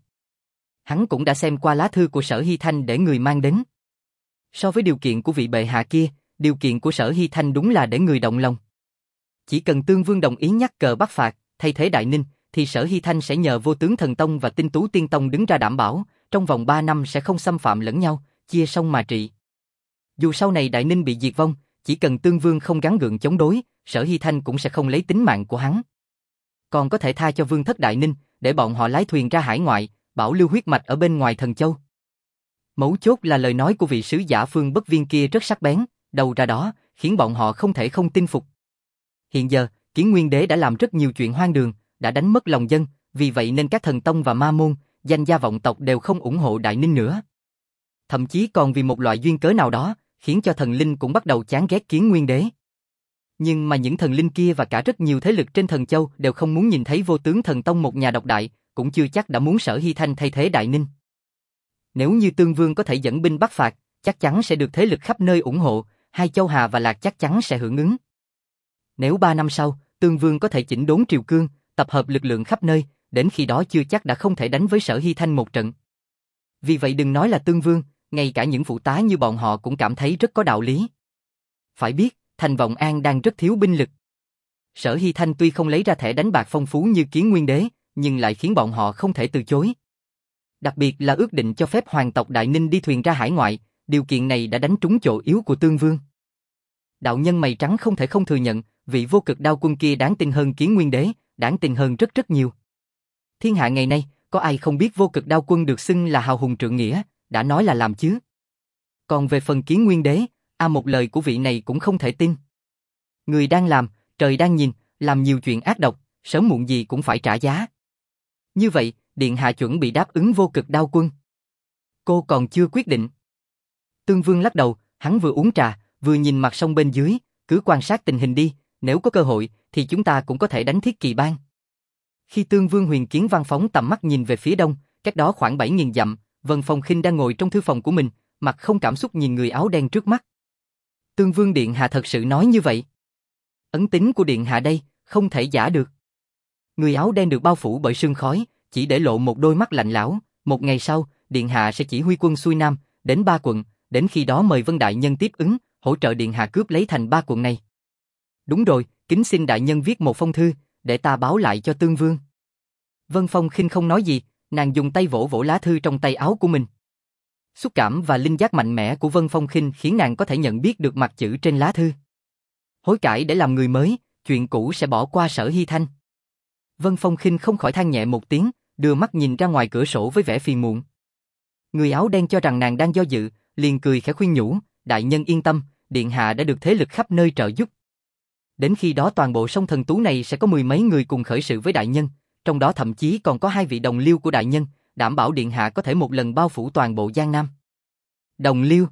Hắn cũng đã xem qua lá thư của Sở Hy Thanh để người mang đến. So với điều kiện của vị bệ hạ kia, điều kiện của Sở Hy Thanh đúng là để người động lòng. Chỉ cần Tương Vương đồng ý nhắc cờ Bắc phạt, thay thế Đại Ninh, thì Sở Hy Thanh sẽ nhờ Vô Tướng Thần Tông và Tinh Tú Tiên Tông đứng ra đảm bảo, trong vòng ba năm sẽ không xâm phạm lẫn nhau, chia sông mà trị. Dù sau này Đại Ninh bị diệt vong, chỉ cần Tương Vương không gắng gượng chống đối, Sở Hy Thanh cũng sẽ không lấy tính mạng của hắn. Còn có thể tha cho Vương thất Đại Ninh, để bọn họ lái thuyền ra hải ngoại, bảo lưu huyết mạch ở bên ngoài Thần Châu. Mấu chốt là lời nói của vị sứ giả Phương Bất Viên kia rất sắc bén, đầu ra đó, khiến bọn họ không thể không tin phục. Hiện giờ, Kiến Nguyên Đế đã làm rất nhiều chuyện hoang đường, đã đánh mất lòng dân, vì vậy nên các thần tông và ma môn, danh gia vọng tộc đều không ủng hộ Đại Ninh nữa. Thậm chí còn vì một loại duyên cớ nào đó, khiến cho thần linh cũng bắt đầu chán ghét Kiến Nguyên Đế. Nhưng mà những thần linh kia và cả rất nhiều thế lực trên Thần Châu đều không muốn nhìn thấy Vô Tướng Thần Tông một nhà độc đại, cũng chưa chắc đã muốn Sở Hy Thanh thay thế Đại Ninh. Nếu như Tương Vương có thể dẫn binh bắc phạt, chắc chắn sẽ được thế lực khắp nơi ủng hộ, hai châu Hà và Lạc chắc chắn sẽ hưởng ứng. Nếu ba năm sau, Tương Vương có thể chỉnh đốn triều cương, tập hợp lực lượng khắp nơi, đến khi đó chưa chắc đã không thể đánh với Sở Hy Thanh một trận. Vì vậy đừng nói là Tương Vương, ngay cả những phụ tá như bọn họ cũng cảm thấy rất có đạo lý. Phải biết, thành Vọng An đang rất thiếu binh lực. Sở Hy Thanh tuy không lấy ra thẻ đánh bạc phong phú như Kiến Nguyên Đế, nhưng lại khiến bọn họ không thể từ chối. Đặc biệt là ước định cho phép hoàng tộc Đại Ninh đi thuyền ra hải ngoại, điều kiện này đã đánh trúng chỗ yếu của Tương Vương. Đạo nhân mày trắng không thể không thừa nhận, vị vô cực đao quân kia đáng tin hơn Kiến Nguyên Đế, đáng tin hơn rất rất nhiều. Thiên hạ ngày nay, có ai không biết vô cực đao quân được xưng là hào hùng trượng nghĩa, đã nói là làm chứ. Còn về phần Kiến Nguyên Đế, a một lời của vị này cũng không thể tin. Người đang làm, trời đang nhìn, làm nhiều chuyện ác độc, sớm muộn gì cũng phải trả giá. Như vậy, Điện hạ chuẩn bị đáp ứng vô cực đao quân. Cô còn chưa quyết định. Tương Vương lắc đầu, hắn vừa uống trà, vừa nhìn mặt sông bên dưới, cứ quan sát tình hình đi, nếu có cơ hội, thì chúng ta cũng có thể đánh Thiết Kỳ Bang. Khi Tương Vương Huyền Kiến Văn phóng tầm mắt nhìn về phía đông, cách đó khoảng bảy nghìn dặm, Vân Phong Khinh đang ngồi trong thư phòng của mình, mặt không cảm xúc nhìn người áo đen trước mắt. Tương Vương Điện hạ thật sự nói như vậy. Ấn tín của Điện hạ đây, không thể giả được. Người áo đen được bao phủ bởi sương khói, chỉ để lộ một đôi mắt lạnh lẽo. Một ngày sau, Điện hạ sẽ chỉ huy quân xuôi nam, đến ba quận, đến khi đó mời Vân Đại Nhân tiếp ứng, hỗ trợ Điện hạ cướp lấy thành ba quận này. Đúng rồi, kính xin Đại Nhân viết một phong thư, để ta báo lại cho Tương Vương. Vân Phong Khinh không nói gì, nàng dùng tay vỗ vỗ lá thư trong tay áo của mình. Xúc cảm và linh giác mạnh mẽ của Vân Phong Khinh khiến nàng có thể nhận biết được mặt chữ trên lá thư. Hối cải để làm người mới, chuyện cũ sẽ bỏ qua Sở Hy Thanh. Vân Phong Khinh không khỏi than nhẹ một tiếng, đưa mắt nhìn ra ngoài cửa sổ với vẻ phiền muộn. Người áo đen cho rằng nàng đang do dự, liền cười khẽ khuyên nhủ, Đại Nhân yên tâm, Điện hạ đã được thế lực khắp nơi trợ giúp. Đến khi đó toàn bộ sông Thần Tú này sẽ có mười mấy người cùng khởi sự với Đại Nhân, trong đó thậm chí còn có hai vị đồng liêu của Đại Nhân, đảm bảo Điện hạ có thể một lần bao phủ toàn bộ Giang Nam. Đồng liêu?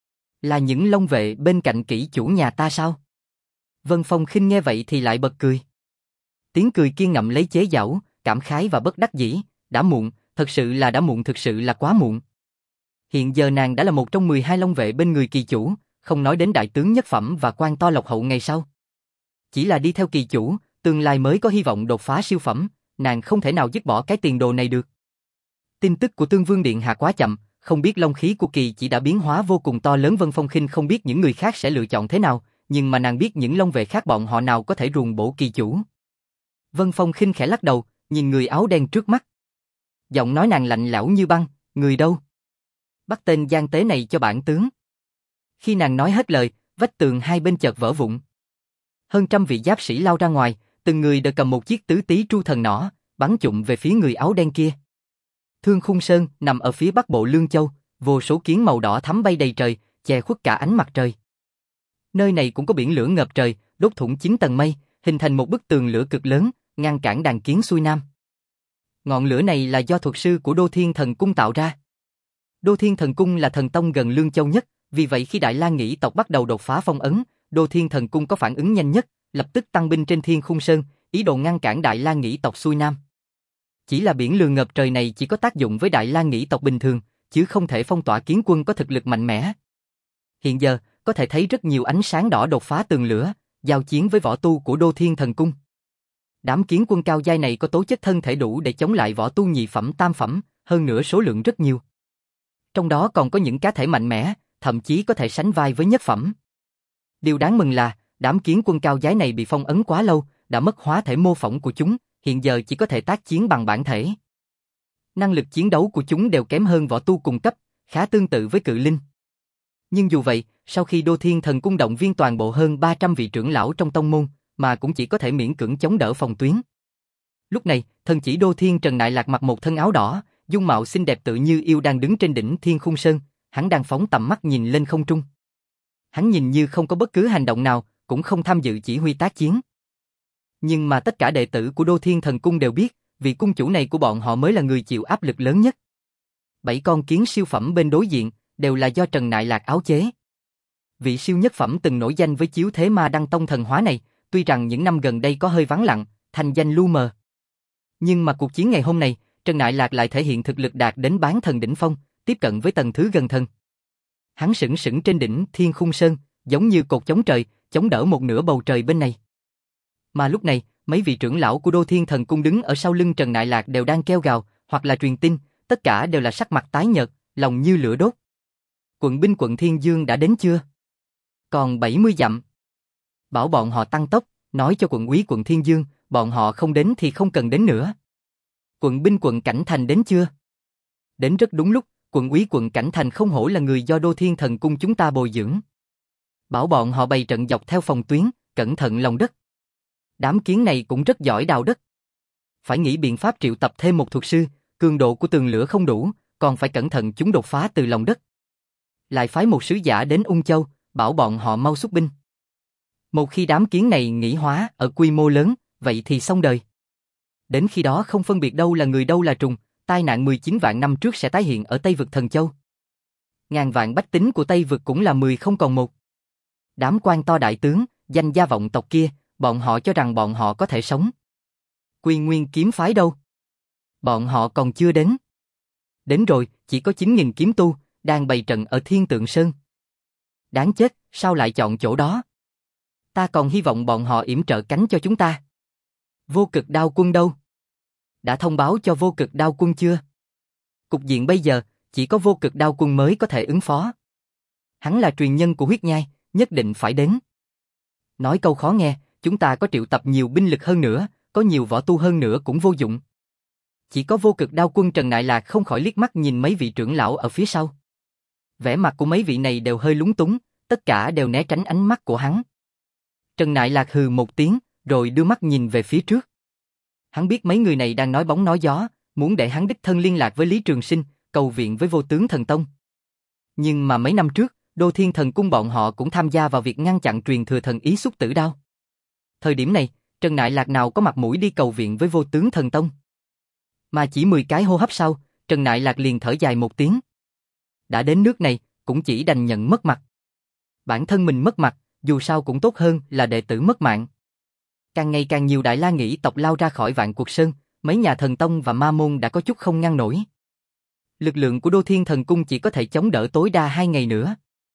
Là những long vệ bên cạnh kỹ chủ nhà ta sao? Vân Phong Khinh nghe vậy thì lại bật cười. Tiếng cười kia ngậm lấy chế giễu, cảm khái và bất đắc dĩ, đã muộn, thật sự là đã muộn, thực sự là quá muộn. Hiện giờ nàng đã là một trong mười hai long vệ bên người kỳ chủ, không nói đến đại tướng nhất phẩm và quan to lộc hậu ngày sau. Chỉ là đi theo kỳ chủ, tương lai mới có hy vọng đột phá siêu phẩm, nàng không thể nào dứt bỏ cái tiền đồ này được. Tin tức của Tương Vương Điện hạ quá chậm, không biết long khí của kỳ chỉ đã biến hóa vô cùng to lớn. Vân Phong Khinh không biết những người khác sẽ lựa chọn thế nào, nhưng mà nàng biết những long vệ khác bọn họ nào có thể ruồng bổ kỳ chủ. Vân Phong Khinh khẽ lắc đầu, nhìn người áo đen trước mắt. Giọng nói nàng lạnh lẽo như băng, người đâu? Bắt tên gian tế này cho bản tướng. Khi nàng nói hết lời, vách tường hai bên chợt vỡ vụn. Hơn trăm vị giáp sĩ lao ra ngoài, từng người đều cầm một chiếc tứ tý tru thần nỏ, bắn chụm về phía người áo đen kia. Thương Khung Sơn nằm ở phía bắc bộ Lương Châu, vô số kiến màu đỏ thắm bay đầy trời, che khuất cả ánh mặt trời. Nơi này cũng có biển lửa ngập trời, đốt thủng chín tầng mây, hình thành một bức tường lửa cực lớn, ngăn cản đàn kiến xuôi nam. Ngọn lửa này là do thuật sư của Đô Thiên Thần Cung tạo ra. Đô Thiên Thần Cung là thần tông gần Lương Châu nhất, vì vậy khi Đại La Nghĩ tộc bắt đầu đột phá phong ấn, Đô Thiên Thần Cung có phản ứng nhanh nhất, lập tức tăng binh trên Thiên Khung Sơn, ý đồ ngăn cản Đại La Nghĩ tộc xuôi nam. Chỉ là biển lửa ngập trời này chỉ có tác dụng với Đại La Nghĩ tộc bình thường, chứ không thể phong tỏa kiến quân có thực lực mạnh mẽ. Hiện giờ, có thể thấy rất nhiều ánh sáng đỏ đột phá tường lửa, giao chiến với võ tu của Đô Thiên Thần Cung. Đám kiến quân cao giai này có tố chất thân thể đủ để chống lại võ tu nhị phẩm tam phẩm, hơn nữa số lượng rất nhiều. Trong đó còn có những cá thể mạnh mẽ, thậm chí có thể sánh vai với nhất phẩm. Điều đáng mừng là, đám kiến quân cao giai này bị phong ấn quá lâu, đã mất hóa thể mô phỏng của chúng, hiện giờ chỉ có thể tác chiến bằng bản thể. Năng lực chiến đấu của chúng đều kém hơn võ tu cùng cấp, khá tương tự với cự linh. Nhưng dù vậy, sau khi Đô Thiên Thần Cung động viên toàn bộ hơn ba trăm vị trưởng lão trong tông môn, mà cũng chỉ có thể miễn cưỡng chống đỡ phòng tuyến. Lúc này, thần chỉ Đô Thiên Trần Nại Lạc mặc một thân áo đỏ, dung mạo xinh đẹp tự như yêu đang đứng trên đỉnh Thiên Khung Sơn, hắn đang phóng tầm mắt nhìn lên không trung. Hắn nhìn như không có bất cứ hành động nào, cũng không tham dự chỉ huy tác chiến. Nhưng mà tất cả đệ tử của Đô Thiên Thần Cung đều biết, vị cung chủ này của bọn họ mới là người chịu áp lực lớn nhất. Bảy con kiến siêu phẩm bên đối diện, đều là do Trần Nại Lạc áo chế. Vị siêu nhất phẩm từng nổi danh với chiếu thế ma đăng tông thần hóa này, tuy rằng những năm gần đây có hơi vắng lặng, thành danh lu mờ. Nhưng mà cuộc chiến ngày hôm nay, Trần Nại Lạc lại thể hiện thực lực đạt đến bán thần đỉnh phong, tiếp cận với tầng thứ gần thần. Hắn sững sững trên đỉnh Thiên Khung Sơn, giống như cột chống trời, chống đỡ một nửa bầu trời bên này. Mà lúc này, mấy vị trưởng lão của Đô Thiên Thần Cung đứng ở sau lưng Trần Nại Lạc đều đang kêu gào, hoặc là truyền tin, tất cả đều là sắc mặt tái nhợt, lòng như lửa đốt. Quận binh quận Thiên Dương đã đến chưa? Còn bảy mươi dặm. Bảo bọn họ tăng tốc, nói cho quận úy quận Thiên Dương, bọn họ không đến thì không cần đến nữa. Quận binh quận Cảnh Thành đến chưa? Đến rất đúng lúc, quận úy quận Cảnh Thành không hổ là người do Đô Thiên Thần Cung chúng ta bồi dưỡng. Bảo bọn họ bày trận dọc theo phòng tuyến, cẩn thận lòng đất. Đám kiến này cũng rất giỏi đào đất. Phải nghĩ biện pháp triệu tập thêm một thuật sư, cường độ của tường lửa không đủ, còn phải cẩn thận chúng đột phá từ lòng đất. Lại phái một sứ giả đến Ung Châu, bảo bọn họ mau xuất binh. Một khi đám kiến này nghỉ hóa ở quy mô lớn, vậy thì xong đời. Đến khi đó không phân biệt đâu là người đâu là trùng, tai nạn mười chín vạn năm trước sẽ tái hiện ở Tây Vực Thần Châu. Ngàn vạn bách tính của Tây Vực cũng là mười không còn một. Đám quan to đại tướng, danh gia vọng tộc kia, bọn họ cho rằng bọn họ có thể sống. Quy Nguyên kiếm phái đâu? Bọn họ còn chưa đến. Đến rồi, chỉ có chín nghìn kiếm tu, đang bày trận ở Thiên Tượng Sơn. Đáng chết, sao lại chọn chỗ đó? Ta còn hy vọng bọn họ yểm trợ cánh cho chúng ta. Vô Cực Đao Quân đâu? Đã thông báo cho Vô Cực Đao Quân chưa? Cục diện bây giờ, chỉ có Vô Cực Đao Quân mới có thể ứng phó. Hắn là truyền nhân của huyết nhai, nhất định phải đến. Nói câu khó nghe, chúng ta có triệu tập nhiều binh lực hơn nữa, có nhiều võ tu hơn nữa cũng vô dụng. Chỉ có Vô Cực Đao Quân Trần Nại Lạc không khỏi liếc mắt nhìn mấy vị trưởng lão ở phía sau. Vẻ mặt của mấy vị này đều hơi lúng túng, tất cả đều né tránh ánh mắt của hắn. Trần Nại Lạc hừ một tiếng, rồi đưa mắt nhìn về phía trước. Hắn biết mấy người này đang nói bóng nói gió, muốn để hắn đích thân liên lạc với Lý Trường Sinh, cầu viện với Vô Tướng Thần Tông. Nhưng mà mấy năm trước, Đô Thiên Thần Cung bọn họ cũng tham gia vào việc ngăn chặn truyền thừa thần ý xúc tử đao. Thời điểm này, Trần Nại Lạc nào có mặt mũi đi cầu viện với Vô Tướng Thần Tông. Mà chỉ mười cái hô hấp sau, Trần Nại Lạc liền thở dài một tiếng. Đã đến nước này, cũng chỉ đành nhận mất mặt. Bản thân mình mất mặt, dù sao cũng tốt hơn là đệ tử mất mạng. Càng ngày càng nhiều Đại La Nghĩ tộc lao ra khỏi Vạn Cuộc Sơn, mấy nhà thần tông và ma môn đã có chút không ngăn nổi. Lực lượng của Đô Thiên Thần Cung chỉ có thể chống đỡ tối đa hai ngày nữa.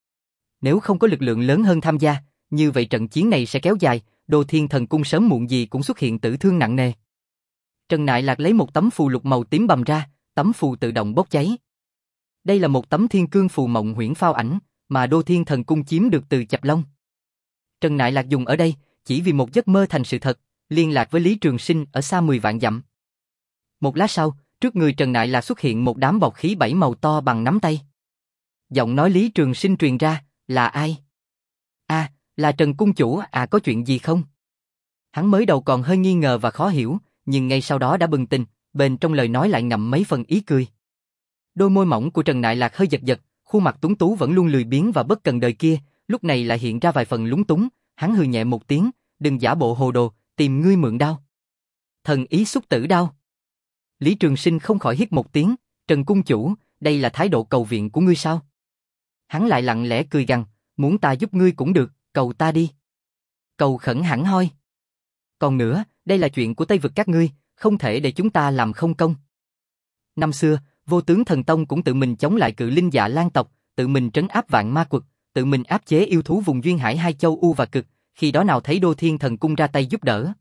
Nếu không có lực lượng lớn hơn tham gia, như vậy trận chiến này sẽ kéo dài, Đô Thiên Thần Cung sớm muộn gì cũng xuất hiện tử thương nặng nề. Trần Nại Lạc lấy một tấm phù lục màu tím bầm ra, tấm phù tự động bốc cháy. Đây là một tấm thiên cương phù mộng huyễn phao ảnh, mà Đô Thiên Thần Cung chiếm được từ Chập Long. Trần Nại Lạc dùng ở đây, chỉ vì một giấc mơ thành sự thật, liên lạc với Lý Trường Sinh ở xa mười vạn dặm. Một lát sau, trước người Trần Nại Lạc xuất hiện một đám bọt khí bảy màu to bằng nắm tay. Giọng nói Lý Trường Sinh truyền ra, là ai? À, là Trần Cung Chủ, à có chuyện gì không? Hắn mới đầu còn hơi nghi ngờ và khó hiểu, nhưng ngay sau đó đã bừng tỉnh, bên trong lời nói lại ngậm mấy phần ý cười. Đôi môi mỏng của Trần Nại Lạc hơi giật giật, khuôn mặt tuấn tú vẫn luôn lười biếng và bất cần đời kia, lúc này lại hiện ra vài phần lúng túng, hắn hừ nhẹ một tiếng, đừng giả bộ hồ đồ, tìm ngươi mượn đao. Thần ý xúc tử đao. Lý Trường Sinh không khỏi hít một tiếng, Trần cung chủ, đây là thái độ cầu viện của ngươi sao? Hắn lại lặng lẽ cười gằn, muốn ta giúp ngươi cũng được, cầu ta đi. Cầu khẩn hẳn hoi. Còn nữa, đây là chuyện của Tây Vực các ngươi, không thể để chúng ta làm không công. Năm xưa, Vô Tướng Thần Tông cũng tự mình chống lại Cự Linh Dạ Lan tộc, tự mình trấn áp vạn ma quật, tự mình áp chế yêu thú vùng duyên hải hai châu U và Cực, khi đó nào thấy Đô Thiên Thần Cung ra tay giúp đỡ.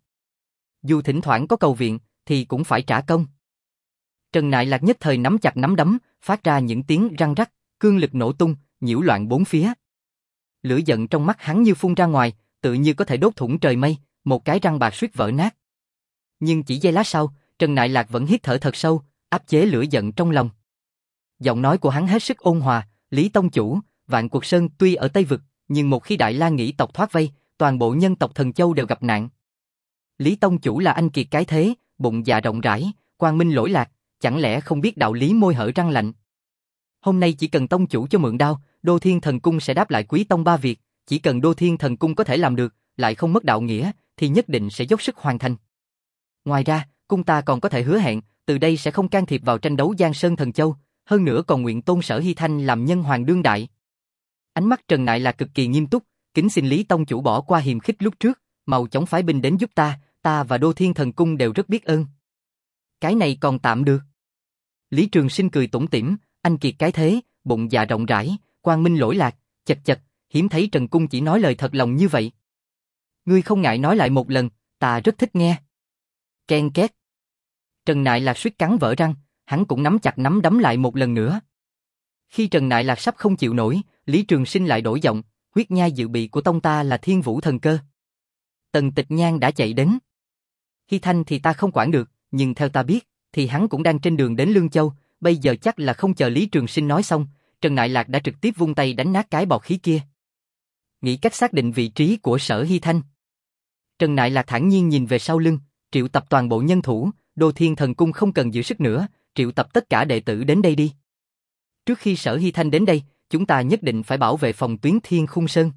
Dù thỉnh thoảng có cầu viện, thì cũng phải trả công. Trần Nại Lạc nhất thời nắm chặt nắm đấm, phát ra những tiếng răng rắc, cương lực nổ tung, nhiễu loạn bốn phía. Lửa giận trong mắt hắn như phun ra ngoài, tự như có thể đốt thủng trời mây, một cái răng bạc suýt vỡ nát. Nhưng chỉ giây lát sau, Trần Nại Lạc vẫn hít thở thật sâu, áp chế lửa giận trong lòng. Giọng nói của hắn hết sức ôn hòa, Lý Tông Chủ, Vạn Quật Sơn tuy ở Tây Vực, nhưng một khi Đại La nghĩ tộc thoát vây, toàn bộ nhân tộc Thần Châu đều gặp nạn. Lý Tông Chủ là anh kiệt cái thế, bụng dạ rộng rãi, quang minh lỗi lạc, chẳng lẽ không biết đạo lý môi hở răng lạnh. Hôm nay chỉ cần Tông Chủ cho mượn đao, Đô Thiên Thần Cung sẽ đáp lại Quý Tông ba việc, chỉ cần Đô Thiên Thần Cung có thể làm được, lại không mất đạo nghĩa, thì nhất định sẽ dốc sức hoàn thành. Ngoài ra, cung ta còn có thể hứa hẹn, từ đây sẽ không can thiệp vào tranh đấu Giang Sơn Thần Châu, hơn nữa còn nguyện tôn Sở Hy Thanh làm nhân hoàng đương đại. Ánh mắt Trần Nại là cực kỳ nghiêm túc, kính xin Lý Tông Chủ bỏ qua hiềm khích lúc trước, mau chóng phái binh đến giúp ta, ta và Đô Thiên Thần Cung đều rất biết ơn. Cái này còn tạm được. Lý Trường Sinh cười tủm tỉm, anh kiệt cái thế, bụng dạ rộng rãi, quang minh lỗi lạc, chật chật, hiếm thấy Trần Cung chỉ nói lời thật lòng như vậy. Ngươi không ngại nói lại một lần, ta rất thích nghe. Ken két. Trần Nại Lạc suýt cắn vỡ răng, hắn cũng nắm chặt nắm đấm lại một lần nữa. Khi Trần Nại Lạc sắp không chịu nổi, Lý Trường Sinh lại đổi giọng, huyết nhai dự bị của tông ta là Thiên Vũ Thần Cơ. Tần Tịch Nhan đã chạy đến. Hy Thanh thì ta không quản được, nhưng theo ta biết, thì hắn cũng đang trên đường đến Lương Châu, bây giờ chắc là không chờ Lý Trường Sinh nói xong, Trần Nại Lạc đã trực tiếp vung tay đánh nát cái bọt khí kia. Nghĩ cách xác định vị trí của Sở Hy Thanh. Trần Nại Lạc thản nhiên nhìn về sau lưng, triệu tập toàn bộ nhân thủ, Đô Thiên Thần Cung không cần giữ sức nữa, triệu tập tất cả đệ tử đến đây đi. Trước khi Sở Hy Thanh đến đây, chúng ta nhất định phải bảo vệ phòng tuyến Thiên Khung Sơn.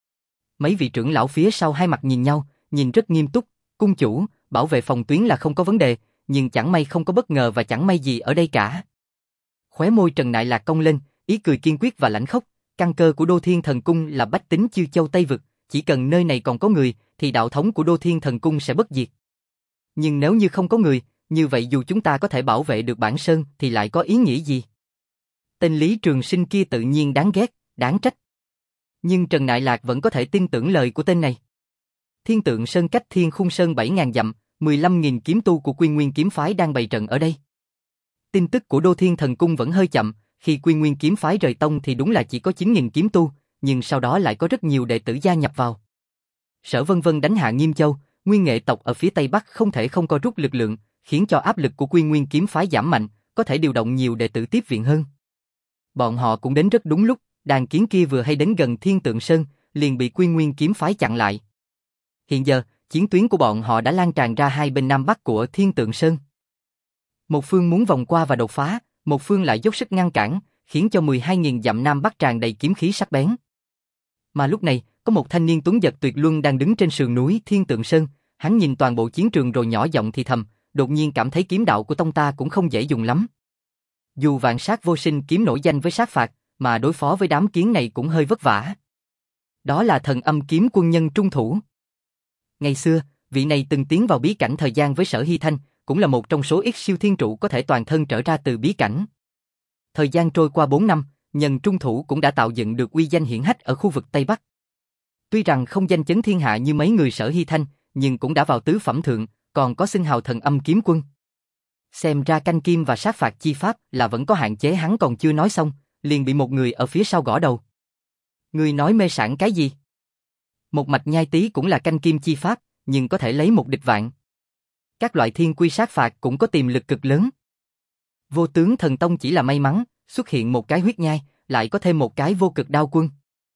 Mấy vị trưởng lão phía sau hai mặt nhìn nhau, nhìn rất nghiêm túc, cung chủ, bảo vệ phòng tuyến là không có vấn đề, nhưng chẳng may không có bất ngờ và chẳng may gì ở đây cả. Khóe môi Trần Nại Lạc cong lên, ý cười kiên quyết và lãnh khốc, căn cơ của Đô Thiên Thần Cung là bách tính Chiêu Châu Tây Vực, chỉ cần nơi này còn có người, thì đạo thống của Đô Thiên Thần Cung sẽ bất diệt. Nhưng nếu như không có người, như vậy dù chúng ta có thể bảo vệ được bản sơn thì lại có ý nghĩa gì? Tên Lý Trường Sinh kia tự nhiên đáng ghét, đáng trách. Nhưng Trần Nại Lạc vẫn có thể tin tưởng lời của tên này. Thiên Tượng Sơn cách Thiên Khung Sơn bảy nghìn dặm, mười lăm nghìn kiếm tu của Quy Nguyên kiếm phái đang bày trận ở đây. Tin tức của Đô Thiên Thần Cung vẫn hơi chậm, khi Quy Nguyên kiếm phái rời tông thì đúng là chỉ có chín nghìn kiếm tu, nhưng sau đó lại có rất nhiều đệ tử gia nhập vào. Sở Vân Vân đánh hạ Nghiêm Châu, Nguyên Nghệ tộc ở phía Tây Bắc không thể không co rút lực lượng, khiến cho áp lực của Quy Nguyên kiếm phái giảm mạnh, có thể điều động nhiều đệ tử tiếp viện hơn. Bọn họ cũng đến rất đúng lúc, đàn kiến kia vừa hay đến gần Thiên Tượng Sơn, liền bị Quy Nguyên kiếm phái chặn lại. Hiện giờ, chiến tuyến của bọn họ đã lan tràn ra hai bên Nam Bắc của Thiên Tượng Sơn. Một phương muốn vòng qua và đột phá, một phương lại dốc sức ngăn cản, khiến cho mười hai nghìn dặm Nam Bắc tràn đầy kiếm khí sắc bén. Mà lúc này, có một thanh niên tuấn giật tuyệt luân đang đứng trên sườn núi Thiên Tượng Sơn, hắn nhìn toàn bộ chiến trường rồi nhỏ giọng thì thầm, đột nhiên cảm thấy kiếm đạo của tông ta cũng không dễ dùng lắm. Dù vạn sát vô sinh kiếm nổi danh với sát phạt, mà đối phó với đám kiến này cũng hơi vất vả. Đó là Thần Âm kiếm quân nhân trung thủ. Ngày xưa, vị này từng tiến vào bí cảnh thời gian với Sở Hy Thanh, cũng là một trong số ít siêu thiên trụ có thể toàn thân trở ra từ bí cảnh. Thời gian trôi qua bốn năm, nhân trung thủ cũng đã tạo dựng được uy danh hiển hách ở khu vực Tây Bắc. Tuy rằng không danh chấn thiên hạ như mấy người Sở Hy Thanh, nhưng cũng đã vào tứ phẩm thượng, còn có xưng hào Thần Âm kiếm quân. Xem ra canh kim và sát phạt chi pháp là vẫn có hạn chế, hắn còn chưa nói xong, liền bị một người ở phía sau gõ đầu. Người nói mê sảng cái gì? Một mạch nhai tí cũng là canh kim chi pháp, nhưng có thể lấy một địch vạn. Các loại thiên quy sát phạt cũng có tiềm lực cực lớn. Vô Tướng Thần Tông chỉ là may mắn, xuất hiện một cái huyết nhai, lại có thêm một cái vô cực đao quân.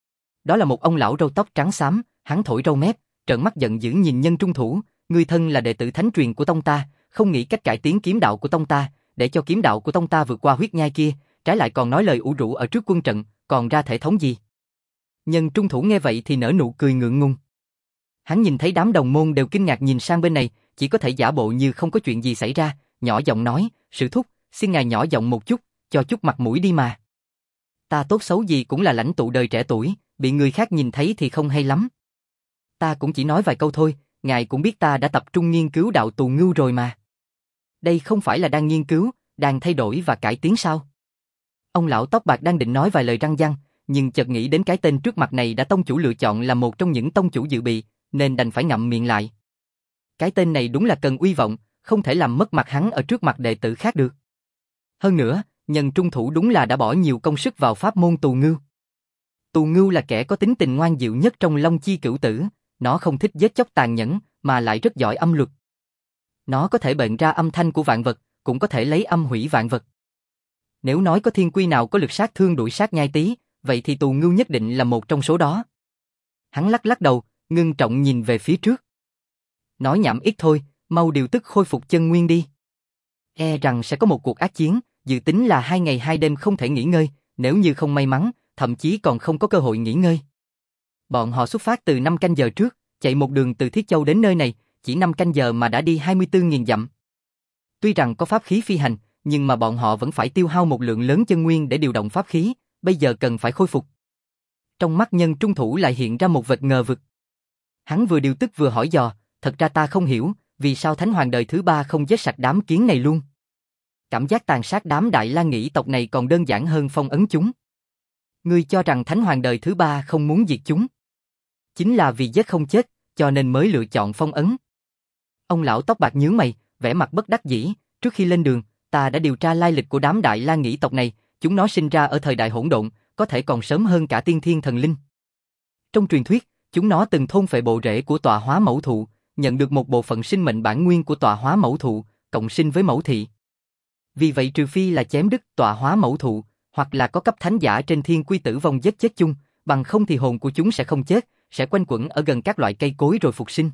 Đó là một ông lão râu tóc trắng xám, hắn thổi râu mép, trợn mắt giận dữ nhìn nhân trung thủ, người thân là đệ tử thánh truyền của tông ta, không nghĩ cách cải tiến kiếm đạo của tông ta, để cho kiếm đạo của tông ta vượt qua huyết nhai kia, trái lại còn nói lời ủ rũ ở trước quân trận, còn ra thể thống gì? Nhân trung thủ nghe vậy thì nở nụ cười ngượng ngùng. Hắn nhìn thấy đám đồng môn đều kinh ngạc nhìn sang bên này, chỉ có thể giả bộ như không có chuyện gì xảy ra, nhỏ giọng nói, Sử thúc, xin ngài nhỏ giọng một chút, cho chút mặt mũi đi mà. Ta tốt xấu gì cũng là lãnh tụ đời trẻ tuổi, bị người khác nhìn thấy thì không hay lắm. Ta cũng chỉ nói vài câu thôi, ngài cũng biết ta đã tập trung nghiên cứu đạo tù ngưu rồi mà. Đây không phải là đang nghiên cứu, đang thay đổi và cải tiến sao? Ông lão tóc bạc đang định nói vài lời răng răng, nhưng chợt nghĩ đến cái tên trước mặt này đã tông chủ lựa chọn là một trong những tông chủ dự bị, nên đành phải ngậm miệng lại. Cái tên này đúng là cần uy vọng, không thể làm mất mặt hắn ở trước mặt đệ tử khác được. Hơn nữa, Nhân Trung Thủ đúng là đã bỏ nhiều công sức vào pháp môn tù ngưu. Tù ngưu là kẻ có tính tình ngoan dịu nhất trong Long Chi Cửu Tử, nó không thích giết chóc tàn nhẫn, mà lại rất giỏi âm luật. Nó có thể bệnh ra âm thanh của vạn vật, cũng có thể lấy âm hủy vạn vật. Nếu nói có thiên quy nào có lực sát thương đuổi sát nhai tí, vậy thì tù ngưu nhất định là một trong số đó. Hắn lắc lắc đầu, ngưng trọng nhìn về phía trước. Nói nhảm ít thôi, mau điều tức khôi phục chân nguyên đi. E rằng sẽ có một cuộc ác chiến, dự tính là hai ngày hai đêm không thể nghỉ ngơi, nếu như không may mắn, thậm chí còn không có cơ hội nghỉ ngơi. Bọn họ xuất phát từ năm canh giờ trước, chạy một đường từ Thiết Châu đến nơi này, chỉ năm canh giờ mà đã đi hai mươi tư nghìn dặm. Tuy rằng có pháp khí phi hành, nhưng mà bọn họ vẫn phải tiêu hao một lượng lớn chân nguyên để điều động pháp khí, bây giờ cần phải khôi phục. Trong mắt Nhân Trung Thủ lại hiện ra một vệt ngờ vực. Hắn vừa điều tức vừa hỏi dò, thật ra ta không hiểu, vì sao Thánh Hoàng đời thứ ba không giết sạch đám kiến này luôn. Cảm giác tàn sát đám Đại La Nghĩ tộc này còn đơn giản hơn phong ấn chúng. Ngươi cho rằng Thánh Hoàng đời thứ ba không muốn diệt chúng? Chính là vì giết không chết, cho nên mới lựa chọn phong ấn. Ông lão tóc bạc nhướng mày, vẻ mặt bất đắc dĩ, trước khi lên đường, ta đã điều tra lai lịch của đám Đại La Nghĩ tộc này, chúng nó sinh ra ở thời đại hỗn độn, có thể còn sớm hơn cả tiên thiên thần linh. Trong truyền thuyết, chúng nó từng thôn phệ bộ rễ của tọa hóa mẫu thụ, nhận được một bộ phận sinh mệnh bản nguyên của tọa hóa mẫu thụ, cộng sinh với mẫu thị. Vì vậy trừ phi là chém đứt tọa hóa mẫu thụ, hoặc là có cấp thánh giả trên thiên quy tử vong giết chết chung, bằng không thì hồn của chúng sẽ không chết, sẽ quanh quẩn ở gần các loại cây cối rồi phục sinh.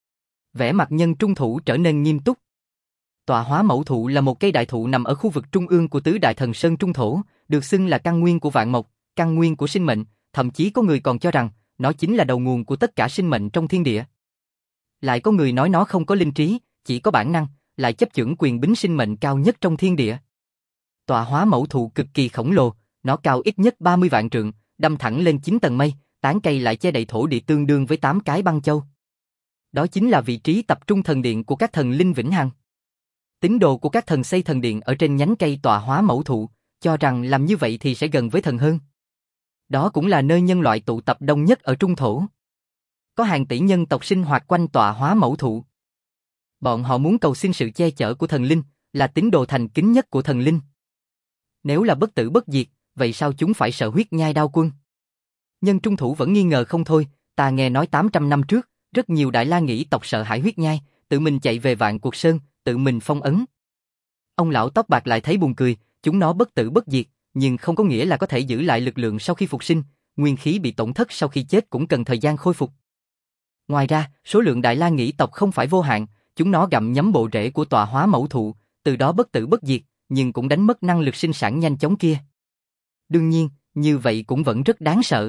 Vẻ mặt Nhân Trung Thủ trở nên nghiêm túc. Tọa hóa mẫu thụ là một cây đại thụ nằm ở khu vực trung ương của tứ đại thần sơn trung thổ, được xưng là căn nguyên của vạn mộc, căn nguyên của sinh mệnh, thậm chí có người còn cho rằng nó chính là đầu nguồn của tất cả sinh mệnh trong thiên địa. Lại có người nói nó không có linh trí, chỉ có bản năng, lại chấp chưởng quyền bính sinh mệnh cao nhất trong thiên địa. Tọa hóa mẫu thụ cực kỳ khổng lồ, nó cao ít nhất ba mươi vạn trượng, đâm thẳng lên chín tầng mây, tán cây lại che đậy thổ địa tương đương với tám cái băng châu. Đó chính là vị trí tập trung thần điện của các thần linh vĩnh hằng. Tín đồ của các thần xây thần điện ở trên nhánh cây tọa hóa mẫu thụ, cho rằng làm như vậy thì sẽ gần với thần hơn. Đó cũng là nơi nhân loại tụ tập đông nhất ở trung thổ. Có hàng tỷ nhân tộc sinh hoạt quanh tọa hóa mẫu thụ. Bọn họ muốn cầu xin sự che chở của thần linh, là tín đồ thành kính nhất của thần linh. Nếu là bất tử bất diệt, vậy sao chúng phải sợ huyết nhai đao quân? Nhân Trung Thủ vẫn nghi ngờ không thôi, ta nghe nói tám trăm năm trước, rất nhiều Đại La Nghĩ tộc sợ hãi huyết nhai, tự mình chạy về Vạn Cuộc Sơn, tự mình phong ấn. Ông lão tóc bạc lại thấy buồn cười, chúng nó bất tử bất diệt, nhưng không có nghĩa là có thể giữ lại lực lượng sau khi phục sinh, nguyên khí bị tổn thất sau khi chết cũng cần thời gian khôi phục. Ngoài ra, số lượng Đại La Nghĩ tộc không phải vô hạn, chúng nó gặm nhấm bộ rễ của tọa hóa mẫu thụ, từ đó bất tử bất diệt, nhưng cũng đánh mất năng lực sinh sản nhanh chóng kia. Đương nhiên, như vậy cũng vẫn rất đáng sợ.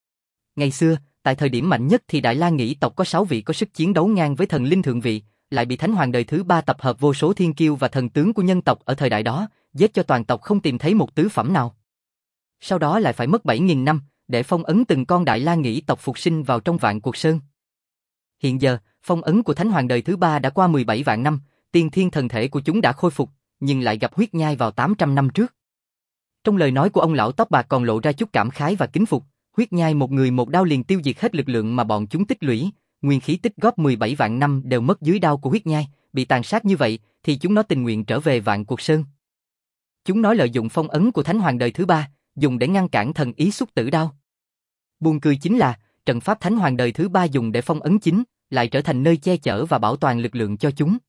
Ngày xưa, tại thời điểm mạnh nhất thì Đại La Nghĩ tộc có sáu vị có sức chiến đấu ngang với thần linh thượng vị, lại bị Thánh Hoàng đời thứ ba tập hợp vô số thiên kiêu và thần tướng của nhân tộc ở thời đại đó, giết cho toàn tộc không tìm thấy một tứ phẩm nào. Sau đó lại phải mất bảy nghìn năm, để phong ấn từng con Đại La Nghĩ tộc phục sinh vào trong Vạn Cuộc Sơn. Hiện giờ, phong ấn của Thánh Hoàng đời thứ ba đã qua mười bảy vạn năm, tiên thiên thần thể của chúng đã khôi phục, nhưng lại gặp huyết nhai vào tám trăm năm trước. Trong lời nói của ông lão tóc bạc còn lộ ra chút cảm khái và kính phục, huyết nhai một người một đao liền tiêu diệt hết lực lượng mà bọn chúng tích lũy, nguyên khí tích góp mười bảy vạn năm đều mất dưới đao của huyết nhai, bị tàn sát như vậy thì chúng nó tình nguyện trở về Vạn Cuộc Sơn. Chúng nó lợi dụng phong ấn của Thánh Hoàng đời thứ ba, dùng để ngăn cản thần ý xúc tử đao. Buồn cười chính là, trận pháp Thánh Hoàng đời thứ ba dùng để phong ấn chính, lại trở thành nơi che chở và bảo toàn lực lượng cho chúng.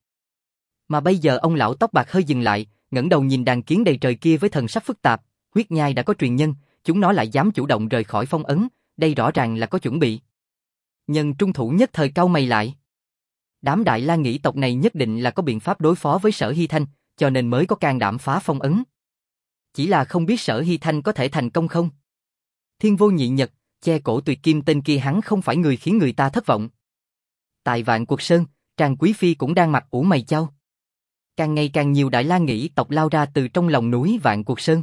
Mà bây giờ ông lão tóc bạc hơi dừng lại, ngẩng đầu nhìn đàn kiến đầy trời kia với thần sắc phức tạp, huyết nhai đã có truyền nhân, chúng nó lại dám chủ động rời khỏi phong ấn, đây rõ ràng là có chuẩn bị. Nhân Trung Thủ nhất thời cau mày lại. Đám Đại La Nghĩ tộc này nhất định là có biện pháp đối phó với Sở Hy Thanh, cho nên mới có can đảm phá phong ấn. Chỉ là không biết Sở Hy Thanh có thể thành công không? Thiên Vô Nhị Nhật, che cổ tuyệt kim tên kia hắn không phải người khiến người ta thất vọng. Tại Vạn Cuộc Sơn, Trang Quý Phi cũng đang mặt ủ mày chau. Càng ngày càng nhiều Đại La Nghĩ tộc lao ra từ trong lòng núi Vạn Cuộc Sơn.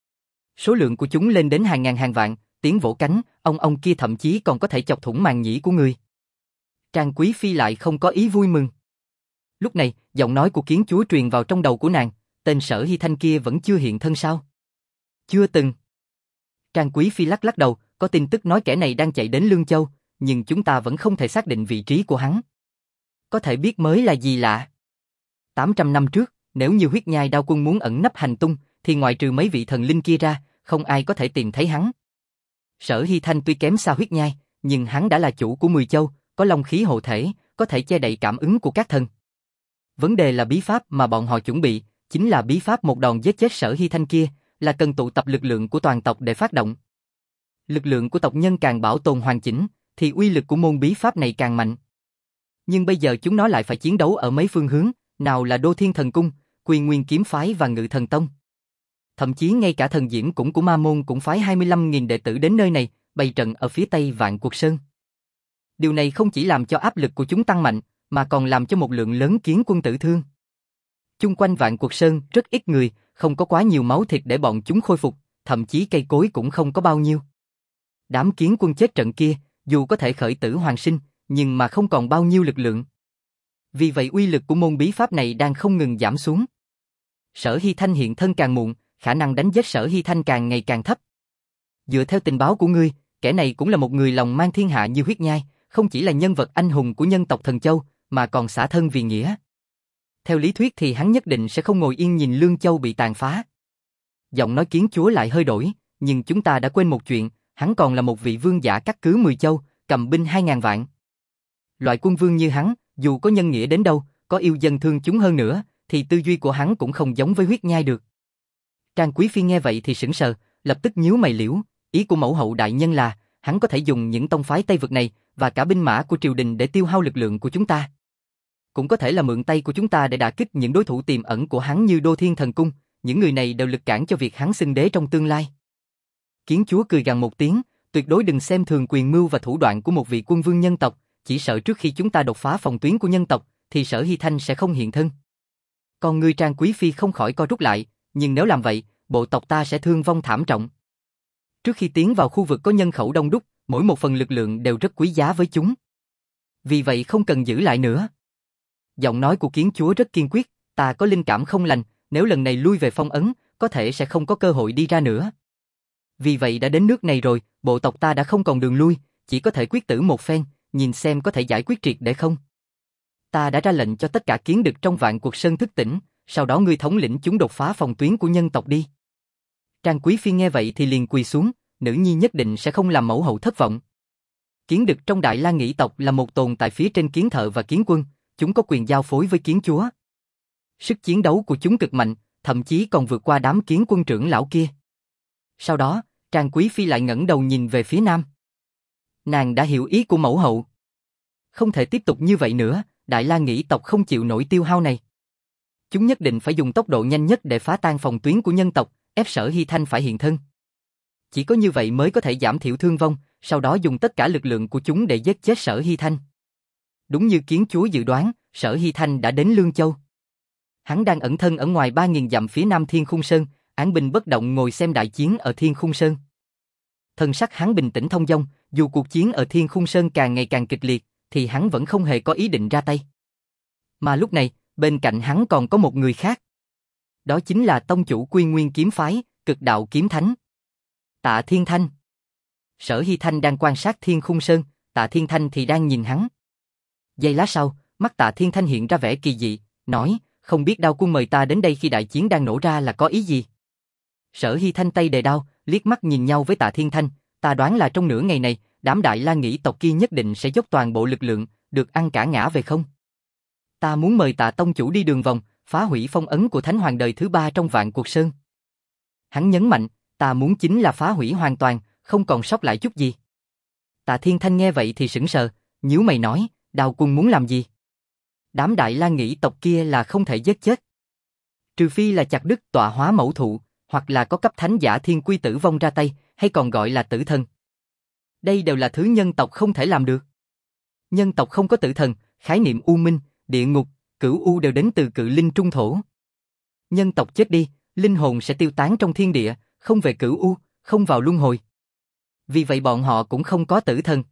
Số lượng của chúng lên đến hàng ngàn hàng vạn, tiếng vỗ cánh, ông ông kia thậm chí còn có thể chọc thủng màng nhĩ của người. Trang Quý Phi lại không có ý vui mừng. Lúc này, giọng nói của Kiến Chúa truyền vào trong đầu của nàng, tên Sở Hy Thanh kia vẫn chưa hiện thân sao? Chưa từng. Trang Quý Phi lắc lắc đầu, có tin tức nói kẻ này đang chạy đến Lương Châu, nhưng chúng ta vẫn không thể xác định vị trí của hắn. Có thể biết mới là gì lạ. tám trăm năm trước, nếu như huyết nhai đao quân muốn ẩn nấp hành tung, thì ngoại trừ mấy vị thần linh kia ra, không ai có thể tìm thấy hắn. Sở Hy Thanh tuy kém xa huyết nhai, nhưng hắn đã là chủ của mười châu, có long khí hộ thể, có thể che đậy cảm ứng của các thần. Vấn đề là bí pháp mà bọn họ chuẩn bị, chính là bí pháp một đòn giết chết Sở Hy Thanh kia, là cần tụ tập lực lượng của toàn tộc để phát động. Lực lượng của tộc nhân càng bảo tồn hoàn chỉnh, thì uy lực của môn bí pháp này càng mạnh. Nhưng bây giờ chúng nó lại phải chiến đấu ở mấy phương hướng, nào là Đô Thiên Thần Cung, Quy Nguyên Kiếm Phái và Ngự Thần Tông. Thậm chí ngay cả thần diễm cũng của Ma Môn cũng phái hai mươi lăm nghìn đệ tử đến nơi này, bày trận ở phía tây Vạn Cuộc Sơn. Điều này không chỉ làm cho áp lực của chúng tăng mạnh, mà còn làm cho một lượng lớn kiến quân tử thương. Chung quanh Vạn Cuộc Sơn rất ít người, không có quá nhiều máu thịt để bọn chúng khôi phục, thậm chí cây cối cũng không có bao nhiêu. Đám kiến quân chết trận kia, dù có thể khởi tử hoàn sinh, nhưng mà không còn bao nhiêu lực lượng. Vì vậy uy lực của môn bí pháp này đang không ngừng giảm xuống. Sở Hy Thanh hiện thân càng muộn, khả năng đánh giết Sở Hy Thanh càng ngày càng thấp. Dựa theo tình báo của ngươi, kẻ này cũng là một người lòng mang thiên hạ như huyết nhai, không chỉ là nhân vật anh hùng của nhân tộc Thần Châu, mà còn xả thân vì nghĩa. Theo lý thuyết thì hắn nhất định sẽ không ngồi yên nhìn Lương Châu bị tàn phá. Giọng nói Kiến Chúa lại hơi đổi, nhưng chúng ta đã quên một chuyện, hắn còn là một vị vương giả cắt cứ mười châu, cầm binh hai ngàn vạn. Loại quân vương như hắn, dù có nhân nghĩa đến đâu, có yêu dân thương chúng hơn nữa, thì tư duy của hắn cũng không giống với huyết nhai được. Trang Quý Phi nghe vậy thì sững sờ, lập tức nhíu mày liễu, ý của mẫu hậu đại nhân là, hắn có thể dùng những tông phái Tây vực này, và cả binh mã của triều đình để tiêu hao lực lượng của chúng ta. Cũng có thể là mượn tay của chúng ta để đả kích những đối thủ tiềm ẩn của hắn như Đô Thiên Thần Cung, những người này đều lực cản cho việc hắn xưng đế trong tương lai. Kiến Chúa cười gằn một tiếng, tuyệt đối đừng xem thường quyền mưu và thủ đoạn của một vị quân vương nhân tộc, chỉ sợ trước khi chúng ta đột phá phòng tuyến của nhân tộc, thì Sở Hy Thanh sẽ không hiện thân. Còn ngươi Trang Quý Phi không khỏi co rút lại, nhưng nếu làm vậy, bộ tộc ta sẽ thương vong thảm trọng. Trước khi tiến vào khu vực có nhân khẩu đông đúc, mỗi một phần lực lượng đều rất quý giá với chúng. Vì vậy không cần giữ lại nữa. Giọng nói của Kiến Chúa rất kiên quyết, ta có linh cảm không lành, nếu lần này lui về phong ấn, có thể sẽ không có cơ hội đi ra nữa. Vì vậy đã đến nước này rồi, bộ tộc ta đã không còn đường lui, chỉ có thể quyết tử một phen, nhìn xem có thể giải quyết triệt để không. Ta đã ra lệnh cho tất cả kiến đực trong Vạn Cuộc Sơn thức tỉnh, sau đó ngươi thống lĩnh chúng đột phá phòng tuyến của nhân tộc đi. Trang Quý Phi nghe vậy thì liền quỳ xuống, nữ nhi nhất định sẽ không làm mẫu hậu thất vọng. Kiến đực trong Đại La Nghĩ tộc là một tồn tại phía trên kiến thợ và kiến quân, chúng có quyền giao phối với kiến chúa. Sức chiến đấu của chúng cực mạnh, thậm chí còn vượt qua đám kiến quân trưởng lão kia. Sau đó, Trang Quý Phi lại ngẩng đầu nhìn về phía nam. Nàng đã hiểu ý của mẫu hậu. Không thể tiếp tục như vậy nữa, Đại La Nghĩ tộc không chịu nổi tiêu hao này. Chúng nhất định phải dùng tốc độ nhanh nhất để phá tan phòng tuyến của nhân tộc, ép Sở Hy Thanh phải hiện thân. Chỉ có như vậy mới có thể giảm thiểu thương vong, sau đó dùng tất cả lực lượng của chúng để giết chết Sở Hy Thanh. Đúng như Kiến Chúa dự đoán, Sở Hy Thanh đã đến Lương Châu. Hắn đang ẩn thân ở ngoài ba nghìn dặm phía nam Thiên Khung Sơn, án binh bất động ngồi xem đại chiến ở Thiên Khung Sơn. Thân sắc hắn bình tĩnh thông dong, dù cuộc chiến ở Thiên Khung Sơn càng ngày càng kịch liệt, thì hắn vẫn không hề có ý định ra tay. Mà lúc này, bên cạnh hắn còn có một người khác. Đó chính là tông chủ Quy Nguyên Kiếm Phái, Cực Đạo Kiếm Thánh. Tạ Thiên Thanh. Sở Hy Thanh đang quan sát Thiên Khung Sơn, Tạ Thiên Thanh thì đang nhìn hắn. Giây lát sau, mắt Tạ Thiên Thanh hiện ra vẻ kỳ dị, nói, không biết Đao Quân mời ta đến đây khi đại chiến đang nổ ra là có ý gì? Sở Hy Thanh tay đề đao, liếc mắt nhìn nhau với Tạ Thiên Thanh, ta đoán là trong nửa ngày này, đám Đại La Nghĩ tộc kia nhất định sẽ dốc toàn bộ lực lượng, được ăn cả ngã về không? Ta muốn mời Tạ tông chủ đi đường vòng, phá hủy phong ấn của Thánh Hoàng đời thứ ba trong Vạn Cuộc Sơn. Hắn nhấn mạnh, ta muốn chính là phá hủy hoàn toàn, không còn sót lại chút gì. Tạ Thiên Thanh nghe vậy thì sững sờ, nhíu mày nói, Đao Quân muốn làm gì? Đám Đại La Nghĩ tộc kia là không thể giết chết. Trừ phi là chặt đứt tọa hóa mẫu thụ, hoặc là có cấp thánh giả thiên quy tử vong ra tay, hay còn gọi là tử thần. Đây đều là thứ nhân tộc không thể làm được. Nhân tộc không có tử thần, khái niệm u minh, địa ngục, cửu u đều đến từ cự linh trung thổ. Nhân tộc chết đi, linh hồn sẽ tiêu tán trong thiên địa, không về cửu u, không vào luân hồi. Vì vậy bọn họ cũng không có tử thần.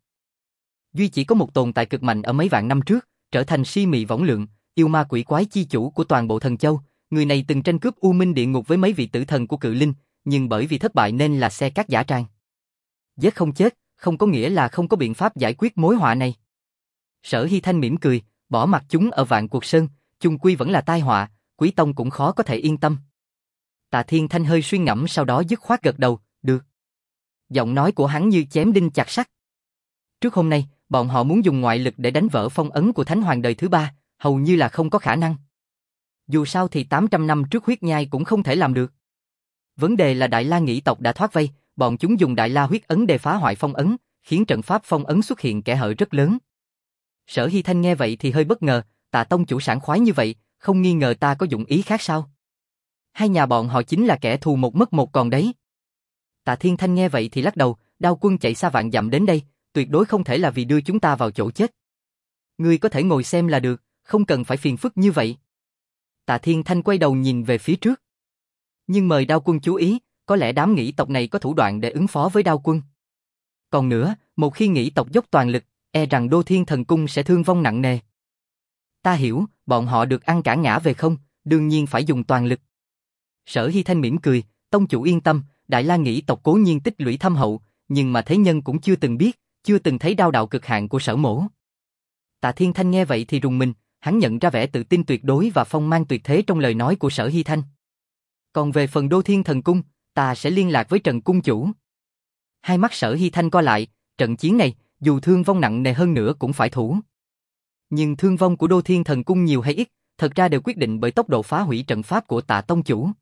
Duy chỉ có một tồn tại cực mạnh ở mấy vạn năm trước, trở thành si mị võng lượng, yêu ma quỷ quái chi chủ của toàn bộ thần châu. Người này từng tranh cướp U Minh địa ngục với mấy vị tử thần của cự linh, nhưng bởi vì thất bại nên là xe cát giả trang. Giết không chết, không có nghĩa là không có biện pháp giải quyết mối họa này. Sở Hy Thanh mỉm cười, bỏ mặc chúng ở Vạn Cuộc Sơn, chung quy vẫn là tai họa, Quý Tông cũng khó có thể yên tâm. Tạ Thiên Thanh hơi suy ngẫm sau đó dứt khoát gật đầu, được. Giọng nói của hắn như chém đinh chặt sắt. Trước hôm nay, bọn họ muốn dùng ngoại lực để đánh vỡ phong ấn của Thánh Hoàng đời thứ ba, hầu như là không có khả năng. Dù sao thì tám trăm năm trước huyết nhai cũng không thể làm được. Vấn đề là Đại La Nghĩ tộc đã thoát vây, bọn chúng dùng Đại La huyết ấn để phá hoại phong ấn, khiến trận pháp phong ấn xuất hiện kẽ hở rất lớn. Sở Hy Thanh nghe vậy thì hơi bất ngờ, Tạ tông chủ sảng khoái như vậy, không nghi ngờ ta có dụng ý khác sao? Hai nhà bọn họ chính là kẻ thù một mất một còn đấy. Tạ Thiên Thanh nghe vậy thì lắc đầu, Đao Quân chạy xa vạn dặm đến đây, tuyệt đối không thể là vì đưa chúng ta vào chỗ chết. Ngươi có thể ngồi xem là được, không cần phải phiền phức như vậy. Tạ Thiên Thanh quay đầu nhìn về phía trước. Nhưng mời Đao Quân chú ý, có lẽ đám Nghĩ tộc này có thủ đoạn để ứng phó với Đao Quân. Còn nữa, một khi Nghĩ tộc dốc toàn lực, e rằng Đô Thiên Thần Cung sẽ thương vong nặng nề. Ta hiểu, bọn họ được ăn cả ngã về không, đương nhiên phải dùng toàn lực. Sở Hy Thanh mỉm cười, tông chủ yên tâm, Đại La Nghĩ tộc cố nhiên tích lũy thâm hậu, nhưng mà thế nhân cũng chưa từng biết, chưa từng thấy đao đạo cực hạn của Sở mỗ. Tạ Thiên Thanh nghe vậy thì rùng mình, hắn nhận ra vẻ tự tin tuyệt đối và phong mang tuyệt thế trong lời nói của Sở Hy Thanh. Còn về phần Đô Thiên Thần Cung, ta sẽ liên lạc với Trần Cung chủ. Hai mắt Sở Hy Thanh co lại, trận chiến này, dù thương vong nặng nề hơn nữa cũng phải thủ. Nhưng thương vong của Đô Thiên Thần Cung nhiều hay ít, thật ra đều quyết định bởi tốc độ phá hủy trận pháp của Tạ tông chủ.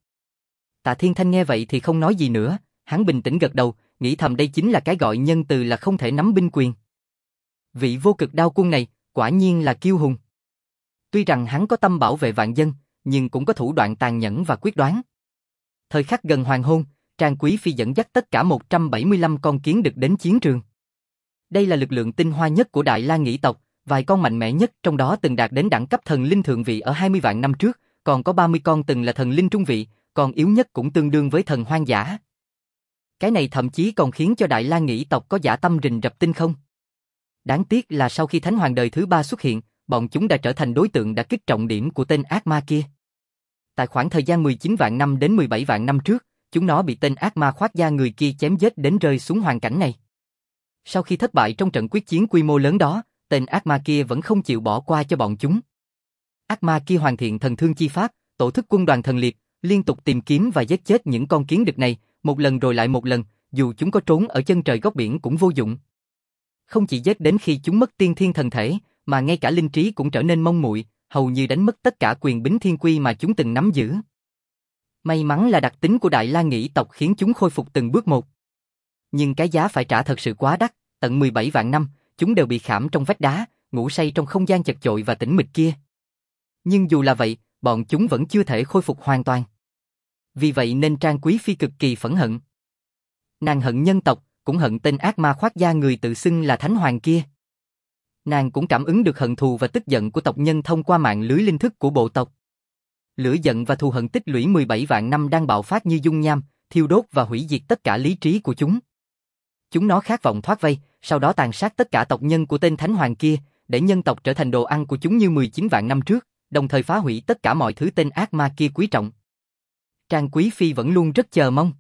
Tạ Thiên Thanh nghe vậy thì không nói gì nữa, hắn bình tĩnh gật đầu, nghĩ thầm đây chính là cái gọi nhân từ là không thể nắm binh quyền. Vị vô cực đao quân này, quả nhiên là kiêu hùng. Tuy rằng hắn có tâm bảo vệ vạn dân, nhưng cũng có thủ đoạn tàn nhẫn và quyết đoán. Thời khắc gần hoàng hôn, Trang Quý Phi dẫn dắt tất cả một trăm bảy mươi lăm con kiến đực đến chiến trường. Đây là lực lượng tinh hoa nhất của Đại La Nghĩ tộc, vài con mạnh mẽ nhất trong đó từng đạt đến đẳng cấp thần linh thượng vị ở hai mươi vạn năm trước, còn có ba mươi con từng là thần linh trung vị, còn yếu nhất cũng tương đương với thần hoang dã. Cái này thậm chí còn khiến cho Đại La Nghĩ tộc có dã tâm rình rập tinh không. Đáng tiếc là sau khi Thánh Hoàng đời thứ ba xuất hiện, bọn chúng đã trở thành đối tượng đã kích trọng điểm của tên ác ma kia. Tại khoảng thời gian mười chín vạn năm đến mười bảy vạn năm trước, chúng nó bị tên ác ma khoác da người kia chém giết đến rơi xuống hoàn cảnh này. Sau khi thất bại trong trận quyết chiến quy mô lớn đó, tên ác ma kia vẫn không chịu bỏ qua cho bọn chúng. Ác ma kia hoàn thiện thần thương chi pháp, tổ chức quân đoàn thần liệt, liên tục tìm kiếm và giết chết những con kiến đực này, một lần rồi lại một lần, dù chúng có trốn ở chân trời góc biển cũng vô dụng. Không chỉ giết đến khi chúng mất tiên thiên thần thể, mà ngay cả linh trí cũng trở nên mông muội, hầu như đánh mất tất cả quyền bính thiên quy mà chúng từng nắm giữ. May mắn là đặc tính của Đại La Nghĩ tộc khiến chúng khôi phục từng bước một. Nhưng cái giá phải trả thật sự quá đắt, tận mười bảy vạn năm, chúng đều bị khảm trong vách đá, ngủ say trong không gian chật chội và tĩnh mịch kia. Nhưng dù là vậy, bọn chúng vẫn chưa thể khôi phục hoàn toàn. Vì vậy nên Trang Quý Phi cực kỳ phẫn hận. Nàng hận nhân tộc, cũng hận tên ác ma khoác da người tự xưng là Thánh Hoàng kia. Nàng cũng cảm ứng được hận thù và tức giận của tộc nhân thông qua mạng lưới linh thức của bộ tộc. Lửa giận và thù hận tích lũy mười bảy vạn năm đang bạo phát như dung nham, thiêu đốt và hủy diệt tất cả lý trí của chúng. Chúng nó khát vọng thoát vây, sau đó tàn sát tất cả tộc nhân của tên Thánh Hoàng kia, để nhân tộc trở thành đồ ăn của chúng như mười chín vạn năm trước, đồng thời phá hủy tất cả mọi thứ tên ác ma kia quý trọng. Trang Quý Phi vẫn luôn rất chờ mong.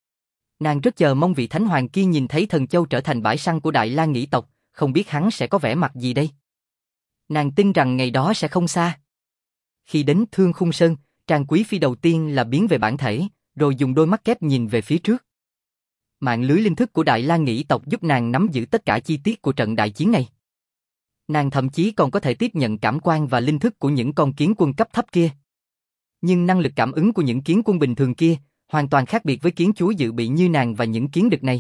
Nàng rất chờ mong vị Thánh Hoàng kia nhìn thấy Thần Châu trở thành bãi săn của Đại La Nghĩ tộc, không biết hắn sẽ có vẻ mặt gì đây. Nàng tin rằng ngày đó sẽ không xa. Khi đến Thương Khung Sơn, Trang Quý Phi đầu tiên là biến về bản thể, rồi dùng đôi mắt kép nhìn về phía trước. Mạng lưới linh thức của Đại La Nghĩ tộc giúp nàng nắm giữ tất cả chi tiết của trận đại chiến này. Nàng thậm chí còn có thể tiếp nhận cảm quan và linh thức của những con kiến quân cấp thấp kia. Nhưng năng lực cảm ứng của những kiến quân bình thường kia hoàn toàn khác biệt với kiến chúa dự bị như nàng và những kiến đực này.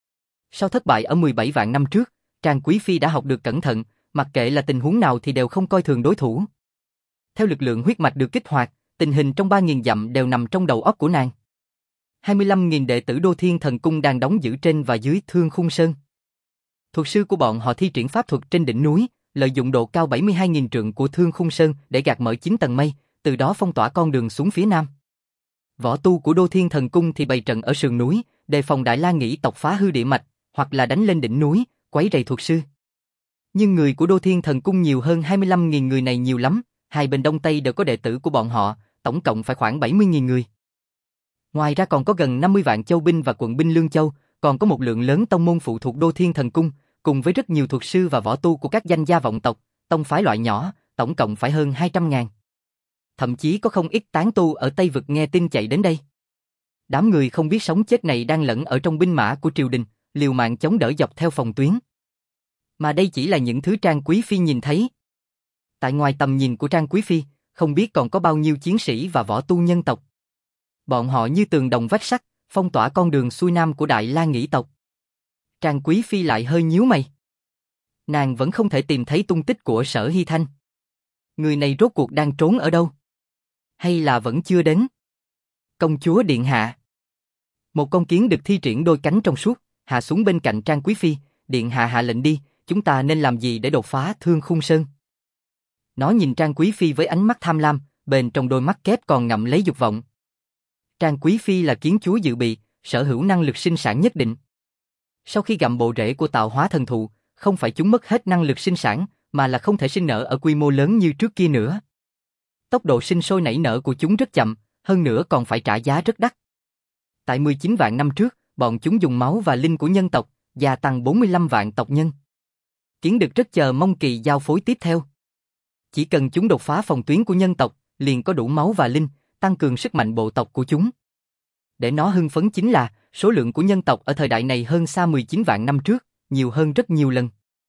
Sau thất bại ở mười bảy vạn năm trước, Trang Quý Phi đã học được cẩn thận, mặc kệ là tình huống nào thì đều không coi thường đối thủ. Theo lực lượng huyết mạch được kích hoạt, tình hình trong ba nghìn dặm đều nằm trong đầu óc của nàng. hai mươi lăm nghìn đệ tử Đô Thiên Thần Cung đang đóng giữ trên và dưới Thương Khung Sơn. Thuật sư của bọn họ thi triển pháp thuật trên đỉnh núi, lợi dụng độ cao bảy mươi hai nghìn trượng của Thương Khung Sơn để gạt mở chín tầng mây, từ đó phong tỏa con đường xuống phía nam. Võ tu của Đô Thiên Thần Cung thì bày trận ở sườn núi, đề phòng Đại La Nghĩ tộc phá hư địa mạch, hoặc là đánh lên đỉnh núi, quấy rầy thuật sư. Nhưng người của Đô Thiên Thần Cung nhiều hơn hai mươi lăm nghìn người này nhiều lắm, hai bên đông tây đều có đệ tử của bọn họ, tổng cộng phải khoảng bảy mươi nghìn người. Ngoài ra còn có gần năm mươi vạn châu binh và quận binh Lương Châu, còn có một lượng lớn tông môn phụ thuộc Đô Thiên Thần Cung, cùng với rất nhiều thuật sư và võ tu của các danh gia vọng tộc, tông phái loại nhỏ, tổng cộng phải hơn hai trăm ngàn. Thậm chí có không ít tán tu ở Tây Vực nghe tin chạy đến đây. Đám người không biết sống chết này đang lẫn ở trong binh mã của triều đình, liều mạng chống đỡ dọc theo phòng tuyến. Mà đây chỉ là những thứ Trang Quý Phi nhìn thấy. Tại ngoài tầm nhìn của Trang Quý Phi, không biết còn có bao nhiêu chiến sĩ và võ tu nhân tộc. Bọn họ như tường đồng vách sắt, phong tỏa con đường xuôi nam của Đại La Nghĩ tộc. Trang Quý Phi lại hơi nhíu mày. Nàng vẫn không thể tìm thấy tung tích của Sở Hy Thanh. Người này rốt cuộc đang trốn ở đâu? Hay là vẫn chưa đến? Công chúa điện hạ. Một con kiến được thi triển đôi cánh trong suốt, hạ xuống bên cạnh Trang Quý Phi, điện hạ hạ lệnh đi, chúng ta nên làm gì để đột phá Thương Khung Sơn? Nó nhìn Trang Quý Phi với ánh mắt tham lam, bên trong đôi mắt kép còn ngậm lấy dục vọng. Trang Quý Phi là kiến chúa dự bị, sở hữu năng lực sinh sản nhất định. Sau khi gặm bộ rễ của tạo hóa thần thụ, không phải chúng mất hết năng lực sinh sản, mà là không thể sinh nở ở quy mô lớn như trước kia nữa. Tốc độ sinh sôi nảy nở của chúng rất chậm, hơn nữa còn phải trả giá rất đắt. Tại mười chín vạn năm trước, bọn chúng dùng máu và linh của nhân tộc, gia tăng bốn mươi lăm vạn tộc nhân. Kiến Đực rất chờ mong kỳ giao phối tiếp theo. Chỉ cần chúng đột phá phòng tuyến của nhân tộc, liền có đủ máu và linh, tăng cường sức mạnh bộ tộc của chúng. Để nó hưng phấn chính là, số lượng của nhân tộc ở thời đại này hơn xa mười chín vạn năm trước, nhiều hơn rất nhiều lần.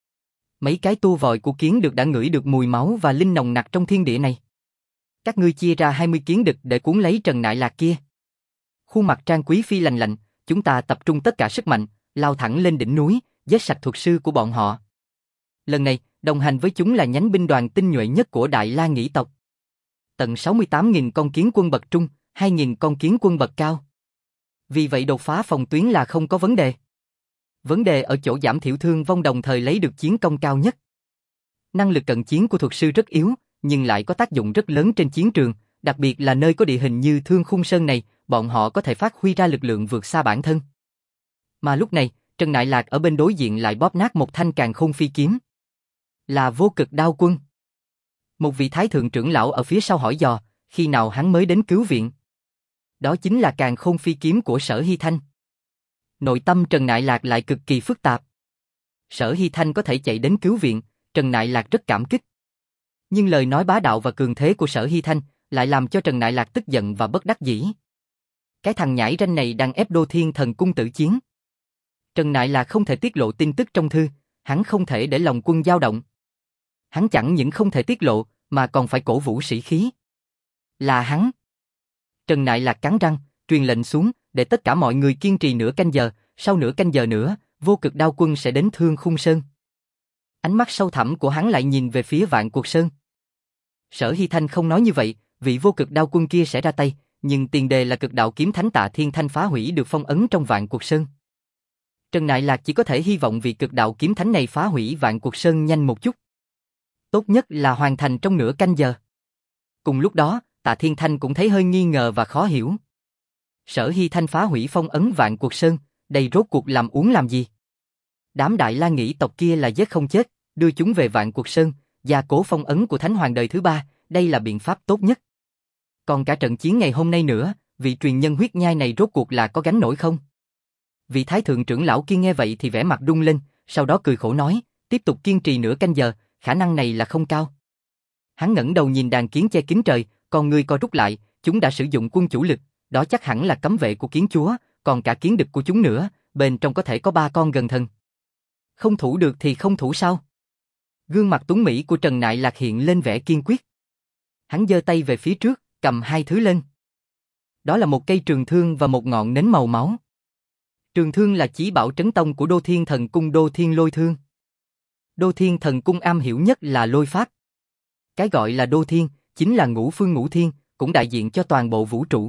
Mấy cái tua vòi của Kiến Đực đã ngửi được mùi máu và linh nồng nặc trong thiên địa này. Các ngươi chia ra hai mươi kiến đực để cuốn lấy Trần Nại Lạc kia. Khuôn mặt Trang Quý Phi lạnh lạnh, chúng ta tập trung tất cả sức mạnh, lao thẳng lên đỉnh núi, giết sạch thuật sư của bọn họ. Lần này, đồng hành với chúng là nhánh binh đoàn tinh nhuệ nhất của Đại La Nghĩ tộc. Tận sáu mươi tám nghìn con kiến quân bậc trung, hai nghìn con kiến quân bậc cao. Vì vậy đột phá phòng tuyến là không có vấn đề. Vấn đề ở chỗ giảm thiểu thương vong đồng thời lấy được chiến công cao nhất. Năng lực cận chiến của thuật sư rất yếu, nhưng lại có tác dụng rất lớn trên chiến trường, đặc biệt là nơi có địa hình như Thương Khung Sơn này, bọn họ có thể phát huy ra lực lượng vượt xa bản thân. Mà lúc này, Trần Nại Lạc ở bên đối diện lại bóp nát một thanh càn khôn phi kiếm. Là Vô Cực Đao Quân. Một vị thái thượng trưởng lão ở phía sau hỏi dò, khi nào hắn mới đến cứu viện. Đó chính là càn khôn phi kiếm của Sở Hy Thanh. Nội tâm Trần Nại Lạc lại cực kỳ phức tạp. Sở Hy Thanh có thể chạy đến cứu viện, Trần Nại Lạc rất cảm kích. Nhưng lời nói bá đạo và cường thế của Sở Hy Thanh lại làm cho Trần Nại Lạc tức giận và bất đắc dĩ. Cái thằng nhãi ranh này đang ép Đô Thiên Thần Cung tử chiến. Trần Nại Lạc không thể tiết lộ tin tức trong thư, hắn không thể để lòng quân dao động. Hắn chẳng những không thể tiết lộ, mà còn phải cổ vũ sĩ khí. Là hắn. Trần Nại Lạc cắn răng, truyền lệnh xuống, để tất cả mọi người kiên trì nửa canh giờ, sau nửa canh giờ nữa, Vô Cực Đao Quân sẽ đến Thương Khung Sơn. Ánh mắt sâu thẳm của hắn lại nhìn về phía Vạn Cuộc Sơn. Sở Hy Thanh không nói như vậy, vị Vô Cực Đao Quân kia sẽ ra tay, nhưng tiền đề là cực đạo kiếm thánh Tạ Thiên Thanh phá hủy được phong ấn trong Vạn Cuộc Sơn. Trần Nại Lạc chỉ có thể hy vọng vị cực đạo kiếm thánh này phá hủy Vạn Cuộc Sơn nhanh một chút. Tốt nhất là hoàn thành trong nửa canh giờ. Cùng lúc đó, Tạ Thiên Thanh cũng thấy hơi nghi ngờ và khó hiểu. Sở Hy Thanh phá hủy phong ấn Vạn Cuộc Sơn, đây rốt cuộc làm uống làm gì? Đám Đại La Nghĩ tộc kia là giết không chết, đưa chúng về Vạn Cuộc Sơn, gia cố phong ấn của Thánh Hoàng đời thứ ba, đây là biện pháp tốt nhất. Còn cả trận chiến ngày hôm nay nữa, vị truyền nhân huyết nhai này rốt cuộc là có gánh nổi không? Vị thái thượng trưởng lão kia nghe vậy thì vẻ mặt rung lên, sau đó cười khổ nói, tiếp tục kiên trì nửa canh giờ, khả năng này là không cao. Hắn ngẩng đầu nhìn đàn kiến che kín trời, còn người co rút lại, chúng đã sử dụng quân chủ lực, đó chắc hẳn là cấm vệ của kiến chúa, còn cả kiến đực của chúng nữa, bên trong có thể có ba con gần thần. Không thủ được thì không thủ sao? Gương mặt tuấn mỹ của Trần Nại Lạc hiện lên vẻ kiên quyết. Hắn giơ tay về phía trước, cầm hai thứ lên. Đó là một cây trường thương và một ngọn nến màu máu. Trường thương là chí bảo trấn tông của Đô Thiên Thần Cung Đô Thiên Lôi Thương. Đô Thiên Thần Cung am hiểu nhất là lôi pháp. Cái gọi là Đô Thiên, chính là ngũ phương ngũ thiên, cũng đại diện cho toàn bộ vũ trụ.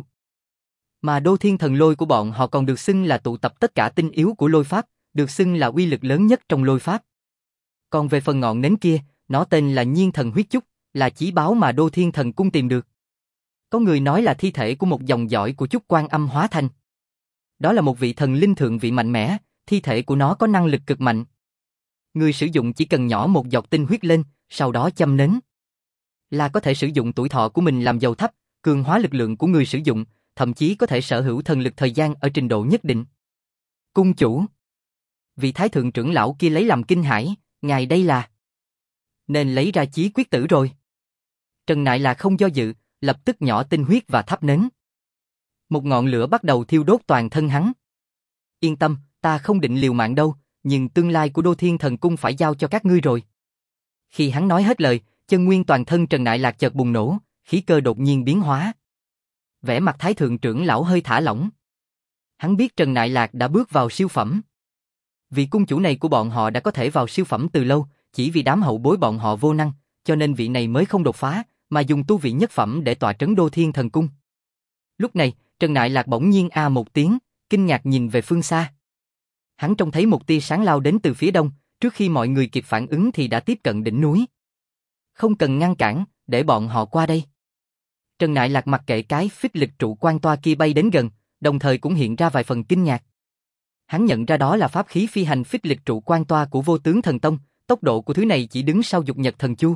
Mà Đô Thiên Thần Lôi của bọn họ còn được xưng là tụ tập tất cả tinh yếu của lôi pháp, được xưng là uy lực lớn nhất trong lôi pháp. Còn về phần ngọn nến kia, Nó tên là Nhiên Thần Huyết Chúc, là chí báu mà Đô Thiên Thần Cung tìm được. Có người nói là thi thể của một dòng dõi của Chúc Quan Âm hóa thành. Đó là một vị thần linh thượng vị mạnh mẽ, thi thể của nó có năng lực cực mạnh. Người sử dụng chỉ cần nhỏ một giọt tinh huyết lên, sau đó châm nến, là có thể sử dụng tuổi thọ của mình làm dầu thắp, cường hóa lực lượng của người sử dụng, thậm chí có thể sở hữu thần lực thời gian ở trình độ nhất định. Cung chủ, vị thái thượng trưởng lão kia lấy làm kinh hãi, ngài đây là nên lấy ra chí quyết tử rồi. Trần Nại là không do dự, lập tức nhỏ tinh huyết và thắp nến. Một ngọn lửa bắt đầu thiêu đốt toàn thân hắn. Yên tâm, ta không định liều mạng đâu, nhưng tương lai của Đô Thiên Thần Cung phải giao cho các ngươi rồi. Khi hắn nói hết lời, chân nguyên toàn thân Trần Nại Lạc chợt bùng nổ, khí cơ đột nhiên biến hóa. Vẻ mặt thái thượng trưởng lão hơi thả lỏng. Hắn biết Trần Nại Lạc đã bước vào siêu phẩm. Vị cung chủ này của bọn họ đã có thể vào siêu phẩm từ lâu, chỉ vì đám hậu bối bọn họ vô năng, cho nên vị này mới không đột phá, mà dùng tu vị nhất phẩm để tọa trấn Đô Thiên Thần Cung. Lúc này, Trần Nại Lạc bỗng nhiên a một tiếng, kinh ngạc nhìn về phương xa. Hắn trông thấy một tia sáng lao đến từ phía đông, trước khi mọi người kịp phản ứng thì đã tiếp cận đỉnh núi. Không cần ngăn cản, để bọn họ qua đây. Trần Nại Lạc mặc kệ cái phích lịch trụ quan toa kia bay đến gần, đồng thời cũng hiện ra vài phần kinh ngạc. Hắn nhận ra đó là pháp khí phi hành phích lịch trụ quan toa của Vô Tướng Thần Tông, tốc độ của thứ này chỉ đứng sau Dục Nhật Thần Chu.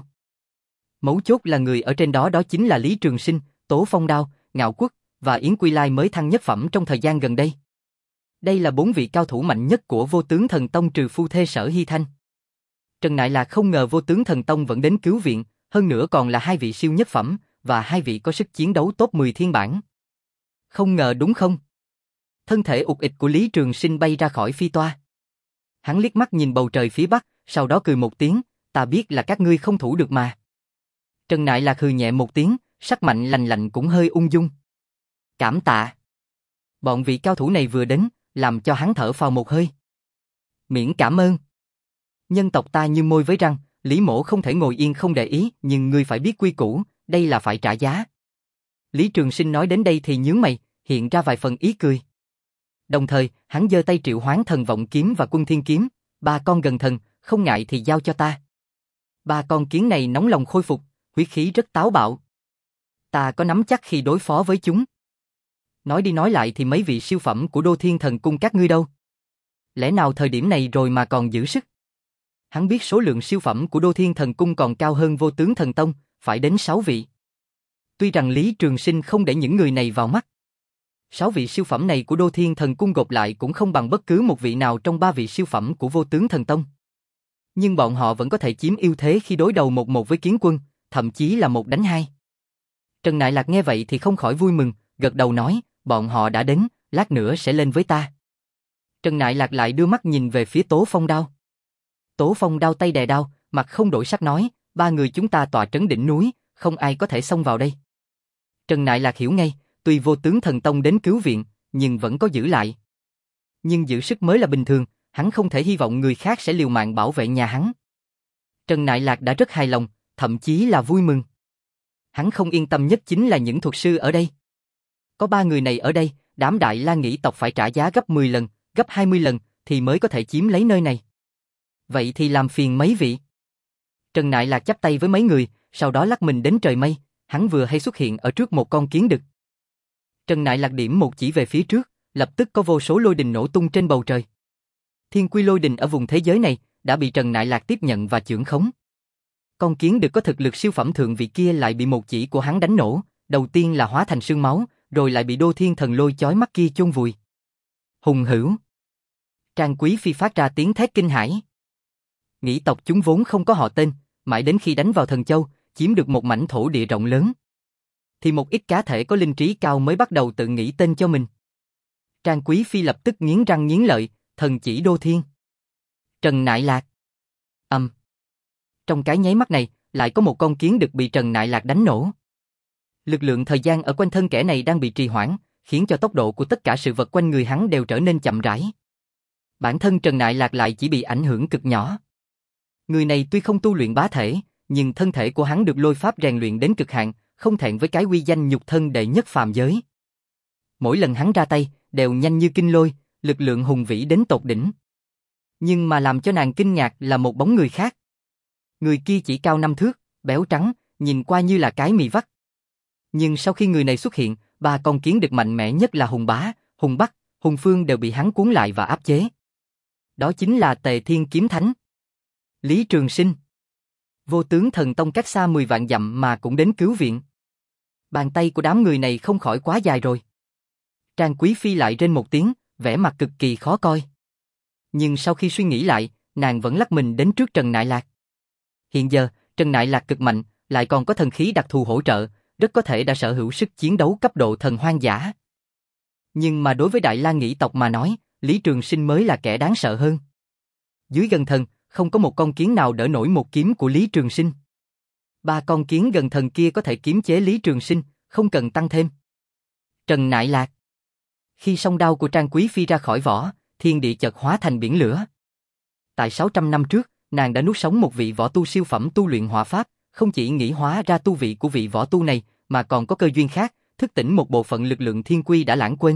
Mấu chốt là người ở trên đó đó chính là Lý Trường Sinh, Tố Phong Đao, Ngạo Quốc và Yến Quy Lai mới thăng nhất phẩm trong thời gian gần đây. Đây là bốn vị cao thủ mạnh nhất của Vô Tướng Thần Tông trừ phu thê Sở Hy Thanh. Trần Nại Lạc không ngờ Vô Tướng Thần Tông vẫn đến cứu viện, hơn nữa còn là hai vị siêu nhất phẩm, và hai vị có sức chiến đấu top mười thiên bản. Không ngờ đúng không? Thân thể ụt ịch của Lý Trường Sinh bay ra khỏi phi toa. Hắn liếc mắt nhìn bầu trời phía bắc, sau đó cười một tiếng, ta biết là các ngươi không thủ được mà. Trần Nại Lạc hừ nhẹ một tiếng, sắc mạnh lành lạnh cũng hơi ung dung. Cảm tạ. Bọn vị cao thủ này vừa đến, làm cho hắn thở phào một hơi. Miễn cảm ơn. Nhân tộc ta như môi với răng, Lý Mỗ không thể ngồi yên không để ý, nhưng ngươi phải biết quy củ, đây là phải trả giá. Lý Trường Sinh nói đến đây thì nhướng mày, hiện ra vài phần ý cười. Đồng thời, hắn giơ tay triệu hoán thần vọng kiếm và quân thiên kiếm, ba con gần thần, không ngại thì giao cho ta. Ba con kiến này nóng lòng khôi phục, huyết khí rất táo bạo. Ta có nắm chắc khi đối phó với chúng. Nói đi nói lại thì mấy vị siêu phẩm của Đô Thiên Thần Cung các ngươi đâu? Lẽ nào thời điểm này rồi mà còn giữ sức? Hắn biết số lượng siêu phẩm của Đô Thiên Thần Cung còn cao hơn Vô Tướng Thần Tông, phải đến sáu vị. Tuy rằng Lý Trường Sinh không để những người này vào mắt. Sáu vị siêu phẩm này của Đô Thiên Thần Cung gộp lại cũng không bằng bất cứ một vị nào trong ba vị siêu phẩm của Vô Tướng Thần Tông. Nhưng bọn họ vẫn có thể chiếm ưu thế khi đối đầu một một với kiến quân, thậm chí là một đánh hai. Trần Nại Lạc nghe vậy thì không khỏi vui mừng, gật đầu nói, bọn họ đã đến, lát nữa sẽ lên với ta. Trần Nại Lạc lại đưa mắt nhìn về phía Tố Phong Đao. Tố Phong Đao tay đè đao, mặt không đổi sắc nói, ba người chúng ta tọa trấn đỉnh núi, không ai có thể xông vào đây. Trần Nại Lạc hiểu ngay, tuy Vô Tướng Thần Tông đến cứu viện, nhưng vẫn có giữ lại. Nhưng giữ sức mới là bình thường, hắn không thể hy vọng người khác sẽ liều mạng bảo vệ nhà hắn. Trần Nại Lạc đã rất hài lòng, thậm chí là vui mừng. Hắn không yên tâm nhất chính là những thuật sư ở đây. Có ba người này ở đây, đám Đại La nghĩ tộc phải trả giá gấp mười lần, gấp hai mươi lần, thì mới có thể chiếm lấy nơi này. Vậy thì làm phiền mấy vị. Trần Nại Lạc chắp tay với mấy người, sau đó lắc mình đến trời mây, hắn vừa hay xuất hiện ở trước một con kiến đực. Trần Nại Lạc điểm một chỉ về phía trước, lập tức có vô số lôi đình nổ tung trên bầu trời. Thiên quy lôi đình ở vùng thế giới này đã bị Trần Nại Lạc tiếp nhận và chưởng khống. Con kiến đực có thực lực siêu phẩm thượng vị kia lại bị một chỉ của hắn đánh nổ, đầu tiên là hóa thành sương máu, rồi lại bị Đô Thiên Thần Lôi chói mắt kia chôn vùi. Hùng hữu. Trang Quý Phi phát ra tiếng thét kinh hãi. Nghĩ tộc chúng vốn không có họ tên, mãi đến khi đánh vào Thần Châu, chiếm được một mảnh thổ địa rộng lớn, thì một ít cá thể có linh trí cao mới bắt đầu tự nghĩ tên cho mình. Trang Quý Phi lập tức nghiến răng nghiến lợi, thần chỉ Đô Thiên. Trần Nại Lạc. Âm. Um. Trong cái nháy mắt này, lại có một con kiến đực bị Trần Nại Lạc đánh nổ. Lực lượng thời gian ở quanh thân kẻ này đang bị trì hoãn, khiến cho tốc độ của tất cả sự vật quanh người hắn đều trở nên chậm rãi. Bản thân Trần Nại Lạc lại chỉ bị ảnh hưởng cực nhỏ. Người này tuy không tu luyện bá thể, nhưng thân thể của hắn được lôi pháp rèn luyện đến cực hạn, không thẹn với cái uy danh nhục thân đệ nhất phàm giới. Mỗi lần hắn ra tay, đều nhanh như kinh lôi, lực lượng hùng vĩ đến tột đỉnh. Nhưng mà làm cho nàng kinh ngạc là một bóng người khác. Người kia chỉ cao năm thước, béo trắng, nhìn qua như là cái mì vắt. Nhưng sau khi người này xuất hiện, ba con kiến đực mạnh mẽ nhất là Hùng Bá, Hùng Bắc, Hùng Phương đều bị hắn cuốn lại và áp chế. Đó chính là Tề Thiên Kiếm Thánh. Lý Trường Sinh. Vô Tướng Thần Tông cách xa mười vạn dặm mà cũng đến cứu viện. Bàn tay của đám người này không khỏi quá dài rồi. Trang Quý Phi lại rên một tiếng, vẻ mặt cực kỳ khó coi. Nhưng sau khi suy nghĩ lại, nàng vẫn lắc mình đến trước Trần Nại Lạc. Hiện giờ, Trần Nại Lạc cực mạnh, lại còn có thần khí đặc thù hỗ trợ, rất có thể đã sở hữu sức chiến đấu cấp độ thần hoang dã. Nhưng mà đối với Đại La Nghĩ tộc mà nói, Lý Trường Sinh mới là kẻ đáng sợ hơn. Dưới gần thần, không có một con kiến nào đỡ nổi một kiếm của Lý Trường Sinh. Ba con kiến gần thần kia có thể kiếm chế Lý Trường Sinh, không cần tăng thêm. Trần Nại Lạc. Khi song đao của Trang Quý Phi ra khỏi vỏ, thiên địa chợt hóa thành biển lửa. Tại sáu trăm năm trước, nàng đã nuốt sống một vị võ tu siêu phẩm tu luyện hỏa pháp, không chỉ nghĩ hóa ra tu vị của vị võ tu này, mà còn có cơ duyên khác, thức tỉnh một bộ phận lực lượng thiên quy đã lãng quên.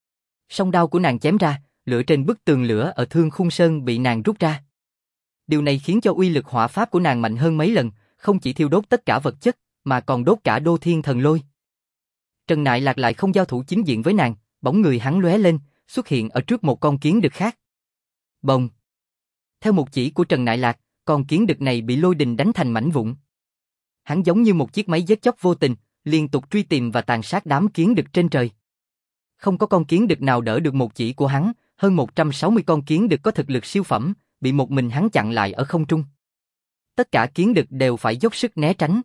Song đao của nàng chém ra, lửa trên bức tường lửa ở Thương Khung Sơn bị nàng rút ra. Điều này khiến cho uy lực hỏa pháp của nàng mạnh hơn mấy lần, không chỉ thiêu đốt tất cả vật chất, mà còn đốt cả Đô Thiên Thần Lôi. Trần Nại Lạc lại không giao thủ chính diện với nàng, bóng người hắn lóe lên, xuất hiện ở trước một con kiến đực khác. Bồng. Theo một chỉ của Trần Nại Lạc, con kiến đực này bị lôi đình đánh thành mảnh vụn. Hắn giống như một chiếc máy giết chóc vô tình, liên tục truy tìm và tàn sát đám kiến đực trên trời. Không có con kiến đực nào đỡ được một chỉ của hắn, hơn một trăm sáu mươi con kiến đực có thực lực siêu phẩm, bị một mình hắn chặn lại ở không trung. Tất cả kiến đực đều phải dốc sức né tránh.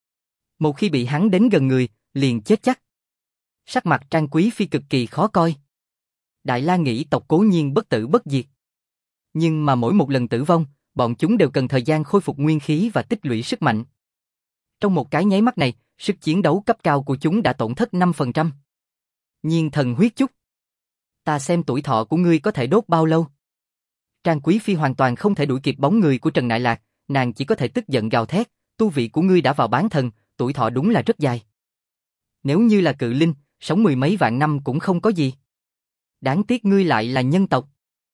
Một khi bị hắn đến gần người, liền chết chắc. Sắc mặt Trang Quý Phi cực kỳ khó coi. Đại La Nghĩ tộc cố nhiên bất tử bất diệt. Nhưng mà mỗi một lần tử vong, bọn chúng đều cần thời gian khôi phục nguyên khí và tích lũy sức mạnh. Trong một cái nháy mắt này, sức chiến đấu cấp cao của chúng đã tổn thất năm phần trăm. Nhiên thần huyết chúc. Ta xem tuổi thọ của ngươi có thể đốt bao lâu. Trang Quý Phi hoàn toàn không thể đuổi kịp bóng người của Trần Nại Lạc, nàng chỉ có thể tức giận gào thét, tu vị của ngươi đã vào bán thần, tuổi thọ đúng là rất dài. Nếu như là cự linh, sống mười mấy vạn năm cũng không có gì. Đáng tiếc ngươi lại là nhân tộc.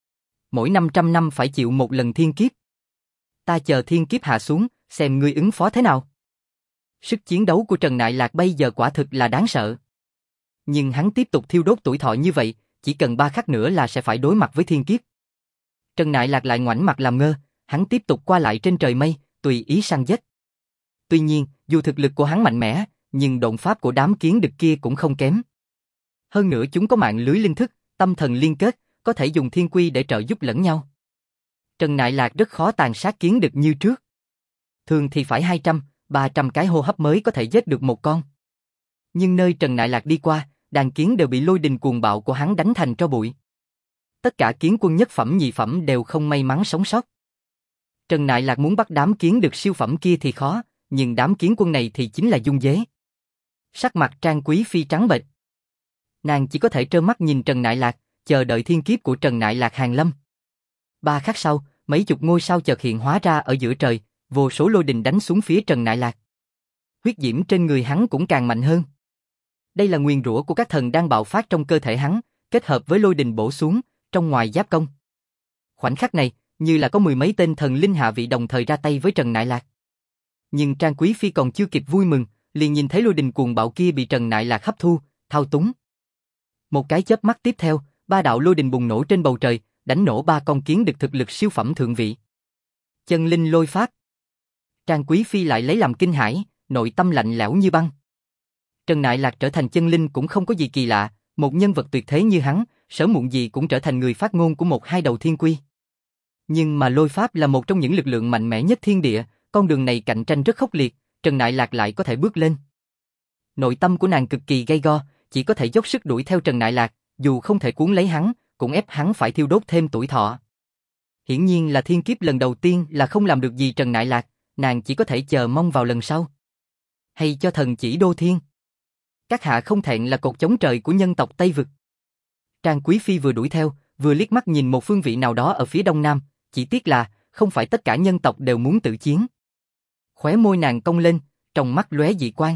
Mỗi năm trăm năm phải chịu một lần thiên kiếp. Ta chờ thiên kiếp hạ xuống, xem ngươi ứng phó thế nào. Sức chiến đấu của Trần Nại Lạc bây giờ quả thực là đáng sợ. Nhưng hắn tiếp tục thiêu đốt tuổi thọ như vậy, chỉ cần ba khắc nữa là sẽ phải đối mặt với thiên kiếp. Trần Nại Lạc lại ngoảnh mặt làm ngơ, hắn tiếp tục qua lại trên trời mây, tùy ý săn giết. Tuy nhiên, dù thực lực của hắn mạnh mẽ, nhưng độn pháp của đám kiến đực kia cũng không kém. Hơn nữa chúng có mạng lưới linh thức, tâm thần liên kết, có thể dùng thiên quy để trợ giúp lẫn nhau. Trần Nại Lạc rất khó tàn sát kiến đực như trước. Thường thì phải hai trăm, ba trăm cái hô hấp mới có thể giết được một con. Nhưng nơi Trần Nại Lạc đi qua, đàn kiến đều bị lôi đình cuồng bạo của hắn đánh thành tro bụi. Tất cả kiến quân nhất phẩm nhị phẩm đều không may mắn sống sót. Trần Nại Lạc muốn bắt đám kiến đực siêu phẩm kia thì khó, nhưng đám kiến quân này thì chính là dung dế. Sắc mặt Trang Quý Phi trắng bệch. Nàng chỉ có thể trơ mắt nhìn Trần Nại Lạc, chờ đợi thiên kiếp của Trần Nại Lạc hàng lâm. Ba khắc sau, mấy chục ngôi sao chợt hiện hóa ra ở giữa trời, vô số lôi đình đánh xuống phía Trần Nại Lạc. Huyết diễm trên người hắn cũng càng mạnh hơn. Đây là nguyền rủa của các thần đang bạo phát trong cơ thể hắn, kết hợp với lôi đình bổ xuống, trong ngoài giáp công. Khoảnh khắc này, như là có mười mấy tên thần linh hạ vị đồng thời ra tay với Trần Nại Lạc. Nhưng Trang Quý Phi còn chưa kịp vui mừng, liền nhìn thấy lôi đình cuồng bạo kia bị Trần Nại Lạc hấp thu, thao túng. Một cái chớp mắt tiếp theo, ba đạo lôi đình bùng nổ trên bầu trời, đánh nổ ba con kiến đực thực lực siêu phẩm thượng vị. Chân linh lôi pháp. Trang Quý Phi lại lấy làm kinh hãi, nội tâm lạnh lẽo như băng. Trần Nại Lạc trở thành chân linh cũng không có gì kỳ lạ, một nhân vật tuyệt thế như hắn, sớm muộn gì cũng trở thành người phát ngôn của một hai đầu thiên quy. Nhưng mà lôi pháp là một trong những lực lượng mạnh mẽ nhất thiên địa, con đường này cạnh tranh rất khốc liệt, Trần Nại Lạc lại có thể bước lên. Nội tâm của nàng cực kỳ gay go, chỉ có thể dốc sức đuổi theo Trần Nại Lạc, dù không thể cuốn lấy hắn, cũng ép hắn phải thiêu đốt thêm tuổi thọ. Hiển nhiên là thiên kiếp lần đầu tiên là không làm được gì Trần Nại Lạc, nàng chỉ có thể chờ mong vào lần sau. Hay cho thần chỉ đô thiên. Các hạ không thẹn là cột chống trời của nhân tộc Tây Vực. Trang Quý Phi vừa đuổi theo, vừa liếc mắt nhìn một phương vị nào đó ở phía đông nam, chỉ tiếc là, không phải tất cả nhân tộc đều muốn tự chiến. Khóe môi nàng cong lên, trong mắt lóe dị quang.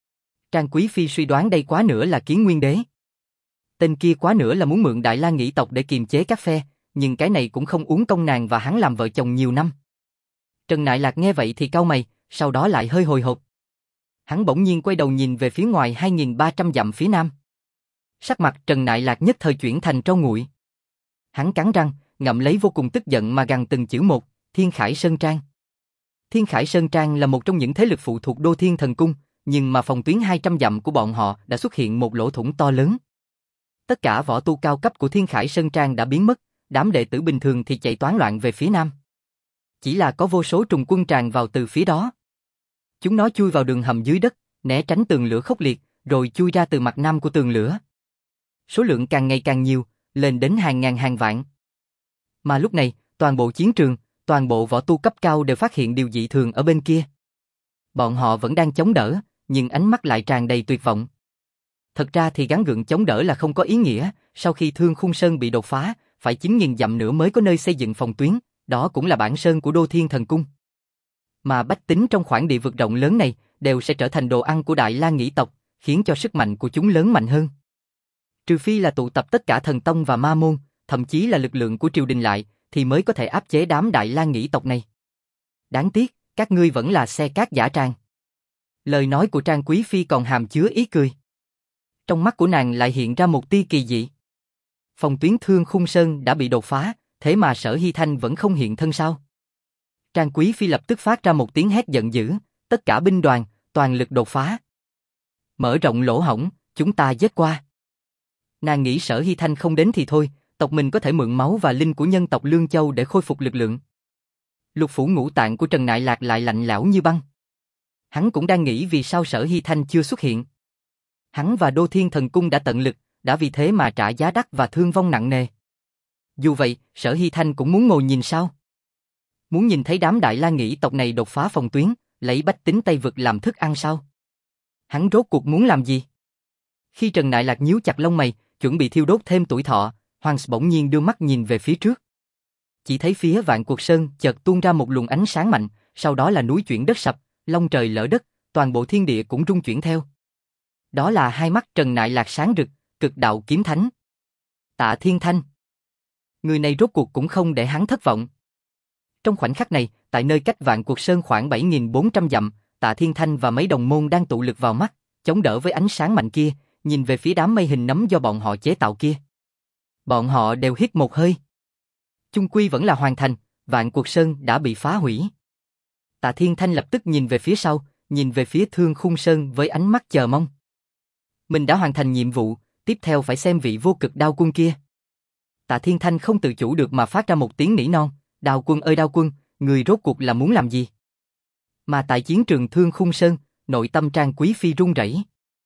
Trang Quý Phi suy đoán đây quá nữa là Kiến Nguyên Đế. Tên kia quá nữa là muốn mượn Đại La Nghĩ tộc để kiềm chế các phe, nhưng cái này cũng không uống công nàng và hắn làm vợ chồng nhiều năm. Trần Nại Lạc nghe vậy thì cau mày, sau đó lại hơi hồi hộp. Hắn bỗng nhiên quay đầu nhìn về phía ngoài hai nghìn ba trăm dặm phía nam. Sắc mặt Trần Nại Lạc nhất thời chuyển thành tro nguội. Hắn cắn răng, ngậm lấy vô cùng tức giận mà gằn từng chữ một, Thiên Khải Sơn Trang. Thiên Khải Sơn Trang là một trong những thế lực phụ thuộc Đô Thiên Thần Cung, nhưng mà phòng tuyến hai trăm dặm của bọn họ đã xuất hiện một lỗ thủng to lớn. Tất cả võ tu cao cấp của Thiên Khải Sơn Trang đã biến mất, đám đệ tử bình thường thì chạy toán loạn về phía nam. Chỉ là có vô số trùng quân tràn vào từ phía đó. Chúng nó chui vào đường hầm dưới đất, né tránh tường lửa khốc liệt, rồi chui ra từ mặt nam của tường lửa. Số lượng càng ngày càng nhiều, lên đến hàng ngàn hàng vạn. Mà lúc này, toàn bộ chiến trường, toàn bộ võ tu cấp cao đều phát hiện điều dị thường ở bên kia. Bọn họ vẫn đang chống đỡ, nhưng ánh mắt lại tràn đầy tuyệt vọng. Thật ra thì gắng gượng chống đỡ là không có ý nghĩa, sau khi Thương Khung Sơn bị đột phá, phải chín nghìn dặm nữa mới có nơi xây dựng phòng tuyến, đó cũng là bản sơn của Đô Thiên Thần Cung. Mà bách tính trong khoảng địa vực rộng lớn này đều sẽ trở thành đồ ăn của Đại La Nghĩ tộc, khiến cho sức mạnh của chúng lớn mạnh hơn. Trừ phi là tụ tập tất cả thần tông và ma môn, thậm chí là lực lượng của triều đình lại, thì mới có thể áp chế đám Đại La Nghĩ tộc này. Đáng tiếc, các ngươi vẫn là xe cát giả Trang. Lời nói của Trang Quý Phi còn hàm chứa ý cười. Trong mắt của nàng lại hiện ra một tia kỳ dị. Phòng tuyến Thương Khung Sơn đã bị đột phá, thế mà Sở Hy Thanh vẫn không hiện thân sao? Trang Quý Phi lập tức phát ra một tiếng hét giận dữ, tất cả binh đoàn, toàn lực đột phá. Mở rộng lỗ hổng, chúng ta giết qua. Nàng nghĩ Sở Hy Thanh không đến thì thôi, tộc mình có thể mượn máu và linh của nhân tộc Lương Châu để khôi phục lực lượng. Lục phủ ngũ tạng của Trần Nại Lạc lại lạnh lẽo như băng. Hắn cũng đang nghĩ vì sao Sở Hy Thanh chưa xuất hiện. Hắn và Đô Thiên Thần Cung đã tận lực, đã vì thế mà trả giá đắt và thương vong nặng nề. Dù vậy, Sở Hy Thanh cũng muốn ngồi nhìn sao? Muốn nhìn thấy đám Đại La Nghĩ tộc này đột phá phòng tuyến, lấy bách tính Tây Vực làm thức ăn sao? Hắn rốt cuộc muốn làm gì? Khi Trần Nại Lạc nhíu chặt lông mày, chuẩn bị thiêu đốt thêm tuổi thọ, Hoàng bỗng nhiên đưa mắt nhìn về phía trước. Chỉ thấy phía Vạn Cuộc Sơn chợt tuôn ra một luồng ánh sáng mạnh, sau đó là núi chuyển đất sập, long trời lở đất, toàn bộ thiên địa cũng rung chuyển theo. Đó là hai mắt Trần Nại Lạc sáng rực, Cực Đạo Kiếm Thánh. Tạ Thiên Thanh. Người này rốt cuộc cũng không để hắn thất vọng. Trong khoảnh khắc này, tại nơi cách Vạn Cuộc Sơn khoảng bảy nghìn bốn trăm dặm, Tạ Thiên Thanh và mấy đồng môn đang tụ lực vào mắt, chống đỡ với ánh sáng mạnh kia, nhìn về phía đám mây hình nấm do bọn họ chế tạo kia. Bọn họ đều hít một hơi. Chung quy vẫn là hoàn thành, Vạn Cuộc Sơn đã bị phá hủy. Tạ Thiên Thanh lập tức nhìn về phía sau, nhìn về phía Thương Khung Sơn với ánh mắt chờ mong. Mình đã hoàn thành nhiệm vụ, tiếp theo phải xem vị vô cực đao quân kia. Tạ Thiên Thanh không tự chủ được mà phát ra một tiếng nỉ non, Đao quân ơi Đao quân, người rốt cuộc là muốn làm gì? Mà tại chiến trường Thương Khung Sơn, nội tâm Trang Quý Phi run rẩy.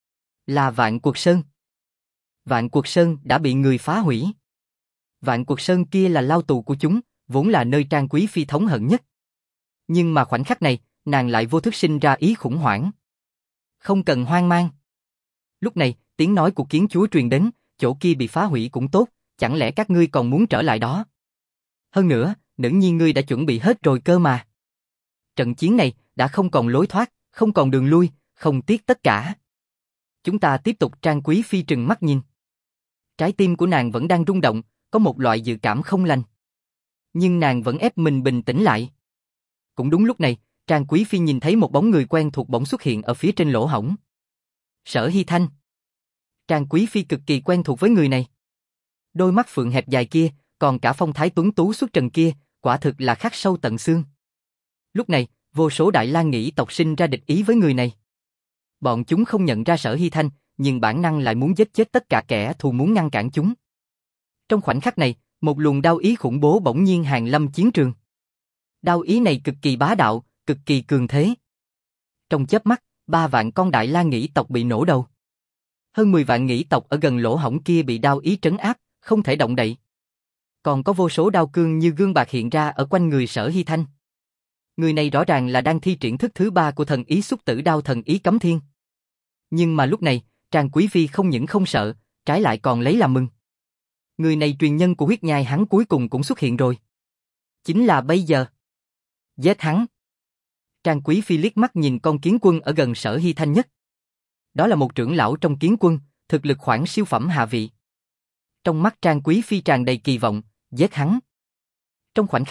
Là Vạn Cuộc Sơn. Vạn Cuộc Sơn đã bị người phá hủy. Vạn Cuộc Sơn kia là lao tù của chúng, vốn là nơi Trang Quý Phi thống hận nhất. Nhưng mà khoảnh khắc này, nàng lại vô thức sinh ra ý khủng hoảng. Không cần hoang mang. Lúc này, tiếng nói của Kiến Chúa truyền đến, chỗ kia bị phá hủy cũng tốt, chẳng lẽ các ngươi còn muốn trở lại đó? Hơn nữa, nữ nhi ngươi đã chuẩn bị hết rồi cơ mà. Trận chiến này đã không còn lối thoát, không còn đường lui, không tiếc tất cả. Chúng ta tiếp tục. Trang Quý Phi trừng mắt nhìn. Trái tim của nàng vẫn đang rung động, có một loại dự cảm không lành. Nhưng nàng vẫn ép mình bình tĩnh lại. Cũng đúng lúc này, Trang Quý Phi nhìn thấy một bóng người quen thuộc bỗng xuất hiện ở phía trên lỗ hổng. Sở Hy Thanh. Trang Quý Phi cực kỳ quen thuộc với người này. Đôi mắt phượng hẹp dài kia, còn cả phong thái tuấn tú xuất trần kia, quả thực là khắc sâu tận xương. Lúc này, vô số Đại La Nghĩ tộc sinh ra địch ý với người này. Bọn chúng không nhận ra Sở Hy Thanh, nhưng bản năng lại muốn giết chết tất cả kẻ thù muốn ngăn cản chúng. Trong khoảnh khắc này, một luồng đao ý khủng bố bỗng nhiên hàng lâm chiến trường. Đao ý này cực kỳ bá đạo, cực kỳ cường thế. Trong chớp mắt, ba vạn con Đại La Nghĩ tộc bị nổ đầu. Hơn mười vạn Nghĩ tộc ở gần lỗ hổng kia bị đao ý trấn áp, không thể động đậy. Còn có vô số đao cương như gương bạc hiện ra ở quanh người Sở Hy Thanh. Người này rõ ràng là đang thi triển thức thứ ba của thần ý xúc tử đao thần ý cấm thiên. Nhưng mà lúc này, Trang Quý Phi không những không sợ, trái lại còn lấy làm mừng. Người này truyền nhân của huyết nhai hắn cuối cùng cũng xuất hiện rồi. Chính là bây giờ. Giết hắn. Trang Quý Phi liếc mắt nhìn con kiến quân ở gần Sở Hy Thanh nhất. Đó là một trưởng lão trong kiến quân, thực lực khoảng siêu phẩm hạ vị. Trong mắt Trang Quý Phi tràn đầy kỳ vọng, giết hắn. Trong khoảnh khắc này,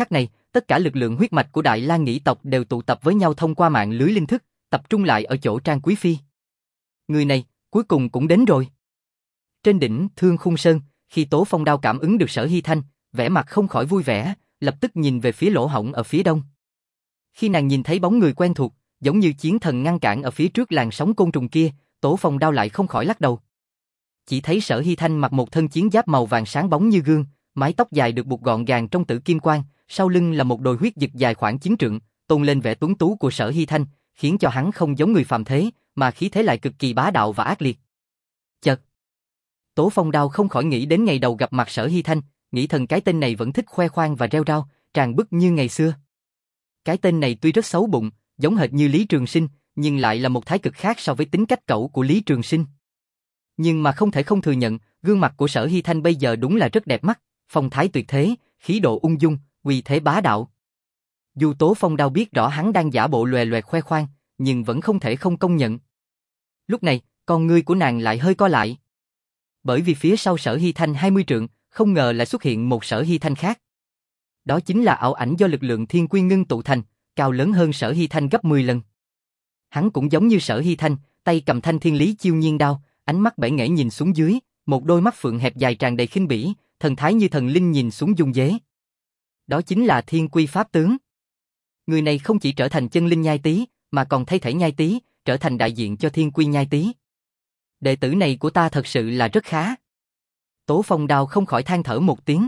tất cả lực lượng huyết mạch của Đại La Nghĩ tộc đều tụ tập với nhau thông qua mạng lưới linh thức, tập trung lại ở chỗ Trang Quý Phi. Người này, cuối cùng cũng đến rồi. Trên đỉnh Thương Khung Sơn, khi Tố Phong Đao cảm ứng được Sở Hy Thanh, vẻ mặt không khỏi vui vẻ, lập tức nhìn về phía lỗ hổng ở phía đông. Khi nàng nhìn thấy bóng người quen thuộc, giống như chiến thần ngăn cản ở phía trước làn sóng côn trùng kia, Tố Phong Đao lại không khỏi lắc đầu. Chỉ thấy Sở Hy Thanh mặc một thân chiến giáp màu vàng sáng bóng như gương, mái tóc dài được buộc gọn gàng trong tử kim quang, sau lưng là một đồi huyết dực dài khoảng chín trượng, tôn lên vẻ tuấn tú của Sở Hy Thanh, khiến cho hắn không giống người phàm thế, mà khí thế lại cực kỳ bá đạo và ác liệt. Chợt, Tố Phong Đao không khỏi nghĩ đến ngày đầu gặp mặt Sở Hy Thanh, nghĩ thầm cái tên này vẫn thích khoe khoang và rêu rao, tràn bức như ngày xưa. Cái tên này tuy rất xấu bụng, giống hệt như Lý Trường Sinh, nhưng lại là một thái cực khác so với tính cách cẩu của Lý Trường Sinh. Nhưng mà không thể không thừa nhận, gương mặt của Sở Hy Thanh bây giờ đúng là rất đẹp mắt, phong thái tuyệt thế, khí độ ung dung, uy thế bá đạo. Dù Tố Phong Đao biết rõ hắn đang giả bộ lòe loẹt khoe khoang, nhưng vẫn không thể không công nhận. Lúc này, con ngươi của nàng lại hơi co lại. Bởi vì phía sau Sở Hy Thanh hai mươi trượng, không ngờ lại xuất hiện một Sở Hy Thanh khác. Đó chính là ảo ảnh do lực lượng thiên quy ngưng tụ thành, cao lớn hơn Sở Hy Thanh gấp mười lần. Hắn cũng giống như Sở Hy Thanh, tay cầm thanh thiên lý chiêu nhiên đao, ánh mắt bể nghệ nhìn xuống dưới, một đôi mắt phượng hẹp dài tràn đầy khinh bỉ, thần thái như thần linh nhìn xuống dung dế. Đó chính là Thiên Quy Pháp Tướng. Người này không chỉ trở thành chân linh nhai tý, mà còn thay thể nhai tý, trở thành đại diện cho Thiên Quy nhai tý. Đệ tử này của ta thật sự là rất khá. Tố Phong Đao không khỏi than thở một tiếng.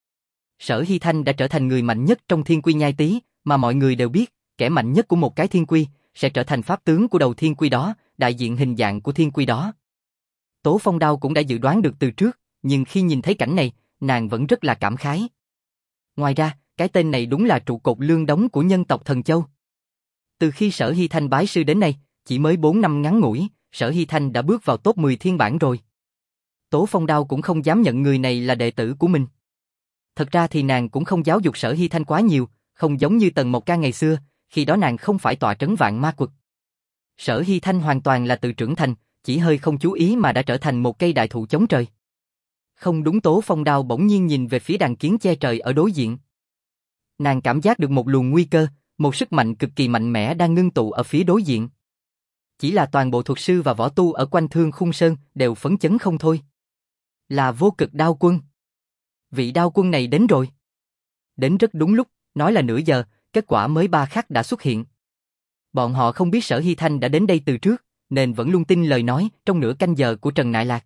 Sở Hy Thanh đã trở thành người mạnh nhất trong Thiên Quy nhai tý, mà mọi người đều biết, kẻ mạnh nhất của một cái Thiên Quy sẽ trở thành pháp tướng của đầu Thiên Quy đó, đại diện hình dạng của Thiên Quy đó. Tố Phong Đao cũng đã dự đoán được từ trước, nhưng khi nhìn thấy cảnh này, nàng vẫn rất là cảm khái. Ngoài ra, cái tên này đúng là trụ cột lương đống của nhân tộc Thần Châu. Từ khi Sở Hy Thanh bái sư đến nay, chỉ mới bốn năm ngắn ngủi, Sở Hy Thanh đã bước vào top mười thiên bảng rồi. Tố Phong Đao cũng không dám nhận người này là đệ tử của mình. Thật ra thì nàng cũng không giáo dục Sở Hy Thanh quá nhiều, không giống như Tần Mộc Ca ngày xưa, khi đó nàng không phải tọa trấn vạn ma quật. Sở Hy Thanh hoàn toàn là tự trưởng thành, chỉ hơi không chú ý mà đã trở thành một cây đại thụ chống trời. Không đúng. Tố Phong Đao bỗng nhiên nhìn về phía đàn kiến che trời ở đối diện. Nàng cảm giác được một luồng nguy cơ, một sức mạnh cực kỳ mạnh mẽ đang ngưng tụ ở phía đối diện. Chỉ là toàn bộ thuật sư và võ tu ở quanh Thương Khung Sơn đều phấn chấn không thôi. Là Vô Cực Đao Quân. Vị đao quân này đến rồi. Đến rất đúng lúc, nói là nửa giờ, kết quả mới ba khắc đã xuất hiện. Bọn họ không biết Sở Hy Thanh đã đến đây từ trước, nên vẫn luôn tin lời nói trong nửa canh giờ của Trần Nại Lạc.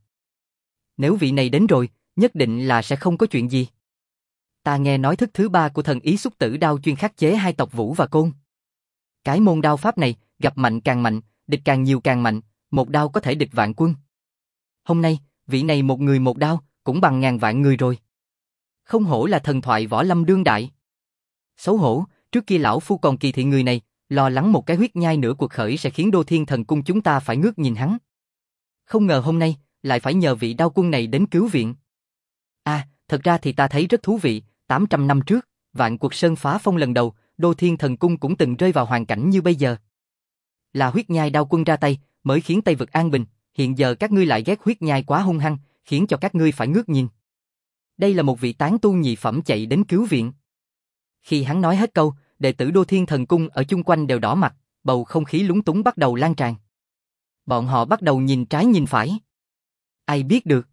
Nếu vị này đến rồi, nhất định là sẽ không có chuyện gì. Ta nghe nói thức thứ ba của thần ý xúc tử đao chuyên khắc chế hai tộc Vũ và Côn. Cái môn đao pháp này, gặp mạnh càng mạnh, địch càng nhiều càng mạnh, một đao có thể địch vạn quân. Hôm nay, vị này một người một đao, cũng bằng ngàn vạn người rồi. Không hổ là thần thoại võ lâm đương đại. Xấu hổ, trước kia lão phu còn kỳ thị người này, lo lắng một cái huyết nhai nửa cuộc khởi sẽ khiến Đô Thiên Thần Cung chúng ta phải ngước nhìn hắn. Không ngờ hôm nay, lại phải nhờ vị đao quân này đến cứu viện. À, thật ra thì ta thấy rất thú vị, tám trăm năm trước, Vạn Quật Sơn phá phong lần đầu, Đô Thiên Thần Cung cũng từng rơi vào hoàn cảnh như bây giờ. Là huyết nhai đao quân ra tay, mới khiến Tây Vực an bình, hiện giờ các ngươi lại ghét huyết nhai quá hung hăng, khiến cho các ngươi phải ngước nhìn. Đây là một vị tán tu nhị phẩm chạy đến cứu viện. Khi hắn nói hết câu, đệ tử Đô Thiên Thần Cung ở chung quanh đều đỏ mặt, bầu không khí lúng túng bắt đầu lan tràn. Bọn họ bắt đầu nhìn trái nhìn phải. Ai biết được?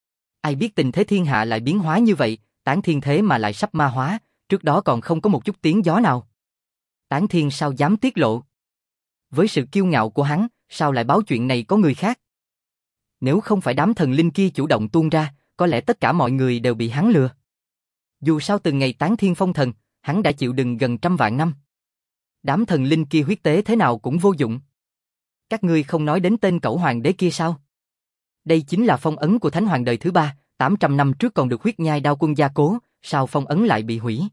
Ai biết tình thế thiên hạ lại biến hóa như vậy, Tán Thiên thế mà lại sắp ma hóa, trước đó còn không có một chút tiếng gió nào. Tán Thiên sao dám tiết lộ? Với sự kiêu ngạo của hắn, sao lại báo chuyện này có người khác? Nếu không phải đám thần linh kia chủ động tuôn ra, có lẽ tất cả mọi người đều bị hắn lừa. Dù sao từ ngày Tán Thiên phong thần, hắn đã chịu đựng gần trăm vạn năm. Đám thần linh kia huyết tế thế nào cũng vô dụng. Các ngươi không nói đến tên Cẩu Hoàng đế kia sao? Đây chính là phong ấn của Thánh Hoàng đời thứ ba, tám trăm năm trước còn được huyết nhai đao quân gia cố, sao phong ấn lại bị hủy?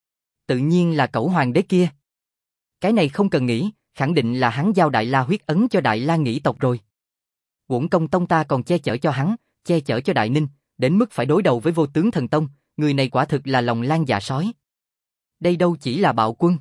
Tự nhiên là Cẩu Hoàng đế kia. Cái này không cần nghĩ, khẳng định là hắn giao Đại La huyết ấn cho Đại La Nghĩ tộc rồi. Uổng công tông ta còn che chở cho hắn, che chở cho Đại Ninh, đến mức phải đối đầu với Vô Tướng Thần Tông, người này quả thực là lòng lang dạ sói. Đây đâu chỉ là bạo quân.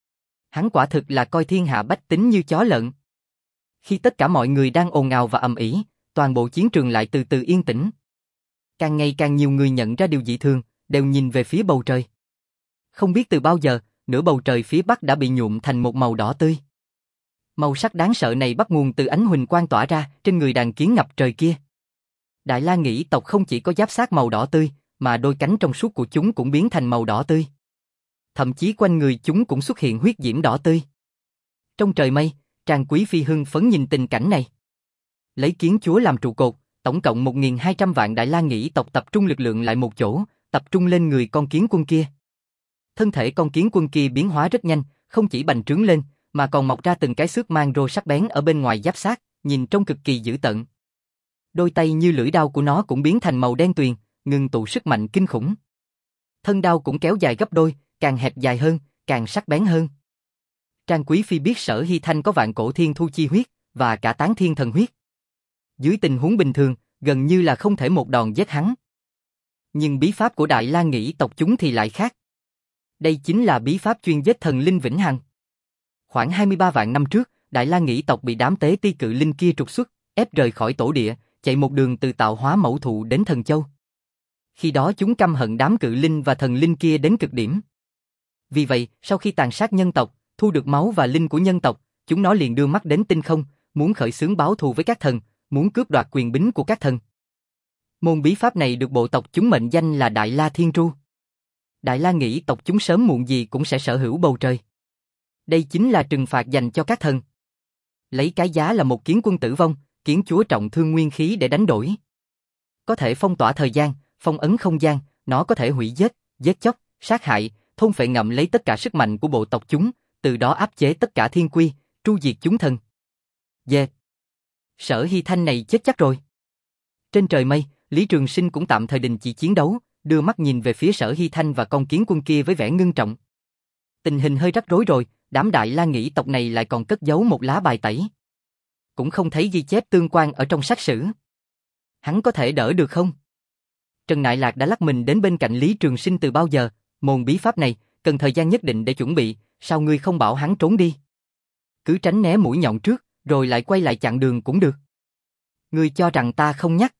Hắn quả thực là coi thiên hạ bách tính như chó lợn. Khi tất cả mọi người đang ồn ào và ầm ĩ, toàn bộ chiến trường lại từ từ yên tĩnh. Càng ngày càng nhiều người nhận ra điều dị thường, đều nhìn về phía bầu trời. Không biết từ bao giờ, nửa bầu trời phía bắc đã bị nhuộm thành một màu đỏ tươi. Màu sắc đáng sợ này bắt nguồn từ ánh huỳnh quang tỏa ra trên người đàn kiến ngập trời kia. Đại La Nghĩ tộc không chỉ có giáp xác màu đỏ tươi, mà đôi cánh trong suốt của chúng cũng biến thành màu đỏ tươi. Thậm chí quanh người chúng cũng xuất hiện huyết diễm đỏ tươi. Trong trời mây, Trang Quý Phi hưng phấn nhìn tình cảnh này. Lấy kiến chúa làm trụ cột, tổng cộng một nghìn hai trăm vạn Đại La Nghĩ tộc tập trung lực lượng lại một chỗ, tập trung lên người con kiến quân kia. Thân thể con kiến quân kia biến hóa rất nhanh, không chỉ bành trướng lên, mà còn mọc ra từng cái xước mang rô sắc bén ở bên ngoài giáp xác, nhìn trông cực kỳ dữ tợn. Đôi tay như lưỡi đao của nó cũng biến thành màu đen tuyền, ngưng tụ sức mạnh kinh khủng. Thân đao cũng kéo dài gấp đôi, càng hẹp dài hơn, càng sắc bén hơn. Trang Quý Phi biết Sở Hy Thanh có vạn cổ thiên thu chi huyết, và cả tán thiên thần huyết. Dưới tình huống bình thường, gần như là không thể một đòn giết hắn. Nhưng bí pháp của Đại La Nghĩ tộc chúng thì lại khác. Đây chính là bí pháp chuyên giết thần linh vĩnh hằng. Khoảng hai mươi ba vạn năm trước, Đại La Nghĩ tộc bị đám tế ti cự linh kia trục xuất, ép rời khỏi tổ địa, chạy một đường từ tạo hóa mẫu thụ đến thần châu. Khi đó chúng căm hận đám cự linh và thần linh kia đến cực điểm. Vì vậy, sau khi tàn sát nhân tộc, thu được máu và linh của nhân tộc, chúng nó liền đưa mắt đến tinh không, muốn khởi xướng báo thù với các thần, muốn cướp đoạt quyền bính của các thần. Môn bí pháp này được bộ tộc chúng mệnh danh là Đại La Thiên Tru. Đại La Nghĩ tộc chúng sớm muộn gì cũng sẽ sở hữu bầu trời. Đây chính là trừng phạt dành cho các thần. Lấy cái giá là một kiến quân tử vong, kiến chúa trọng thương nguyên khí để đánh đổi. Có thể phong tỏa thời gian, phong ấn không gian, nó có thể hủy giết, giết chóc, sát hại, thôn phệ ngậm lấy tất cả sức mạnh của bộ tộc chúng, từ đó áp chế tất cả thiên quy, tru diệt chúng thần. Dê! Sở Hy Thanh này chết chắc rồi. Trên trời mây, Lý Trường Sinh cũng tạm thời đình chỉ chiến đấu, đưa mắt nhìn về phía Sở Hy Thanh và con kiến quân kia với vẻ ngưng trọng. Tình hình hơi rắc rối rồi, đám Đại La Nghĩ tộc này lại còn cất giấu một lá bài tẩy. Cũng không thấy ghi chép tương quan ở trong sách sử. Hắn có thể đỡ được không? Trần Nại Lạc đã lắc mình đến bên cạnh Lý Trường Sinh từ bao giờ, môn bí pháp này, cần thời gian nhất định để chuẩn bị, sao ngươi không bảo hắn trốn đi? Cứ tránh né mũi nhọn trước, rồi lại quay lại chặn đường cũng được. Ngươi cho rằng ta không nhắc?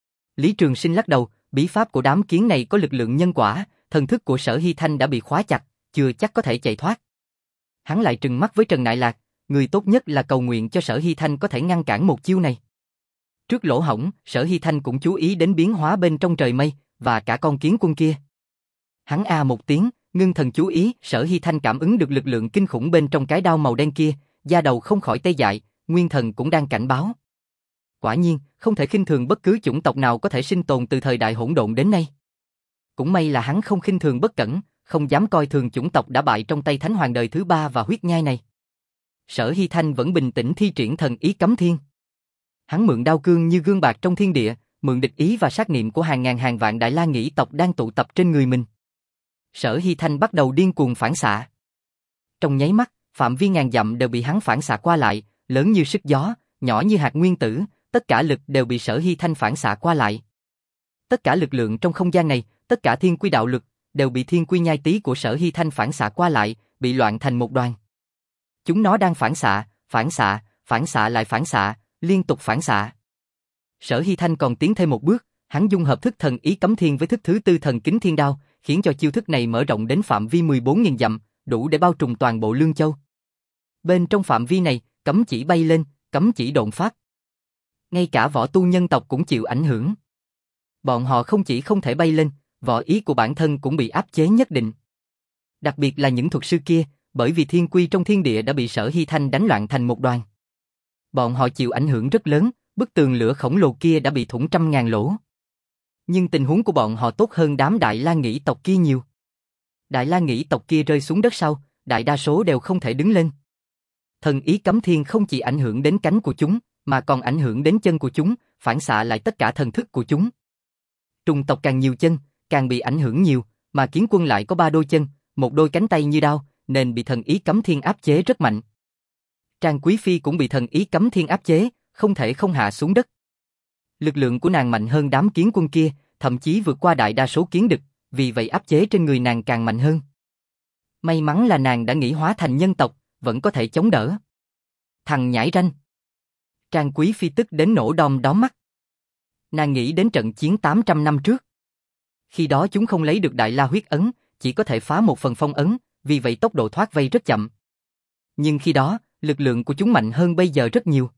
Lý Trường Sinh lắc đầu, bí pháp của đám kiến này có lực lượng nhân quả, thần thức của Sở Hy Thanh đã bị khóa chặt, chưa chắc có thể chạy thoát. Hắn lại trừng mắt với Trần Nại Lạc, người tốt nhất là cầu nguyện cho Sở Hy Thanh có thể ngăn cản một chiêu này. Trước lỗ hổng, Sở Hy Thanh cũng chú ý đến biến hóa bên trong trời mây, và cả con kiến quân kia. Hắn a một tiếng, ngưng thần chú ý, Sở Hy Thanh cảm ứng được lực lượng kinh khủng bên trong cái đao màu đen kia, da đầu không khỏi tê dại, nguyên thần cũng đang cảnh báo. Quả nhiên, không thể khinh thường bất cứ chủng tộc nào có thể sinh tồn từ thời đại hỗn độn đến nay. Cũng may là hắn không khinh thường bất cẩn, không dám coi thường chủng tộc đã bại trong tay Thánh Hoàng đời thứ ba và huyết nhai này. Sở Hy Thanh vẫn bình tĩnh thi triển thần ý cấm thiên. Hắn mượn đao cương như gương bạc trong thiên địa, mượn địch ý và sát niệm của hàng ngàn hàng vạn Đại La Nghĩ tộc đang tụ tập trên người mình. Sở Hy Thanh bắt đầu điên cuồng phản xạ. Trong nháy mắt, phạm vi ngàn dặm đều bị hắn phản xạ qua lại, lớn như sức gió, nhỏ như hạt nguyên tử, tất cả lực đều bị Sở Hy Thanh phản xạ qua lại. Tất cả lực lượng trong không gian này, tất cả thiên quy đạo lực, đều bị thiên quy nhai tí của Sở Hy Thanh phản xạ qua lại, bị loạn thành một đoàn. Chúng nó đang phản xạ, phản xạ, phản xạ lại phản xạ, liên tục phản xạ. Sở Hy Thanh còn tiến thêm một bước, hắn dung hợp thức thần ý cấm thiên với thức thứ tư thần kính thiên đao, khiến cho chiêu thức này mở rộng đến phạm vi mười bốn nghìn dặm, đủ để bao trùm toàn bộ Lương Châu. Bên trong phạm vi này, cấm chỉ bay lên, cấm chỉ độn pháp. Ngay cả võ tu nhân tộc cũng chịu ảnh hưởng. Bọn họ không chỉ không thể bay lên, võ ý của bản thân cũng bị áp chế nhất định. Đặc biệt là những thuật sư kia, bởi vì thiên quy trong thiên địa đã bị Sở Hy Thanh đánh loạn thành một đoàn. Bọn họ chịu ảnh hưởng rất lớn, bức tường lửa khổng lồ kia đã bị thủng trăm ngàn lỗ. Nhưng tình huống của bọn họ tốt hơn đám Đại La Nghĩ tộc kia nhiều. Đại La Nghĩ tộc kia rơi xuống đất sau, đại đa số đều không thể đứng lên. Thần ý cấm thiên không chỉ ảnh hưởng đến cánh của chúng, mà còn ảnh hưởng đến chân của chúng, phản xạ lại tất cả thần thức của chúng. Trùng tộc càng nhiều chân, càng bị ảnh hưởng nhiều, mà kiến quân lại có ba đôi chân, một đôi cánh tay như đao, nên bị thần ý cấm thiên áp chế rất mạnh. Trang Quý Phi cũng bị thần ý cấm thiên áp chế, không thể không hạ xuống đất. Lực lượng của nàng mạnh hơn đám kiến quân kia, thậm chí vượt qua đại đa số kiến đực, vì vậy áp chế trên người nàng càng mạnh hơn. May mắn là nàng đã nghĩ hóa thành nhân tộc, vẫn có thể chống đỡ. Thằng nhãi ranh. Trang Quý Phi tức đến nổ đom đóm mắt. Nàng nghĩ đến trận chiến tám trăm năm trước. Khi đó chúng không lấy được Đại La huyết ấn, chỉ có thể phá một phần phong ấn, vì vậy tốc độ thoát vây rất chậm. Nhưng khi đó, lực lượng của chúng mạnh hơn bây giờ rất nhiều.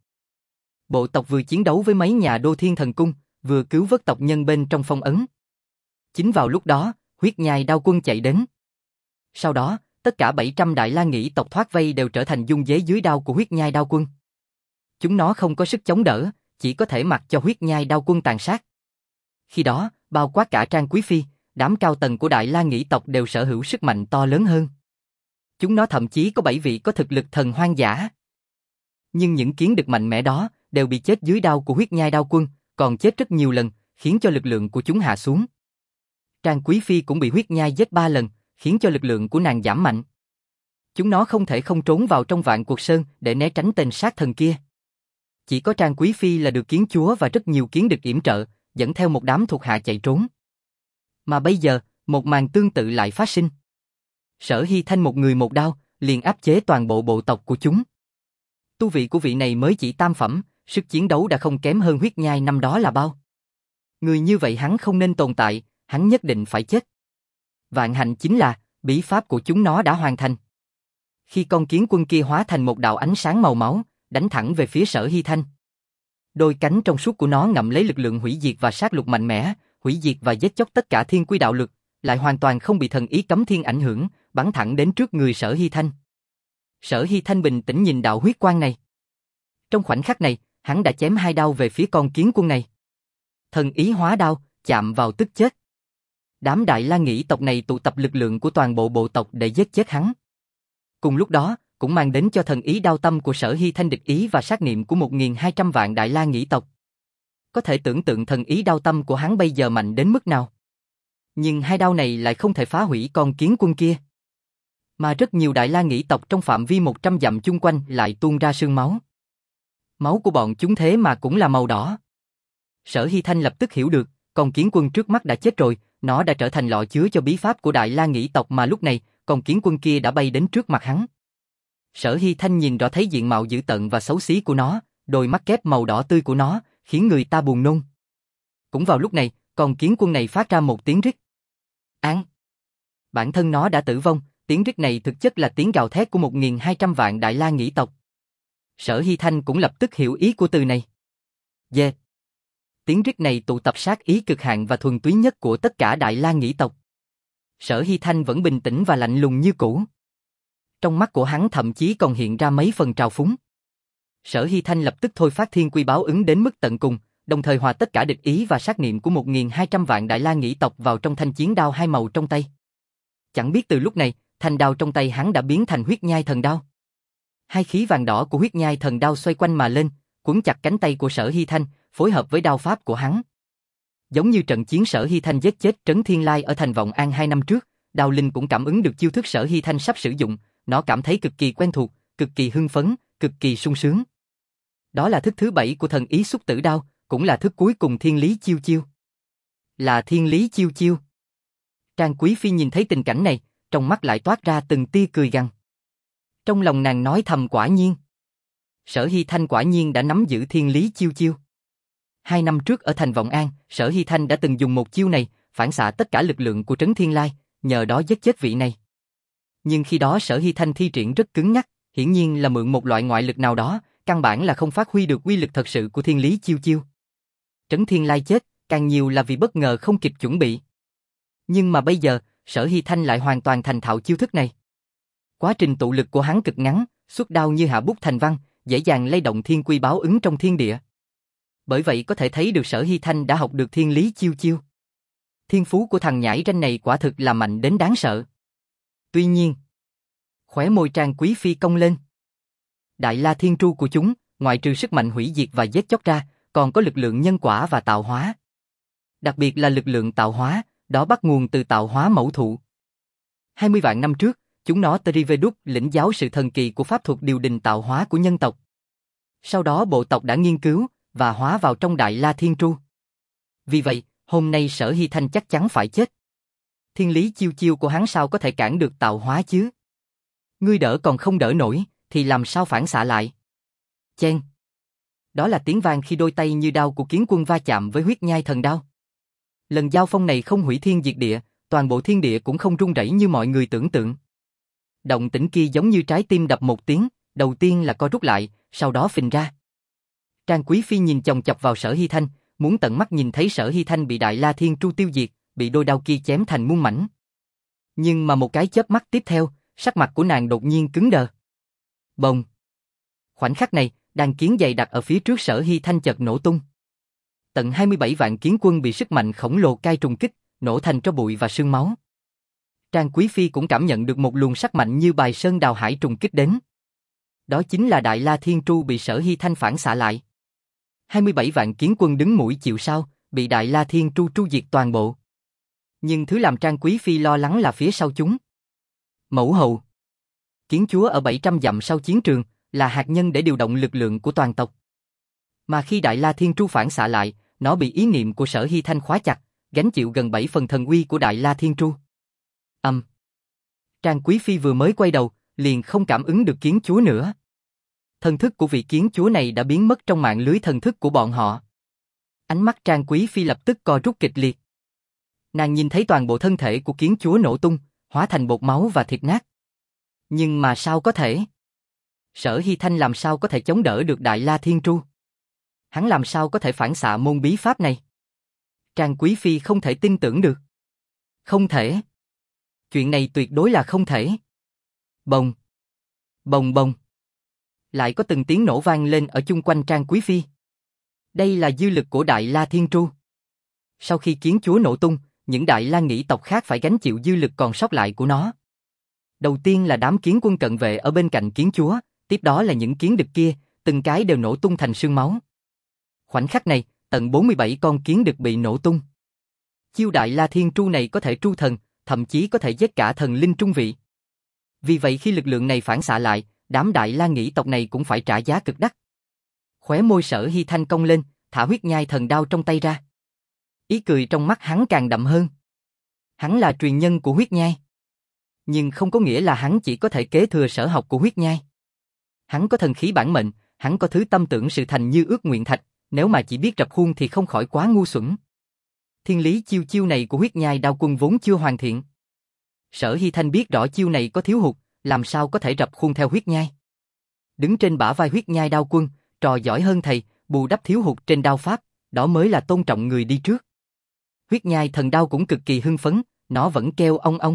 Bộ tộc vừa chiến đấu với mấy nhà đô thiên thần cung, vừa cứu vớt tộc nhân bên trong phong ấn. Chính vào lúc đó, huyết nhai đao quân chạy đến. Sau đó, tất cả bảy trăm đại la nghĩ tộc thoát vây đều trở thành dung dế dưới đao của huyết nhai đao quân. Chúng nó không có sức chống đỡ, chỉ có thể mặc cho huyết nhai đao quân tàn sát. Khi đó, bao quát cả Trang Quý Phi, đám cao tầng của đại la nghĩ tộc đều sở hữu sức mạnh to lớn hơn. Chúng nó thậm chí có bảy vị có thực lực thần hoang dã. Nhưng những kiến đực mạnh mẽ đó đều bị chết dưới đao của huyết nhai đao quân, còn chết rất nhiều lần, khiến cho lực lượng của chúng hạ xuống. Trang Quý Phi cũng bị huyết nhai giết ba lần, khiến cho lực lượng của nàng giảm mạnh. Chúng nó không thể không trốn vào trong vạn cuộc sơn để né tránh tên sát thần kia. Chỉ có Trang Quý Phi là được kiến chúa và rất nhiều kiến đực yểm trợ, dẫn theo một đám thuộc hạ chạy trốn. Mà bây giờ, một màn tương tự lại phát sinh. Sở Hy Thanh một người một đao, liền áp chế toàn bộ bộ tộc của chúng. Tu vị của vị này mới chỉ tam phẩm, sức chiến đấu đã không kém hơn huyết nhai năm đó là bao. Người như vậy hắn không nên tồn tại, hắn nhất định phải chết. Vạn hạnh chính là, bí pháp của chúng nó đã hoàn thành. Khi con kiến quân kia hóa thành một đạo ánh sáng màu máu, đánh thẳng về phía Sở Hy Thanh. Đôi cánh trong suốt của nó ngậm lấy lực lượng hủy diệt và sát lục mạnh mẽ, hủy diệt và giết chóc tất cả thiên quy đạo lực, lại hoàn toàn không bị thần ý cấm thiên ảnh hưởng, bắn thẳng đến trước người Sở Hy Thanh. Sở Hy Thanh bình tĩnh nhìn đạo huyết quang này. Trong khoảnh khắc này, hắn đã chém hai đao về phía con kiến quân này. Thần ý hóa đao, chạm vào tức chết. Đám đại la nghĩ tộc này tụ tập lực lượng của toàn bộ bộ tộc để giết chết hắn. Cùng lúc đó, cũng mang đến cho thần ý đao tâm của Sở Hy Thanh địch ý và sát niệm của một nghìn hai trăm vạn đại la nghĩ tộc. Có thể tưởng tượng thần ý đao tâm của hắn bây giờ mạnh đến mức nào. Nhưng hai đao này lại không thể phá hủy con kiến quân kia. Mà rất nhiều đại la nghĩ tộc trong phạm vi một trăm dặm chung quanh lại tuôn ra sương máu. Máu của bọn chúng thế mà cũng là màu đỏ. Sở Hy Thanh lập tức hiểu được, con kiến quân trước mắt đã chết rồi, nó đã trở thành lọ chứa cho bí pháp của đại la nghĩ tộc mà lúc này, con kiến quân kia đã bay đến trước mặt hắn. Sở Hy Thanh nhìn rõ thấy diện mạo dữ tợn và xấu xí của nó, đôi mắt kép màu đỏ tươi của nó, khiến người ta buồn nôn. Cũng vào lúc này, con kiến quân này phát ra một tiếng rít. Án! Bản thân nó đã tử vong, tiếng rít này thực chất là tiếng gào thét của một nghìn hai trăm vạn đại la nghĩ tộc. Sở Hy Thanh cũng lập tức hiểu ý của từ này. Yeah. Tiếng rít này tụ tập sát ý cực hạn và thuần túy nhất của tất cả đại la nghĩ tộc. Sở Hy Thanh vẫn bình tĩnh và lạnh lùng như cũ. Trong mắt của hắn thậm chí còn hiện ra mấy phần trào phúng. Sở Hy Thanh lập tức thôi phát thiên quy báo ứng đến mức tận cùng, đồng thời hòa tất cả địch ý và sát niệm của một nghìn hai trăm vạn đại la nghĩ tộc vào trong thanh chiến đao hai màu trong tay. Chẳng biết từ lúc này, thanh đao trong tay hắn đã biến thành huyết nhai thần đao. Hai khí vàng đỏ của huyết nhai thần đao xoay quanh mà lên, quấn chặt cánh tay của Sở Hy Thanh, phối hợp với đao pháp của hắn. Giống như trận chiến Sở Hy Thanh giết chết Trấn Thiên Lai ở thành Vọng An hai năm trước, Đao Linh cũng cảm ứng được chiêu thức Sở Hy Thanh sắp sử dụng, nó cảm thấy cực kỳ quen thuộc, cực kỳ hưng phấn, cực kỳ sung sướng. Đó là thức thứ bảy của thần ý xúc tử đao, cũng là thức cuối cùng thiên lý chiêu chiêu. Là thiên lý chiêu chiêu. Trang Quý Phi nhìn thấy tình cảnh này, trong mắt lại toát ra từng tia cười gằn. Trong lòng nàng nói thầm quả nhiên. Sở Hy Thanh quả nhiên đã nắm giữ thiên lý chiêu chiêu. Hai năm trước ở thành Vọng An, Sở Hy Thanh đã từng dùng một chiêu này, phản xạ tất cả lực lượng của Trấn Thiên Lai, nhờ đó giết chết vị này. Nhưng khi đó Sở Hy Thanh thi triển rất cứng nhắc, hiển nhiên là mượn một loại ngoại lực nào đó, căn bản là không phát huy được uy lực thật sự của thiên lý chiêu chiêu. Trấn Thiên Lai chết, càng nhiều là vì bất ngờ không kịp chuẩn bị. Nhưng mà bây giờ, Sở Hy Thanh lại hoàn toàn thành thạo chiêu thức này. Quá trình tụ lực của hắn cực ngắn, xuất đao như hạ bút thành văn, dễ dàng lay động thiên quy báo ứng trong thiên địa. Bởi vậy có thể thấy được Sở Hy Thanh đã học được thiên lý chiêu chiêu. Thiên phú của thằng nhãi ranh này quả thực là mạnh đến đáng sợ. Tuy nhiên, khóe môi Trang Quý Phi cong lên. Đại La Thiên Tru của chúng, ngoại trừ sức mạnh hủy diệt và giết chóc ra, còn có lực lượng nhân quả và tạo hóa. Đặc biệt là lực lượng tạo hóa, đó bắt nguồn từ tạo hóa mẫu thụ. hai mươi vạn năm trước, chúng nó Triveduk lĩnh giáo sự thần kỳ của pháp thuật điều đình tạo hóa của nhân tộc. Sau đó bộ tộc đã nghiên cứu và hóa vào trong Đại La Thiên Tru. Vì vậy, hôm nay Sở Hy Thanh chắc chắn phải chết. Thiên lý chiêu chiêu của hắn sao có thể cản được tạo hóa chứ? Ngươi đỡ còn không đỡ nổi, thì làm sao phản xạ lại? Chen. Đó là tiếng vang khi đôi tay như đao của kiến quân va chạm với huyết nhai thần đao. Lần giao phong này không hủy thiên diệt địa, toàn bộ thiên địa cũng không rung rẩy như mọi người tưởng tượng. Động tĩnh kia giống như trái tim đập một tiếng, đầu tiên là co rút lại, sau đó phình ra. Trang Quý Phi nhìn chòng chọc vào Sở Hy Thanh, muốn tận mắt nhìn thấy Sở Hy Thanh bị Đại La Thiên Tru tiêu diệt, bị đôi đao kia chém thành muôn mảnh. Nhưng mà một cái chớp mắt tiếp theo, sắc mặt của nàng đột nhiên cứng đờ. Bồng! Khoảnh khắc này, đàn kiến dày đặc ở phía trước Sở Hy Thanh chợt nổ tung. Tận hai mươi bảy vạn kiến quân bị sức mạnh khổng lồ cai trùng kích, nổ thành tro bụi và sương máu. Trang Quý Phi cũng cảm nhận được một luồng sắc mạnh như bài sơn đào hải trùng kích đến. Đó chính là Đại La Thiên Tru bị Sở Hy Thanh phản xạ lại. hai mươi bảy vạn kiến quân đứng mũi chịu sào, bị Đại La Thiên Tru tru diệt toàn bộ. Nhưng thứ làm Trang Quý Phi lo lắng là phía sau chúng. Mẫu hậu. Kiến chúa ở bảy trăm dặm sau chiến trường, là hạt nhân để điều động lực lượng của toàn tộc. Mà khi Đại La Thiên Tru phản xạ lại, nó bị ý niệm của Sở Hy Thanh khóa chặt, gánh chịu gần bảy phần thần uy của Đại La Thiên Tru. Âm. Um. Trang Quý Phi vừa mới quay đầu, liền không cảm ứng được kiến chúa nữa. Thần thức của vị kiến chúa này đã biến mất trong mạng lưới thần thức của bọn họ. Ánh mắt Trang Quý Phi lập tức co rút kịch liệt. Nàng nhìn thấy toàn bộ thân thể của kiến chúa nổ tung, hóa thành bột máu và thịt nát. Nhưng mà sao có thể? Sở Hy Thanh làm sao có thể chống đỡ được Đại La Thiên Tru? Hắn làm sao có thể phản xạ môn bí pháp này? Trang Quý Phi không thể tin tưởng được. Không thể. Chuyện này tuyệt đối là không thể. Bồng. Bồng bồng. Lại có từng tiếng nổ vang lên ở chung quanh Trang Quý Phi. Đây là dư lực của Đại La Thiên Tru. Sau khi kiến chúa nổ tung, những Đại La nghĩ tộc khác phải gánh chịu dư lực còn sót lại của nó. Đầu tiên là đám kiến quân cận vệ ở bên cạnh kiến chúa, tiếp đó là những kiến đực kia, từng cái đều nổ tung thành sương máu. Khoảnh khắc này, tận bốn mươi bảy con kiến đực bị nổ tung. Chiêu Đại La Thiên Tru này có thể tru thần, thậm chí có thể giết cả thần linh trung vị. Vì vậy khi lực lượng này phản xạ lại, đám Đại La nghĩ tộc này cũng phải trả giá cực đắt. Khóe môi Sở Hy Thanh cong lên, thả huyết nhai thần đao trong tay ra. Ý cười trong mắt hắn càng đậm hơn. Hắn là truyền nhân của huyết nhai. Nhưng không có nghĩa là hắn chỉ có thể kế thừa sở học của huyết nhai. Hắn có thần khí bản mệnh, hắn có thứ tâm tưởng sự thành như ước nguyện thạch, nếu mà chỉ biết rập khuôn thì không khỏi quá ngu xuẩn. Thiên lý chiêu chiêu này của huyết nhai đao quân vốn chưa hoàn thiện. Sở Hy Thanh biết rõ chiêu này có thiếu hụt, làm sao có thể rập khuôn theo huyết nhai. Đứng trên bả vai huyết nhai đao quân, trò giỏi hơn thầy, bù đắp thiếu hụt trên đao pháp, đó mới là tôn trọng người đi trước. Huyết nhai thần đao cũng cực kỳ hưng phấn, nó vẫn kêu ong ong.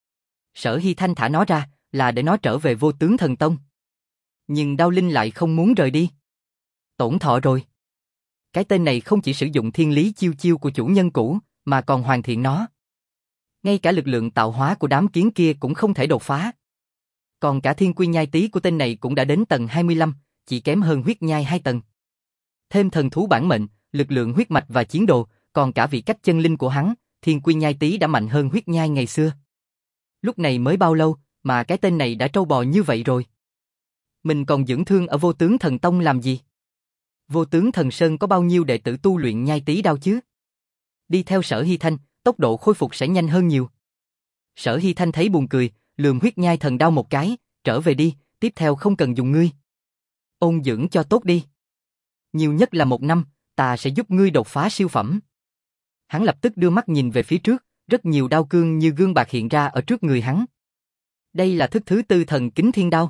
Sở Hy Thanh thả nó ra, là để nó trở về Vô Tướng Thần Tông. Nhưng Đao Linh lại không muốn rời đi. Tổn thọ rồi. Cái tên này không chỉ sử dụng thiên lý chiêu chiêu của chủ nhân cũ, mà còn hoàn thiện nó. Ngay cả lực lượng tạo hóa của đám kiến kia cũng không thể đột phá. Còn cả thiên quy nhai tý của tên này cũng đã đến tầng hai mươi lăm, chỉ kém hơn huyết nhai hai tầng. Thêm thần thú bản mệnh, lực lượng huyết mạch và chiến đồ, còn cả vị cách chân linh của hắn, thiên quy nhai tý đã mạnh hơn huyết nhai ngày xưa. Lúc này mới bao lâu, mà cái tên này đã trâu bò như vậy rồi. Mình còn dưỡng thương ở Vô Tướng Thần Tông làm gì? Vô Tướng Thần Sơn có bao nhiêu đệ tử tu luyện nhai tý đao chứ? Đi theo Sở Hy Thanh, tốc độ khôi phục sẽ nhanh hơn nhiều. Sở Hy Thanh thấy buồn cười, lườm huyết nhai thần đao một cái, trở về đi, tiếp theo không cần dùng ngươi. Ôn dưỡng cho tốt đi. Nhiều nhất là một năm, ta sẽ giúp ngươi đột phá siêu phẩm. Hắn lập tức đưa mắt nhìn về phía trước, rất nhiều đao cương như gương bạc hiện ra ở trước người hắn. Đây là thức thứ tư thần kính thiên đao.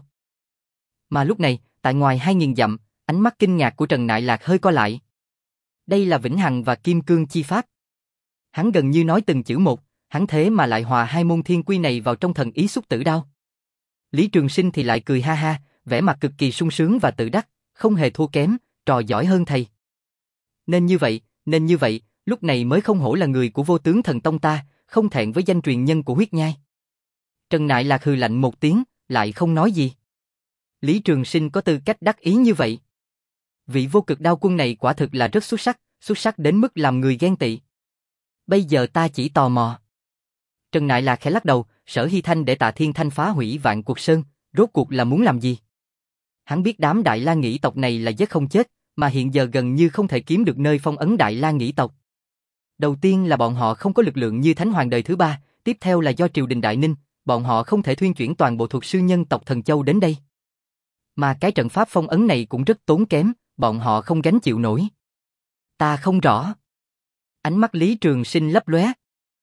Mà lúc này, tại ngoài hai nghìn dặm, ánh mắt kinh ngạc của Trần Nại Lạc hơi co lại. Đây là vĩnh hằng và kim cương chi pháp. Hắn gần như nói từng chữ một, hắn thế mà lại hòa hai môn thiên quy này vào trong thần ý xúc tử đao. Lý Trường Sinh thì lại cười ha ha, vẻ mặt cực kỳ sung sướng và tự đắc, không hề thua kém, trò giỏi hơn thầy. Nên như vậy, nên như vậy, lúc này mới không hổ là người của Vô Tướng Thần Tông ta, không thẹn với danh truyền nhân của huyết nhai. Trần Nại Lạc hừ lạnh một tiếng, lại không nói gì. Lý Trường Sinh có tư cách đắc ý như vậy. Vị vô cực đao quân này quả thực là rất xuất sắc, xuất sắc đến mức làm người ghen tị. Bây giờ ta chỉ tò mò. Trần Nại Lạc khẽ lắc đầu, Sở Hy Thanh để Tạ Thiên Thanh phá hủy Vạn Cuộc Sơn, rốt cuộc là muốn làm gì? Hắn biết đám Đại La Nghĩ tộc này là giết không chết, mà hiện giờ gần như không thể kiếm được nơi phong ấn Đại La Nghĩ tộc. Đầu tiên là bọn họ không có lực lượng như Thánh Hoàng đời thứ ba, tiếp theo là do triều đình Đại Ninh, bọn họ không thể thuyên chuyển toàn bộ thuật sư nhân tộc Thần Châu đến đây. Mà cái trận pháp phong ấn này cũng rất tốn kém, bọn họ không gánh chịu nổi. Ta không rõ. Ánh mắt Lý Trường Sinh lấp lóe.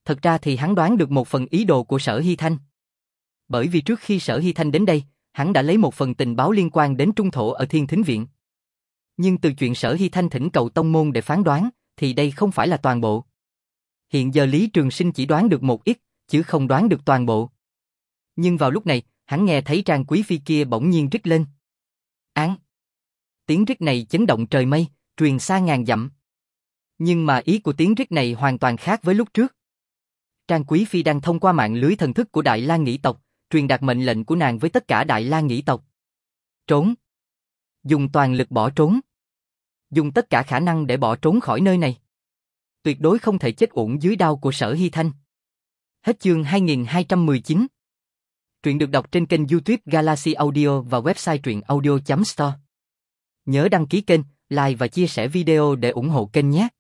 Thật ra thì hắn đoán được một phần ý đồ của Sở Hy Thanh. Bởi vì trước khi Sở Hy Thanh đến đây, hắn đã lấy một phần tình báo liên quan đến trung thổ ở Thiên Thính Viện. Nhưng từ chuyện Sở Hy Thanh thỉnh cầu tông môn để phán đoán, thì đây không phải là toàn bộ. Hiện giờ Lý Trường Sinh chỉ đoán được một ít, chứ không đoán được toàn bộ. Nhưng vào lúc này, hắn nghe thấy Trang Quý Phi kia bỗng nhiên rít lên. Án! Tiếng rít này chấn động trời mây, truyền xa ngàn dặm. Nhưng mà ý của tiếng rít này hoàn toàn khác với lúc trước. Trang Quý Phi đang thông qua mạng lưới thần thức của Đại La Nghĩ tộc, truyền đạt mệnh lệnh của nàng với tất cả Đại La Nghĩ tộc. Trốn! Dùng toàn lực bỏ trốn! Dùng tất cả khả năng để bỏ trốn khỏi nơi này. Tuyệt đối không thể chết uổng dưới đao của Sở Hy Thanh. Hết chương hai nghìn hai trăm mười chín. Truyện được đọc trên kênh YouTube Galaxy Audio và website truyện audio chấm store. Nhớ đăng ký kênh, like và chia sẻ video để ủng hộ kênh nhé.